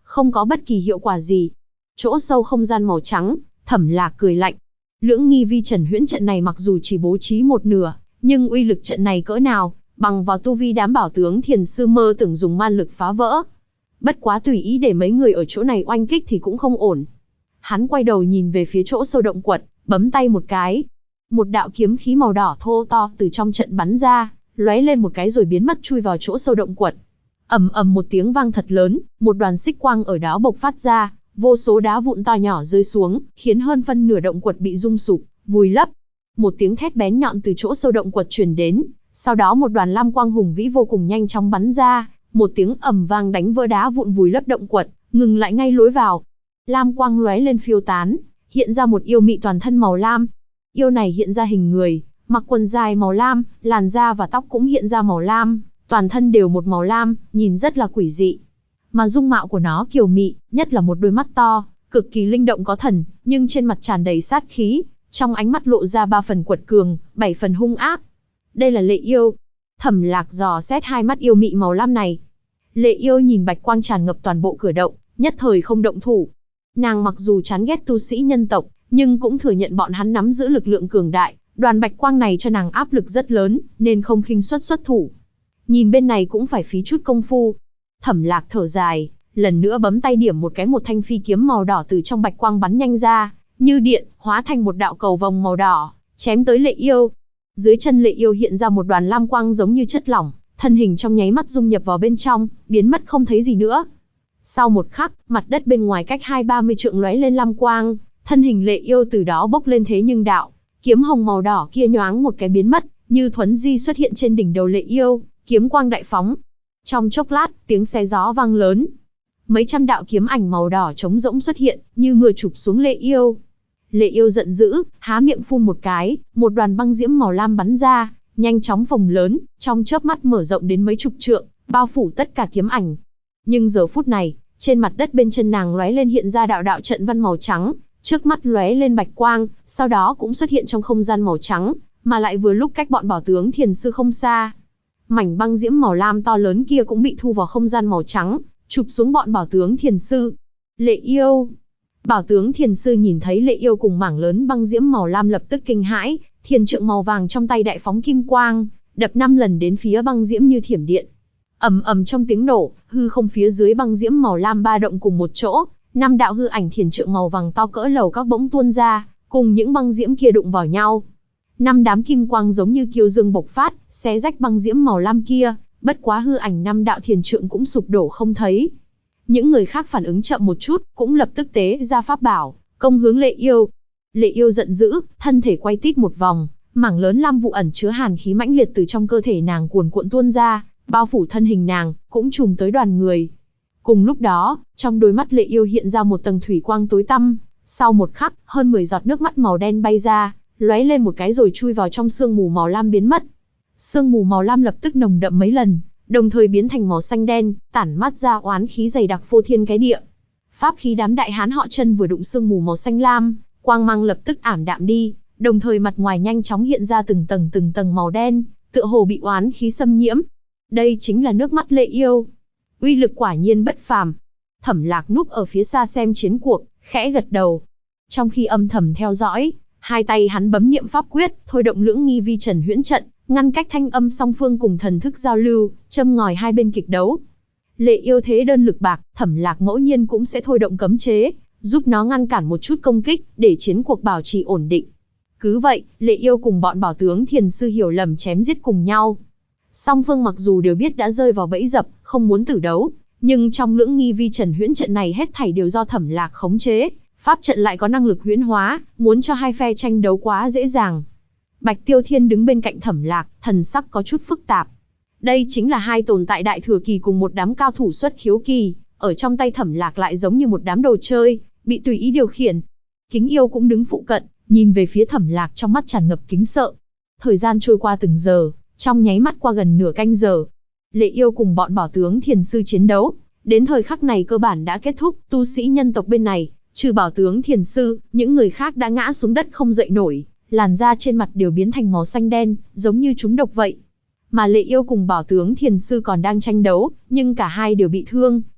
không có bất kỳ hiệu quả gì. Chỗ sâu không gian màu trắng, Thẩm Lạc cười lạnh. Lưỡng nghi vi trần huyễn trận này mặc dù chỉ bố trí một nửa, nhưng uy lực trận này cỡ nào, bằng vào tu vi đám bảo tướng thiền sư mơ tưởng dùng man lực phá vỡ. Bất quá tùy ý để mấy người ở chỗ này oanh kích thì cũng không ổn. Hắn quay đầu nhìn về phía chỗ sâu động quật, bấm tay một cái. Một đạo kiếm khí màu đỏ thô to từ trong trận bắn ra, lóe lên một cái rồi biến mất chui vào chỗ sâu động quật. Ầm ầm một tiếng vang thật lớn, một đoàn xích quang ở đó bộc phát ra, vô số đá vụn to nhỏ rơi xuống, khiến hơn phân nửa động quật bị rung sụp, vùi lấp. Một tiếng thét bén nhọn từ chỗ sâu động quật truyền đến, sau đó một đoàn lam quang hùng vĩ vô cùng nhanh chóng bắn ra, một tiếng ầm vang đánh vỡ đá vụn vùi lấp động quật, ngừng lại ngay lối vào. Lam quang lóe lên phiêu tán, hiện ra một yêu mị toàn thân màu lam. Yêu này hiện ra hình người, mặc quần dài màu lam, làn da và tóc cũng hiện ra màu lam, toàn thân đều một màu lam, nhìn rất là quỷ dị. Mà dung mạo của nó kiều mị, nhất là một đôi mắt to, cực kỳ linh động có thần, nhưng trên mặt tràn đầy sát khí, trong ánh mắt lộ ra 3 phần quật cường, 7 phần hung ác. Đây là Lệ Yêu. Thẩm Lạc dò xét hai mắt yêu mị màu lam này. Lệ Yêu nhìn bạch quang tràn ngập toàn bộ cửa động, nhất thời không động thủ. Nàng mặc dù chán ghét tu sĩ nhân tộc, nhưng cũng thừa nhận bọn hắn nắm giữ lực lượng cường đại, đoàn bạch quang này cho nàng áp lực rất lớn, nên không khinh xuất thủ. Nhìn bên này cũng phải phí chút công phu. Thẩm Lạc thở dài, lần nữa bấm tay điểm một cái, một thanh phi kiếm màu đỏ từ trong bạch quang bắn nhanh ra, như điện, hóa thành một đạo cầu vồng màu đỏ, chém tới Lệ Yêu. Dưới chân Lệ Yêu hiện ra một đoàn lam quang giống như chất lỏng, thân hình trong nháy mắt dung nhập vào bên trong, biến mất không thấy gì nữa. Sau một khắc, mặt đất bên ngoài cách 20-30 trượng lóe lên lam quang, thân hình Lệ Yêu từ đó bốc lên thế nhưng đạo kiếm hồng màu đỏ kia nhoáng một cái biến mất, như thuấn di xuất hiện trên đỉnh đầu Lệ Yêu, kiếm quang đại phóng. Trong chốc lát, tiếng xé gió vang lớn. Mấy trăm đạo kiếm ảnh màu đỏ trống rỗng xuất hiện, như mưa chụp xuống Lệ Yêu. Lệ Yêu giận dữ, há miệng phun một cái, một đoàn băng diễm màu lam bắn ra, nhanh chóng phồng lớn, trong chớp mắt mở rộng đến mấy chục trượng, bao phủ tất cả kiếm ảnh. Nhưng giờ phút này, trên mặt đất bên chân nàng lóe lên hiện ra đạo đạo trận văn màu trắng, trước mắt lóe lên bạch quang, sau đó cũng xuất hiện trong không gian màu trắng, mà lại vừa lúc cách bọn bảo tướng thiền sư không xa. Mảnh băng diễm màu lam to lớn kia cũng bị thu vào không gian màu trắng, chụp xuống bọn bảo tướng thiền sư. Lệ Yêu. Bảo tướng thiền sư nhìn thấy Lệ Yêu cùng mảng lớn băng diễm màu lam lập tức kinh hãi, thiền trượng màu vàng trong tay đại phóng kim quang, đập 5 lần đến phía băng diễm như thiểm điện. Ầm ầm trong tiếng nổ, hư không phía dưới băng diễm màu lam ba động cùng một chỗ, 5 đạo hư ảnh thiền trượng màu vàng to cỡ lầu các bỗng tuôn ra, cùng những băng diễm kia đụng vào nhau. 5 đám kim quang giống như kiêu dương bộc phát, xé rách băng diễm màu lam kia, bất quá hư ảnh 5 đạo thiền trượng cũng sụp đổ không thấy. Những người khác phản ứng chậm một chút, cũng lập tức tế ra pháp bảo, công hướng Lệ Yêu. Lệ Yêu giận dữ, thân thể quay tít một vòng, mảng lớn lam vụ ẩn chứa hàn khí mãnh liệt từ trong cơ thể nàng cuồn cuộn tuôn ra, bao phủ thân hình nàng, cũng trùm tới đoàn người. Cùng lúc đó, trong đôi mắt Lệ Yêu hiện ra một tầng thủy quang tối tăm, sau một khắc, hơn 10 giọt nước mắt màu đen bay ra, lóe lên một cái rồi chui vào trong sương mù màu lam biến mất. Sương mù màu lam lập tức nồng đậm mấy lần, đồng thời biến thành màu xanh đen, tản mát ra oán khí dày đặc phô thiên cái địa. Pháp khí đám đại hán họ Chân vừa đụng sương mù màu xanh lam, quang mang lập tức ảm đạm đi, đồng thời mặt ngoài nhanh chóng hiện ra từng tầng màu đen, tựa hồ bị oán khí xâm nhiễm. Đây chính là nước mắt Lệ Yêu. Uy lực quả nhiên bất phàm. Thẩm Lạc núp ở phía xa xem chiến cuộc, khẽ gật đầu. Trong khi âm thầm theo dõi, hai tay hắn bấm niệm pháp quyết, thôi động lưỡng nghi vi trần huyễn trận, ngăn cách thanh âm song phương cùng thần thức giao lưu, châm ngòi hai bên kịch đấu. Lệ Yêu thế đơn lực bạc, Thẩm Lạc ngẫu nhiên cũng sẽ thôi động cấm chế, giúp nó ngăn cản một chút công kích, để chiến cuộc bảo trì ổn định. Cứ vậy, Lệ Yêu cùng bọn bảo tướng thiền sư hiểu lầm chém giết cùng nhau. Song phương mặc dù đều biết đã rơi vào bẫy dập, không muốn tử đấu, nhưng trong lưỡng nghi vi trần huyễn trận này hết thảy đều do Thẩm Lạc khống chế, pháp trận lại có năng lực huyễn hóa, muốn cho hai phe tranh đấu quá dễ dàng. Bạch Tiêu Thiên đứng bên cạnh Thẩm Lạc, thần sắc có chút phức tạp. Đây chính là hai tồn tại đại thừa kỳ cùng một đám cao thủ xuất khiếu kỳ, ở trong tay Thẩm Lạc lại giống như một đám đồ chơi, bị tùy ý điều khiển. Kính Yêu cũng đứng phụ cận, nhìn về phía Thẩm Lạc trong mắt tràn ngập kính sợ. Thời gian trôi qua từng giờ, trong nháy mắt qua gần nửa canh giờ. Lệ Yêu cùng bọn bảo tướng thiền sư chiến đấu, đến thời khắc này cơ bản đã kết thúc, tu sĩ nhân tộc bên này, trừ bảo tướng thiền sư, những người khác đã ngã xuống đất không dậy nổi, làn da trên mặt đều biến thành màu xanh đen, giống như trúng độc vậy. Mà Lệ Yêu cùng bảo tướng thiền sư còn đang tranh đấu, nhưng cả hai đều bị thương,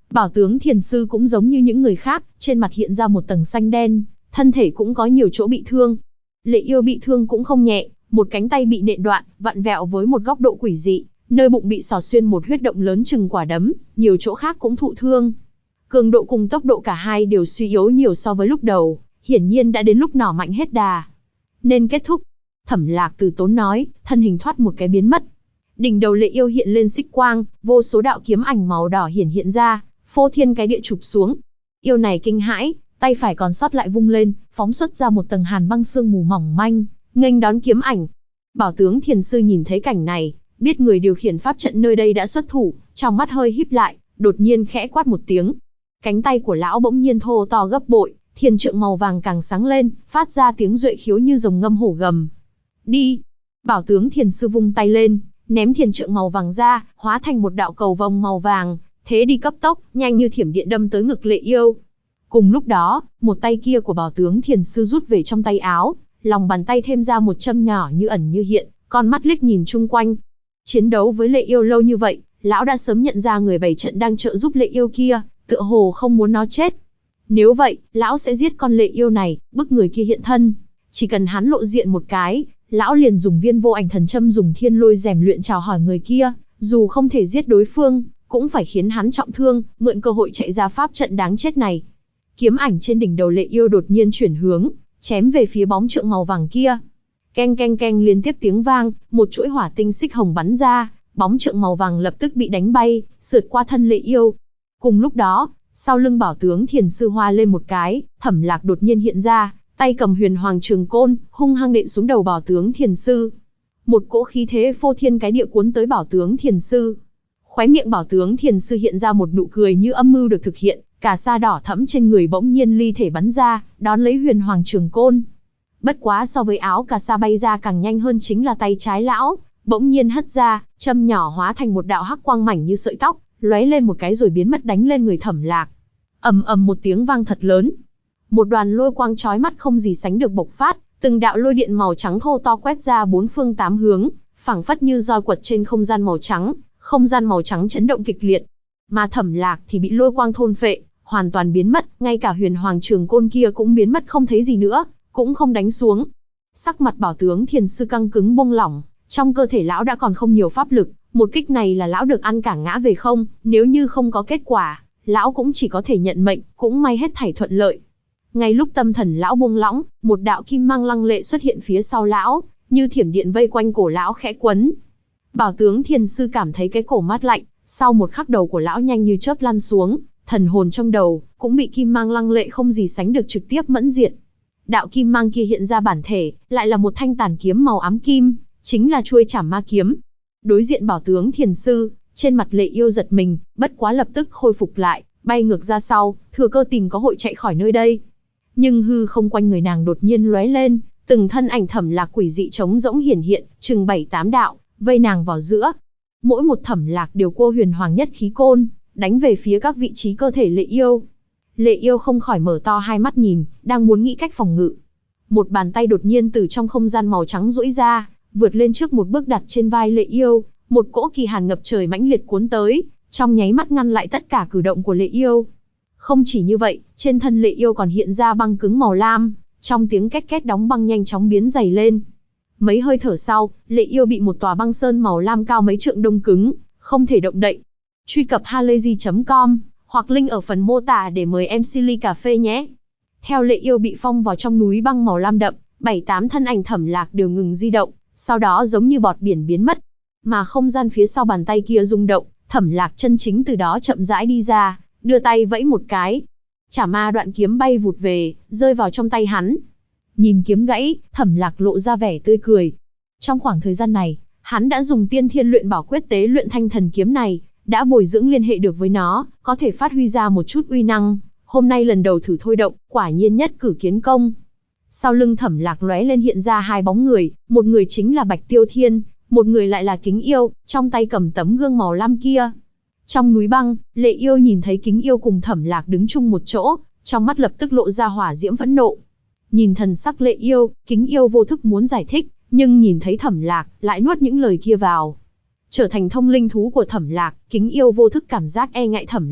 Bảo tướng thiền sư cũng giống như những người khác, trên mặt hiện ra một tầng xanh đen, thân thể cũng có nhiều chỗ bị thương. Lệ Yêu bị thương cũng không nhẹ, một cánh tay bị nện đoạn, vặn vẹo với một góc độ quỷ dị, nơi bụng bị xỏ xuyên một huyết động lớn chừng quả đấm, nhiều chỗ khác cũng thụ thương. Cường độ cùng tốc độ cả hai đều suy yếu nhiều so với lúc đầu, hiển nhiên đã đến lúc nỏ mạnh hết đà. Nên kết thúc. Thẩm Lạc từ tốn nói, thân hình thoát một cái biến mất. Đỉnh đầu Lệ Yêu hiện lên xích quang, vô số đạo kiếm ảnh màu đỏ hiện ra, phô thiên cái địa chụp xuống. Yêu này kinh hãi, tay phải còn sót lại vung lên, phóng xuất ra một tầng hàn băng sương mù mỏng manh, nghênh đón kiếm ảnh. Bảo tướng thiền sư nhìn thấy cảnh này, biết người điều khiển pháp trận nơi đây đã xuất thủ, trong mắt hơi híp lại, đột nhiên khẽ quát một tiếng. Cánh tay của lão bỗng nhiên thô to gấp bội, thiền trượng màu vàng càng sáng lên, phát ra tiếng duệ khiếu như rồng ngâm hổ gầm. Đi! Bảo tướng thiền sư vung tay lên, ném thiền trượng màu vàng ra, hóa thành một đạo cầu vồng màu vàng, thế đi cấp tốc, nhanh như thiểm điện đâm tới ngực Lệ Yêu. Cùng lúc đó, một tay kia của bảo tướng thiền sư rút về trong tay áo, lòng bàn tay thêm ra một châm nhỏ như ẩn như hiện, con mắt liếc nhìn chung quanh. Chiến đấu với Lệ Yêu lâu như vậy, lão đã sớm nhận ra người bày trận đang trợ giúp Lệ Yêu kia, tựa hồ không muốn nó chết. Nếu vậy, lão sẽ giết con Lệ Yêu này, bức người kia hiện thân. Chỉ cần hắn lộ diện một cái, lão liền dùng viên vô ảnh thần châm dùng thiên lôi rèm luyện chào hỏi người kia, dù không thể giết đối phương, cũng phải khiến hắn trọng thương, mượn cơ hội chạy ra pháp trận đáng chết này. Kiếm ảnh trên đỉnh đầu Lệ Yêu đột nhiên chuyển hướng, chém về phía bóng trượng màu vàng kia. Keng keng keng liên tiếp tiếng vang, một chuỗi hỏa tinh xích hồng bắn ra, bóng trượng màu vàng lập tức bị đánh bay, sượt qua thân Lệ Yêu. Cùng lúc đó, sau lưng bảo tướng thiền sư hoa lên một cái, Thẩm Lạc đột nhiên hiện ra, tay cầm huyền hoàng trường côn, hung hăng nện xuống đầu bảo tướng thiền sư. Một cỗ khí thế phô thiên cái địa cuốn tới bảo tướng thiền sư. Khóe miệng bảo tướng thiền sư hiện ra một nụ cười như âm mưu được thực hiện, cả sa đỏ thẫm trên người bỗng nhiên ly thể bắn ra, đón lấy huyền hoàng trường côn. Bất quá so với áo cà sa bay ra càng nhanh hơn chính là tay trái lão, bỗng nhiên hất ra, châm nhỏ hóa thành một đạo hắc quang mảnh như sợi tóc, lóe lên một cái rồi biến mất đánh lên người Thẩm Lạc. Ầm ầm một tiếng vang thật lớn. Một đoàn lôi quang chói mắt không gì sánh được bộc phát, từng đạo lôi điện màu trắng thô to quét ra bốn phương tám hướng, phảng phất như roi quật trên không gian màu trắng, không gian màu trắng chấn động kịch liệt. Mà Thẩm Lạc thì bị lôi quang thôn phệ, hoàn toàn biến mất, ngay cả huyền hoàng trường côn kia cũng biến mất không thấy gì nữa, cũng không đánh xuống. Sắc mặt bảo tướng thiền sư căng cứng buông lỏng, trong cơ thể lão đã còn không nhiều pháp lực, một kích này là lão được ăn cả ngã về không, nếu như không có kết quả, lão cũng chỉ có thể nhận mệnh, cũng may hết thảy thuận lợi. Ngay lúc tâm thần lão buông lỏng, một đạo kim mang lăng lệ xuất hiện phía sau lão, như thiểm điện vây quanh cổ lão khẽ quấn. Bảo tướng thiền sư cảm thấy cái cổ mát lạnh, sau một khắc đầu của lão nhanh như chớp lăn xuống, thần hồn trong đầu cũng bị kim mang lăng lệ không gì sánh được trực tiếp mẫn diệt. Đạo kim mang kia hiện ra bản thể, lại là một thanh tàn kiếm màu ám kim, chính là chuôi Trảm Ma kiếm. Đối diện bảo tướng thiền sư, trên mặt Lệ Yêu giật mình, bất quá lập tức khôi phục lại, bay ngược ra sau, thừa cơ tìm có hội chạy khỏi nơi đây. Nhưng hư không quanh người nàng đột nhiên lóe lên, từng thân ảnh Thẩm Lạc quỷ dị trống rỗng hiển hiện, chừng 7-8 đạo, vây nàng vào giữa. Mỗi một Thẩm Lạc đều cô huyền hoàng nhất khí côn, đánh về phía các vị trí cơ thể Lệ Yêu. Lệ Yêu không khỏi mở to hai mắt nhìn, đang muốn nghĩ cách phòng ngự. Một bàn tay đột nhiên từ trong không gian màu trắng duỗi ra, vượt lên trước một bước đặt trên vai Lệ Yêu, một cỗ kỳ hàn ngập trời mãnh liệt cuốn tới, trong nháy mắt ngăn lại tất cả cử động của Lệ Yêu. Không chỉ như vậy, trên thân Lệ Yêu còn hiện ra băng cứng màu lam, trong tiếng két két đóng băng nhanh chóng biến dày lên. Mấy hơi thở sau, Lệ Yêu bị một tòa băng sơn màu lam cao mấy trượng đông cứng, không thể động đậy. Truy cập halayzi.com hoặc link ở phần mô tả để mời em Silly Cà Phê nhé. Theo Lệ Yêu bị phong vào trong núi băng màu lam đậm, 7-8 thân ảnh Thẩm Lạc đều ngừng di động, sau đó giống như bọt biển biến mất. Mà không gian phía sau bàn tay kia rung động, Thẩm Lạc chân chính từ đó chậm rãi đi ra, đưa tay vẫy một cái. Trảm Ma đoạn kiếm bay vụt về, rơi vào trong tay hắn. Nhìn kiếm gãy, Thẩm Lạc lộ ra vẻ tươi cười. Trong khoảng thời gian này, hắn đã dùng tiên thiên luyện bảo quyết tế luyện thanh thần kiếm này, đã bồi dưỡng liên hệ được với nó, có thể phát huy ra một chút uy năng. Hôm nay lần đầu thử thôi động, quả nhiên nhất cử kiến công. Sau lưng Thẩm Lạc lóe lên hiện ra hai bóng người, một người chính là Bạch Tiêu Thiên, một người lại là Kính Yêu, trong tay cầm tấm gương màu lam kia. Trong núi băng, Lệ Yêu nhìn thấy Kính Yêu cùng Thẩm Lạc đứng chung một chỗ, trong mắt lập tức lộ ra hỏa diễm phẫn nộ. Nhìn thần sắc Lệ Yêu, Kính Yêu vô thức muốn giải thích, nhưng nhìn thấy Thẩm Lạc, lại nuốt những lời kia vào. Trở thành thông linh thú của Thẩm Lạc, Kính Yêu vô thức cảm giác e ngại Thẩm Lạc,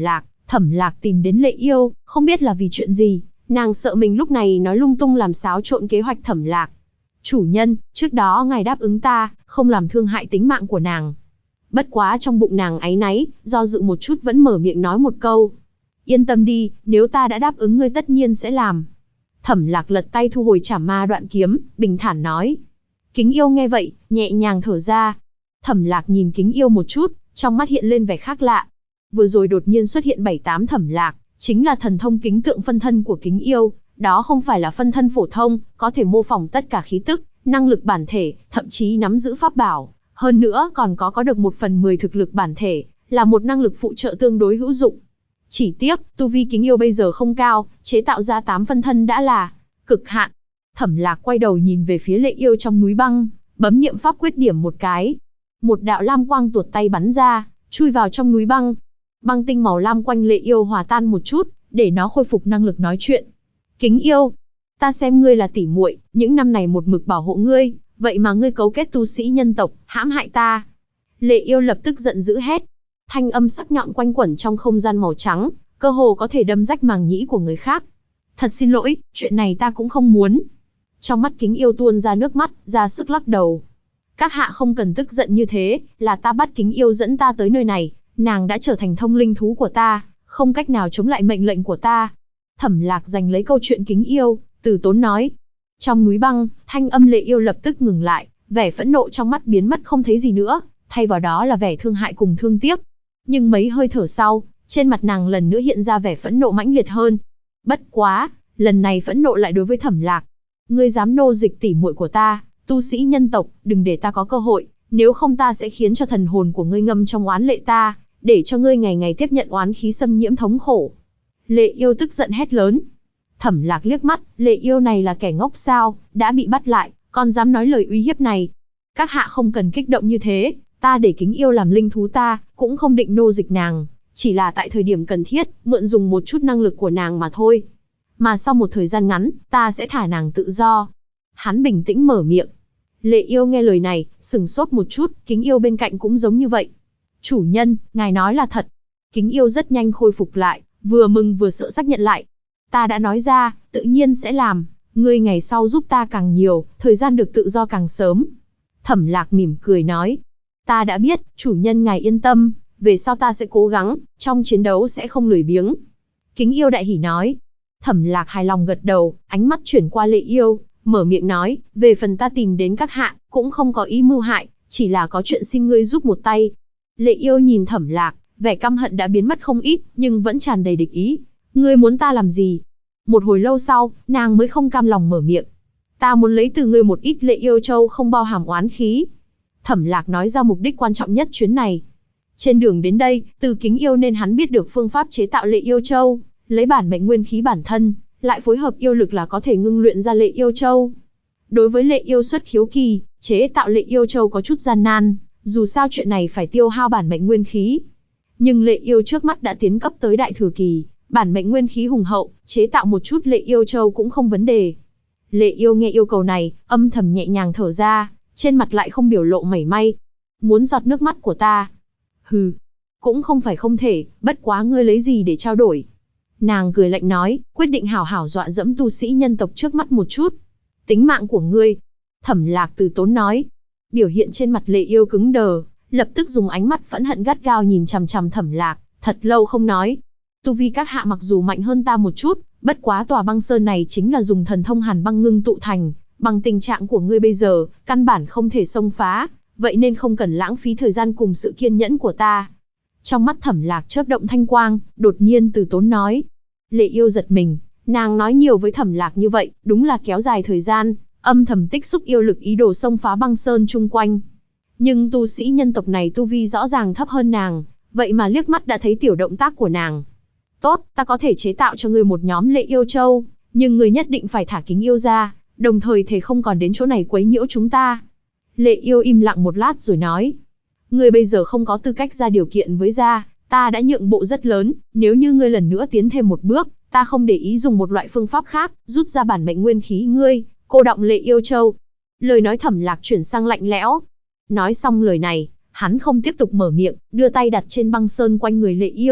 Thẩm Lạc tìm đến Lệ Yêu, không biết là vì chuyện gì, nàng sợ mình lúc này nói lung tung làm xáo trộn kế hoạch Thẩm Lạc. Chủ nhân, trước đó ngài đáp ứng ta, không làm thương hại tính mạng của nàng. Bất quá trong bụng nàng áy náy, do dự một chút vẫn mở miệng nói một câu. Yên tâm đi, nếu ta đã đáp ứng ngươi tất nhiên sẽ làm. Thẩm Lạc lật tay thu hồi Trảm Ma Đoạn Kiếm, bình thản nói. Kính Yêu nghe vậy, nhẹ nhàng thở ra. Thẩm Lạc nhìn Kính Yêu một chút, trong mắt hiện lên vẻ khác lạ. Vừa rồi đột nhiên xuất hiện 7-8 Thẩm Lạc, chính là thần thông kính tượng phân thân của Kính Yêu. Đó không phải là phân thân phổ thông, có thể mô phỏng tất cả khí tức, năng lực bản thể, thậm chí nắm giữ pháp bảo. Hơn nữa còn có được 1/10 thực lực bản thể, là một năng lực phụ trợ tương đối hữu dụng. Chỉ tiếc, tu vi Kính Yêu bây giờ không cao, chế tạo ra 8 phân thân đã là cực hạn. Thẩm Lạc quay đầu nhìn về phía Lệ Yêu trong núi băng, bấm niệm pháp quyết điểm một cái. Một đạo lam quang tuột tay bắn ra, chui vào trong núi băng. Băng tinh màu lam quanh Lệ Yêu hòa tan một chút, để nó khôi phục năng lực nói chuyện. Kính Yêu, ta xem ngươi là tỉ muội, những năm này một mực bảo hộ ngươi, vậy mà ngươi cấu kết tu sĩ nhân tộc, hãm hại ta. Lệ Yêu lập tức giận dữ hét. Thanh âm sắc nhọn quanh quẩn trong không gian màu trắng, cơ hồ có thể đâm rách màng nhĩ của người khác. Thật xin lỗi, chuyện này ta cũng không muốn. Trong mắt Kính Yêu tuôn ra nước mắt, ra sức lắc đầu. Các hạ không cần tức giận như thế, là ta bắt Kính Yêu dẫn ta tới nơi này, nàng đã trở thành thông linh thú của ta, không cách nào chống lại mệnh lệnh của ta. Thẩm Lạc giành lấy câu chuyện Kính Yêu, từ tốn nói. Trong núi băng, thanh âm Lệ Yêu lập tức ngừng lại, vẻ phẫn nộ trong mắt biến mất không thấy gì nữa, thay vào đó là vẻ thương hại cùng thương tiếc. Nhưng mấy hơi thở sau, trên mặt nàng lần nữa hiện ra vẻ phẫn nộ mãnh liệt hơn. Bất quá, lần này phẫn nộ lại đối với Thẩm Lạc. Ngươi dám nô dịch tỉ muội của ta, tu sĩ nhân tộc, đừng để ta có cơ hội, nếu không ta sẽ khiến cho thần hồn của ngươi ngâm trong oán lệ ta, để cho ngươi ngày ngày tiếp nhận oán khí xâm nhiễm thống khổ. Lệ Yêu tức giận hét lớn. Thẩm Lạc liếc mắt, Lệ Yêu này là kẻ ngốc sao, đã bị bắt lại, còn dám nói lời uy hiếp này. Các hạ không cần kích động như thế, ta để Kính Yêu làm linh thú ta, cũng không định nô dịch nàng, chỉ là tại thời điểm cần thiết, mượn dùng một chút năng lực của nàng mà thôi. Mà sau một thời gian ngắn, ta sẽ thả nàng tự do. Hắn bình tĩnh mở miệng. Lệ Yêu nghe lời này, sửng sốt một chút, Kính Yêu bên cạnh cũng giống như vậy. Chủ nhân, ngài nói là thật. Kính Yêu rất nhanh khôi phục lại, vừa mừng vừa sợ xác nhận lại. Ta đã nói ra, tự nhiên sẽ làm, ngươi ngày sau giúp ta càng nhiều, thời gian được tự do càng sớm. Thẩm Lạc mỉm cười nói. Ta đã biết, chủ nhân ngài yên tâm, về sau ta sẽ cố gắng, trong chiến đấu sẽ không lười biếng. Kính Yêu đại hỉ nói. Thẩm Lạc hài lòng gật đầu, ánh mắt chuyển qua Lệ Yêu, mở miệng nói, về phần ta tìm đến các hạ, cũng không có ý mưu hại, chỉ là có chuyện xin ngươi giúp một tay. Lệ Yêu nhìn Thẩm Lạc, vẻ căm hận đã biến mất không ít, nhưng vẫn tràn đầy địch ý. Ngươi muốn ta làm gì? Một hồi lâu sau, nàng mới không cam lòng mở miệng. Ta muốn lấy từ ngươi một ít Lệ Yêu Châu không bao hàm oán khí. Thẩm Lạc nói ra mục đích quan trọng nhất chuyến này. Trên đường đến đây, từ Kính Yêu nên hắn biết được phương pháp chế tạo Lệ Yêu Châu, lấy bản mệnh nguyên khí bản thân, lại phối hợp yêu lực là có thể ngưng luyện ra Lệ Yêu Châu. Đối với Lệ Yêu xuất khiếu kỳ, chế tạo Lệ Yêu Châu có chút gian nan, dù sao chuyện này phải tiêu hao bản mệnh nguyên khí. Nhưng Lệ Yêu trước mắt đã tiến cấp tới đại thừa kỳ, bản mệnh nguyên khí hùng hậu, chế tạo một chút Lệ Yêu Châu cũng không vấn đề. Lệ Yêu nghe yêu cầu này, âm thầm nhẹ nhàng thở ra, trên mặt lại không biểu lộ mảy may. Muốn giọt nước mắt của ta? Hừ, cũng không phải không thể, bất quá ngươi lấy gì để trao đổi? Nàng cười lạnh nói, quyết định hảo hảo dọa dẫm tu sĩ nhân tộc trước mắt một chút. Tính mạng của ngươi. Thẩm Lạc từ tốn nói. Biểu hiện trên mặt Lệ Yêu cứng đờ, lập tức dùng ánh mắt phẫn hận gắt gao nhìn chằm chằm Thẩm Lạc, thật lâu không nói. Tu vi các hạ mặc dù mạnh hơn ta một chút, bất quá tòa băng sơn này chính là dùng thần thông hàn băng ngưng tụ thành, bằng tình trạng của ngươi bây giờ, căn bản không thể xông phá, vậy nên không cần lãng phí thời gian cùng sự kiên nhẫn của ta. Trong mắt Thẩm Lạc chớp động thanh quang, đột nhiên từ tốn nói. Lệ Yêu giật mình, nàng nói nhiều với Thẩm Lạc như vậy, đúng là kéo dài thời gian, âm thầm tích xúc yêu lực ý đồ xông phá băng sơn chung quanh. Nhưng tu sĩ nhân tộc này tu vi rõ ràng thấp hơn nàng, vậy mà liếc mắt đã thấy tiểu động tác của nàng. Tốt, ta có thể chế tạo cho ngươi một nhóm Lệ Yêu Châu, nhưng ngươi nhất định phải thả Kính Yêu ra, đồng thời thề không còn đến chỗ này quấy nhiễu chúng ta. Lệ Yêu im lặng một lát rồi nói. Ngươi bây giờ không có tư cách ra điều kiện với gia, ta đã nhượng bộ rất lớn, nếu như ngươi lần nữa tiến thêm một bước, ta không để ý dùng một loại phương pháp khác, rút ra bản mệnh nguyên khí ngươi, cô đọng Lệ Yêu Châu. Lời nói Thẩm Lạc chuyển sang lạnh lẽo. Nói xong lời này, hắn không tiếp tục mở miệng, đưa tay đặt trên băng sơn quanh người Lệ Yêu,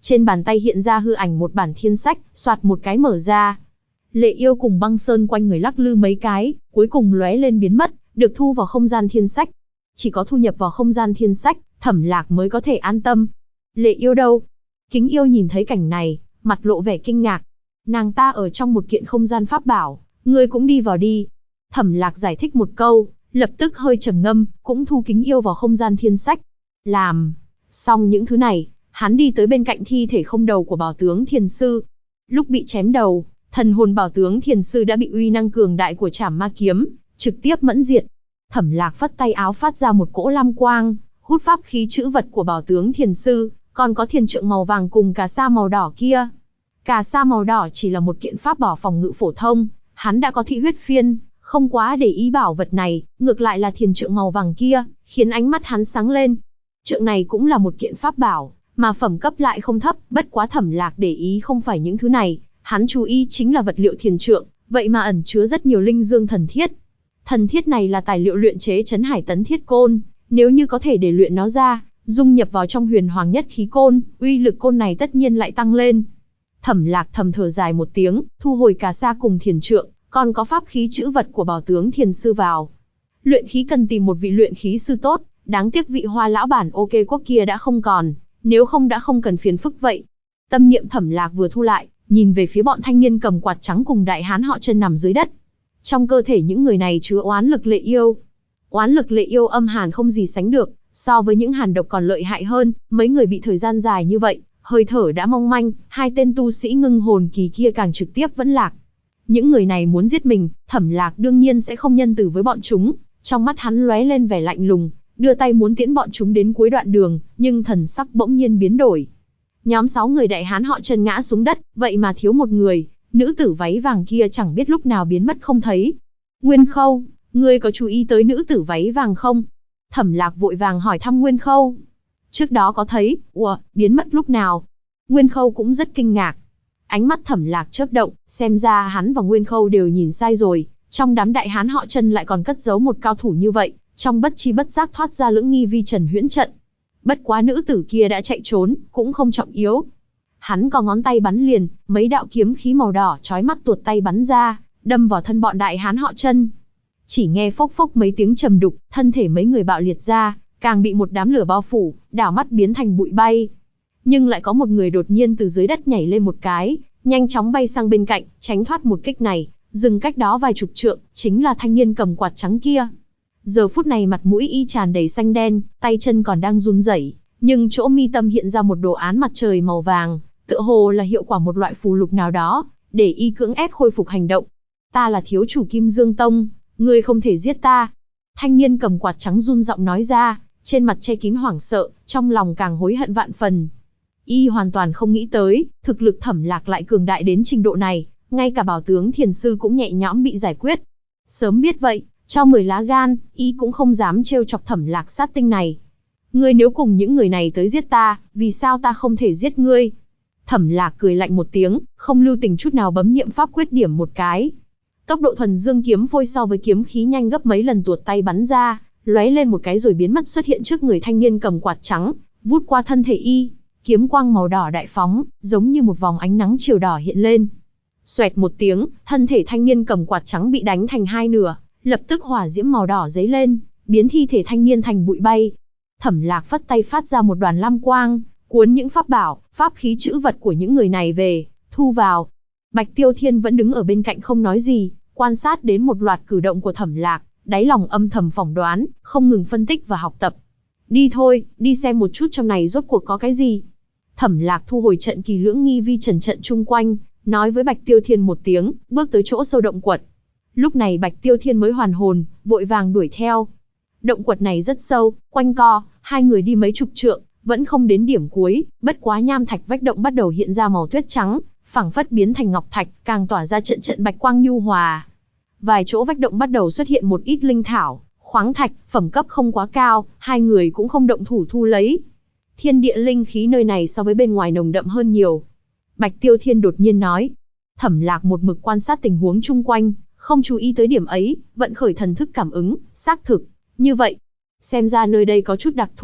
Trên bàn tay hiện ra hư ảnh một bản thiên sách, soạt một cái mở ra. Lệ Yêu cùng Băng Sơn quanh người lắc lư mấy cái, cuối cùng lóe lên biến mất, được thu vào không gian thiên sách. Chỉ có thu nhập vào không gian thiên sách, Thẩm Lạc mới có thể an tâm. Lệ Yêu đâu? Kính Yêu nhìn thấy cảnh này, mặt lộ vẻ kinh ngạc. Nàng ta ở trong một kiện không gian pháp bảo, ngươi cũng đi vào đi. Thẩm Lạc giải thích một câu, lập tức hơi trầm ngâm, cũng thu Kính Yêu vào không gian thiên sách. Làm xong những thứ này, hắn đi tới bên cạnh thi thể không đầu của Bảo tướng Thiền Sư. Lúc bị chém đầu, thần hồn Bảo tướng Thiền Sư đã bị uy năng cường đại của Trảm Ma kiếm trực tiếp mẫn diệt. Thẩm Lạc phất tay áo phát ra một cỗ lam quang, hút pháp khí chữ vật của Bảo tướng Thiền Sư, còn có thiền trượng màu vàng cùng cà sa màu đỏ kia. Cà sa màu đỏ chỉ là một kiện pháp bảo phòng ngự phổ thông, hắn đã có thị huyết phiên, không quá để ý bảo vật này, ngược lại là thiền trượng màu vàng kia, khiến ánh mắt hắn sáng lên. Trượng này cũng là một kiện pháp bảo, mà phẩm cấp lại không thấp, bất quá Thẩm Lạc để ý không phải những thứ này, hắn chú ý chính là vật liệu thiền trượng, vậy mà ẩn chứa rất nhiều linh dương thần thiết. Thần thiết này là tài liệu luyện chế Trấn Hải Tấn Thiết Côn, nếu như có thể để luyện nó ra, dung nhập vào trong Huyền Hoàng Nhất Khí Côn, uy lực côn này tất nhiên lại tăng lên. Thẩm Lạc thầm thở dài một tiếng, thu hồi cà sa cùng thiền trượng, còn có pháp khí chữ vật của Bảo tướng Thiền Sư vào. Luyện khí cần tìm một vị luyện khí sư tốt, đáng tiếc vị Hoa lão bản OK quốc kia đã không còn, nếu không đã không cần phiền phức vậy. Tâm niệm Thẩm Lạc vừa thu lại, nhìn về phía bọn thanh niên cầm quạt trắng cùng đại hán họ Chân nằm dưới đất. Trong cơ thể những người này chứa oán lực Lệ Yêu. Oán lực Lệ Yêu âm hàn không gì sánh được, so với những hàn độc còn lợi hại hơn, mấy người bị thời gian dài như vậy, hơi thở đã mong manh, hai tên tu sĩ ngưng hồn kỳ kia càng trực tiếp vẫn lạc. Những người này muốn giết mình, Thẩm Lạc đương nhiên sẽ không nhân từ với bọn chúng, trong mắt hắn lóe lên vẻ lạnh lùng, đưa tay muốn tiễn bọn chúng đến cuối đoạn đường, nhưng thần sắc bỗng nhiên biến đổi. Nhóm 6 người đại hán họ Chân ngã xuống đất, vậy mà thiếu một người, nữ tử váy vàng kia chẳng biết lúc nào biến mất không thấy. Nguyên Khâu, ngươi có chú ý tới nữ tử váy vàng không? Thẩm Lạc vội vàng hỏi thăm Nguyên Khâu. Trước đó có thấy, biến mất lúc nào? Nguyên Khâu cũng rất kinh ngạc. Ánh mắt Thẩm Lạc chớp động, xem ra hắn và Nguyên Khâu đều nhìn sai rồi, trong đám đại hán họ Chân lại còn cất giấu một cao thủ như vậy, trong bất chi bất giác thoát ra lưỡng nghi vi trần huyễn trận. Bất quá nữ tử kia đã chạy trốn, cũng không trọng yếu. Hắn có ngón tay bắn liền, mấy đạo kiếm khí màu đỏ chói mắt tuột tay bắn ra, đâm vào thân bọn đại hán họ Chân. Chỉ nghe phốc phốc mấy tiếng trầm đục, thân thể mấy người bạo liệt ra, càng bị một đám lửa bao phủ, đảo mắt biến thành bụi bay. Nhưng lại có một người đột nhiên từ dưới đất nhảy lên một cái, nhanh chóng bay sang bên cạnh, tránh thoát một kích này, dừng cách đó vài chục trượng, chính là thanh niên cầm quạt trắng kia. Giờ phút này mặt mũi y tràn đầy xanh đen, tay chân còn đang run rẩy, nhưng chỗ mi tâm hiện ra một đồ án mặt trời màu vàng, tựa hồ là hiệu quả một loại phù lục nào đó, để y cưỡng ép khôi phục hành động. Ta là thiếu chủ Kim Dương Tông, ngươi không thể giết ta. Thanh niên cầm quạt trắng run giọng nói ra, trên mặt che kín hoảng sợ, trong lòng càng hối hận vạn phần. Y hoàn toàn không nghĩ tới, thực lực Thẩm Lạc lại cường đại đến trình độ này, ngay cả Bảo tướng Thiền Sư cũng nhẹ nhõm bị giải quyết. Sớm biết vậy, cho 10 lá gan, y cũng không dám trêu chọc Thẩm Lạc sát tinh này. Ngươi nếu cùng những người này tới giết ta, vì sao ta không thể giết ngươi? Thẩm Lạc cười lạnh một tiếng, không lưu tình chút nào bấm niệm pháp quyết điểm một cái. Tốc độ thuần dương kiếm phôi so với kiếm khí nhanh gấp mấy lần tuột tay bắn ra, lóe lên một cái rồi biến mất xuất hiện trước người thanh niên cầm quạt trắng, vút qua thân thể y, kiếm quang màu đỏ đại phóng, giống như một vòng ánh nắng chiều đỏ hiện lên. Xoẹt một tiếng, thân thể thanh niên cầm quạt trắng bị đánh thành hai nửa, lập tức hỏa diễm màu đỏ dấy lên, biến thi thể thanh niên thành bụi bay. Thẩm Lạc phất tay phát ra một đoàn lam quang, cuốn những pháp bảo, pháp khí chữ vật của những người này về, thu vào. Bạch Tiêu Thiên vẫn đứng ở bên cạnh không nói gì, quan sát đến một loạt cử động của Thẩm Lạc, đáy lòng âm thầm phỏng đoán, không ngừng phân tích và học tập. Đi thôi, đi xem một chút trong này rốt cuộc có cái gì. Thẩm Lạc thu hồi trận kỳ lưỡng nghi vi trần trận chung quanh, nói với Bạch Tiêu Thiên một tiếng, bước tới chỗ sâu động quật. Lúc này Bạch Tiêu Thiên mới hoàn hồn, vội vàng đuổi theo. Động quật này rất sâu, quanh co, hai người đi mấy chục trượng, vẫn không đến điểm cuối, bất quá nham thạch vách động bắt đầu hiện ra màu tuyết trắng, phảng phất biến thành ngọc thạch, càng tỏa ra trận trận bạch quang nhu hòa. Vài chỗ vách động bắt đầu xuất hiện một ít linh thảo, khoáng thạch, phẩm cấp không quá cao, hai người cũng không động thủ thu lấy. Thiên địa linh khí nơi này so với bên ngoài nồng đậm hơn nhiều. Bạch Tiêu Thiên đột nhiên nói. Thẩm Lạc một mực quan sát tình huống chung quanh, không chú ý tới điểm ấy, vận khởi thần thức cảm ứng, xác thực. Như vậy, xem ra nơi đây có chút đặc thù,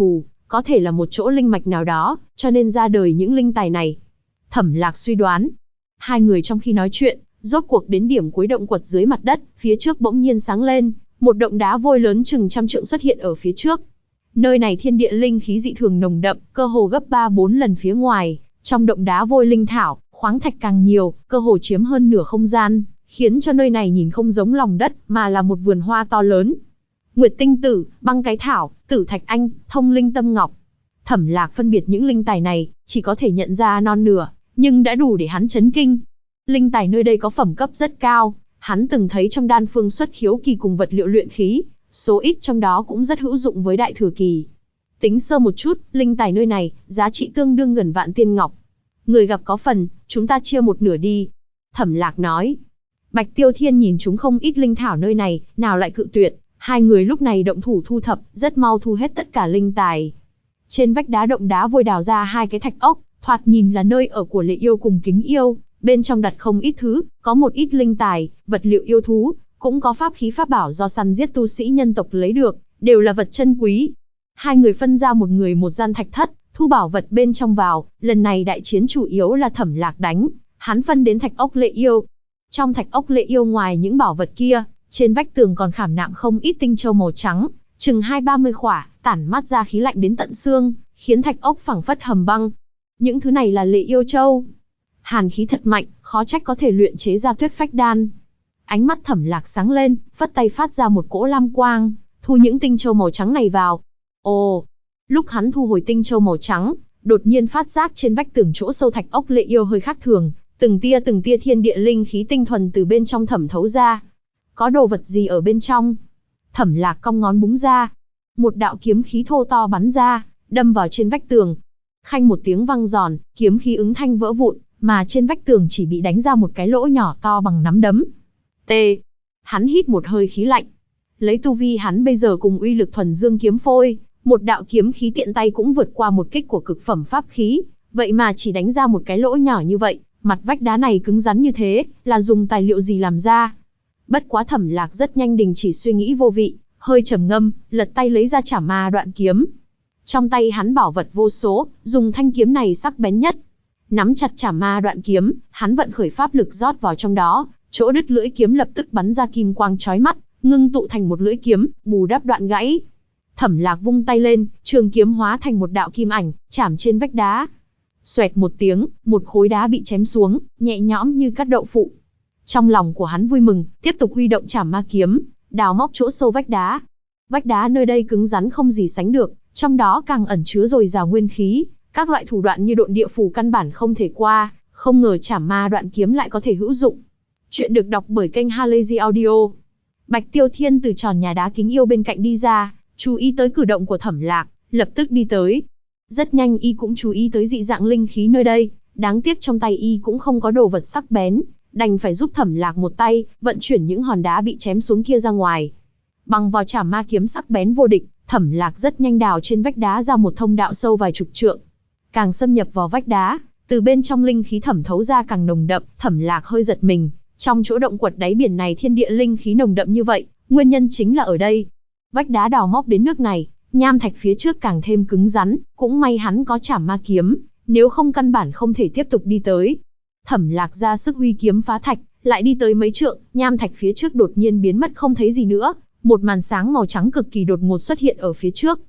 có thể là một chỗ linh mạch nào đó, cho nên ra đời những linh tài này. Thẩm Lạc suy đoán. Hai người trong khi nói chuyện, rốt cuộc đến điểm cuối động quật dưới mặt đất, phía trước bỗng nhiên sáng lên, một động đá vôi lớn chừng 100 trượng xuất hiện ở phía trước. Nơi này thiên địa linh khí dị thường nồng đậm, cơ hồ gấp 3-4 lần phía ngoài, trong động đá vôi linh thảo, khoáng thạch càng nhiều, cơ hồ chiếm hơn nửa không gian, khiến cho nơi này nhìn không giống lòng đất, mà là một vườn hoa to lớn. Nguyệt tinh tử, băng cái thảo, tử thạch anh, thông linh tâm ngọc. Thẩm Lạc phân biệt những linh tài này, chỉ có thể nhận ra non nửa, nhưng đã đủ để hắn chấn kinh. Linh tài nơi đây có phẩm cấp rất cao, hắn từng thấy trong đan phương xuất khiếu kỳ cùng vật liệu luyện khí, số ít trong đó cũng rất hữu dụng với đại thừa kỳ. Tính sơ một chút, linh tài nơi này, giá trị tương đương gần vạn tiên ngọc. Người gặp có phần, chúng ta chia một nửa đi. Thẩm Lạc nói. Bạch Tiêu Thiên nhìn chúng không ít linh thảo nơi này, nào lại cự tuyệt. Hai người lúc này động thủ thu thập, rất mau thu hết tất cả linh tài. Trên vách đá động đá vôi đào ra hai cái thạch ốc, thoạt nhìn là nơi ở của Lệ Yêu cùng Kính Yêu. Bên trong đặt không ít thứ, có một ít linh tài, vật liệu yêu thú, cũng có pháp khí pháp bảo do săn giết tu sĩ nhân tộc lấy được, đều là vật chân quý. Hai người phân ra một người một gian thạch thất, thu bảo vật bên trong vào. Lần này đại chiến chủ yếu là Thẩm Lạc đánh, hắn phân đến thạch ốc Lệ Yêu. Trong thạch ốc Lệ Yêu ngoài những bảo vật kia, trên vách tường còn khảm nạm không ít tinh châu màu trắng, chừng 20-30 khỏa, tản mát ra khí lạnh đến tận xương, khiến thạch ốc phảng phất hầm băng. Những thứ này là Lệ Yêu châu. Hàn khí thật mạnh, khó trách có thể luyện chế ra Tuyết Phách đan. Ánh mắt Thẩm Lạc sáng lên, phất tay phát ra một cỗ lam quang, thu những tinh châu màu trắng này vào. Ồ, lúc hắn thu hồi tinh châu màu trắng, đột nhiên phát giác trên vách tường chỗ sâu thạch ốc Lệ Yêu hơi khác thường, từng tia thiên địa linh khí tinh thuần từ bên trong thẩm thấu ra. Có đồ vật gì ở bên trong? Thẩm Lạc cong ngón búng ra, một đạo kiếm khí thô to bắn ra, đâm vào trên vách tường. Khanh một tiếng vang giòn, kiếm khí ứng thanh vỡ vụn, mà trên vách tường chỉ bị đánh ra một cái lỗ nhỏ to bằng nắm đấm. T. Hắn hít một hơi khí lạnh. Lấy tu vi hắn bây giờ cùng uy lực thuần dương kiếm phôi, một đạo kiếm khí tiện tay cũng vượt qua một kích của cực phẩm pháp khí, vậy mà chỉ đánh ra một cái lỗ nhỏ như vậy, mặt vách đá này cứng rắn như thế, là dùng tài liệu gì làm ra? Bất quá Thẩm Lạc rất nhanh đình chỉ suy nghĩ vô vị, hơi trầm ngâm, lật tay lấy ra Trảm Ma Đoạn kiếm. Trong tay hắn bảo vật vô số, dùng thanh kiếm này sắc bén nhất. Nắm chặt Trảm Ma Đoạn kiếm, hắn vận khởi pháp lực rót vào trong đó, chỗ đứt lưỡi kiếm lập tức bắn ra kim quang chói mắt, ngưng tụ thành một lưỡi kiếm, bù đắp đoạn gãy. Thẩm Lạc vung tay lên, trường kiếm hóa thành một đạo kim ảnh, chạm trên vách đá. Xoẹt một tiếng, một khối đá bị chém xuống, nhẹ nhõm như cắt đậu phụ. Trong lòng của hắn vui mừng, tiếp tục huy động Trảm Ma kiếm, đào móc chỗ sâu vách đá. Vách đá nơi đây cứng rắn không gì sánh được, trong đó càng ẩn chứa dồi dào nguyên khí, các loại thủ đoạn như độn địa phủ căn bản không thể qua, không ngờ Trảm Ma Đoạn kiếm lại có thể hữu dụng. Chuyện được đọc bởi kênh Halazy Audio. Bạch Tiêu Thiên từ tròn nhà đá Kính Yêu bên cạnh đi ra, chú ý tới cử động của Thẩm Lạc, lập tức đi tới. Rất nhanh y cũng chú ý tới dị dạng linh khí nơi đây, đáng tiếc trong tay y cũng không có đồ vật sắc bén, đành phải giúp Thẩm Lạc một tay, vận chuyển những hòn đá bị chém xuống kia ra ngoài. Bằng vào Trảm Ma kiếm sắc bén vô địch, Thẩm Lạc rất nhanh đào trên vách đá ra một thông đạo sâu vài chục trượng. Càng xâm nhập vào vách đá, từ bên trong linh khí thẩm thấu ra càng nồng đậm, Thẩm Lạc hơi giật mình. Trong chỗ động quật đáy biển này thiên địa linh khí nồng đậm như vậy, nguyên nhân chính là ở đây. Vách đá đào móc đến nước này, nham thạch phía trước càng thêm cứng rắn, cũng may hắn có Trảm Ma kiếm, nếu không căn bản không thể tiếp tục đi tới. Thẩm Lạc ra sức huy kiếm phá thạch, lại đi tới mấy trượng, nham thạch phía trước đột nhiên biến mất không thấy gì nữa, một màn sáng màu trắng cực kỳ đột ngột xuất hiện ở phía trước.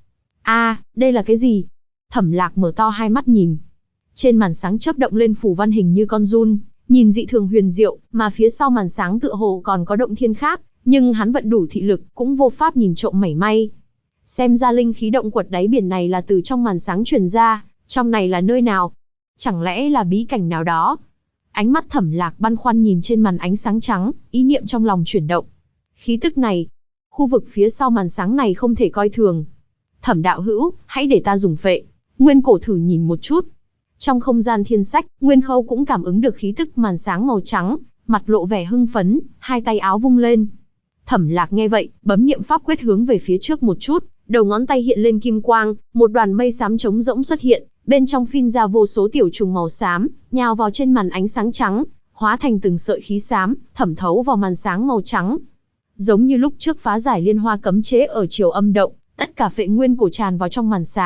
Đây là cái gì? Thẩm Lạc mở to hai mắt nhìn. Trên màn sáng chớp động lên phù văn hình như con giun, nhìn dị thường huyền diệu, mà phía sau màn sáng tựa hồ còn có động thiên khác, nhưng hắn vận đủ thị lực, cũng vô pháp nhìn trộm mảy may. Xem ra linh khí động quật đáy biển này là từ trong màn sáng truyền ra, trong này là nơi nào? Chẳng lẽ là bí cảnh nào đó? Ánh mắt Thẩm Lạc băn khoăn nhìn trên màn ánh sáng trắng, ý niệm trong lòng chuyển động. Khí tức này, khu vực phía sau màn sáng này không thể coi thường. Thẩm đạo hữu, hãy để ta dùng phệ nguyên cổ thử nhìn một chút. Trong không gian thiên sách, Nguyên Khâu cũng cảm ứng được khí tức màn sáng màu trắng, mặt lộ vẻ hưng phấn, hai tay áo vung lên. Thẩm Lạc nghe vậy, bấm niệm pháp quyết hướng về phía trước một chút, đầu ngón tay hiện lên kim quang, một đoàn mây xám trống rỗng xuất hiện, bên trong phin ra vô số tiểu trùng màu xám, nhào vào trên màn ánh sáng trắng, hóa thành từng sợi khí xám, thẩm thấu vào màn sáng màu trắng. Giống như lúc trước phá giải liên hoa cấm chế ở Triều Âm Động, tất cả phệ nguyên cổ tràn vào trong màn sáng,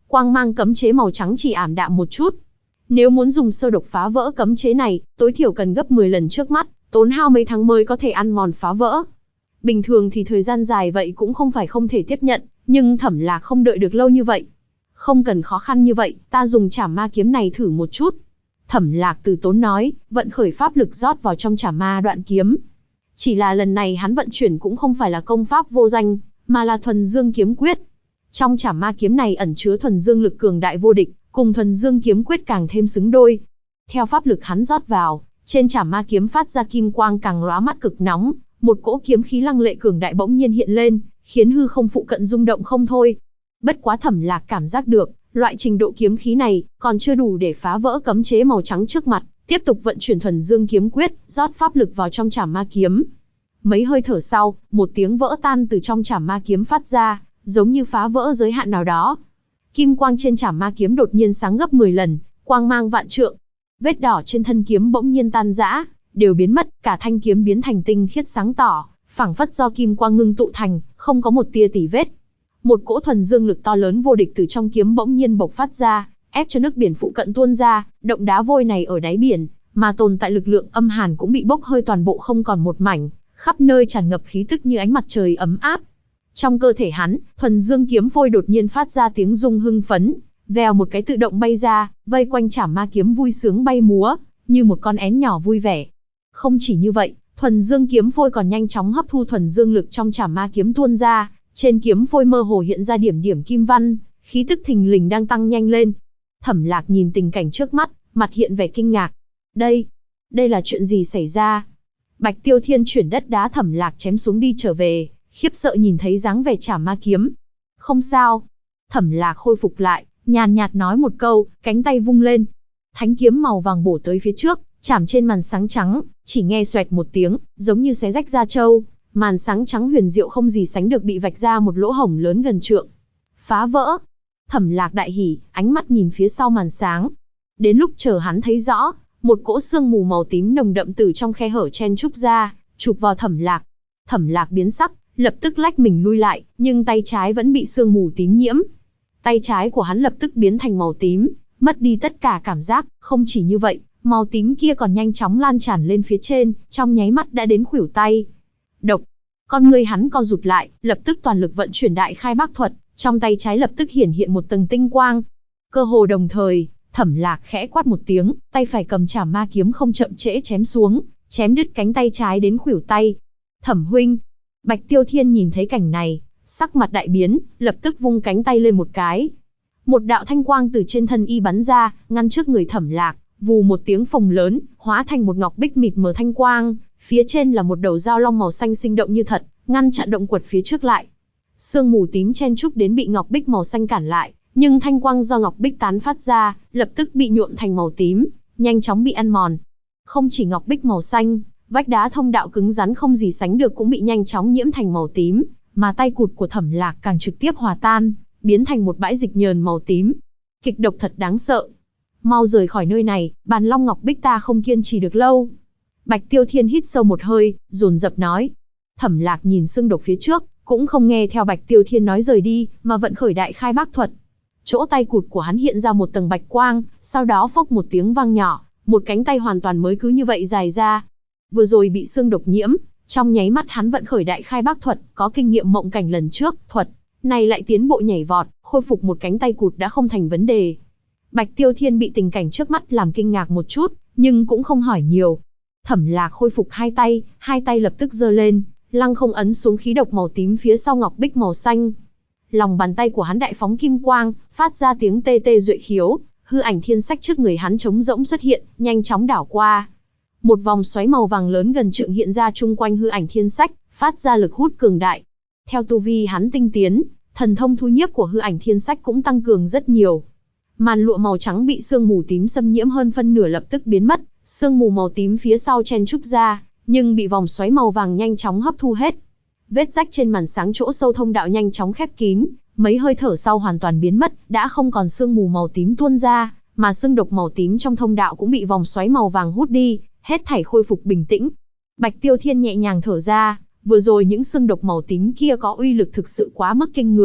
Quang mang cấm chế màu trắng chỉ ảm đạm một chút. Nếu muốn dùng sơ độc phá vỡ cấm chế này, tối thiểu cần gấp 10 lần trước mắt, tốn hao mấy tháng mới có thể ăn mòn phá vỡ. Bình thường thì thời gian dài vậy cũng không phải không thể tiếp nhận, nhưng Thẩm Lạc không đợi được lâu như vậy. Không cần khó khăn như vậy, ta dùng Trảm Ma kiếm này thử một chút. Thẩm Lạc từ tốn nói, vận khởi pháp lực rót vào trong Trảm Ma đoạn kiếm. Chỉ là lần này hắn vận chuyển cũng không phải là công pháp vô danh, mà là thuần dương kiếm quyết. Trong Trảm Ma kiếm này ẩn chứa thuần dương lực cường đại vô địch, cùng thuần dương kiếm quyết càng thêm xứng đôi. Theo pháp lực hắn rót vào, trên Trảm Ma kiếm phát ra kim quang càng lóa mắt cực nóng, một cỗ kiếm khí lăng lệ cường đại bỗng nhiên hiện lên, khiến hư không phụ cận rung động không thôi. Bất quá Thẩm Lạc cảm giác được, loại trình độ kiếm khí này còn chưa đủ để phá vỡ cấm chế màu trắng trước mặt, tiếp tục vận chuyển thuần dương kiếm quyết, rót pháp lực vào trong Trảm Ma kiếm. Mấy hơi thở sau, một tiếng vỡ tan từ trong Trảm Ma kiếm phát ra, giống như phá vỡ giới hạn nào đó. Kim quang trên Trảm Ma kiếm đột nhiên sáng gấp 10 lần, quang mang vạn trượng. Vết đỏ trên thân kiếm bỗng nhiên tan rã, đều biến mất, cả thanh kiếm biến thành tinh khiết sáng tỏ, phảng phất do kim quang ngưng tụ thành, không có một tia tỉ vết. Một cỗ thuần dương lực to lớn vô địch từ trong kiếm bỗng nhiên bộc phát ra, ép cho nước biển phụ cận tuôn ra, động đá vôi này ở đáy biển, mà tồn tại lực lượng âm hàn cũng bị bốc hơi toàn bộ không còn một mảnh, khắp nơi tràn ngập khí tức như ánh mặt trời ấm áp. Trong cơ thể hắn, thuần dương kiếm phôi đột nhiên phát ra tiếng rung hưng phấn, vèo một cái tự động bay ra, vây quanh Trảm Ma kiếm vui sướng bay múa, như một con én nhỏ vui vẻ. Không chỉ như vậy, thuần dương kiếm phôi còn nhanh chóng hấp thu thuần dương lực trong Trảm Ma kiếm tuôn ra, trên kiếm phôi mơ hồ hiện ra điểm điểm kim văn, khí tức thình lình đang tăng nhanh lên. Thẩm Lạc nhìn tình cảnh trước mắt, mặt hiện vẻ kinh ngạc. Đây là chuyện gì xảy ra? Bạch Tiêu Thiên chuyển đất đá Thẩm Lạc chém xuống đi trở về, khiếp sợ nhìn thấy dáng vẻ Trảm Ma kiếm. Không sao. Thẩm Lạc khôi phục lại, nhàn nhạt nói một câu, cánh tay vung lên. Thánh kiếm màu vàng bổ tới phía trước, chạm trên màn sáng trắng, chỉ nghe xoẹt một tiếng, giống như xé rách da trâu. Màn sáng trắng huyền diệu không gì sánh được bị vạch ra một lỗ hổng lớn gần trượng. Phá vỡ. Thẩm Lạc đại hỉ, ánh mắt nhìn phía sau màn sáng. Đến lúc chờ hắn thấy rõ, một cỗ sương mù màu tím nồng đậm từ trong khe hở chen trúc ra, chụp vào Thẩm Lạc. Thẩm Lạc biến sắc, lập tức lách mình lui lại, nhưng tay trái vẫn bị sương mù tím nhiễm. Tay trái của hắn lập tức biến thành màu tím, mất đi tất cả cảm giác, không chỉ như vậy, màu tím kia còn nhanh chóng lan tràn lên phía trên, trong nháy mắt đã đến khuỷu tay. Độc. Con ngươi hắn co rụt lại, lập tức toàn lực vận chuyển Đại Khai Bác Thuật, trong tay trái lập tức hiển hiện một tầng tinh quang. Cơ hồ đồng thời, Thẩm Lạc khẽ quát một tiếng, tay phải cầm Trảm Ma kiếm không chậm trễ chém xuống, chém đứt cánh tay trái đến khuỷu tay. Thẩm huynh. Bạch Tiêu Thiên nhìn thấy cảnh này, sắc mặt đại biến, lập tức vung cánh tay lên một cái. Một đạo thanh quang từ trên thân y bắn ra, ngăn trước người Thẩm Lạc, vù một tiếng phồng lớn, hóa thành một ngọc bích mịt mờ thanh quang. Phía trên là một đầu dao long màu xanh sinh động như thật, ngăn chặn động quật phía trước lại. Sương mù tím chen trúc đến bị ngọc bích màu xanh cản lại, nhưng thanh quang do ngọc bích tán phát ra, lập tức bị nhuộm thành màu tím, nhanh chóng bị ăn mòn. Không chỉ ngọc bích màu xanh, vách đá thông đạo cứng rắn không gì sánh được cũng bị nhanh chóng nhiễm thành màu tím, mà tay cụt của Thẩm Lạc càng trực tiếp hòa tan, biến thành một bãi dịch nhờn màu tím. Kịch độc thật đáng sợ. Mau rời khỏi nơi này, Bàn Long Ngọc Bích ta không kiên trì được lâu. Bạch Tiêu Thiên hít sâu một hơi, dồn dập nói. Thẩm Lạc nhìn xương độc phía trước, cũng không nghe theo Bạch Tiêu Thiên nói rời đi, mà vận khởi Đại Khai Bác Thuật. Chỗ tay cụt của hắn hiện ra một tầng bạch quang, sau đó phốc một tiếng vang nhỏ, một cánh tay hoàn toàn mới cứ như vậy dài ra. Vừa rồi bị xương độc nhiễm, trong nháy mắt hắn vận khởi Đại Khai Bác Thuật, có kinh nghiệm mộng cảnh lần trước, thuật này lại tiến bộ nhảy vọt, khôi phục một cánh tay cụt đã không thành vấn đề. Bạch Tiêu Thiên bị tình cảnh trước mắt làm kinh ngạc một chút, nhưng cũng không hỏi nhiều. Thẩm Lạc khôi phục hai tay lập tức giơ lên, lăng không ấn xuống khí độc màu tím phía sau ngọc bích màu xanh. Lòng bàn tay của hắn đại phóng kim quang, phát ra tiếng tê tê duệ khiếu, hư ảnh thiên sách trước người hắn trống rỗng xuất hiện, nhanh chóng đảo qua. Một vòng xoáy màu vàng lớn gần trượng hiện ra chung quanh hư ảnh thiên sách, phát ra lực hút cường đại. Theo tu vi hắn tinh tiến, thần thông thu nhiếp của hư ảnh thiên sách cũng tăng cường rất nhiều. Màn lụa màu trắng bị sương mù tím xâm nhiễm hơn phân nửa lập tức biến mất, sương mù màu tím phía sau chen trúc ra, nhưng bị vòng xoáy màu vàng nhanh chóng hấp thu hết. Vết rách trên màn sáng chỗ sâu thông đạo nhanh chóng khép kín, mấy hơi thở sau hoàn toàn biến mất, đã không còn sương mù màu tím tuôn ra, mà sương độc màu tím trong thông đạo cũng bị vòng xoáy màu vàng hút đi, hết thảy khôi phục bình tĩnh. Bạch Tiêu Thiên nhẹ nhàng thở ra, vừa rồi những sương độc màu tím kia có uy lực thực sự quá mức kinh người,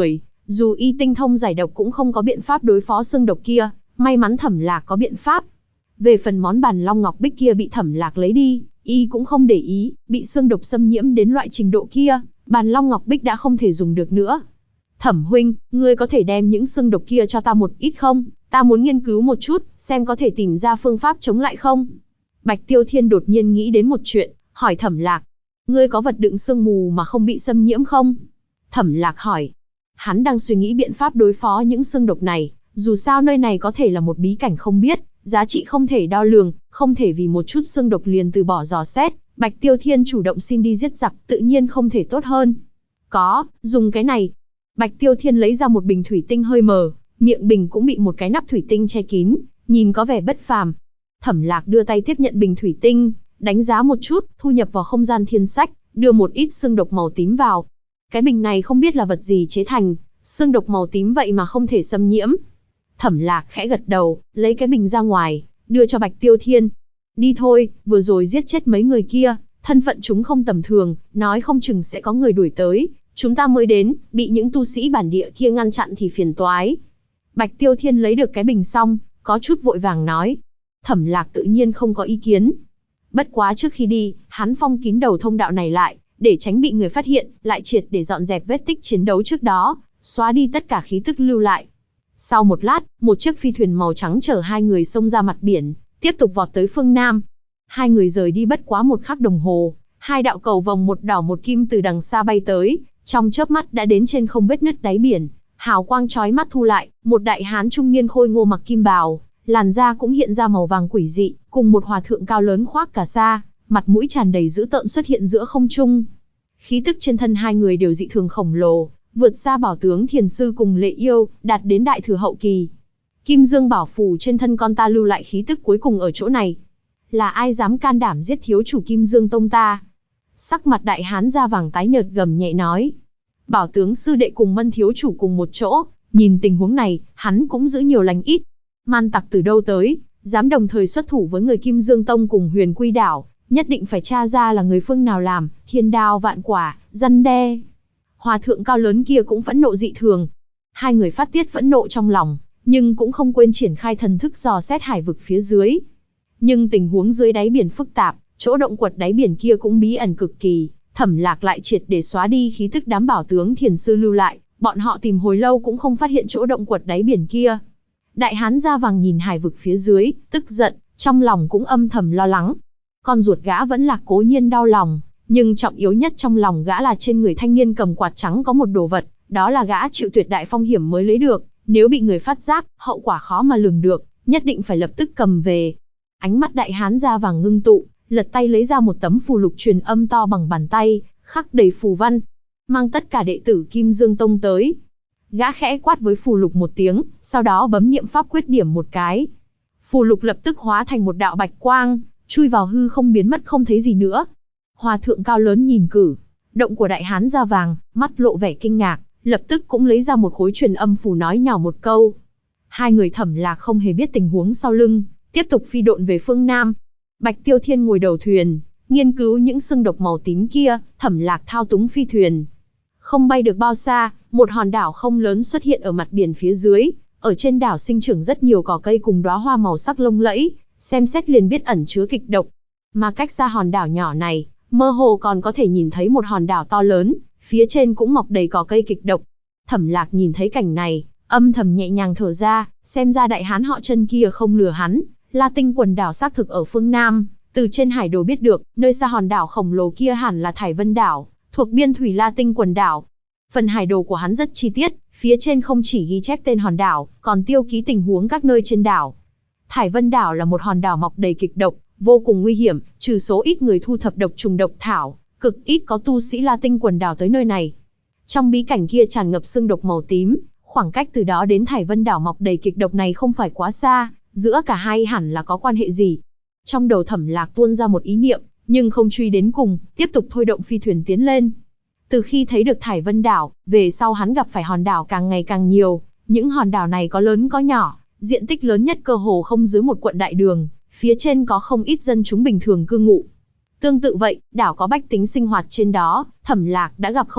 Dù y tinh thông giải độc cũng không có biện pháp đối phó xương độc kia, may mắn Thẩm Lạc có biện pháp. Về phần món bàn long ngọc bích kia bị Thẩm Lạc lấy đi, y cũng không để ý, bị xương độc xâm nhiễm đến loại trình độ kia, bàn long ngọc bích đã không thể dùng được nữa. Thẩm huynh, ngươi có thể đem những xương độc kia cho ta một ít không? Ta muốn nghiên cứu một chút, xem có thể tìm ra phương pháp chống lại không? Bạch Tiêu Thiên đột nhiên nghĩ đến một chuyện, hỏi Thẩm Lạc. Ngươi có vật đựng sương mù mà không bị xâm nhiễm không? Thẩm Lạc hỏi. Hắn đang suy nghĩ biện pháp đối phó những xương độc này, dù sao nơi này có thể là một bí cảnh không biết, giá trị không thể đo lường, không thể vì một chút xương độc liền từ bỏ dò xét. Bạch Tiêu Thiên chủ động xin đi giết giặc, tự nhiên không thể tốt hơn. Có, dùng cái này. Bạch Tiêu Thiên lấy ra một bình thủy tinh hơi mờ, miệng bình cũng bị một cái nắp thủy tinh che kín, nhìn có vẻ bất phàm. Thẩm Lạc đưa tay tiếp nhận bình thủy tinh, đánh giá một chút, thu nhập vào không gian thiên sách, đưa một ít xương độc màu tím vào. Cái bình này không biết là vật gì chế thành, xương độc màu tím vậy mà không thể xâm nhiễm. Thẩm Lạc khẽ gật đầu, lấy cái bình ra ngoài, đưa cho Bạch Tiêu Thiên. Đi thôi, vừa rồi giết chết mấy người kia, thân phận chúng không tầm thường, nói không chừng sẽ có người đuổi tới. Chúng ta mới đến, bị những tu sĩ bản địa kia ngăn chặn thì phiền toái. Bạch Tiêu Thiên lấy được cái bình xong, có chút vội vàng nói. Thẩm Lạc tự nhiên không có ý kiến. Bất quá trước khi đi, hắn phong kín đầu thông đạo này lại, để tránh bị người phát hiện, lại triệt để dọn dẹp vết tích chiến đấu trước đó, xóa đi tất cả khí tức lưu lại. Sau một lát, một chiếc phi thuyền màu trắng chở hai người xông ra mặt biển, tiếp tục vọt tới phương Nam. Hai người rời đi bất quá một khắc đồng hồ, hai đạo cầu vồng một đỏ một kim từ đằng xa bay tới, trong chớp mắt đã đến trên không vết nứt đáy biển, hào quang chói mắt thu lại, một đại hán trung niên khôi ngô mặc kim bào, làn da cũng hiện ra màu vàng quỷ dị, cùng một hòa thượng cao lớn khoác cà sa, mặt mũi tràn đầy dữ tợn xuất hiện giữa không trung. Khí tức trên thân hai người đều dị thường khổng lồ, vượt xa Bảo tướng Thiền sư cùng Lệ Yêu, đạt đến đại thừa hậu kỳ. Kim Dương bảo phù trên thân con ta lưu lại khí tức cuối cùng ở chỗ này. Là ai dám can đảm giết thiếu chủ Kim Dương tông ta? Sắc mặt đại hán da vàng tái nhợt gầm nhẹ nói. Bảo tướng sư đệ cùng Mân thiếu chủ cùng một chỗ, nhìn tình huống này, hắn cũng giữ nhiều lành ít. Man tặc từ đâu tới, dám đồng thời xuất thủ với người Kim Dương tông cùng Huyền Quy đảo, nhất định phải tra ra là người phương nào làm, thiên đao vạn quả, răn đe. Hòa thượng cao lớn kia cũng phẫn nộ dị thường. Hai người phát tiết phẫn nộ trong lòng, nhưng cũng không quên triển khai thần thức dò xét hải vực phía dưới. Nhưng tình huống dưới đáy biển phức tạp, chỗ động quật đáy biển kia cũng bí ẩn cực kỳ, Thẩm Lạc lại triệt để xóa đi khí tức đám Bảo tướng Thiền sư lưu lại, bọn họ tìm hồi lâu cũng không phát hiện chỗ động quật đáy biển kia. Đại hán da vàng nhìn hải vực phía dưới, tức giận, trong lòng cũng âm thầm lo lắng. Con ruột gã vẫn là cố nhiên đau lòng, nhưng trọng yếu nhất trong lòng gã là trên người thanh niên cầm quạt trắng có một đồ vật, đó là gã chịu tuyệt đại phong hiểm mới lấy được, nếu bị người phát giác, hậu quả khó mà lường được, nhất định phải lập tức cầm về. Ánh mắt đại hán da vàng ngưng tụ, lật tay lấy ra một tấm phù lục truyền âm to bằng bàn tay, khắc đầy phù văn, mang tất cả đệ tử Kim Dương tông tới. Gã khẽ quát với phù lục một tiếng, sau đó bấm niệm pháp quyết điểm một cái. Phù lục lập tức hóa thành một đạo bạch quang, chui vào hư không biến mất không thấy gì nữa. Hòa thượng cao lớn nhìn cử động của đại hán da vàng, mắt lộ vẻ kinh ngạc, lập tức cũng lấy ra một khối truyền âm phù nói nhỏ một câu. Hai người Thẩm Lạc không hề biết tình huống sau lưng, tiếp tục phi độn về phương Nam. Bạch Tiêu Thiên ngồi đầu thuyền, nghiên cứu những xương độc màu tím kia, Thẩm Lạc thao túng phi thuyền. Không bay được bao xa, một hòn đảo không lớn xuất hiện ở mặt biển phía dưới, ở trên đảo sinh trưởng rất nhiều cỏ cây cùng đóa hoa màu sắc lộng lẫy, xem xét liền biết ẩn chứa kịch độc. Mà cách xa hòn đảo nhỏ này, mơ hồ còn có thể nhìn thấy một hòn đảo to lớn, phía trên cũng mọc đầy cỏ cây kịch độc. Thẩm Lạc nhìn thấy cảnh này, âm thầm nhẹ nhàng thở ra, xem ra đại hán họ Chân kia không lừa hắn, La Tinh quần đảo xác thực ở phương Nam, từ trên hải đồ biết được, nơi xa hòn đảo khổng lồ kia hẳn là Thải Vân đảo, thuộc biên thủy La Tinh quần đảo. Phần hải đồ của hắn rất chi tiết, phía trên không chỉ ghi chép tên hòn đảo, còn tiêu ký tình huống các nơi trên đảo. Thải Vân đảo là một hòn đảo mọc đầy kịch độc, vô cùng nguy hiểm, trừ số ít người thu thập độc trùng độc thảo, cực ít có tu sĩ La Tinh quần đảo tới nơi này. Trong bí cảnh kia tràn ngập xương độc màu tím, khoảng cách từ đó đến Thải Vân đảo mọc đầy kịch độc này không phải quá xa, giữa cả hai hẳn là có quan hệ gì. Trong đầu Thẩm Lạc tuôn ra một ý niệm, nhưng không truy đến cùng, tiếp tục thôi động phi thuyền tiến lên. Từ khi thấy được Thải Vân đảo, về sau hắn gặp phải hòn đảo càng ngày càng nhiều, những hòn đảo này có lớn có nhỏ, diện tích lớn nhất cơ hồ không dưới một quận đại đường, phía trên có không ít dân chúng bình thường cư ngụ. Tương tự vậy, đảo có bách tính sinh hoạt trên đó, Thẩm Lạc đã gặp không ít,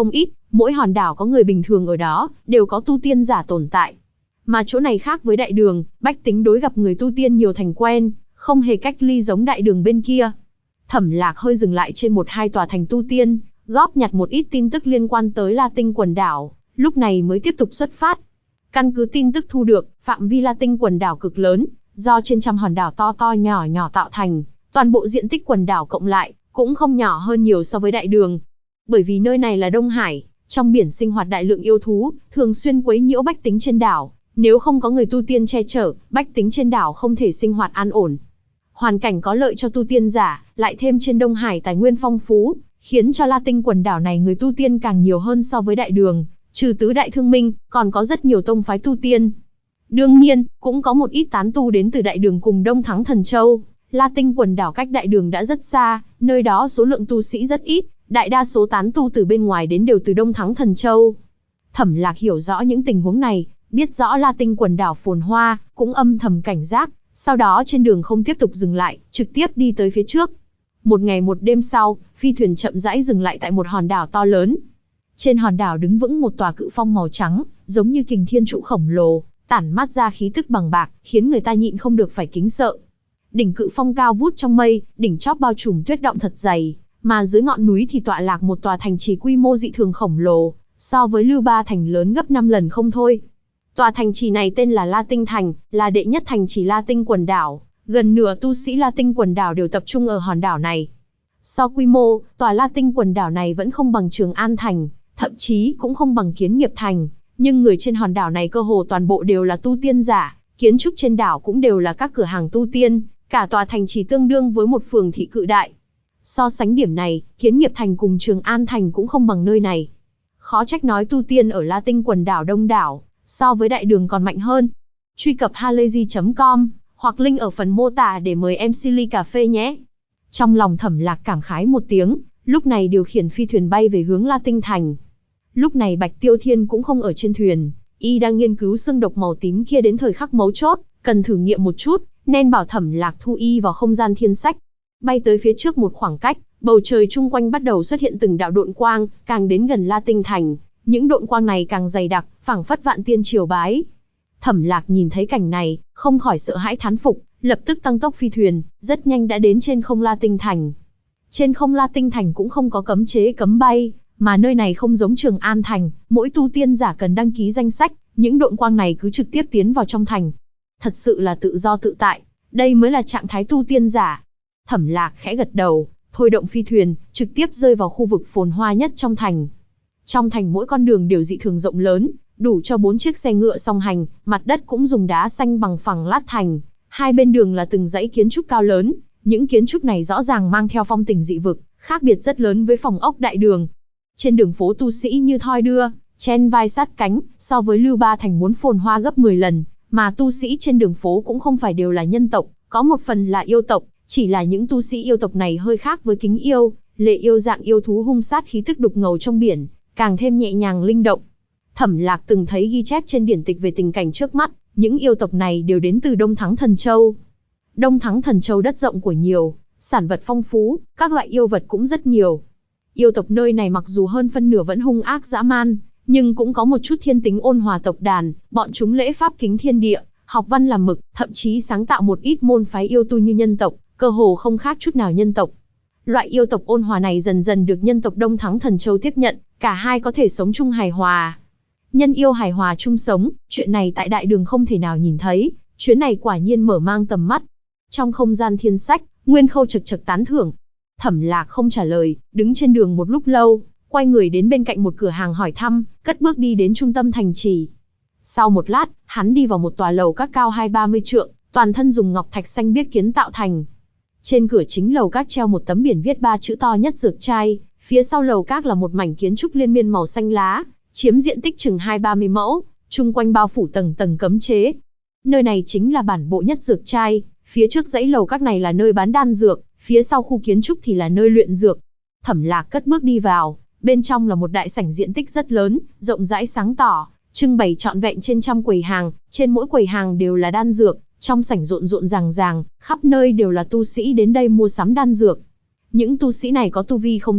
Mỗi hòn đảo có người bình thường ở đó, đều có tu tiên giả tồn tại. Mà chỗ này khác với đại đường, bách tính đối gặp người tu tiên nhiều thành quen, không hề cách ly giống đại đường bên kia. Thẩm Lạc hơi dừng lại trên một hai tòa thành tu tiên, góp nhặt một ít tin tức liên quan tới La Tinh quần đảo, lúc này mới tiếp tục xuất phát. Căn cứ tin tức thu được, phạm vi La Tinh quần đảo cực lớn, do trên trăm hòn đảo to to nhỏ nhỏ tạo thành, toàn bộ diện tích quần đảo cộng lại, cũng không nhỏ hơn nhiều so với đại đường. Bởi vì nơi này là Đông Hải, trong biển sinh hoạt đại lượng yêu thú, thường xuyên quấy nhiễu bách tính trên đảo, nếu không có người tu tiên che chở, bách tính trên đảo không thể sinh hoạt an ổn. Hoàn cảnh có lợi cho tu tiên giả, lại thêm trên Đông Hải tài nguyên phong phú, khiến cho La Tinh quần đảo này người tu tiên càng nhiều hơn so với đại đường, trừ tứ đại thương minh, còn có rất nhiều tông phái tu tiên. Đương nhiên, cũng có một ít tán tu đến từ đại đường cùng Đông Thắng Thần Châu. La Tinh quần đảo cách đại đường đã rất xa, nơi đó số lượng tu sĩ rất ít, đại đa số tán tu từ bên ngoài đến đều từ Đông Thắng Thần Châu. Thẩm Lạc hiểu rõ những tình huống này, biết rõ La Tinh quần đảo phồn hoa, cũng âm thầm cảnh giác, sau đó trên đường không tiếp tục dừng lại, trực tiếp đi tới phía trước. Một ngày một đêm sau, phi thuyền chậm rãi dừng lại tại một hòn đảo to lớn. Trên hòn đảo đứng vững một tòa cự phong màu trắng, giống như kình thiên trụ khổng lồ, tản mát ra khí tức bằng bạc, khiến người ta nhịn không được phải kính sợ. Đỉnh cự phong cao vút trong mây, đỉnh chóp bao trùm tuyết động thật dày, mà dưới ngọn núi thì tọa lạc một tòa thành trì quy mô dị thường khổng lồ, so với Lưu Ba thành lớn gấp 5 lần không thôi. Tòa thành trì này tên là La Tinh thành, là đệ nhất thành trì La Tinh quần đảo, gần nửa tu sĩ La Tinh quần đảo đều tập trung ở hòn đảo này. So quy mô, tòa La Tinh quần đảo này vẫn không bằng Trường An thành, thậm chí cũng không bằng Kiến Nghiệp thành, nhưng người trên hòn đảo này cơ hồ toàn bộ đều là tu tiên giả, kiến trúc trên đảo cũng đều là các cửa hàng tu tiên, cả tòa thành trì tương đương với một phường thị cự đại. So sánh điểm này, Kiến Nghiệp thành cùng Trường An thành cũng không bằng nơi này. Khó trách nói tu tiên ở La Tinh quần đảo đông đảo, so với đại đường còn mạnh hơn. Truy cập halayzi.com, hoặc link ở phần mô tả để mời em Silly cà phê nhé. Trong lòng Thẩm Lạc cảm khái một tiếng, lúc này điều khiển phi thuyền bay về hướng La Tinh thành. Lúc này Bạch Tiêu Thiên cũng không ở trên thuyền, y đang nghiên cứu xương độc màu tím kia đến thời khắc mấu chốt, cần thử nghiệm một chút, nên bảo Thẩm Lạc thu y vào không gian thiên sách. Bay tới phía trước một khoảng cách, bầu trời chung quanh bắt đầu xuất hiện từng đạo độn quang, càng đến gần La Tinh thành, những độn quang này càng dày đặc, phảng phất vạn tiên triều bái. Thẩm Lạc nhìn thấy cảnh này, không khỏi sợ hãi thán phục, lập tức tăng tốc phi thuyền, rất nhanh đã đến trên không La Tinh thành. Trên không La Tinh thành cũng không có cấm chế cấm bay, mà nơi này không giống Trường An thành, mỗi tu tiên giả cần đăng ký danh sách, những độn quang này cứ trực tiếp tiến vào trong thành. Thật sự là tự do tự tại, đây mới là trạng thái tu tiên giả. Thẩm Lạc khẽ gật đầu, thôi động phi thuyền, trực tiếp rơi vào khu vực phồn hoa nhất trong thành. Trong thành mỗi con đường đều dị thường rộng lớn, đủ cho 4 chiếc xe ngựa song hành, mặt đất cũng dùng đá xanh bằng phẳng lát thành. Hai bên đường là từng dãy kiến trúc cao lớn, những kiến trúc này rõ ràng mang theo phong tình dị vực, khác biệt rất lớn với phòng ốc đại đường. Trên đường phố tu sĩ như thoi đưa, chen vai sát cánh, so với Lưu Ba thành muốn phồn hoa gấp 10 lần, mà tu sĩ trên đường phố cũng không phải đều là nhân tộc, có một phần là yêu tộc, chỉ là những tu sĩ yêu tộc này hơi khác với Kính yêu, Lệ yêu dạng yêu thú hung sát khí tức đục ngầu trong biển, càng thêm nhẹ nhàng linh động. Thẩm Lạc từng thấy ghi chép trên điển tịch về tình cảnh trước mắt, những yêu tộc này đều đến từ Đông Thắng Thần Châu. Đông Thắng Thần Châu đất rộng của nhiều, sản vật phong phú, các loại yêu vật cũng rất nhiều. Yêu tộc nơi này mặc dù hơn phân nửa vẫn hung ác dã man, nhưng cũng có một chút thiên tính ôn hòa tộc đàn, bọn chúng lễ pháp kính thiên địa, học văn làm mực, thậm chí sáng tạo một ít môn phái yêu tu như nhân tộc, cơ hồ không khác chút nào nhân tộc. Loại yêu tộc ôn hòa này dần dần được nhân tộc Đông Thắng Thần Châu tiếp nhận, cả hai có thể sống chung hài hòa. Nhân yêu hài hòa chung sống, chuyện này tại đại đường không thể nào nhìn thấy, chuyến này quả nhiên mở mang tầm mắt. Trong không gian thiên sách, Nguyên Khâu chật chật tán thưởng. Thẩm Lạc không trả lời, đứng trên đường một lúc lâu, quay người đến bên cạnh một cửa hàng hỏi thăm, cất bước đi đến trung tâm thành trì. Sau một lát, hắn đi vào một tòa lầu các cao 20-30 trượng, toàn thân dùng ngọc thạch xanh biếc kiến tạo thành. Trên cửa chính lầu các treo một tấm biển viết 3 chữ to nhất dược trai, phía sau lầu các là một mảnh kiến trúc liên miên màu xanh lá, chiếm diện tích chừng 20-30 mẫu, chung quanh bao phủ tầng tầng cấm chế. Nơi này chính là bản bộ nhất dược trai, phía trước dãy lầu các này là nơi bán đan dược, phía sau khu kiến trúc thì là nơi luyện dược. Thẩm Lạc cất bước đi vào, bên trong là một đại sảnh diện tích rất lớn, rộng rãi sáng tỏ, trưng bày trọn vẹn trên trăm quầy hàng, trên mỗi quầy hàng đều là đan dược, trong sảnh rộn rộn ràng ràng, khắp nơi đều là tu sĩ đến đây mua sắm đan dược. Những tu sĩ này có tu vi không thấp,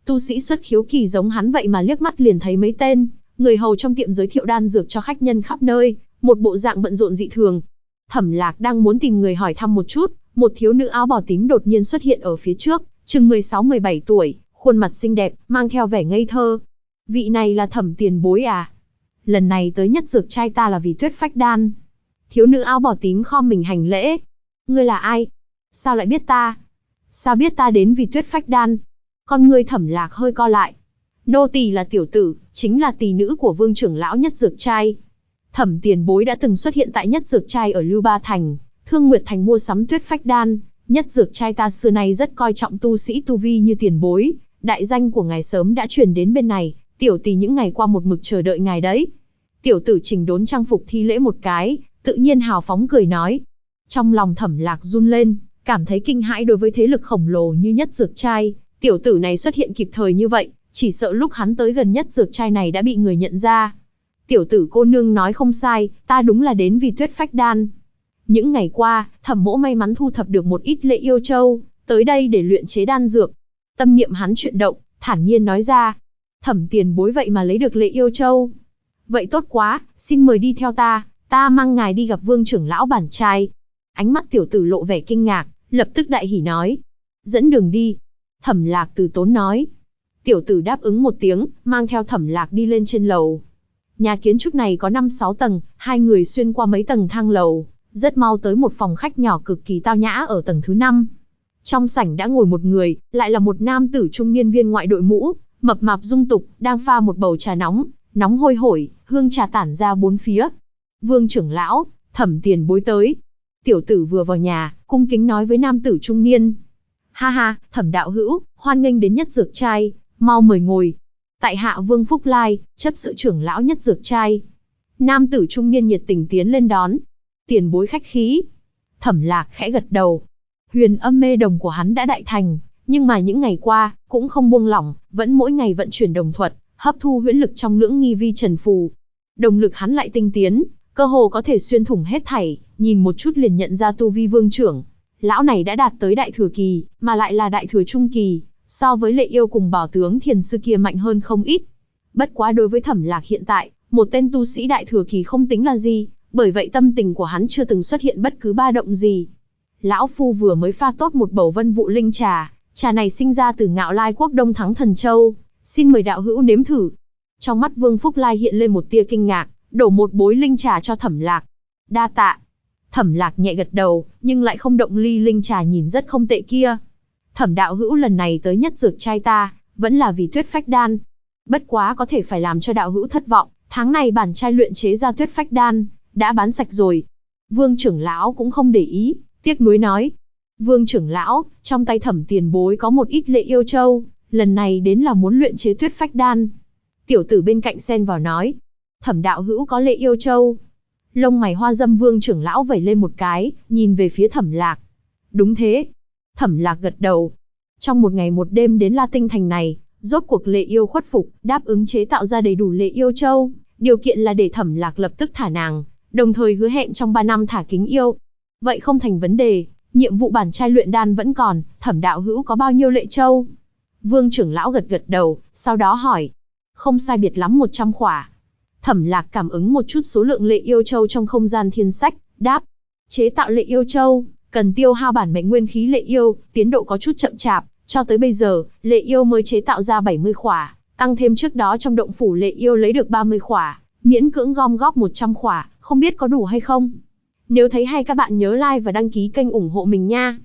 Tu sĩ xuất khiếu kỳ giống hắn vậy mà liếc mắt liền thấy mấy tên, người hầu trong tiệm giới thiệu đan dược cho khách nhân khắp nơi, một bộ dạng bận rộn dị thường. Thẩm Lạc đang muốn tìm người hỏi thăm một chút, một thiếu nữ áo bào tím đột nhiên xuất hiện ở phía trước, chừng 16-17 tuổi, khuôn mặt xinh đẹp, mang theo vẻ ngây thơ. Vị này là Thẩm tiền bối à? Lần này tới nhất dược trai ta là vì Tuyết Phách Đan. Thiếu nữ áo bào tím khom mình hành lễ. Ngươi là ai? Sao lại biết ta? Sao biết ta đến vì Tuyết Phách Đan? Con ngươi Thẩm Lạc hơi co lại. Nô tỳ là tiểu tử, chính là tỳ nữ của Vương trưởng lão nhất dược trai. Thẩm tiền bối đã từng xuất hiện tại nhất dược trai ở Lưu Ba Thành, Thương Nguyệt Thành mua sắm Tuyết Phách Đan. Nhất dược trai ta xưa nay rất coi trọng tu sĩ tu vi như tiền bối, đại danh của ngài sớm đã truyền đến bên này, tiểu tỷ những ngày qua một mực chờ đợi ngài đấy. Tiểu tử chỉnh đốn trang phục thi lễ một cái, tự nhiên hào phóng cười nói. Trong lòng Thẩm Lạc run lên, cảm thấy kinh hãi đối với thế lực khổng lồ như nhất dược trai, tiểu tử này xuất hiện kịp thời như vậy, chỉ sợ lúc hắn tới gần nhất dược trai này đã bị người nhận ra. Tiểu tử cô nương nói không sai, ta đúng là đến vì Tuyết Phách Đan. Những ngày qua, Thẩm mỗ may mắn thu thập được một ít lệ yêu châu, tới đây để luyện chế đan dược. Tâm niệm hắn chuyển động, thản nhiên nói ra. Thẩm tiền bối vậy mà lấy được lệ yêu châu. Vậy tốt quá, xin mời đi theo ta mang ngài đi gặp Vương trưởng lão bản trai. Ánh mắt tiểu tử lộ vẻ kinh ngạc, lập tức đại hỉ nói. Dẫn đường đi. Thẩm Lạc từ tốn nói. Tiểu tử đáp ứng một tiếng, mang theo Thẩm Lạc đi lên trên lầu. Nhà kiến trúc này có 5-6 tầng, hai người xuyên qua mấy tầng thang lầu, rất mau tới một phòng khách nhỏ cực kỳ tao nhã ở tầng thứ 5. Trong sảnh đã ngồi một người, lại là một nam tử trung niên viên ngoại đội mũ, mập mạp dung tục, đang pha một bầu trà nóng, nóng hôi hổi, hương trà tản ra bốn phía. Vương trưởng lão, Thẩm tiền bối tới. Tiểu tử vừa vào nhà, cung kính nói với nam tử trung niên. Ha ha, Thẩm đạo hữu, hoan nghênh đến nhất dược trai, mau mời ngồi. Tại hạ Vương Phúc Lai, chấp sự trưởng lão nhất dược trai. Nam tử trung niên nhiệt tình tiến lên đón. Tiền bối khách khí. Thẩm Lạc khẽ gật đầu. Huyền âm mê đồng của hắn đã đại thành, nhưng mà những ngày qua, cũng không buông lỏng, vẫn mỗi ngày vận chuyển đồng thuật, hấp thu huyễn lực trong lưỡng nghi vi trần phù. Đồng lực hắn lại tinh tiến, cơ hồ có thể xuyên thủng hết thảy, nhìn một chút liền nhận ra tu vi vương trưởng. Lão này đã đạt tới đại thừa kỳ, mà lại là đại thừa trung kỳ, so với Lệ Yêu cùng Bảo tướng thiền sư kia mạnh hơn không ít. Bất quá đối với Thẩm Lạc hiện tại, một tên tu sĩ đại thừa kỳ không tính là gì, bởi vậy tâm tình của hắn chưa từng xuất hiện bất cứ ba động gì. Lão phu vừa mới pha tốt một bầu vân vụ linh trà, trà này sinh ra từ Ngạo Lai quốc Đông Thắng Thần Châu, xin mời đạo hữu nếm thử. Trong mắt Vương Phúc Lai hiện lên một tia kinh ngạc, đổ một bối linh trà cho Thẩm Lạc. Đa tạ. Thẩm Lạc nhẹ gật đầu, nhưng lại không động ly linh trà nhìn rất không tệ kia. Thẩm đạo hữu lần này tới nhất dược trai ta, vẫn là vì Tuyết Phách Đan. Bất quá có thể phải làm cho đạo hữu thất vọng, tháng này bản trai luyện chế ra Tuyết Phách Đan, đã bán sạch rồi. Vương trưởng lão cũng không để ý, tiếc nuối nói. Vương trưởng lão, trong tay Thẩm tiền bối có một ít lệ yêu châu, lần này đến là muốn luyện chế Tuyết Phách Đan. Tiểu tử bên cạnh xen vào nói. Thẩm đạo hữu có lệ yêu châu. Lông mày hoa dâm Vương trưởng lão vẩy lên một cái, nhìn về phía Thẩm Lạc. Đúng thế. Thẩm Lạc gật đầu. Trong một ngày một đêm đến La Tinh Thành này, rốt cuộc Lệ Yêu khuất phục, đáp ứng chế tạo ra đầy đủ Lệ Yêu châu. Điều kiện là để Thẩm Lạc lập tức thả nàng, đồng thời hứa hẹn trong 3 năm thả Kính Yêu. Vậy không thành vấn đề, nhiệm vụ bản trai luyện đan vẫn còn, Thẩm đạo hữu có bao nhiêu lệ châu? Vương trưởng lão gật gật đầu, sau đó hỏi. Không sai biệt lắm 100 khỏa. Thẩm Lạc cảm ứng một chút số lượng lệ yêu châu trong không gian thiên sách, đáp. Chế tạo lệ yêu châu, cần tiêu hao bản mệnh nguyên khí lệ yêu, tiến độ có chút chậm chạp, cho tới bây giờ, lệ yêu mới chế tạo ra 70 khỏa, tăng thêm trước đó trong động phủ lệ yêu lấy được 30 khỏa, miễn cưỡng gom góp 100 khỏa, không biết có đủ hay không? Nếu thấy hay các bạn nhớ like và đăng ký kênh ủng hộ mình nha.